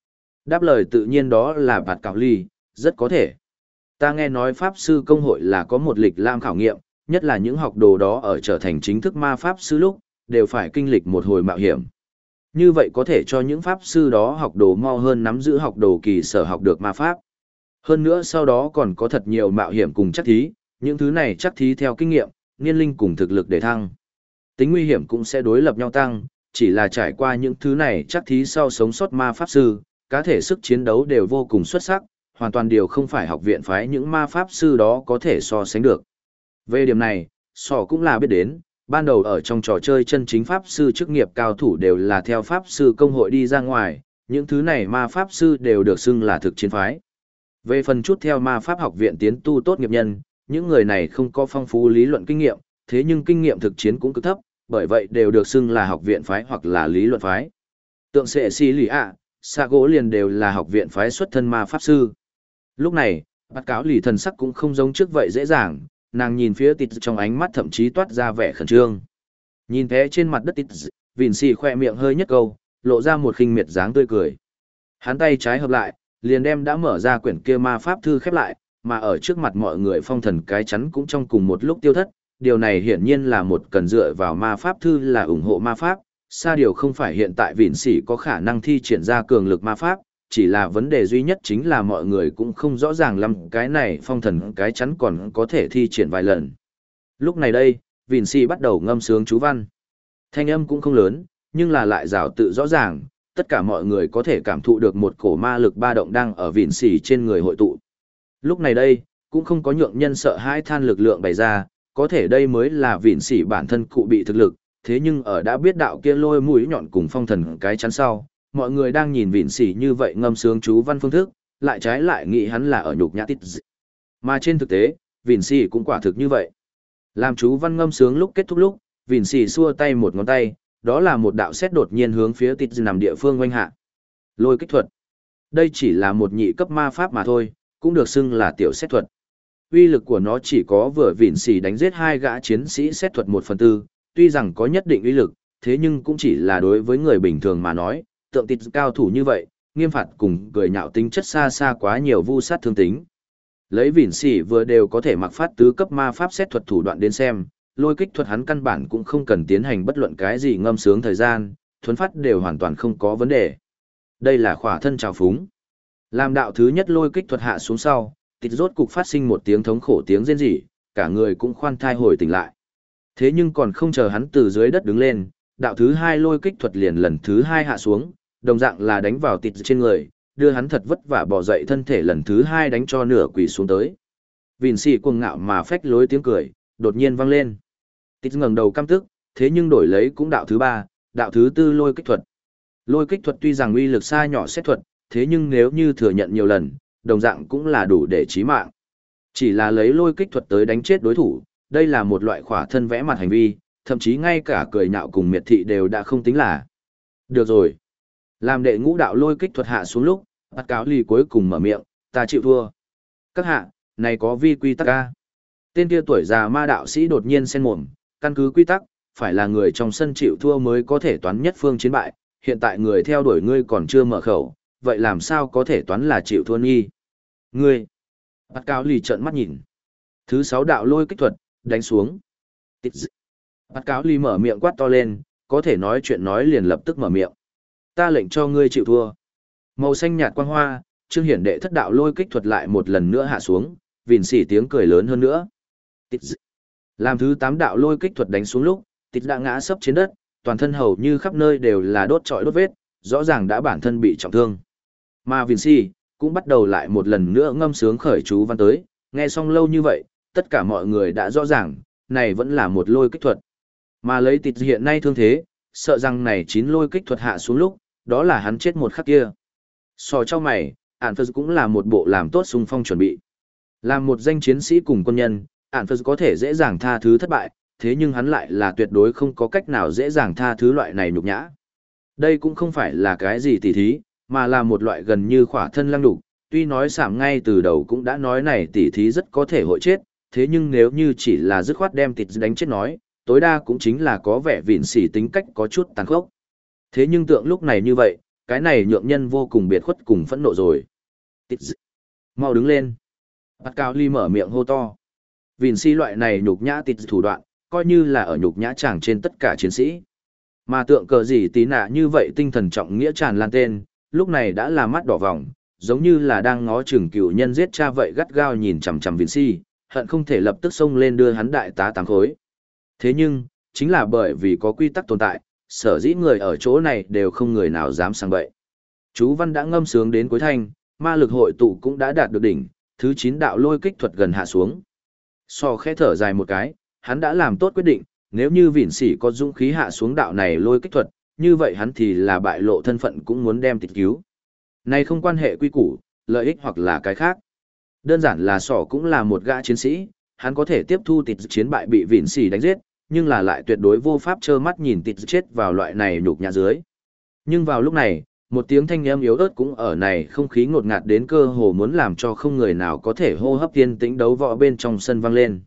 Speaker 1: Đáp lời tự nhiên đó là bạt cảo ly, rất có thể. Ta nghe nói Pháp Sư Công hội là có một lịch lam khảo nghiệm, nhất là những học đồ đó ở trở thành chính thức ma Pháp Sư lúc, đều phải kinh lịch một hồi mạo hiểm. Như vậy có thể cho những Pháp Sư đó học đồ mau hơn nắm giữ học đồ kỳ sở học được ma Pháp. Hơn nữa sau đó còn có thật nhiều mạo hiểm cùng chắc thí, những thứ này chắc thí theo kinh nghiệm, niên linh cùng thực lực để thăng. Tính nguy hiểm cũng sẽ đối lập nhau tăng, chỉ là trải qua những thứ này chắc thí sau sống sót ma Pháp Sư, cá thể sức chiến đấu đều vô cùng xuất sắc, hoàn toàn điều không phải học viện phái những ma Pháp Sư đó có thể so sánh được. Về điểm này, Sỏ cũng là biết đến, ban đầu ở trong trò chơi chân chính Pháp Sư chức nghiệp cao thủ đều là theo Pháp Sư Công hội đi ra ngoài, những thứ này ma Pháp Sư đều được xưng là thực chiến phái. Về phần chút theo ma Pháp học viện tiến tu tốt nghiệp nhân, những người này không có phong phú lý luận kinh nghiệm, thế nhưng kinh nghiệm thực chiến cũng cực thấp, bởi vậy đều được xưng là học viện phái hoặc là lý luận phái. Tượng sệ si lì ạ, xạ gỗ liền đều là học viện phái xuất thân ma Pháp Sư. Lúc này, bát cáo lì thần sắc cũng không giống trước vậy dễ dàng, nàng nhìn phía tịt trong ánh mắt thậm chí toát ra vẻ khẩn trương. Nhìn thế trên mặt đất tịt, Vịn Xì khoe miệng hơi nhất câu, lộ ra một khinh miệt dáng tươi cười. Hắn tay trái hợp lại, liền đem đã mở ra quyển kia ma pháp thư khép lại, mà ở trước mặt mọi người phong thần cái chắn cũng trong cùng một lúc tiêu thất. Điều này hiển nhiên là một cần dựa vào ma pháp thư là ủng hộ ma pháp, xa điều không phải hiện tại Vịn Xì có khả năng thi triển ra cường lực ma pháp, chỉ là vấn đề duy nhất chính là mọi người cũng không rõ ràng lắm cái này phong thần cái chắn còn có thể thi triển vài lần. Lúc này đây, Vịn Xì bắt đầu ngâm sướng chú văn. Thanh âm cũng không lớn, nhưng là lại rào tự rõ ràng, tất cả mọi người có thể cảm thụ được một cổ ma lực ba động đang ở Vịn Xì trên người hội tụ. Lúc này đây, cũng không có nhượng nhân sợ hãi than lực lượng bày ra, có thể đây mới là Vịn Xì bản thân cụ bị thực lực, thế nhưng ở đã biết đạo kia lôi mũi nhọn cùng phong thần cái chắn sau, mọi người đang nhìn Vịn Xì như vậy ngâm sướng chú văn phương thức, lại trái lại nghĩ hắn là ở nhục nhã tít dị. Mà trên thực tế, Vịn Xì cũng quả thực như vậy. Làm chú văn ngâm sướng lúc kết thúc lúc, Vịn Xì xua tay một ngón tay, đó là một đạo sét đột nhiên hướng phía tít dị nằm địa phương quanh hạ. Lôi kích thuật. Đây chỉ là một nhị cấp ma pháp mà thôi, cũng được xưng là tiểu sét thuật. Uy lực của nó chỉ có vừa Vịn Xì đánh giết 2 gã chiến sĩ sét thuật 1/4, tuy rằng có nhất định uy lực, thế nhưng cũng chỉ là đối với người bình thường mà nói, tượng tịt cao thủ như vậy, nghiêm phạt cùng cười nhạo tính chất xa xa quá nhiều vu sát thương tính. Lấy Vịn Xì vừa đều có thể mặc phát tứ cấp ma pháp xét thuật thủ đoạn đến xem, lôi kích thuật hắn căn bản cũng không cần tiến hành bất luận cái gì ngâm sướng thời gian, thuấn phát đều hoàn toàn không có vấn đề. Đây là khỏa thân trào phúng. Làm đạo thứ nhất lôi kích thuật hạ xuống sau, tịt rốt cục phát sinh một tiếng thống khổ tiếng rên rỉ, cả người cũng khoan thai hồi tỉnh lại. Thế nhưng còn không chờ hắn từ dưới đất đứng lên, đạo thứ hai lôi kích thuật liền lần thứ hai hạ xuống, đồng dạng là đánh vào tịt trên người, đưa hắn thật vất vả bò dậy thân thể lần thứ hai đánh cho nửa quỳ xuống tới. Vịn Xì cuồng ngạo mà phách lối tiếng cười, đột nhiên vang lên. Tịt ngẩng đầu căm tức, thế nhưng đổi lấy cũng đạo thứ ba, đạo thứ tư lôi kích thuật. Lôi kích thuật tuy rằng uy lực xa nhỏ xét thuật, thế nhưng nếu như thừa nhận nhiều lần, đồng dạng cũng là đủ để chí mạng. Chỉ là lấy lôi kích thuật tới đánh chết đối thủ, đây là một loại khỏa thân vẽ mặt hành vi, thậm chí ngay cả cười nhạo cùng miệt thị đều đã không tính là. Được rồi. Làm đệ ngũ đạo lôi kích thuật hạ xuống lúc, bắt cáo lì cuối cùng mở miệng, ta chịu thua. Các hạ, này có vi quy tắc ca. Tên kia tuổi già ma đạo sĩ đột nhiên sen mồm, căn cứ quy tắc, phải là người trong sân chịu thua mới có thể toán nhất phương chiến bại, hiện tại người theo đuổi ngươi còn chưa mở khẩu, vậy làm sao có thể toán là chịu thua nghi? Ngươi. Bắt cáo lì trợn mắt nhìn. Thứ 6 đạo lôi kích thuật, đánh xuống. Bắt cáo lì mở miệng quát to lên, có thể nói chuyện nói liền lập tức mở miệng. Ta lệnh cho ngươi chịu thua. Màu xanh nhạt quang hoa, Trương Hiển đệ thất đạo lôi kích thuật lại một lần nữa hạ xuống, Vịn Xì tiếng cười lớn hơn nữa. Làm thứ 8 đạo lôi kích thuật đánh xuống lúc, tít đã ngã sấp trên đất, toàn thân hầu như khắp nơi đều là đốt trọi đốt vết, rõ ràng đã bản thân bị trọng thương. Mà Vịn Xì cũng bắt đầu lại một lần nữa ngâm sướng khởi chú văn tới, nghe xong lâu như vậy, tất cả mọi người đã rõ ràng, này vẫn là một lôi kích thuật. Mà lấy tít hiện nay thương thế, sợ rằng này 9 lôi kích thuật hạ xuống lúc, đó là hắn chết một khắc kia. So trong mày, Ản Phật cũng là một bộ làm tốt xung phong chuẩn bị. Làm một danh chiến sĩ cùng quân nhân, Ản Phật có thể dễ dàng tha thứ thất bại, thế nhưng hắn lại là tuyệt đối không có cách nào dễ dàng tha thứ loại này nhục nhã. Đây cũng không phải là cái gì tỉ thí, mà là một loại gần như khỏa thân lăng đục. Tuy nói sảm ngay từ đầu cũng đã nói này tỉ thí rất có thể hội chết, thế nhưng nếu như chỉ là dứt khoát đem tịt đánh chết nói, tối đa cũng chính là có vẻ Vịn Xì tính cách có chút tàn khốc. Thế nhưng tượng lúc này như vậy, cái này nhượng nhân vô cùng biệt khuất cùng phẫn nộ rồi. Mau đứng lên. Bạt Cáo Ly mở miệng hô to. Vinci loại này nhục nhã tịt thủ đoạn, coi như là ở nhục nhã chàng trên tất cả chiến sĩ. Mà tượng cờ gì tí nạ như vậy tinh thần trọng nghĩa tràn lan tên, lúc này đã là mắt đỏ vòng, giống như là đang ngó chừng cựu nhân giết cha vậy gắt gao nhìn chằm chằm Vinci, hận không thể lập tức xông lên đưa hắn đại tá tám khối. Thế nhưng, chính là bởi vì có quy tắc tồn tại, sở dĩ người ở chỗ này đều không người nào dám sang bậy. Chú văn đã ngâm sướng đến cuối thanh, ma lực hội tụ cũng đã đạt được đỉnh, thứ 9 đạo lôi kích thuật gần hạ xuống. So khẽ thở dài một cái, hắn đã làm tốt quyết định, nếu như Vịn Sỉ có dũng khí hạ xuống đạo này lôi kích thuật, như vậy hắn thì là bại lộ thân phận cũng muốn đem tịch cứu. Này không quan hệ quy củ, lợi ích hoặc là cái khác. Đơn giản là sỏ cũng là một gã chiến sĩ, hắn có thể tiếp thu tịch chiến bại bị Vịn Sỉ đánh giết, nhưng là lại tuyệt đối vô pháp trơ mắt nhìn tịch chết vào loại này nhục nhã dưới. Nhưng vào lúc này, một tiếng thanh âm yếu ớt cũng ở này không khí ngột ngạt đến cơ hồ muốn làm cho không người nào có thể hô hấp yên tĩnh đấu võ bên trong sân vang lên.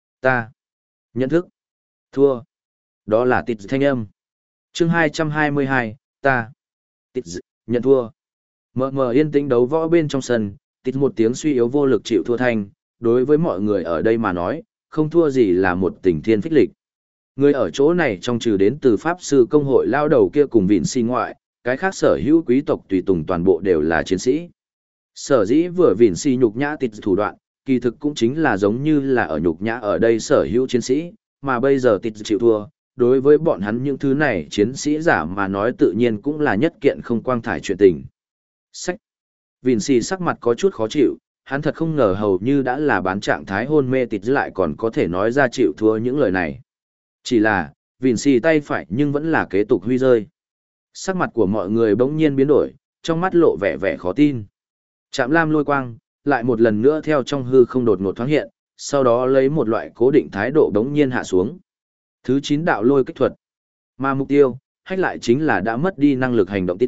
Speaker 1: Ta nhận thức thua. Đó là tịch thanh âm. Chương 222, ta tịch nhận thua. Mờ mờ yên tĩnh đấu võ bên trong sân, tịch một tiếng suy yếu vô lực chịu thua thanh, đối với mọi người ở đây mà nói, không thua gì là một tình thiên phích lịch. Người ở chỗ này trong trừ đến từ Pháp sư công hội lao đầu kia cùng Vịn Sỉ ngoại, cái khác sở hữu quý tộc tùy tùng toàn bộ đều là chiến sĩ. Sở dĩ vừa Vịn Sỉ nhục nhã tịch thủ đoạn, kỳ thực cũng chính là giống như là ở nhục nhã ở đây sở hữu chiến sĩ, mà bây giờ tịch chịu thua, đối với bọn hắn những thứ này chiến sĩ giả mà nói tự nhiên cũng là nhất kiện không quang thải chuyện tình. Sách. Vịn Sỉ sắc mặt có chút khó chịu, hắn thật không ngờ hầu như đã là bán trạng thái hôn mê tịch lại còn có thể nói ra chịu thua những lời này. Chỉ là, Vịn Sỉ tay phải nhưng vẫn là kế tục huy rơi. Sắc mặt của mọi người bỗng nhiên biến đổi, trong mắt lộ vẻ vẻ khó tin. Trạm lam lôi quang, lại một lần nữa theo trong hư không đột ngột thoáng hiện, sau đó lấy một loại cố định thái độ bỗng nhiên hạ xuống. Thứ 9 đạo lôi kích thuật. Mà mục tiêu, hách lại chính là đã mất đi năng lực hành động tít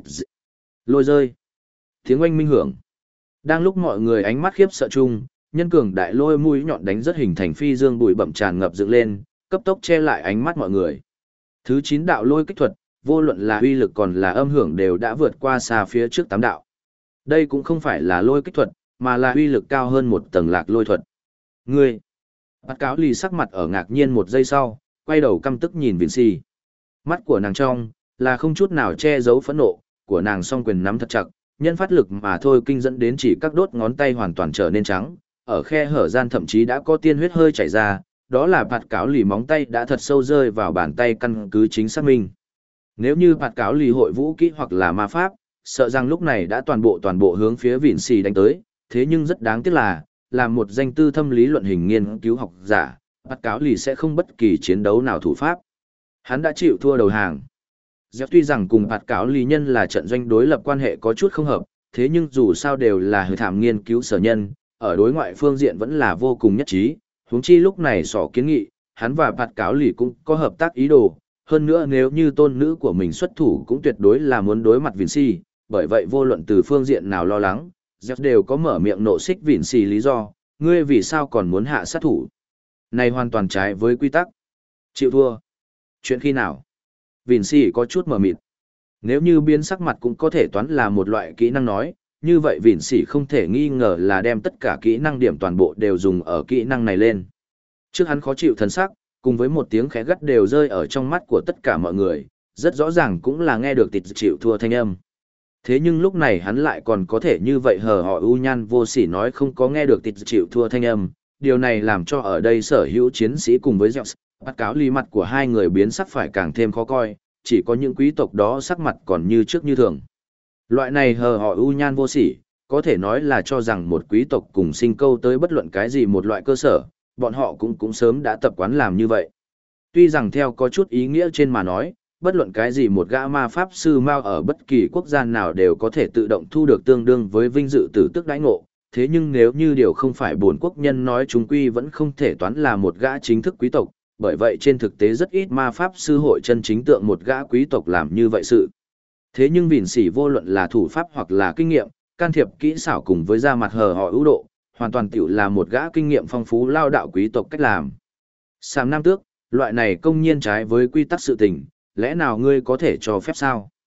Speaker 1: lôi rơi. Tiếng oanh minh hưởng. Đang lúc mọi người ánh mắt khiếp sợ chung, nhân cường đại lôi mũi nhọn đánh rất hình thành phi dương bụi bậm tràn ngập dựng lên, cấp tốc che lại ánh mắt mọi người. Thứ 9 đạo lôi kích thuật, vô luận là uy lực còn là âm hưởng đều đã vượt qua xa phía trước 8 đạo. Đây cũng không phải là lôi kích thuật, mà là uy lực cao hơn một tầng lạc lôi thuật. Ngươi! Bạt Cáo Ly sắc mặt ở ngạc nhiên một giây sau, quay đầu căm tức nhìn Vịn Sỉ. Mắt của nàng trong, là không chút nào che giấu phẫn nộ, của nàng song quyền nắm thật chặt, nhân phát lực mà thôi kinh dẫn đến chỉ các đốt ngón tay hoàn toàn trở nên trắng, ở khe hở gian thậm chí đã có tiên huyết hơi chảy ra, đó là Bạt Cáo Ly móng tay đã thật sâu rơi vào bàn tay căn cứ chính xác minh. Nếu như Bạt Cáo Ly hội vũ kỹ hoặc là ma pháp, sợ rằng lúc này đã toàn bộ hướng phía Vịn Sỉ đánh tới, thế nhưng rất đáng tiếc là, làm một danh tư thâm lý luận hình nghiên cứu học giả, Bạt Cáo Ly sẽ không bất kỳ chiến đấu nào thủ pháp. Hắn đã chịu thua đầu hàng. Dẹp tuy rằng cùng Bạt Cáo Ly nhân là trận doanh đối lập quan hệ có chút không hợp, thế nhưng dù sao đều là hơi thảm nghiên cứu sở nhân, ở đối ngoại phương diện vẫn là vô cùng nhất trí, huống chi lúc này sỏ kiến nghị, hắn và Bạt Cáo Ly cũng có hợp tác ý đồ, hơn nữa nếu như tôn nữ của mình xuất thủ cũng tuyệt đối là muốn đối mặt Vịn Sỉ, bởi vậy vô luận từ phương diện nào lo lắng, Dẹp đều có mở miệng nộ xích Vịn Sỉ lý do, ngươi vì sao còn muốn hạ sát thủ? Này hoàn toàn trái với quy tắc. Chịu thua. Chuyện khi nào? Vịn Sỉ có chút mờ mịt. Nếu như biến sắc mặt cũng có thể toán là một loại kỹ năng nói, như vậy Vịn Sỉ không thể nghi ngờ là đem tất cả kỹ năng điểm toàn bộ đều dùng ở kỹ năng này lên. Trước hắn khó chịu thần sắc, cùng với một tiếng khẽ gắt đều rơi ở trong mắt của tất cả mọi người, rất rõ ràng cũng là nghe được tịt chịu thua thanh âm. Thế nhưng lúc này hắn lại còn có thể như vậy hờ họ ưu nhan vô sỉ nói không có nghe được tịt chịu thua thanh âm, điều này làm cho ở đây sở hữu chiến sĩ cùng với Zeus, Bạt Cáo Ly mặt của hai người biến sắc phải càng thêm khó coi, chỉ có những quý tộc đó sắc mặt còn như trước như thường. Loại này hờ họ ưu nhan vô sỉ, có thể nói là cho rằng một quý tộc cùng sinh câu tới bất luận cái gì một loại cơ sở, bọn họ cũng sớm đã tập quán làm như vậy. Tuy rằng theo có chút ý nghĩa trên mà nói, bất luận cái gì một gã ma pháp sư mao ở bất kỳ quốc gia nào đều có thể tự động thu được tương đương với vinh dự tử tước đãi ngộ, thế nhưng nếu như điều không phải bổn quốc nhân nói chúng quy vẫn không thể toán là một gã chính thức quý tộc, bởi vậy trên thực tế rất ít ma pháp sư hội chân chính tượng một gã quý tộc làm như vậy sự. Thế nhưng Vịn Sỉ vô luận là thủ pháp hoặc là kinh nghiệm, can thiệp kỹ xảo cùng với da mặt hờ họ ưu độ, hoàn toàn tiểu là một gã kinh nghiệm phong phú lao đạo quý tộc cách làm. Sàm Nam Tước, loại này công nhiên trái với quy tắc sự tình, lẽ nào ngươi có thể cho phép sao?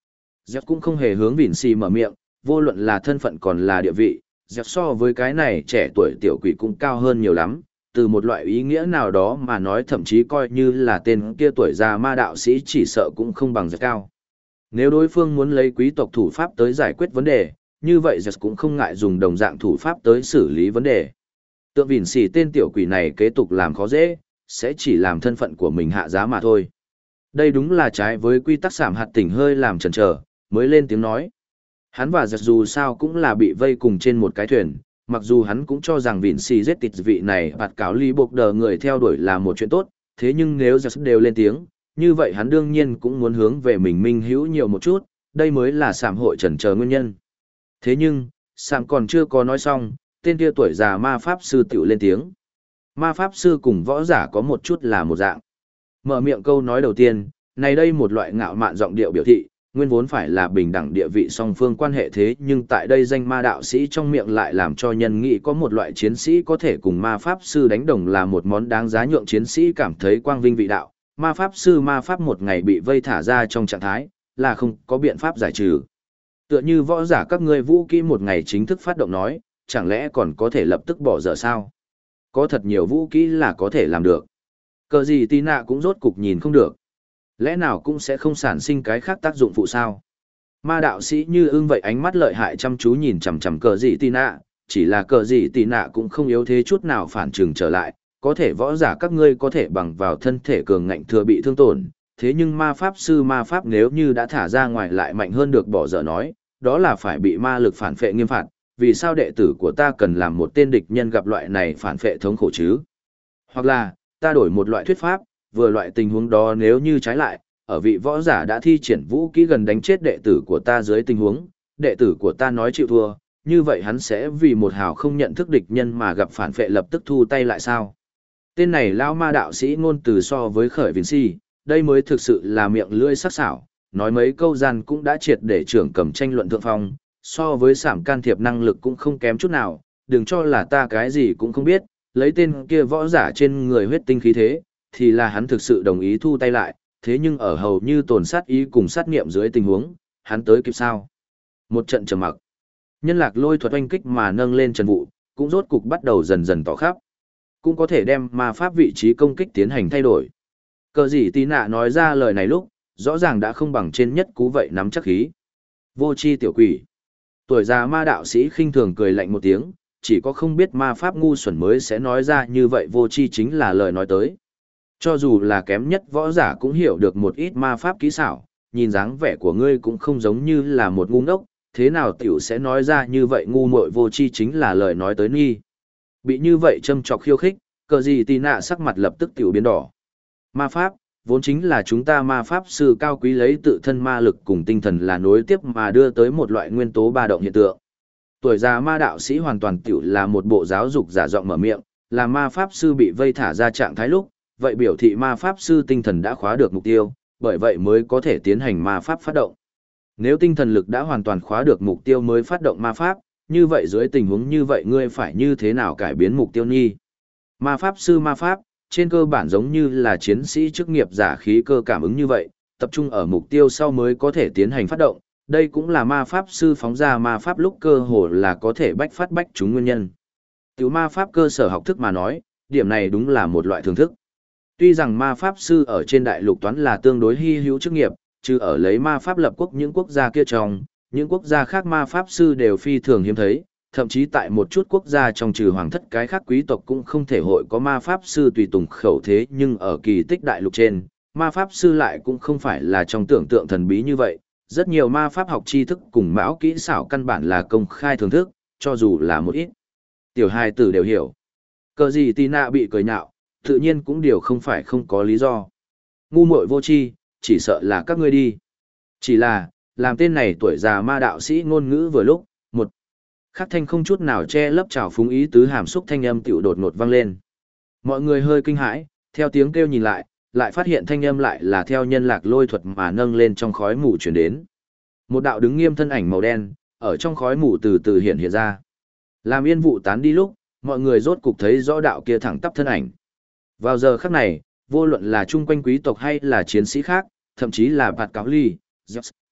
Speaker 1: Dẹt cũng không hề hướng Vịn Xì mở miệng, vô luận là thân phận còn là địa vị, Dẹt so với cái này trẻ tuổi tiểu quỷ cũng cao hơn nhiều lắm, từ một loại ý nghĩa nào đó mà nói thậm chí coi như là tên kia tuổi già ma đạo sĩ chỉ sợ cũng không bằng Dẹt cao. Nếu đối phương muốn lấy quý tộc thủ pháp tới giải quyết vấn đề, như vậy Dẹt cũng không ngại dùng đồng dạng thủ pháp tới xử lý vấn đề. Tượng Vịn Xì tên tiểu quỷ này kế tục làm khó dễ, sẽ chỉ làm thân phận của mình hạ giá mà thôi. Đây đúng là trái với quy tắc Sảm Hạt tỉnh hơi làm chần chờ, mới lên tiếng nói. Hắn và Dẹt dù sao cũng là bị vây cùng trên một cái thuyền, mặc dù hắn cũng cho rằng Vịn Xì giết tịt vị này bạt cáo lý buộc đờ người theo đuổi là một chuyện tốt, thế nhưng nếu Dẹt đều lên tiếng, như vậy hắn đương nhiên cũng muốn hướng về mình minh hữu nhiều một chút, đây mới là Sảm hội chần chờ nguyên nhân. Thế nhưng, Sảm còn chưa có nói xong, tên kia tuổi già ma pháp sư tiểu lên tiếng. Ma pháp sư cùng võ giả có một chút là một dạng. Mở miệng câu nói đầu tiên, này đây một loại ngạo mạn giọng điệu biểu thị, nguyên vốn phải là bình đẳng địa vị song phương quan hệ thế nhưng tại đây danh ma đạo sĩ trong miệng lại làm cho nhân nghĩ có một loại chiến sĩ có thể cùng ma pháp sư đánh đồng là một món đáng giá nhượng chiến sĩ cảm thấy quang vinh vị đạo. Ma pháp sư ma pháp một ngày bị vây thả ra trong trạng thái, là không có biện pháp giải trừ. Tựa như võ giả các ngươi vũ kỹ một ngày chính thức phát động nói, chẳng lẽ còn có thể lập tức bỏ dở sao? Có thật nhiều vũ kỹ là có thể làm được. Cờ gì tí nạ cũng rốt cục nhìn không được. Lẽ nào cũng sẽ không sản sinh cái khác tác dụng phụ sao? Ma đạo sĩ như ưng vậy ánh mắt lợi hại chăm chú nhìn chằm chằm cờ gì tí nạ, chỉ là cờ gì tí nạ cũng không yếu thế chút nào phản trừng trở lại, có thể võ giả các ngươi có thể bằng vào thân thể cường ngạnh thừa bị thương tổn, thế nhưng ma pháp sư ma pháp nếu như đã thả ra ngoài lại mạnh hơn được bỏ dở nói, đó là phải bị ma lực phản phệ nghiêm phạt, vì sao đệ tử của ta cần làm một tên địch nhân gặp loại này phản phệ thống khổ chứ? Hoặc là, ta đổi một loại thuyết pháp, vừa loại tình huống đó nếu như trái lại, ở vị võ giả đã thi triển vũ kỹ gần đánh chết đệ tử của ta dưới tình huống, đệ tử của ta nói chịu thua, như vậy hắn sẽ vì một hào không nhận thức địch nhân mà gặp phản phệ lập tức thu tay lại sao? Tên này lão ma đạo sĩ ngôn từ so với khởi Vịn Xì, đây mới thực sự là miệng lưỡi sắc sảo, nói mấy câu gian cũng đã triệt để trưởng cầm tranh luận thượng phong, so với Sảm can thiệp năng lực cũng không kém chút nào, đừng cho là ta cái gì cũng không biết, lấy tên kia võ giả trên người huyết tinh khí thế, thì là hắn thực sự đồng ý thu tay lại, thế nhưng ở hầu như tồn sát ý cùng sát nghiệm dưới tình huống, hắn tới kịp sao? Một trận trầm mặc. Nhân lạc lôi thuật oanh kích mà nâng lên trần vụ, cũng rốt cục bắt đầu dần dần tỏ khắp. Cũng có thể đem ma pháp vị trí công kích tiến hành thay đổi. Cờ gì tí nạ nói ra lời này lúc, rõ ràng đã không bằng trên nhất cú vậy nắm chắc khí. Vô chi tiểu quỷ. Tuổi già ma đạo sĩ khinh thường cười lạnh một tiếng, chỉ có không biết ma pháp ngu xuẩn mới sẽ nói ra như vậy vô chi chính là lời nói tới. Cho dù là kém nhất võ giả cũng hiểu được một ít ma pháp kỹ xảo, nhìn dáng vẻ của ngươi cũng không giống như là một ngu ngốc, thế nào tiểu sẽ nói ra như vậy ngu muội vô chi chính là lời nói tới nghi. Bị như vậy châm chọc khiêu khích, cờ gì tì nạ sắc mặt lập tức tiểu biến đỏ. Ma pháp, vốn chính là chúng ta ma pháp sư cao quý lấy tự thân ma lực cùng tinh thần là nối tiếp mà đưa tới một loại nguyên tố ba động hiện tượng. Tuổi già ma đạo sĩ hoàn toàn tiểu là một bộ giáo dục giả giọng mở miệng, là ma pháp sư bị vây thả ra trạng thái lúc, vậy biểu thị ma pháp sư tinh thần đã khóa được mục tiêu, bởi vậy mới có thể tiến hành ma pháp phát động. Nếu tinh thần lực đã hoàn toàn khóa được mục tiêu mới phát động ma pháp, như vậy dưới tình huống như vậy ngươi phải như thế nào cải biến mục tiêu nhi? Ma pháp sư ma pháp, trên cơ bản giống như là chiến sĩ chức nghiệp giả khí cơ cảm ứng như vậy, tập trung ở mục tiêu sau mới có thể tiến hành phát động, đây cũng là ma pháp sư phóng ra ma pháp lúc cơ hồ là có thể bách phát bách chúng nguyên nhân. Tiểu ma pháp cơ sở học thức mà nói, điểm này đúng là một loại thưởng thức. Tuy rằng ma pháp sư ở trên đại lục toán là tương đối hy hữu chức nghiệp, chứ ở lấy ma pháp lập quốc những quốc gia kia trong, những quốc gia khác ma pháp sư đều phi thường hiếm thấy, thậm chí tại một chút quốc gia trong trừ hoàng thất cái khác quý tộc cũng không thể hội có ma pháp sư tùy tùng khẩu thế, nhưng ở kỳ tích đại lục trên, ma pháp sư lại cũng không phải là trong tưởng tượng thần bí như vậy, rất nhiều ma pháp học tri thức cùng mão kỹ xảo căn bản là công khai thưởng thức, cho dù là một ít tiểu hài tử đều hiểu. Cờ gì tì nạ bị cười nhạo, tự nhiên cũng điều không phải không có lý do. Ngu muội vô tri, chỉ sợ là các ngươi đi. Chỉ là, làm tên này tuổi già ma đạo sĩ ngôn ngữ vừa lúc, một khắc thanh không chút nào che lấp trào phúng ý tứ hàm xúc thanh âm tiểu đột ngột vang lên. Mọi người hơi kinh hãi, theo tiếng kêu nhìn lại, lại phát hiện thanh âm lại là theo nhân lạc lôi thuật mà nâng lên trong khói mù chuyển đến. Một đạo đứng nghiêm thân ảnh màu đen, ở trong khói mù từ từ hiện hiện ra. Làm yên vụ tán đi lúc, mọi người rốt cục thấy rõ đạo kia thẳng tắp thân ảnh. Vào giờ khắc này, vô luận là chung quanh quý tộc hay là chiến sĩ khác, thậm chí là bạt cáo ly,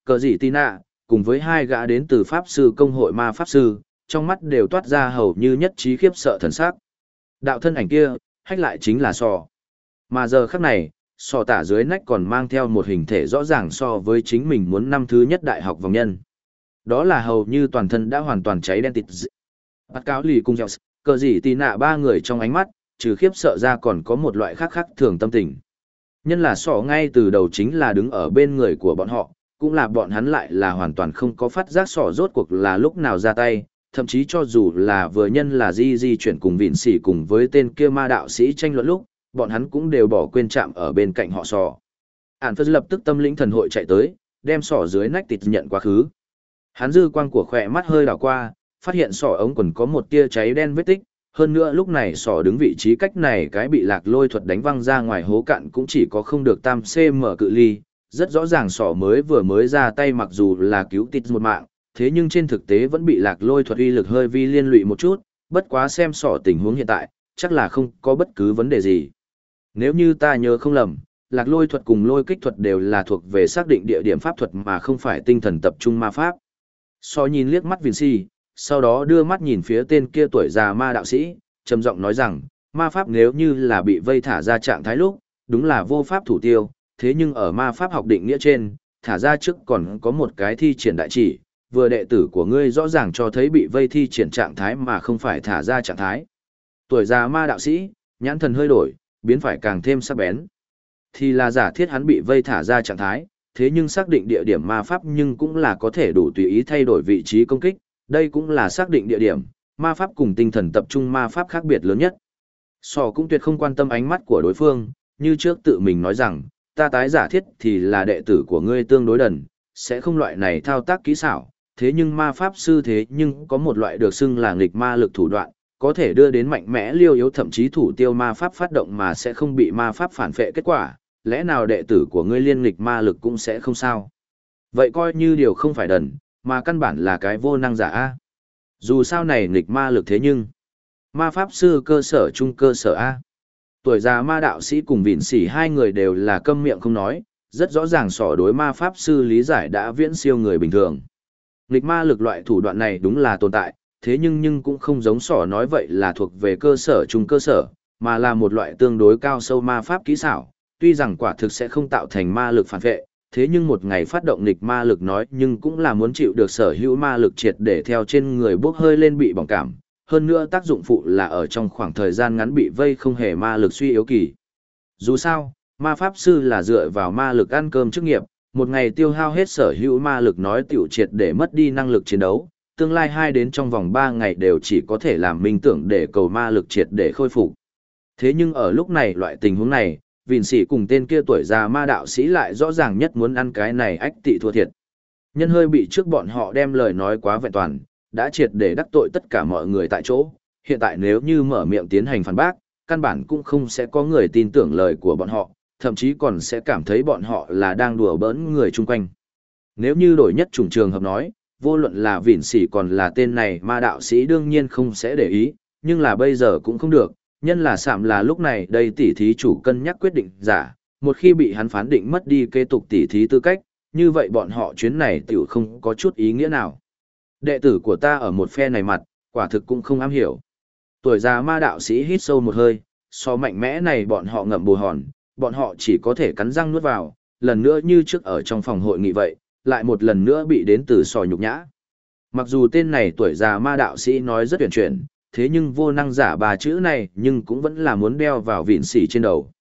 Speaker 1: cờ dị tì nạ, cùng với hai gã đến từ Pháp sư công hội ma Pháp sư, trong mắt đều toát ra hầu như nhất trí khiếp sợ thần sắc. Đạo thân ảnh kia, hách lại chính là sò. Mà giờ khắc này, sò tả dưới nách còn mang theo một hình thể rõ ràng so với chính mình muốn năm thứ nhất đại học vòng nhân. Đó là hầu như toàn thân đã hoàn toàn cháy đen tịt. Bắt cáo lì cùng dẻo, cờ dị tì nạ ba người trong ánh mắt, trừ khiếp sợ ra còn có một loại khác khác thường tâm tình. Nhân là sọ ngay từ đầu chính là đứng ở bên người của bọn họ, cũng là bọn hắn lại là hoàn toàn không có phát giác sọ rốt cuộc là lúc nào ra tay, thậm chí cho dù là vừa nhân là di chuyển cùng vịn xỉ cùng với tên kia ma đạo sĩ tranh luận lúc, bọn hắn cũng đều bỏ quên chạm ở bên cạnh họ sọ. Ản Phật lập tức tâm lĩnh thần hội chạy tới, đem sọ dưới nách tịt nhận quá khứ. Hắn dư quang của khỏe mắt hơi đảo qua, phát hiện sọ ống quần có một tia cháy đen vết tích, hơn nữa lúc này sọ đứng vị trí cách này cái bị lạc lôi thuật đánh văng ra ngoài hố cạn cũng chỉ có không được tam cm cự ly, rất rõ ràng sọ mới ra tay mặc dù là cứu tịt một mạng, thế nhưng trên thực tế vẫn bị lạc lôi thuật uy lực hơi vi liên lụy một chút, bất quá xem sọ tình huống hiện tại, chắc là không có bất cứ vấn đề gì. Nếu như ta nhớ không lầm, lạc lôi thuật cùng lôi kích thuật đều là thuộc về xác định địa điểm pháp thuật mà không phải tinh thần tập trung ma pháp. Sọ nhìn liếc mắt Vinci, sau đó đưa mắt nhìn phía tên kia tuổi già ma đạo sĩ, trầm giọng nói rằng, ma pháp nếu như là bị vây thả ra trạng thái lúc, đúng là vô pháp thủ tiêu, thế nhưng ở ma pháp học định nghĩa trên, thả ra trước còn có một cái thi triển đại chỉ, vừa đệ tử của ngươi rõ ràng cho thấy bị vây thi triển trạng thái mà không phải thả ra trạng thái. Tuổi già ma đạo sĩ, nhãn thần hơi đổi, biến phải càng thêm sắc bén. Thì là giả thiết hắn bị vây thả ra trạng thái, thế nhưng xác định địa điểm ma pháp nhưng cũng là có thể đủ tùy ý thay đổi vị trí công kích, đây cũng là xác định địa điểm, ma pháp cùng tinh thần tập trung ma pháp khác biệt lớn nhất. Sò cũng tuyệt không quan tâm ánh mắt của đối phương, như trước tự mình nói rằng, ta tái giả thiết thì là đệ tử của ngươi tương đối đần, sẽ không loại này thao tác kỹ xảo, thế nhưng ma pháp sư thế nhưng có một loại được xưng là nghịch ma lực thủ đoạn, có thể đưa đến mạnh mẽ liêu yếu thậm chí thủ tiêu ma pháp phát động mà sẽ không bị ma pháp phản phệ kết quả, lẽ nào đệ tử của ngươi liên nghịch ma lực cũng sẽ không sao. Vậy coi như điều không phải đần, mà căn bản là cái vô năng giả A. Dù sao này nghịch ma lực thế nhưng, ma pháp sư cơ sở trung cơ sở A. Tuổi già ma đạo sĩ cùng vịn sỉ hai người đều là câm miệng không nói, rất rõ ràng sỏ đối ma pháp sư lý giải đã viễn siêu người bình thường. Nghịch ma lực loại thủ đoạn này đúng là tồn tại, thế nhưng cũng không giống sỏ nói vậy là thuộc về cơ sở trung cơ sở, mà là một loại tương đối cao sâu ma pháp kỹ xảo, tuy rằng quả thực sẽ không tạo thành ma lực phản vệ, thế nhưng một ngày phát động nghịch ma lực nói nhưng cũng là muốn chịu được sở hữu ma lực triệt để theo trên người bốc hơi lên bị bỏng cảm, hơn nữa tác dụng phụ là ở trong khoảng thời gian ngắn bị vây không hề ma lực suy yếu kỳ. Dù sao, ma pháp sư là dựa vào ma lực ăn cơm chức nghiệp, một ngày tiêu hao hết sở hữu ma lực nói tiểu triệt để mất đi năng lực chiến đấu, tương lai 2 đến trong vòng 3 ngày đều chỉ có thể làm minh tưởng để cầu ma lực triệt để khôi phục. Thế nhưng ở lúc này loại tình huống này, Vịn Sĩ cùng tên kia tuổi già ma đạo sĩ lại rõ ràng nhất muốn ăn cái này ách tị thua thiệt. Nhân hơi bị trước bọn họ đem lời nói quá vẹn toàn, đã triệt để đắc tội tất cả mọi người tại chỗ, hiện tại nếu như mở miệng tiến hành phản bác, căn bản cũng không sẽ có người tin tưởng lời của bọn họ, thậm chí còn sẽ cảm thấy bọn họ là đang đùa bỡn người chung quanh. Nếu như đổi nhất chủng trường hợp nói, vô luận là Vịn Sĩ còn là tên này ma đạo sĩ đương nhiên không sẽ để ý, nhưng là bây giờ cũng không được, nhân là sạm là lúc này đây tỉ thí chủ cân nhắc quyết định giả, một khi bị hắn phán định mất đi kế tục tỉ thí tư cách, như vậy bọn họ chuyến này tiểu không có chút ý nghĩa nào. Đệ tử của ta ở một phe này mặt, quả thực cũng không am hiểu. Tuổi già ma đạo sĩ hít sâu một hơi, so mạnh mẽ này bọn họ ngậm bù hòn, bọn họ chỉ có thể cắn răng nuốt vào, lần nữa như trước ở trong phòng hội nghị vậy, lại một lần nữa bị đến từ sò nhục nhã. Mặc dù tên này tuổi già ma đạo sĩ nói rất tuyển chuyển, thế nhưng vô năng giả 3 chữ này nhưng cũng vẫn là muốn đeo vào Vịn Sĩ trên đầu.